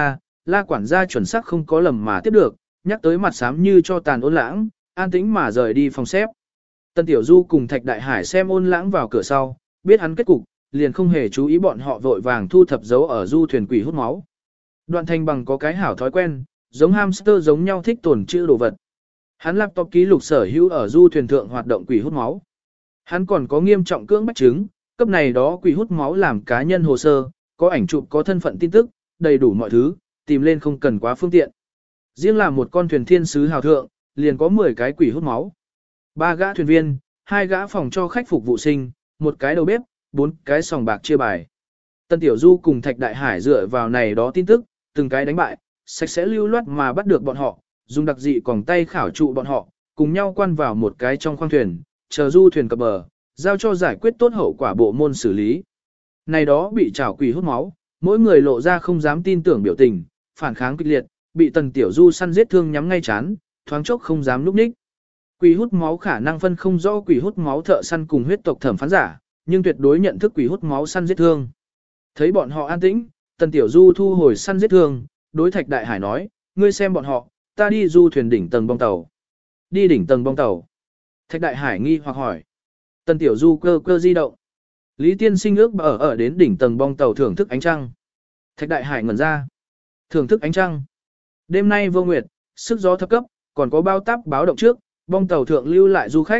La quản gia chuẩn xác không có lầm mà tiếp được, nhắc tới mặt xám như cho tàn ôn lãng, an tĩnh mà rời đi phòng xếp. Tân Tiểu Du cùng Thạch Đại Hải xem ôn lãng vào cửa sau, biết hắn kết cục, liền không hề chú ý bọn họ vội vàng thu thập dấu ở du thuyền quỷ hút máu. Đoạn Thanh Bằng có cái hảo thói quen, giống hamster giống nhau thích tồn trữ đồ vật. Hắn laptop ký lục sở hữu ở du thuyền thượng hoạt động quỷ hút máu. Hắn còn có nghiêm trọng cưỡng bách chứng, cấp này đó quỷ hút máu làm cá nhân hồ sơ, có ảnh chụp có thân phận tin tức, đầy đủ mọi thứ, tìm lên không cần quá phương tiện. Riêng là một con thuyền thiên sứ hào thượng, liền có 10 cái quỷ hút máu. 3 gã thuyền viên, 2 gã phòng cho khách phục vụ sinh, 1 cái đầu bếp, 4 cái sòng bạc chia bài. Tân Tiểu Du cùng Thạch Đại Hải dựa vào này đó tin tức, từng cái đánh bại, sạch sẽ lưu loát mà bắt được bọn họ, dùng đặc dị còng tay khảo trụ bọn họ, cùng nhau quan vào một cái trong khoang thuyền, chờ du thuyền cập bờ, giao cho giải quyết tốt hậu quả bộ môn xử lý. Này đó bị trảo quỷ hút máu, mỗi người lộ ra không dám tin tưởng biểu tình, phản kháng kịch liệt, bị Tần Tiểu Du săn giết thương nhắm ngay chán, thoáng chốc không dám núp ních. Quỷ hút máu khả năng phân không rõ quỷ hút máu thợ săn cùng huyết tộc thẩm phán giả, nhưng tuyệt đối nhận thức quỷ hút máu săn giết thương. Thấy bọn họ an tĩnh, Tần Tiểu Du thu hồi săn giết thương, đối Thạch Đại Hải nói, ngươi xem bọn họ, ta đi du thuyền đỉnh tầng bong tàu. Đi đỉnh tầng bong tàu. Thạch Đại Hải nghi hoặc hỏi. Tần Tiểu Du cơ di động. Lý tiên sinh ước ở đến đỉnh tầng bong tàu thưởng thức ánh trăng. Thạch Đại Hải ngẩn ra. Thưởng thức ánh trăng. Đêm nay vô nguyệt, sức gió thấp cấp, còn có bao táp báo động trước, bong tàu thượng lưu lại du khách,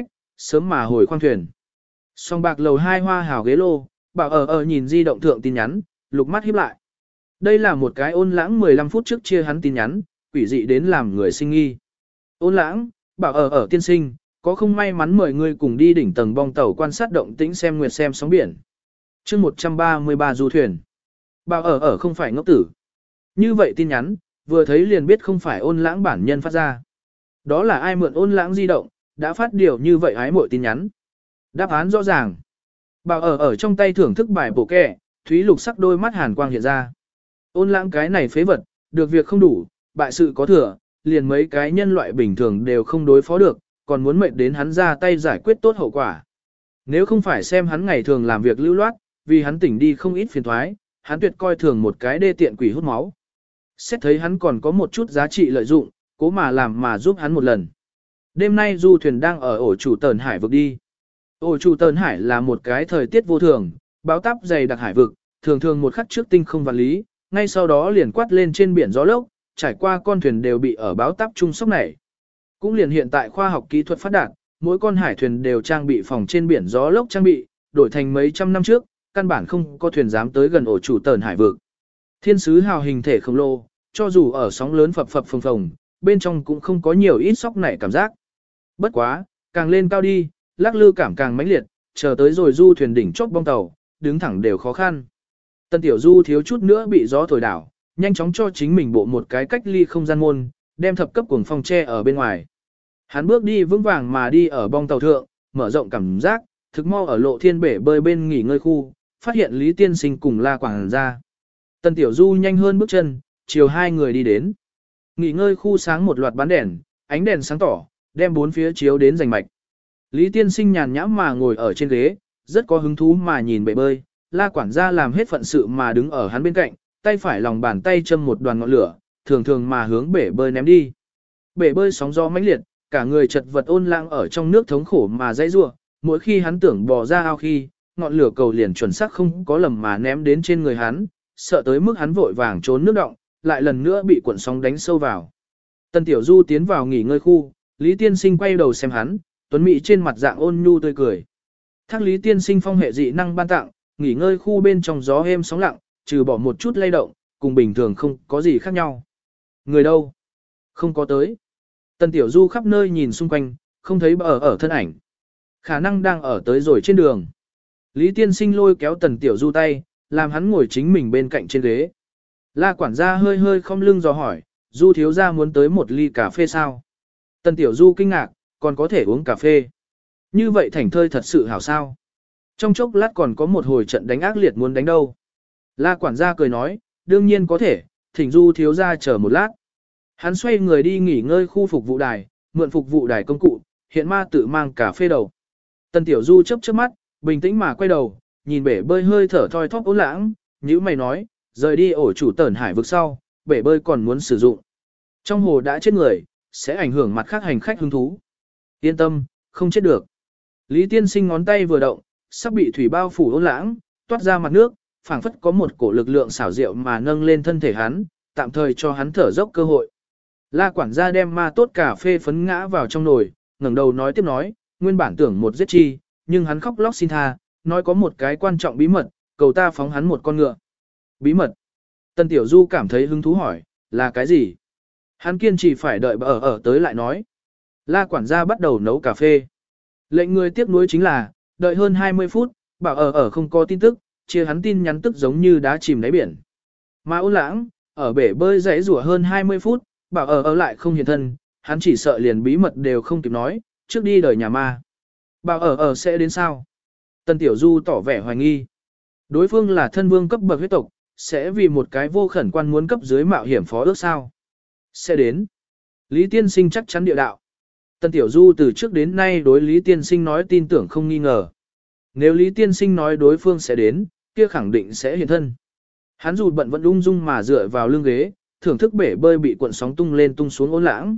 sớm mà hồi khoang thuyền. Song bạc lầu 2 hoa hào ghế lô, bảo ở nhìn di động thượng tin nhắn, lục mắt híp lại. Đây là một cái ôn lãng 15 phút trước chia hắn tin nhắn, quỷ dị đến làm người sinh nghi. Ôn lãng, bảo ở tiên sinh, có không may mắn mời ngươi cùng đi đỉnh tầng bong tàu quan sát động tĩnh xem nguyệt xem sóng biển. chương 133 du thuyền. Bảo ở không phải ngốc tử. Như vậy tin nhắn, vừa thấy liền biết không phải ôn lãng bản nhân phát ra. Đó là ai mượn ôn lãng di động, đã phát điều như vậy ái mội tin nhắn. Đáp án rõ ràng. Bảo ở trong tay thưởng thức bài bổ kẹ, thúy lục sắc đôi mắt hàn quang hiện ra. Ôn lãng cái này phế vật, được việc không đủ, bại sự có thừa, liền mấy cái nhân loại bình thường đều không đối phó được, còn muốn mệt đến hắn ra tay giải quyết tốt hậu quả. Nếu không phải xem hắn ngày thường làm việc lưu loát, vì hắn tỉnh đi không ít phiền thoái, hắn tuyệt coi thường một cái đê tiện quỷ hút máu. Xét thấy hắn còn có một chút giá trị lợi dụng, cố mà làm mà giúp hắn một lần. Đêm nay du thuyền đang ở ổ chủ Tờn Hải vực đi. Ổ chủ Tờn Hải là một cái thời tiết vô thường, báo táp dày đặc hải vực, thường thường một khắc trước tinh không vạn lý, ngay sau đó liền quát lên trên biển gió lốc, trải qua con thuyền đều bị ở báo táp trung sốc này. Cũng liền hiện tại khoa học kỹ thuật phát đạt, mỗi con hải thuyền đều trang bị phòng trên biển gió lốc trang bị, đổi thành mấy trăm năm trước, căn bản không có thuyền dám tới gần ổ chủ Tờn Hải vực. Thiên sứ hào hình thể khổng lồ, cho dù ở sóng lớn phập phập phồng phồng, bên trong cũng không có nhiều ít sóc nảy cảm giác. Bất quá, càng lên cao đi, lắc lư cảm càng mãnh liệt, chờ tới rồi du thuyền đỉnh chóp bong tàu, đứng thẳng đều khó khăn. Tân Tiểu Du thiếu chút nữa bị gió thổi đảo, nhanh chóng cho chính mình bộ một cái cách ly không gian môn, đem thập cấp cuồng phong che ở bên ngoài. Hắn bước đi vững vàng mà đi ở bong tàu thượng, mở rộng cảm giác, thực mau ở lộ thiên bể bơi bên nghỉ ngơi khu, phát hiện Lý Tiên Sinh cùng La Quảng ra. Tân Tiểu Du nhanh hơn bước chân, chiều hai người đi đến. Nghỉ ngơi khu sáng một loạt bán đèn, ánh đèn sáng tỏ, đem bốn phía chiếu đến rành mạch. Lý Tiên Sinh nhàn nhãm mà ngồi ở trên ghế, rất có hứng thú mà nhìn bể bơi. La quản gia làm hết phận sự mà đứng ở hắn bên cạnh, tay phải lòng bàn tay châm một đoàn ngọn lửa, thường thường mà hướng bể bơi ném đi. Bể bơi sóng gió mãnh liệt, cả người chật vật ôn lãng ở trong nước thống khổ mà dãy rủa. Mỗi khi hắn tưởng bò ra ao khi, ngọn lửa cầu liền chuẩn xác không có lầm mà ném đến trên người hắn, sợ tới mức hắn vội vàng trốn nước động, lại lần nữa bị cuộn sóng đánh sâu vào. Tân Tiểu Du tiến vào nghỉ ngơi khu, Lý Tiên Sinh quay đầu xem hắn, tuấn mỹ trên mặt dạng ôn nhu tươi cười. Thác Lý Tiên Sinh phong hệ dị năng ban tặng, nghỉ ngơi khu bên trong gió êm sóng lặng, trừ bỏ một chút lay động, cùng bình thường không có gì khác nhau. Người đâu? Không có tới. Tân Tiểu Du khắp nơi nhìn xung quanh, không thấy ở thân ảnh. Khả năng đang ở tới rồi trên đường. Lý Tiên Sinh lôi kéo Tần Tiểu Du tay, làm hắn ngồi chính mình bên cạnh trên ghế. La quản gia hơi hơi không lưng dò hỏi, Du thiếu gia muốn tới một ly cà phê sao? Tần Tiểu Du kinh ngạc, còn có thể uống cà phê. Như vậy thảnh thơi thật sự hảo sao? Trong chốc lát còn có một hồi trận đánh ác liệt muốn đánh đâu. La quản gia cười nói, đương nhiên có thể, thỉnh Du thiếu gia chờ một lát. Hắn xoay người đi nghỉ ngơi khu phục vụ đài, mượn phục vụ đài công cụ, hiện ma tự mang cà phê đầu. Tần Tiểu Du chớp chớp mắt, bình tĩnh mà quay đầu, nhìn bể bơi hơi thở thoi thóp ốn lãng, nhíu mày nói, rời đi ổ chủ Tờn Hải vực sau, bể bơi còn muốn sử dụng. Trong hồ đã chết người, sẽ ảnh hưởng mặt khác hành khách hứng thú. Yên tâm, không chết được. Lý Tiên Sinh ngón tay vừa động, sắp bị thủy bao phủ ôn lãng, toát ra mặt nước, phảng phất có một cổ lực lượng xảo diệu mà nâng lên thân thể hắn, tạm thời cho hắn thở dốc cơ hội. La quản gia đem ma tốt cà phê phấn ngã vào trong nồi, ngẩng đầu nói tiếp nói, nguyên bản tưởng một giết chi, nhưng hắn khóc lóc xin tha, nói có một cái quan trọng bí mật, cầu ta phóng hắn một con ngựa. Bí mật? Tân Tiểu Du cảm thấy hứng thú hỏi, là cái gì? Hắn kiên trì phải đợi ở tới lại nói. La quản gia bắt đầu nấu cà phê. Lệnh người tiếc nuối chính là, đợi hơn 20 phút, bảo ở không có tin tức, chia hắn tin nhắn tức giống như đá chìm đáy biển. Mà ôn lãng, ở bể bơi rẽ rủa hơn 20 phút, bảo ở lại không hiện thân, hắn chỉ sợ liền bí mật đều không kịp nói, trước đi đời nhà ma. Bảo ở sẽ đến sao? Tân Tiểu Du tỏ vẻ hoài nghi. Đối phương là thân vương cấp bậc huyết tộc, sẽ vì một cái vô khẩn quan muốn cấp dưới mạo hiểm phó ước sao? Sẽ đến. Lý Tiên Sinh chắc chắn địa đạo. Tân Tiểu Du từ trước đến nay đối Lý Tiên Sinh nói tin tưởng không nghi ngờ. Nếu Lý Tiên Sinh nói đối phương sẽ đến, kia khẳng định sẽ hiện thân. Hắn dù bận vẫn ung dung mà dựa vào lưng ghế, thưởng thức bể bơi bị cuộn sóng tung lên tung xuống ốn lãng.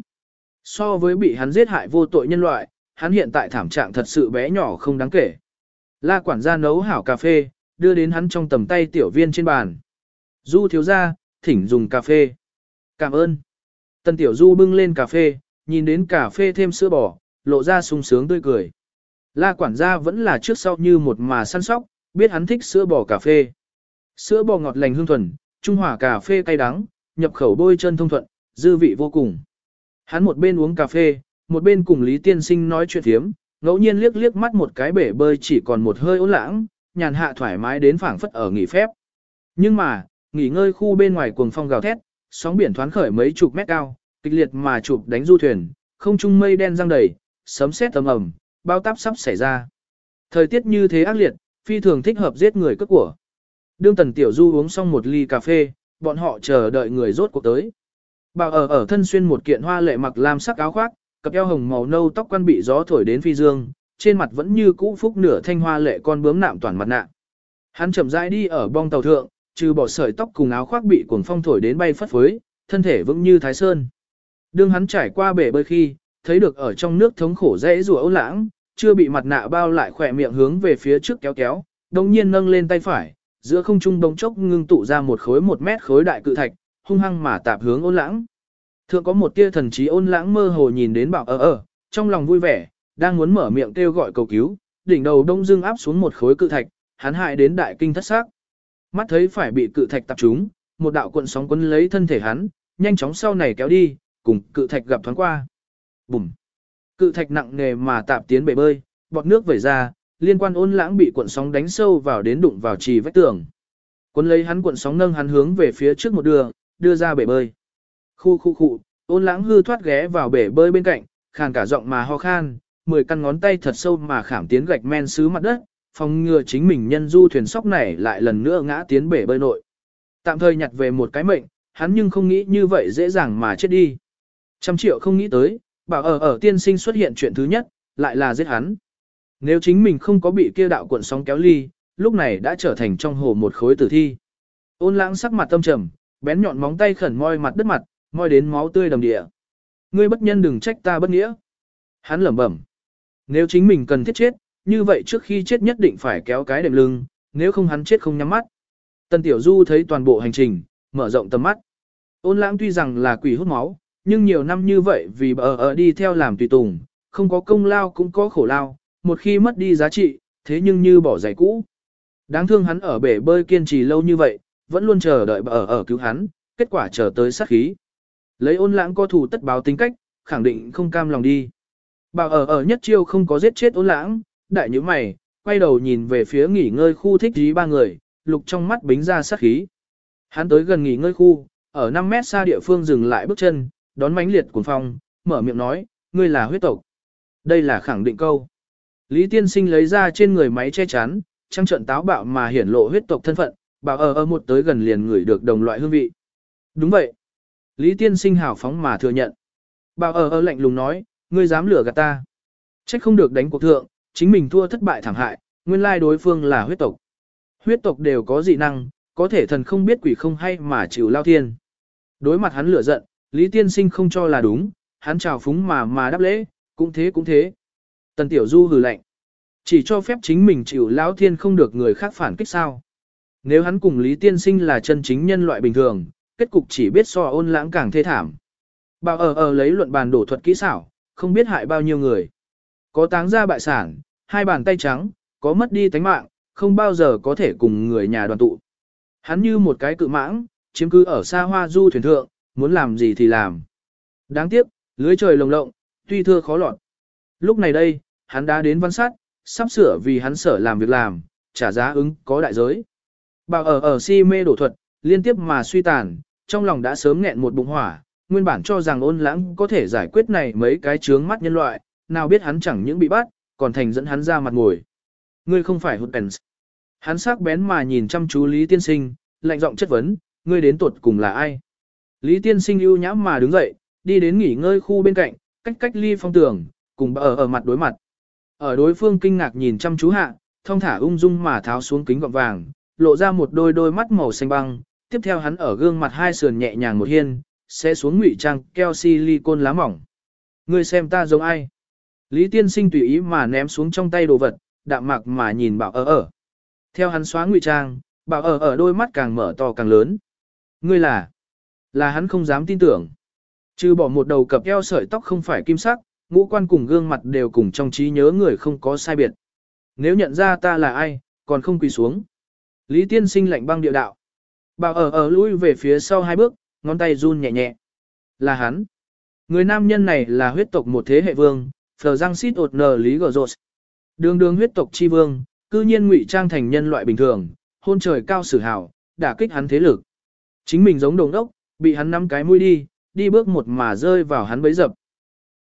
So với bị hắn giết hại vô tội nhân loại, hắn hiện tại thảm trạng thật sự bé nhỏ không đáng kể. La quản gia nấu hảo cà phê, đưa đến hắn trong tầm tay tiểu viên trên bàn. Du thiếu gia, thỉnh dùng cà phê. Cảm ơn. Tân Tiểu Du bưng lên cà phê, nhìn đến cà phê thêm sữa bò, lộ ra sung sướng tươi cười. La quản gia vẫn là trước sau như một mà săn sóc, biết hắn thích sữa bò cà phê. Sữa bò ngọt lành hương thuần, trung hòa cà phê cay đắng, nhập khẩu bôi chân thông thuận, dư vị vô cùng. Hắn một bên uống cà phê, một bên cùng Lý Tiên Sinh nói chuyện thiếm, ngẫu nhiên liếc liếc mắt một cái bể bơi chỉ còn một hơi ốn lãng, nhàn hạ thoải mái đến phảng phất ở nghỉ phép. Nhưng mà, nghỉ ngơi khu bên ngoài cuồng phong gào thét, sóng biển thoáng khởi mấy chục mét cao, kịch liệt mà chụp đánh du thuyền, không trung mây đen giăng đầy, sấm sét ầm ầm, bao táp sắp xảy ra. Thời tiết như thế ác liệt, phi thường thích hợp giết người cướp của. Đương Tần Tiểu Du uống xong một ly cà phê, bọn họ chờ đợi người rốt cuộc tới. Bảo ở thân xuyên một kiện hoa lệ mặc lam sắc áo khoác, cặp eo hồng màu nâu tóc quan bị gió thổi đến phi dương, trên mặt vẫn như cũ phúc nửa thanh hoa lệ con bướm nạm toàn mặt nạ. Hắn chậm rãi đi ở bong tàu thượng, trừ bỏ sợi tóc cùng áo khoác bị cuồng phong thổi đến bay phất phới, thân thể vững như thái sơn. Đương hắn trải qua bể bơi khi, thấy được ở trong nước thống khổ dễ rùa ấu lãng, chưa bị mặt nạ bao lại khỏe miệng hướng về phía trước kéo kéo, đồng nhiên nâng lên tay phải, giữa không trung bỗng chốc ngưng tụ ra một khối 1 mét khối đại cự thạch, hung hăng mà tạp hướng ôn lãng. Thượng có một tia thần trí ôn lãng mơ hồ nhìn đến bảo trong lòng vui vẻ, đang muốn mở miệng kêu gọi cầu cứu, đỉnh đầu đông dưng áp xuống một khối cự thạch, hắn hại đến đại kinh thất xác. Mắt thấy phải bị cự thạch tập trúng, một đạo cuộn sóng quấn lấy thân thể hắn, nhanh chóng sau này kéo đi, cùng cự thạch gặp thoáng qua. Bùm! Cự thạch nặng nề mà tạp tiến bể bơi, bọt nước vẩy ra, liên quan ôn lãng bị cuộn sóng đánh sâu vào đến đụng vào trì vách tường. Quấn lấy hắn cuộn sóng nâng hắn hướng về phía trước một đưa ra bể bơi. Khu, ôn lãng hư thoát ghé vào bể bơi bên cạnh, khàn cả giọng mà ho khan, 10 căn ngón tay thật sâu mà khảm tiến gạch men sứ mặt đất, phòng ngừa chính mình nhân du thuyền sóc này lại lần nữa ngã tiến bể bơi nội. Tạm thời nhặt về một cái mệnh, hắn nhưng không nghĩ như vậy dễ dàng mà chết đi. 100 triệu không nghĩ tới, bảo ở tiên sinh xuất hiện chuyện thứ nhất, lại là giết hắn. Nếu chính mình không có bị kia đạo cuộn sóng kéo ly, lúc này đã trở thành trong hồ một khối tử thi. Ôn lãng sắc mặt tâm trầm, bén nhọn móng tay khẩn moi mặt đất mặt, moi đến máu tươi đầm địa. Ngươi bất nhân đừng trách ta bất nghĩa. Hắn lẩm bẩm. Nếu chính mình cần thiết chết, như vậy trước khi chết nhất định phải kéo cái đệm lưng, nếu không hắn chết không nhắm mắt. Tần Tiểu Du thấy toàn bộ hành trình, mở rộng tầm mắt. Ôn lãng tuy rằng là quỷ hút máu, nhưng nhiều năm như vậy vì đi theo làm tùy tùng, không có công lao cũng có khổ lao, một khi mất đi giá trị, thế nhưng như bỏ giày cũ. Đáng thương hắn ở bể bơi kiên trì lâu như vậy, vẫn luôn chờ đợi cứu hắn, kết quả chờ tới sát khí. Lấy ôn lãng có thù tất báo tính cách, khẳng định không cam lòng đi. Bảo nhất chiêu không có giết chết ôn lãng, đại như mày, quay đầu nhìn về phía nghỉ ngơi khu thích dí 3 người, lục trong mắt bính ra sát khí. Hắn tới gần nghỉ ngơi khu, ở 5 mét xa địa phương dừng lại bước chân, đón mãnh liệt cuồng phong, mở miệng nói, ngươi là huyết tộc. Đây là khẳng định câu. Lý Tiên Sinh lấy ra trên người máy che chắn, trăng trận táo bạo mà hiển lộ huyết tộc thân phận, bảo một tới gần liền ngửi được đồng loại hương vị. Đúng vậy. Lý Tiên Sinh hào phóng mà thừa nhận. Bảo lạnh lùng nói, ngươi dám lừa gạt ta. Trách không được đánh cuộc thượng, chính mình thua thất bại thảm hại, nguyên lai đối phương là huyết tộc. Huyết tộc đều có dị năng, có thể thần không biết quỷ không hay mà chịu lao thiên. Đối mặt hắn lửa giận, Lý Tiên Sinh không cho là đúng, hắn chào phúng mà đáp lễ, cũng thế. Tần Tiểu Du hừ lạnh. Chỉ cho phép chính mình chịu lão thiên không được người khác phản kích sao. Nếu hắn cùng Lý Tiên Sinh là chân chính nhân loại bình thường, kết cục chỉ biết so ôn lãng càng thê thảm. Bảo lấy luận bàn đổ thuật kỹ xảo, không biết hại bao nhiêu người. Có táng ra bại sản, 2 bàn tay trắng, có mất đi tánh mạng, không bao giờ có thể cùng người nhà đoàn tụ. Hắn như một cái cự mãng, chiếm cứ ở xa hoa du thuyền thượng, muốn làm gì thì làm. Đáng tiếc, lưới trời lồng lộng, tuy thưa khó lọt. Lúc này đây, hắn đã đến văn sát, sắp sửa vì hắn sở làm việc làm, trả giá ứng có đại giới. Bảo ở si mê đổ thuật, liên tiếp mà suy tàn, trong lòng đã sớm nghẹn một bụng hỏa, nguyên bản cho rằng ôn lãng có thể giải quyết này mấy cái chướng mắt nhân loại, nào biết hắn chẳng những bị bắt, còn thành dẫn hắn ra mặt ngồi. Ngươi không phải hụt pens. Hắn sắc bén mà nhìn chăm chú Lý Tiên Sinh, lạnh giọng chất vấn, ngươi đến tuột cùng là ai? Lý Tiên Sinh ưu nhãm mà đứng dậy, đi đến nghỉ ngơi khu bên cạnh, cách ly phong tường, cùng ở mặt đối mặt. Ở đối phương kinh ngạc nhìn chăm chú hạ, thong thả ung dung mà tháo xuống kính gọng vàng, lộ ra một đôi mắt màu xanh băng, tiếp theo hắn ở gương mặt hai sườn nhẹ nhàng một hiên, sẽ xuống ngụy trang keo silicon lá mỏng. Ngươi xem ta giống ai? Lý Tiên Sinh tùy ý mà ném xuống trong tay đồ vật, đạm mạc mà nhìn Bảo. Theo hắn xóa ngụy trang, Bảo đôi mắt càng mở to càng lớn. Ngươi là hắn không dám tin tưởng. Trừ bỏ một đầu cặp eo sợi tóc không phải kim sắc, ngũ quan cùng gương mặt đều cùng trong trí nhớ người không có sai biệt. Nếu nhận ra ta là ai, còn không quỳ xuống. Lý tiên sinh lạnh băng địa đạo. Bảo ở lui về phía sau 2 bước, ngón tay run nhẹ nhẹ. Là hắn. Người nam nhân này là huyết tộc một thế hệ vương, Phờ Giang Sít ột nờ Lý Gờ Rột. Đường huyết tộc chi vương, cư nhiên ngụy trang thành nhân loại bình thường, hôn trời cao sử hào, đả kích hắn thế lực. Chính mình giống đồng đốc, bị hắn nắm cái mũi đi bước một mà rơi vào hắn bấy dập.